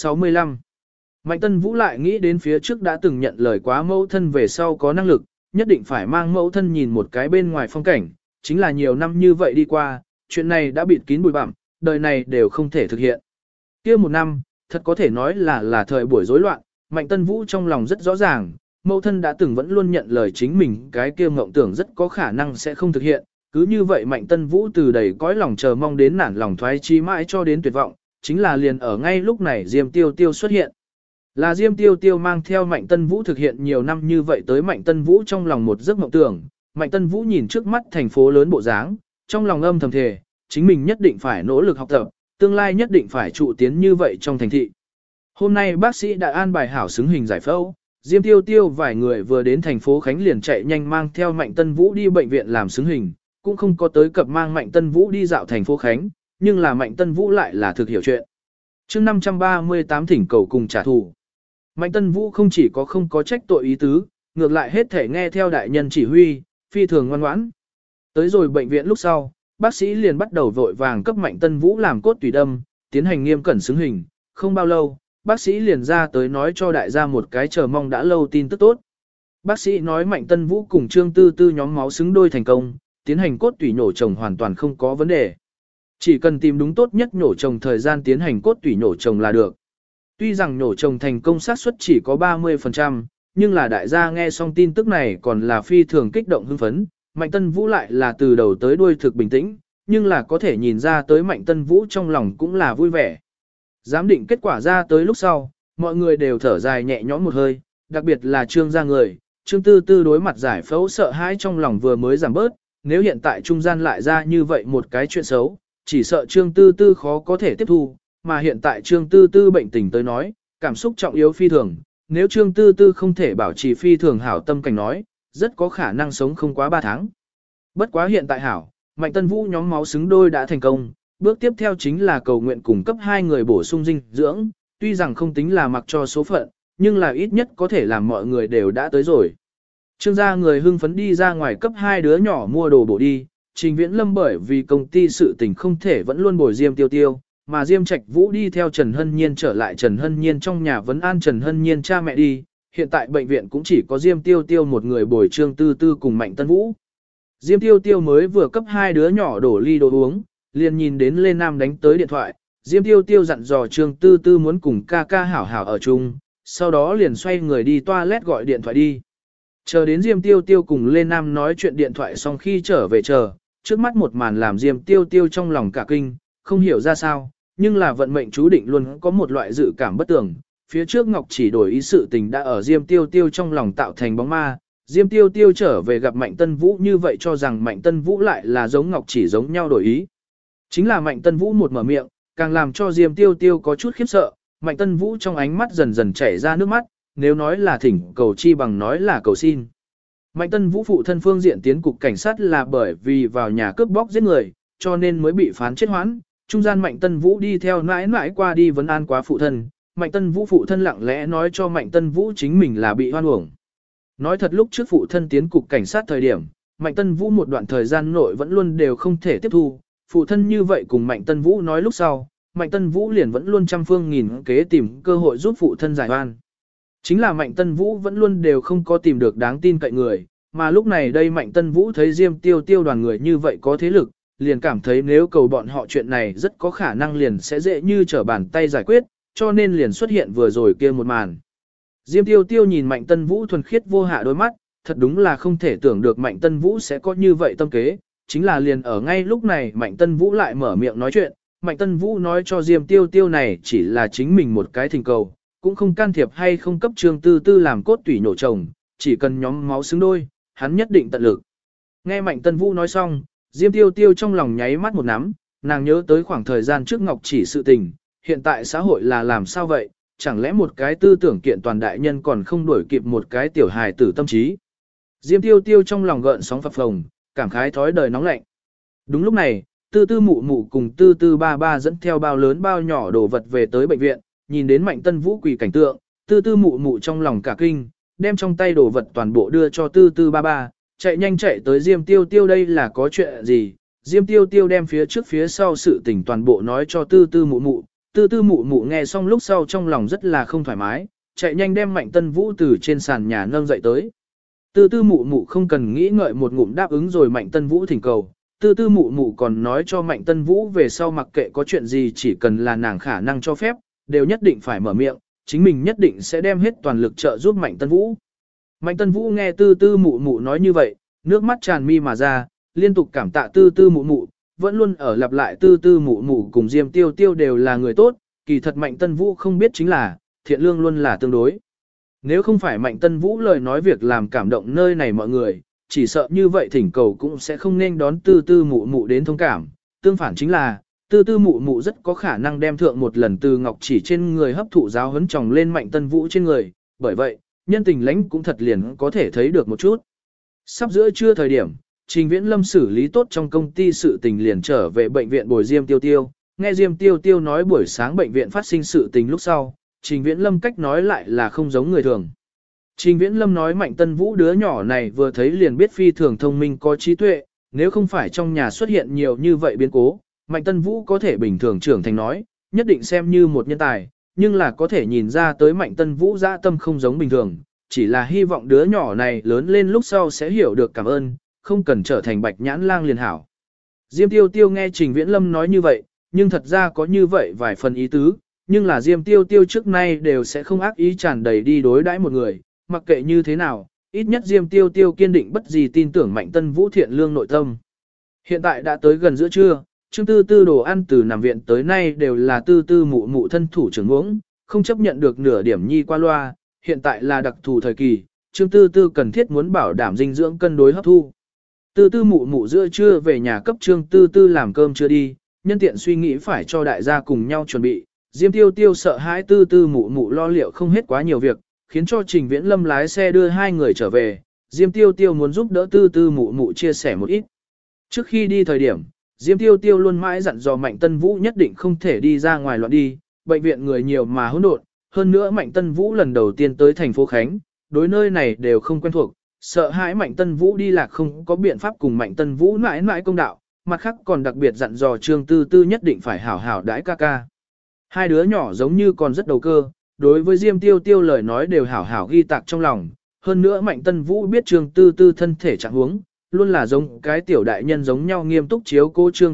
465 Mạnh Tân Vũ lại nghĩ đến phía trước đã từng nhận lời quá mẫu thân về sau có năng lực, nhất định phải mang mẫu thân nhìn một cái bên ngoài phong cảnh, chính là nhiều năm như vậy đi qua, chuyện này đã bịt kín bụi bặm, đời này đều không thể thực hiện. Kia một năm, thật có thể nói là thời buổi rối loạn, Mạnh Tân Vũ trong lòng rất rõ ràng, mẫu thân đã từng vẫn luôn nhận lời chính mình cái kia mộng tưởng rất có khả năng sẽ không thực hiện, cứ như vậy Mạnh Tân Vũ từ đầy cõi lòng chờ mong đến nản lòng thoái chí mãi cho đến tuyệt vọng, chính là liền ở ngay lúc này Diêm Tiêu Tiêu xuất hiện. Là Diêm Tiêu Tiêu mang theo Mạnh Tân Vũ thực hiện nhiều năm như vậy tới Mạnh Tân Vũ trong lòng một giấc mộng tưởng, Mạnh Tân Vũ nhìn trước mắt thành phố lớn bộ dáng, trong lòng âm thầm thề, chính mình nhất định phải nỗ lực học tập, tương lai nhất định phải trụ tiến như vậy trong thành thị. Hôm nay bác sĩ đã an bài hảo xứng hình giải phẫu, Diêm Tiêu Tiêu vài người vừa đến thành phố Khánh liền chạy nhanh mang theo Mạnh Tân Vũ đi bệnh viện làm xứng hình, cũng không có tới cập mang Mạnh Tân Vũ đi dạo thành phố Khánh, nhưng là Mạnh Tân Vũ lại là thực hiểu chuyện. Chương 538 thỉnh cầu cùng trả thù. Mạnh Tân Vũ không chỉ có không có trách tội ý tứ, ngược lại hết thể nghe theo đại nhân chỉ huy, phi thường ngoan ngoãn. Tới rồi bệnh viện lúc sau, bác sĩ liền bắt đầu vội vàng cấp Mạnh Tân Vũ làm cốt tủy đâm, tiến hành nghiêm cẩn xứng hình, không bao lâu, bác sĩ liền ra tới nói cho đại gia một cái chờ mong đã lâu tin tức tốt. Bác sĩ nói Mạnh Tân Vũ cùng Trương Tư Tư nhóm máu xứng đôi thành công, tiến hành cốt tủy nhổ chồng hoàn toàn không có vấn đề. Chỉ cần tìm đúng tốt nhất nhổ chồng thời gian tiến hành cốt tủy nhổ chồng là được. Tuy rằng nhổ chồng thành công xác suất chỉ có 30%, nhưng là đại gia nghe xong tin tức này còn là phi thường kích động hưng phấn. Mạnh Tân Vũ lại là từ đầu tới đuôi thực bình tĩnh, nhưng là có thể nhìn ra tới Mạnh Tân Vũ trong lòng cũng là vui vẻ. Giám định kết quả ra tới lúc sau, mọi người đều thở dài nhẹ nhõm một hơi, đặc biệt là Trương gia người, Trương Tư Tư đối mặt giải phẫu sợ hãi trong lòng vừa mới giảm bớt, nếu hiện tại trung gian lại ra như vậy một cái chuyện xấu, chỉ sợ Trương Tư Tư khó có thể tiếp thu, mà hiện tại Trương Tư Tư bệnh tình tới nói, cảm xúc trọng yếu phi thường, nếu Trương Tư Tư không thể bảo trì phi thường hảo tâm cảnh nói, rất có khả năng sống không quá 3 tháng. Bất quá hiện tại hảo, Mạnh Tân Vũ nhóm máu xứng đôi đã thành công, bước tiếp theo chính là cầu nguyện cung cấp 2 người bổ sung dinh dưỡng, tuy rằng không tính là mặc cho số phận, nhưng là ít nhất có thể làm mọi người đều đã tới rồi. Trương gia người hưng phấn đi ra ngoài cấp 2 đứa nhỏ mua đồ bổ đi, Trình Viễn Lâm bởi vì công ty sự tình không thể vẫn luôn bồi Diêm Tiêu Tiêu, mà Diêm Trạch Vũ đi theo Trần Hân Nhiên trở lại Trần Hân Nhiên trong nhà vấn an Trần Hân Nhiên cha mẹ đi, hiện tại bệnh viện cũng chỉ có Diêm Tiêu Tiêu một người bồi Trương Tư Tư cùng Mạnh Tân Vũ. Diêm Tiêu Tiêu mới vừa cấp 2 đứa nhỏ đổ ly đồ uống, liền nhìn đến Lê Nam đánh tới điện thoại, Diêm Tiêu Tiêu dặn dò Trương Tư Tư muốn cùng ca ca hảo hảo ở chung, sau đó liền xoay người đi toilet gọi điện thoại đi. Chờ đến Diêm Tiêu Tiêu cùng Lê Nam nói chuyện điện thoại xong khi trở về trước mắt một màn làm Diêm Tiêu Tiêu trong lòng cả kinh, không hiểu ra sao, nhưng là vận mệnh chú định luôn có một loại dự cảm bất tường. Phía trước Ngọc Chỉ đổi ý sự tình đã ở Diêm Tiêu Tiêu trong lòng tạo thành bóng ma, Diêm Tiêu Tiêu trở về gặp Mạnh Tân Vũ như vậy cho rằng Mạnh Tân Vũ lại là giống Ngọc Chỉ giống nhau đổi ý. Chính là Mạnh Tân Vũ một mở miệng, càng làm cho Diêm Tiêu Tiêu có chút khiếp sợ, Mạnh Tân Vũ trong ánh mắt dần dần chảy ra nước mắt, nếu nói là thỉnh cầu chi bằng nói là cầu xin. Mạnh Tân Vũ phụ thân phương diện tiến cục cảnh sát là bởi vì vào nhà cướp bóc giết người, cho nên mới bị phán chết hoãn. Trung gian Mạnh Tân Vũ đi theo nãi nãi qua đi vấn an quá phụ thân, Mạnh Tân Vũ phụ thân lặng lẽ nói cho Mạnh Tân Vũ chính mình là bị hoan uổng. Nói thật lúc trước phụ thân tiến cục cảnh sát thời điểm, Mạnh Tân Vũ một đoạn thời gian nội vẫn luôn đều không thể tiếp thu, phụ thân như vậy cùng Mạnh Tân Vũ nói lúc sau, Mạnh Tân Vũ liền vẫn luôn trăm phương nghìn kế tìm cơ hội giúp phụ thân giải oan. Chính là Mạnh Tân Vũ vẫn luôn đều không có tìm được đáng tin cậy người, mà lúc này đây Mạnh Tân Vũ thấy Diêm Tiêu Tiêu đoàn người như vậy có thế lực, liền cảm thấy nếu cầu bọn họ chuyện này rất có khả năng liền sẽ dễ như trở bàn tay giải quyết, cho nên liền xuất hiện vừa rồi kia một màn. Diêm Tiêu Tiêu nhìn Mạnh Tân Vũ thuần khiết vô hạ đôi mắt, thật đúng là không thể tưởng được Mạnh Tân Vũ sẽ có như vậy tâm kế, chính là liền ở ngay lúc này Mạnh Tân Vũ lại mở miệng nói chuyện, Mạnh Tân Vũ nói cho Diêm Tiêu Tiêu này chỉ là chính mình một cái thỉnh cầu, cũng không can thiệp hay không cấp Trương Tư Tư làm cốt tủy nhổ chồng, chỉ cần nhóm máu xứng đôi, hắn nhất định tận lực. Nghe Mạnh Tân Vũ nói xong, Diêm Tiêu Tiêu trong lòng nháy mắt một nắm, nàng nhớ tới khoảng thời gian trước Ngọc Chỉ sự tình, hiện tại xã hội là làm sao vậy, chẳng lẽ một cái tư tưởng kiện toàn đại nhân còn không đuổi kịp một cái tiểu hài tử tâm trí. Diêm Tiêu Tiêu trong lòng gợn sóng phập phồng, cảm khái thói đời nóng lạnh. Đúng lúc này, tư tư mụ mụ cùng tư tư ba ba dẫn theo bao lớn bao nhỏ đồ vật về tới bệnh viện, nhìn đến Mạnh Tân Vũ quỳ cảnh tượng, tư tư mụ mụ trong lòng cả kinh, đem trong tay đồ vật toàn bộ đưa cho tư tư ba ba, chạy nhanh chạy tới Diêm Tiêu Tiêu đây là có chuyện gì. Diêm Tiêu Tiêu đem phía trước phía sau sự tình toàn bộ nói cho tư tư mụ mụ nghe xong lúc sau trong lòng rất là không thoải mái, chạy nhanh đem Mạnh Tân Vũ từ trên sàn nhà nâng dậy tới. Tư tư mụ mụ không cần nghĩ ngợi một ngụm đáp ứng rồi Mạnh Tân Vũ thỉnh cầu, tư tư mụ mụ còn nói cho Mạnh Tân Vũ về sau mặc kệ có chuyện gì chỉ cần là nàng khả năng cho phép, đều nhất định phải mở miệng, chính mình nhất định sẽ đem hết toàn lực trợ giúp Mạnh Tân Vũ. Mạnh Tân Vũ nghe tư tư mụ mụ nói như vậy, nước mắt tràn mi mà ra, liên tục cảm tạ tư tư mụ mụ, vẫn luôn ở lặp lại tư tư mụ mụ cùng Diêm Tiêu Tiêu đều là người tốt, kỳ thật Mạnh Tân Vũ không biết chính là, thiện lương luôn là tương đối. Nếu không phải Mạnh Tân Vũ lời nói việc làm cảm động nơi này mọi người, chỉ sợ như vậy thỉnh cầu cũng sẽ không nên đón tư tư mụ mụ đến thông cảm, tương phản chính là, tư tư mụ mụ rất có khả năng đem thượng một lần từ Ngọc Chỉ trên người hấp thụ giáo huấn tròng lên Mạnh Tân Vũ trên người, bởi vậy, nhân tình lãnh cũng thật liền có thể thấy được một chút. Sắp giữa trưa thời điểm, Trình Viễn Lâm xử lý tốt trong công ty sự tình liền trở về bệnh viện bồi Diêm Tiêu Tiêu, nghe Diêm Tiêu Tiêu nói buổi sáng bệnh viện phát sinh sự tình lúc sau, Trình Viễn Lâm cách nói lại là không giống người thường. Trình Viễn Lâm nói Mạnh Tân Vũ đứa nhỏ này vừa thấy liền biết phi thường thông minh có trí tuệ, nếu không phải trong nhà xuất hiện nhiều như vậy biến cố, Mạnh Tân Vũ có thể bình thường trưởng thành nói, nhất định xem như một nhân tài, nhưng là có thể nhìn ra tới Mạnh Tân Vũ dã tâm không giống bình thường, chỉ là hy vọng đứa nhỏ này lớn lên lúc sau sẽ hiểu được cảm ơn, không cần trở thành bạch nhãn lang liền hảo. Diêm Tiêu Tiêu nghe Trình Viễn Lâm nói như vậy, nhưng thật ra có như vậy vài phần ý tứ, nhưng là Diêm Tiêu Tiêu trước nay đều sẽ không ác ý tràn đầy đi đối đãi một người, mặc kệ như thế nào, ít nhất Diêm Tiêu Tiêu kiên định bất gì tin tưởng Mạnh Tân Vũ thiện lương nội tâm. Hiện tại đã tới gần giữa trưa, Trương Tư Tư đồ ăn từ nằm viện tới nay đều là Tư Tư mụ mụ thân thủ trưởng uống, không chấp nhận được nửa điểm nhi qua loa, hiện tại là đặc thù thời kỳ, Trương Tư Tư cần thiết muốn bảo đảm dinh dưỡng cân đối hấp thu. Tư Tư mụ mụ giữa trưa về nhà cấp Trương Tư Tư làm cơm chưa đi, nhân tiện suy nghĩ phải cho đại gia cùng nhau chuẩn bị, Diêm Tiêu Tiêu sợ hãi Tư Tư mụ mụ lo liệu không hết quá nhiều việc, khiến cho Trình Viễn Lâm lái xe đưa hai người trở về, Diêm Tiêu Tiêu muốn giúp đỡ Tư Tư mụ mụ chia sẻ một ít. Trước khi đi thời điểm, Diêm Tiêu Tiêu luôn mãi dặn dò Mạnh Tân Vũ nhất định không thể đi ra ngoài loạn đi, bệnh viện người nhiều mà hỗn độn, hơn nữa Mạnh Tân Vũ lần đầu tiên tới thành phố Khánh, đối nơi này đều không quen thuộc, sợ hãi Mạnh Tân Vũ đi lạc không có biện pháp cùng Mạnh Tân Vũ mãi mãi công đạo, mặt khác còn đặc biệt dặn dò Trương Tư Tư nhất định phải hảo hảo đãi ca ca. Hai đứa nhỏ giống như còn rất đầu cơ, đối với Diêm Tiêu Tiêu lời nói đều hảo hảo ghi tạc trong lòng, hơn nữa Mạnh Tân Vũ biết Trương Tư Tư thân thể trạng huống, luôn là giống cái tiểu đại nhân giống nhau nghiêm túc chiếu cố Trương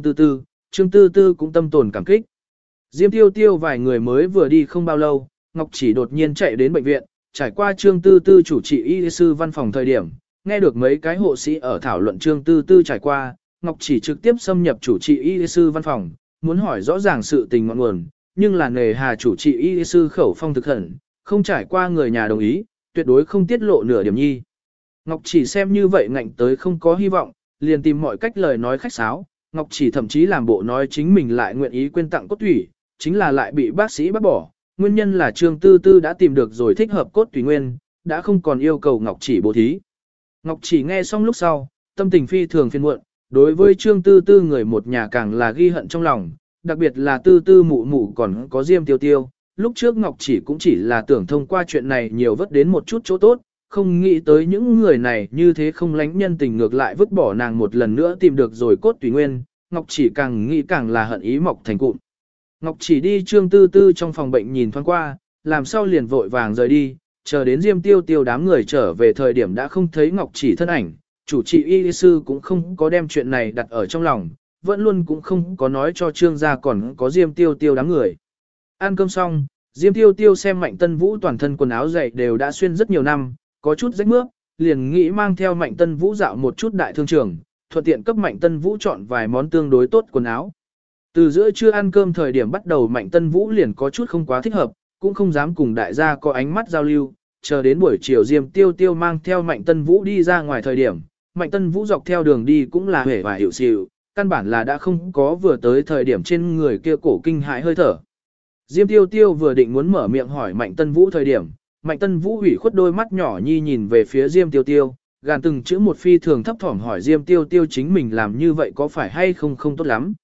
Tư Tư cũng tâm tồn cảm kích. Diêm Tiêu Tiêu vài người mới vừa đi không bao lâu, Ngọc Chỉ đột nhiên chạy đến bệnh viện, trải qua Trương Tư Tư chủ trị y sư văn phòng thời điểm, nghe được mấy cái hộ sĩ ở thảo luận Trương Tư Tư trải qua, Ngọc Chỉ trực tiếp xâm nhập chủ trị y sư văn phòng, muốn hỏi rõ ràng sự tình ngọn nguồn, nhưng là nề hà chủ trị y sư khẩu phong thực hẳn, không trải qua người nhà đồng ý, tuyệt đối không tiết lộ nửa điểm nhi. Ngọc Chỉ xem như vậy ngạnh tới không có hy vọng, liền tìm mọi cách lời nói khách sáo, Ngọc Chỉ thậm chí làm bộ nói chính mình lại nguyện ý quyên tặng cốt tủy, chính là lại bị bác sĩ bác bỏ, nguyên nhân là Trương Tư Tư đã tìm được rồi thích hợp cốt tủy nguyên, đã không còn yêu cầu Ngọc Chỉ bố thí. Ngọc Chỉ nghe xong lúc sau, tâm tình phi thường phiền muộn, đối với Trương Tư Tư người một nhà càng là ghi hận trong lòng, đặc biệt là Tư Tư mụ mụ còn có Diêm Tiêu Tiêu, lúc trước Ngọc Chỉ cũng chỉ là tưởng thông qua chuyện này nhiều vất đến một chút chỗ tốt, không nghĩ tới những người này như thế không lánh nhân tình ngược lại vứt bỏ nàng một lần nữa tìm được rồi cốt tùy nguyên, Ngọc Chỉ càng nghĩ càng là hận ý mọc thành cụm. Ngọc Chỉ đi Trương Tư Tư trong phòng bệnh nhìn thoáng qua, làm sao liền vội vàng rời đi, chờ đến Diêm Tiêu Tiêu đám người trở về thời điểm đã không thấy Ngọc Chỉ thân ảnh, chủ trị y sư cũng không có đem chuyện này đặt ở trong lòng, vẫn luôn cũng không có nói cho Trương gia còn có Diêm Tiêu Tiêu đám người. Ăn cơm xong, Diêm Tiêu Tiêu xem Mạnh Tân Vũ toàn thân quần áo dày đều đã xuyên rất nhiều năm, có chút rách mướp, liền nghĩ mang theo Mạnh Tân Vũ dạo một chút đại thương trường, thuận tiện cấp Mạnh Tân Vũ chọn vài món tương đối tốt quần áo. Từ giữa trưa ăn cơm thời điểm bắt đầu Mạnh Tân Vũ liền có chút không quá thích hợp, cũng không dám cùng đại gia có ánh mắt giao lưu, chờ đến buổi chiều Diêm Tiêu Tiêu mang theo Mạnh Tân Vũ đi ra ngoài thời điểm, Mạnh Tân Vũ dọc theo đường đi cũng là hề và hiểu xịu, căn bản là đã không có vừa tới thời điểm trên người kia cổ kinh hãi hơi thở. Diêm Tiêu Tiêu vừa định muốn mở miệng hỏi Mạnh Tân Vũ thời điểm, Mạnh Tân Vũ ủy khuất đôi mắt nhỏ nhi nhìn về phía Diêm Tiêu Tiêu, gàn từng chữ một phi thường thấp thỏm hỏi Diêm Tiêu Tiêu chính mình làm như vậy có phải hay không không tốt lắm.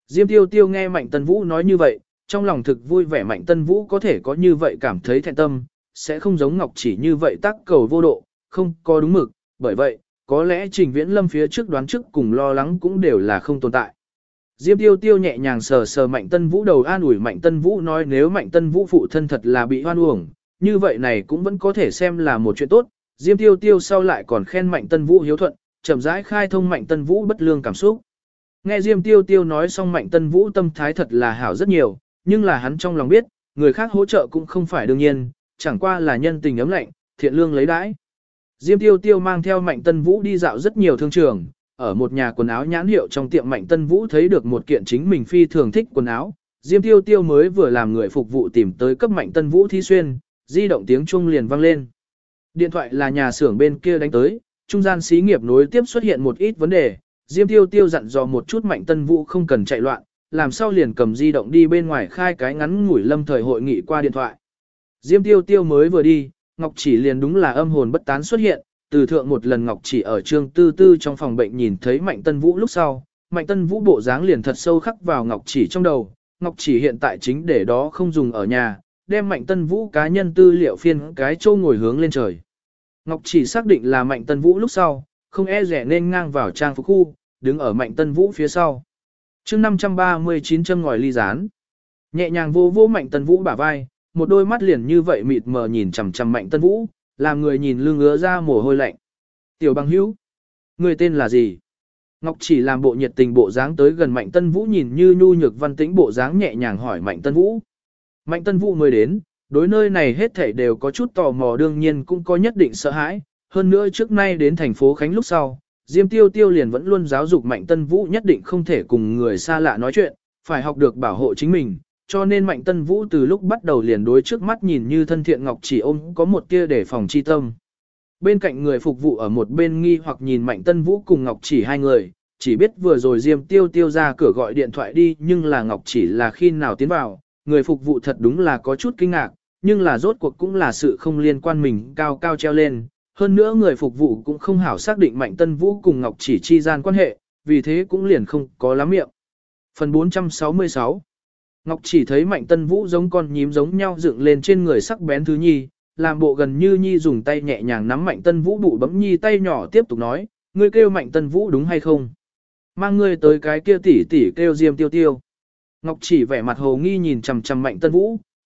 Diêm Tiêu Tiêu nghe Mạnh Tân Vũ nói như vậy, trong lòng thực vui vẻ Mạnh Tân Vũ có thể có như vậy cảm thấy thẹn tâm, sẽ không giống Ngọc Chỉ như vậy tác cầu vô độ, không có đúng mực, bởi vậy, có lẽ Trình Viễn Lâm phía trước đoán trước cùng lo lắng cũng đều là không tồn tại. Diêm Tiêu Tiêu nhẹ nhàng sờ sờ Mạnh Tân Vũ đầu an ủi Mạnh Tân Vũ nói nếu Mạnh Tân Vũ phụ thân thật là bị hoan uổng, như vậy này cũng vẫn có thể xem là một chuyện tốt. Diêm Tiêu Tiêu sau lại còn khen Mạnh Tân Vũ hiếu thuận, chậm rãi khai thông Mạnh Tân Vũ bất lương cảm xúc. Nghe Diêm Tiêu Tiêu nói xong Mạnh Tân Vũ tâm thái thật là hảo rất nhiều, nhưng là hắn trong lòng biết, người khác hỗ trợ cũng không phải đương nhiên, chẳng qua là nhân tình ấm lạnh, thiện lương lấy đãi. Diêm Tiêu Tiêu mang theo Mạnh Tân Vũ đi dạo rất nhiều thương trường, ở một nhà quần áo nhãn hiệu trong tiệm Mạnh Tân Vũ thấy được một kiện chính mình phi thường thích quần áo. Diêm Tiêu Tiêu mới vừa làm người phục vụ tìm tới cấp Mạnh Tân Vũ thi xuyên, di động tiếng chuông liền vang lên. Điện thoại là nhà xưởng bên kia đánh tới, trung gian xí nghiệp nối tiếp xuất hiện một ít vấn đề. Diêm Tiêu Tiêu dặn dò một chút Mạnh Tân Vũ không cần chạy loạn, làm sao liền cầm di động đi bên ngoài khai cái ngắn ngủi lâm thời hội nghị qua điện thoại. Diêm Tiêu Tiêu mới vừa đi, Ngọc Chỉ liền đúng là âm hồn bất tán xuất hiện, từ thượng một lần Ngọc Chỉ ở Trương Tư Tư trong phòng bệnh nhìn thấy Mạnh Tân Vũ lúc sau, Mạnh Tân Vũ bộ dáng liền thật sâu khắc vào Ngọc Chỉ trong đầu, Ngọc Chỉ hiện tại chính để đó không dùng ở nhà, đem Mạnh Tân Vũ cá nhân tư liệu phiên cái châu ngồi hướng lên trời. Ngọc Chỉ xác định là Mạnh Tân Vũ lúc sau, không e rẻ nên ngang vào trang phục khu, đứng ở Mạnh Tân Vũ phía sau. Chương 539 châm ngòi ly rán. Nhẹ nhàng vô vô Mạnh Tân Vũ bả vai, một đôi mắt liền như vậy mịt mờ nhìn chằm chằm Mạnh Tân Vũ, làm người nhìn lưng ứa ra mồ hôi lạnh. Tiểu bằng hữu, người tên là gì? Ngọc Chỉ làm bộ nhiệt tình bộ dáng tới gần Mạnh Tân Vũ nhìn như nhu nhược văn tĩnh bộ dáng nhẹ nhàng hỏi Mạnh Tân Vũ. Mạnh Tân Vũ mới đến, đối nơi này hết thảy đều có chút tò mò đương nhiên cũng có nhất định sợ hãi, hơn nữa trước nay đến thành phố Khánh lúc sau, Diêm Tiêu Tiêu liền vẫn luôn giáo dục Mạnh Tân Vũ nhất định không thể cùng người xa lạ nói chuyện, phải học được bảo hộ chính mình, cho nên Mạnh Tân Vũ từ lúc bắt đầu liền đối trước mắt nhìn như thân thiện Ngọc Chỉ ôm có một tia để phòng chi tâm. Bên cạnh người phục vụ ở một bên nghi hoặc nhìn Mạnh Tân Vũ cùng Ngọc Chỉ hai người, chỉ biết vừa rồi Diêm Tiêu Tiêu ra cửa gọi điện thoại đi nhưng là Ngọc Chỉ là khi nào tiến vào, người phục vụ thật đúng là có chút kinh ngạc, nhưng là rốt cuộc cũng là sự không liên quan mình cao cao treo lên. Hơn nữa người phục vụ cũng không hảo xác định Mạnh Tân Vũ cùng Ngọc Chỉ chi gian quan hệ, vì thế cũng liền không có lắm miệng. Phần 466 Ngọc Chỉ thấy Mạnh Tân Vũ giống con nhím giống nhau dựng lên trên người sắc bén thứ nhi, làm bộ gần như nhi dùng tay nhẹ nhàng nắm Mạnh Tân Vũ bụ bấm nhi tay nhỏ tiếp tục nói, ngươi kêu Mạnh Tân Vũ đúng hay không? Mang ngươi tới cái kia tỷ tỷ kêu Diêm Tiêu Tiêu. Ngọc Chỉ vẻ mặt hồ nghi nhìn chằm chằm Mạnh Tân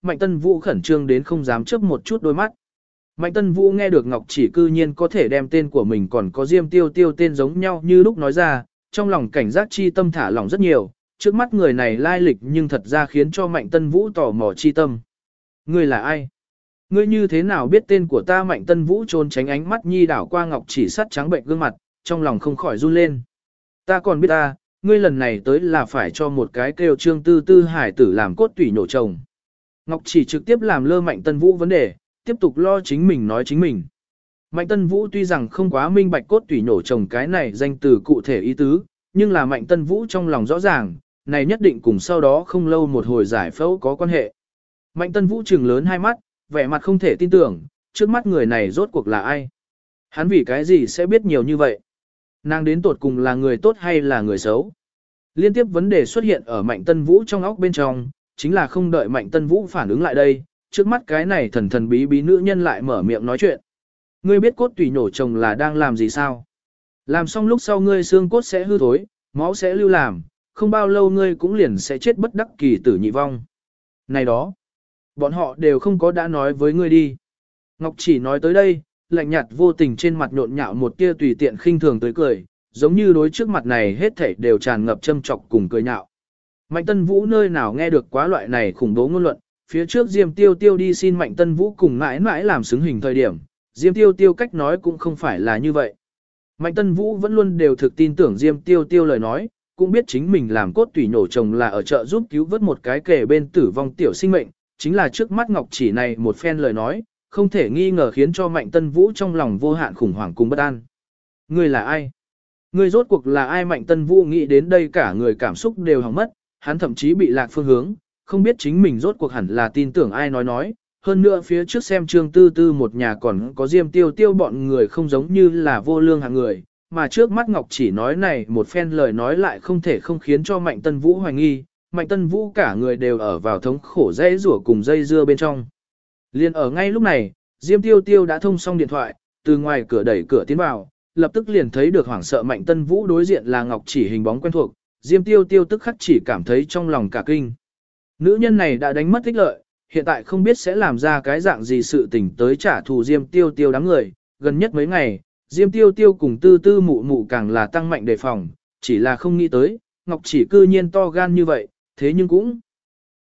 Vũ khẩn trương đến không dám chớp một chút đôi mắt. Mạnh Tân Vũ nghe được Ngọc Chỉ cư nhiên có thể đem tên của mình còn có Diêm Tiêu Tiêu tên giống nhau như lúc nói ra, trong lòng cảnh giác chi tâm thả lỏng rất nhiều, trước mắt người này lai lịch nhưng thật ra khiến cho Mạnh Tân Vũ tò mò chi tâm. Ngươi là ai? Ngươi như thế nào biết tên của ta? Mạnh Tân Vũ trốn tránh ánh mắt nhi đảo qua Ngọc Chỉ sắt trắng bệnh gương mặt, trong lòng không khỏi run lên. Ta còn biết ta, ngươi lần này tới là phải cho một cái kêu Trương Tư Tư hải tử làm cốt tủy nổ chồng. Ngọc Chỉ trực tiếp làm lơ Mạnh Tân Vũ vấn đề, tiếp tục lo chính mình nói chính mình. Mạnh Tân Vũ tuy rằng không quá minh bạch cốt tủy nổ chồng cái này danh từ cụ thể ý tứ, nhưng là Mạnh Tân Vũ trong lòng rõ ràng, này nhất định cùng sau đó không lâu một hồi giải phẫu có quan hệ. Mạnh Tân Vũ trừng lớn hai mắt, vẻ mặt không thể tin tưởng, trước mắt người này rốt cuộc là ai? Hắn vì cái gì sẽ biết nhiều như vậy? Nàng đến tột cùng là người tốt hay là người xấu? Liên tiếp vấn đề xuất hiện ở Mạnh Tân Vũ trong óc bên trong, chính là không đợi Mạnh Tân Vũ phản ứng lại đây, trước mắt cái này thần thần bí bí nữ nhân lại mở miệng nói chuyện. Ngươi biết cốt tủy nổ chồng là đang làm gì sao? Làm xong lúc sau ngươi xương cốt sẽ hư thối, máu sẽ lưu làm, không bao lâu ngươi cũng liền sẽ chết bất đắc kỳ tử nhị vong. Này đó, bọn họ đều không có đã nói với ngươi đi. Ngọc Chỉ nói tới đây, lạnh nhạt vô tình trên mặt nhộn nhạo một tia tùy tiện khinh thường tới cười, giống như đối trước mặt này hết thảy đều tràn ngập châm chọc cùng cười nhạo. Mạnh Tân Vũ nơi nào nghe được quá loại này khủng bố ngôn luận, phía trước Diêm Tiêu Tiêu đi xin Mạnh Tân Vũ cùng mãi mãi làm xứng hình thời điểm, Diêm Tiêu Tiêu cách nói cũng không phải là như vậy. Mạnh Tân Vũ vẫn luôn đều thực tin tưởng Diêm Tiêu Tiêu lời nói, cũng biết chính mình làm cốt tủy nổ chồng là ở chợ giúp cứu vớt một cái kề bên tử vong tiểu sinh mệnh, chính là trước mắt Ngọc Chỉ này một phen lời nói, không thể nghi ngờ khiến cho Mạnh Tân Vũ trong lòng vô hạn khủng hoảng cùng bất an. Ngươi là ai? Ngươi rốt cuộc là ai? Mạnh Tân Vũ nghĩ đến đây cả người cảm xúc đều hỏng mất, hắn thậm chí bị lạc phương hướng, không biết chính mình rốt cuộc hẳn là tin tưởng ai nói. Hơn nữa phía trước xem Trương Tư Tư một nhà còn có Diêm Tiêu Tiêu bọn người không giống như là vô lương hạng người, mà trước mắt Ngọc Chỉ nói này một phen lời nói lại không thể không khiến cho Mạnh Tân Vũ hoài nghi, Mạnh Tân Vũ cả người đều ở vào thống khổ dây rủa cùng dây dưa bên trong. Liên ở ngay lúc này, Diêm Tiêu Tiêu đã thông xong điện thoại, từ ngoài cửa đẩy cửa tiến vào, lập tức liền thấy được hoảng sợ Mạnh Tân Vũ đối diện là Ngọc Chỉ hình bóng quen thuộc, Diêm Tiêu Tiêu tức khắc chỉ cảm thấy trong lòng cả kinh. Nữ nhân này đã đánh mất ích lợi, hiện tại không biết sẽ làm ra cái dạng gì sự tình tới trả thù Diêm Tiêu Tiêu đám người, gần nhất mấy ngày, Diêm Tiêu Tiêu cùng Tư Tư Mụ Mụ càng là tăng mạnh đề phòng, chỉ là không nghĩ tới, Ngọc Chỉ cư nhiên to gan như vậy, thế nhưng cũng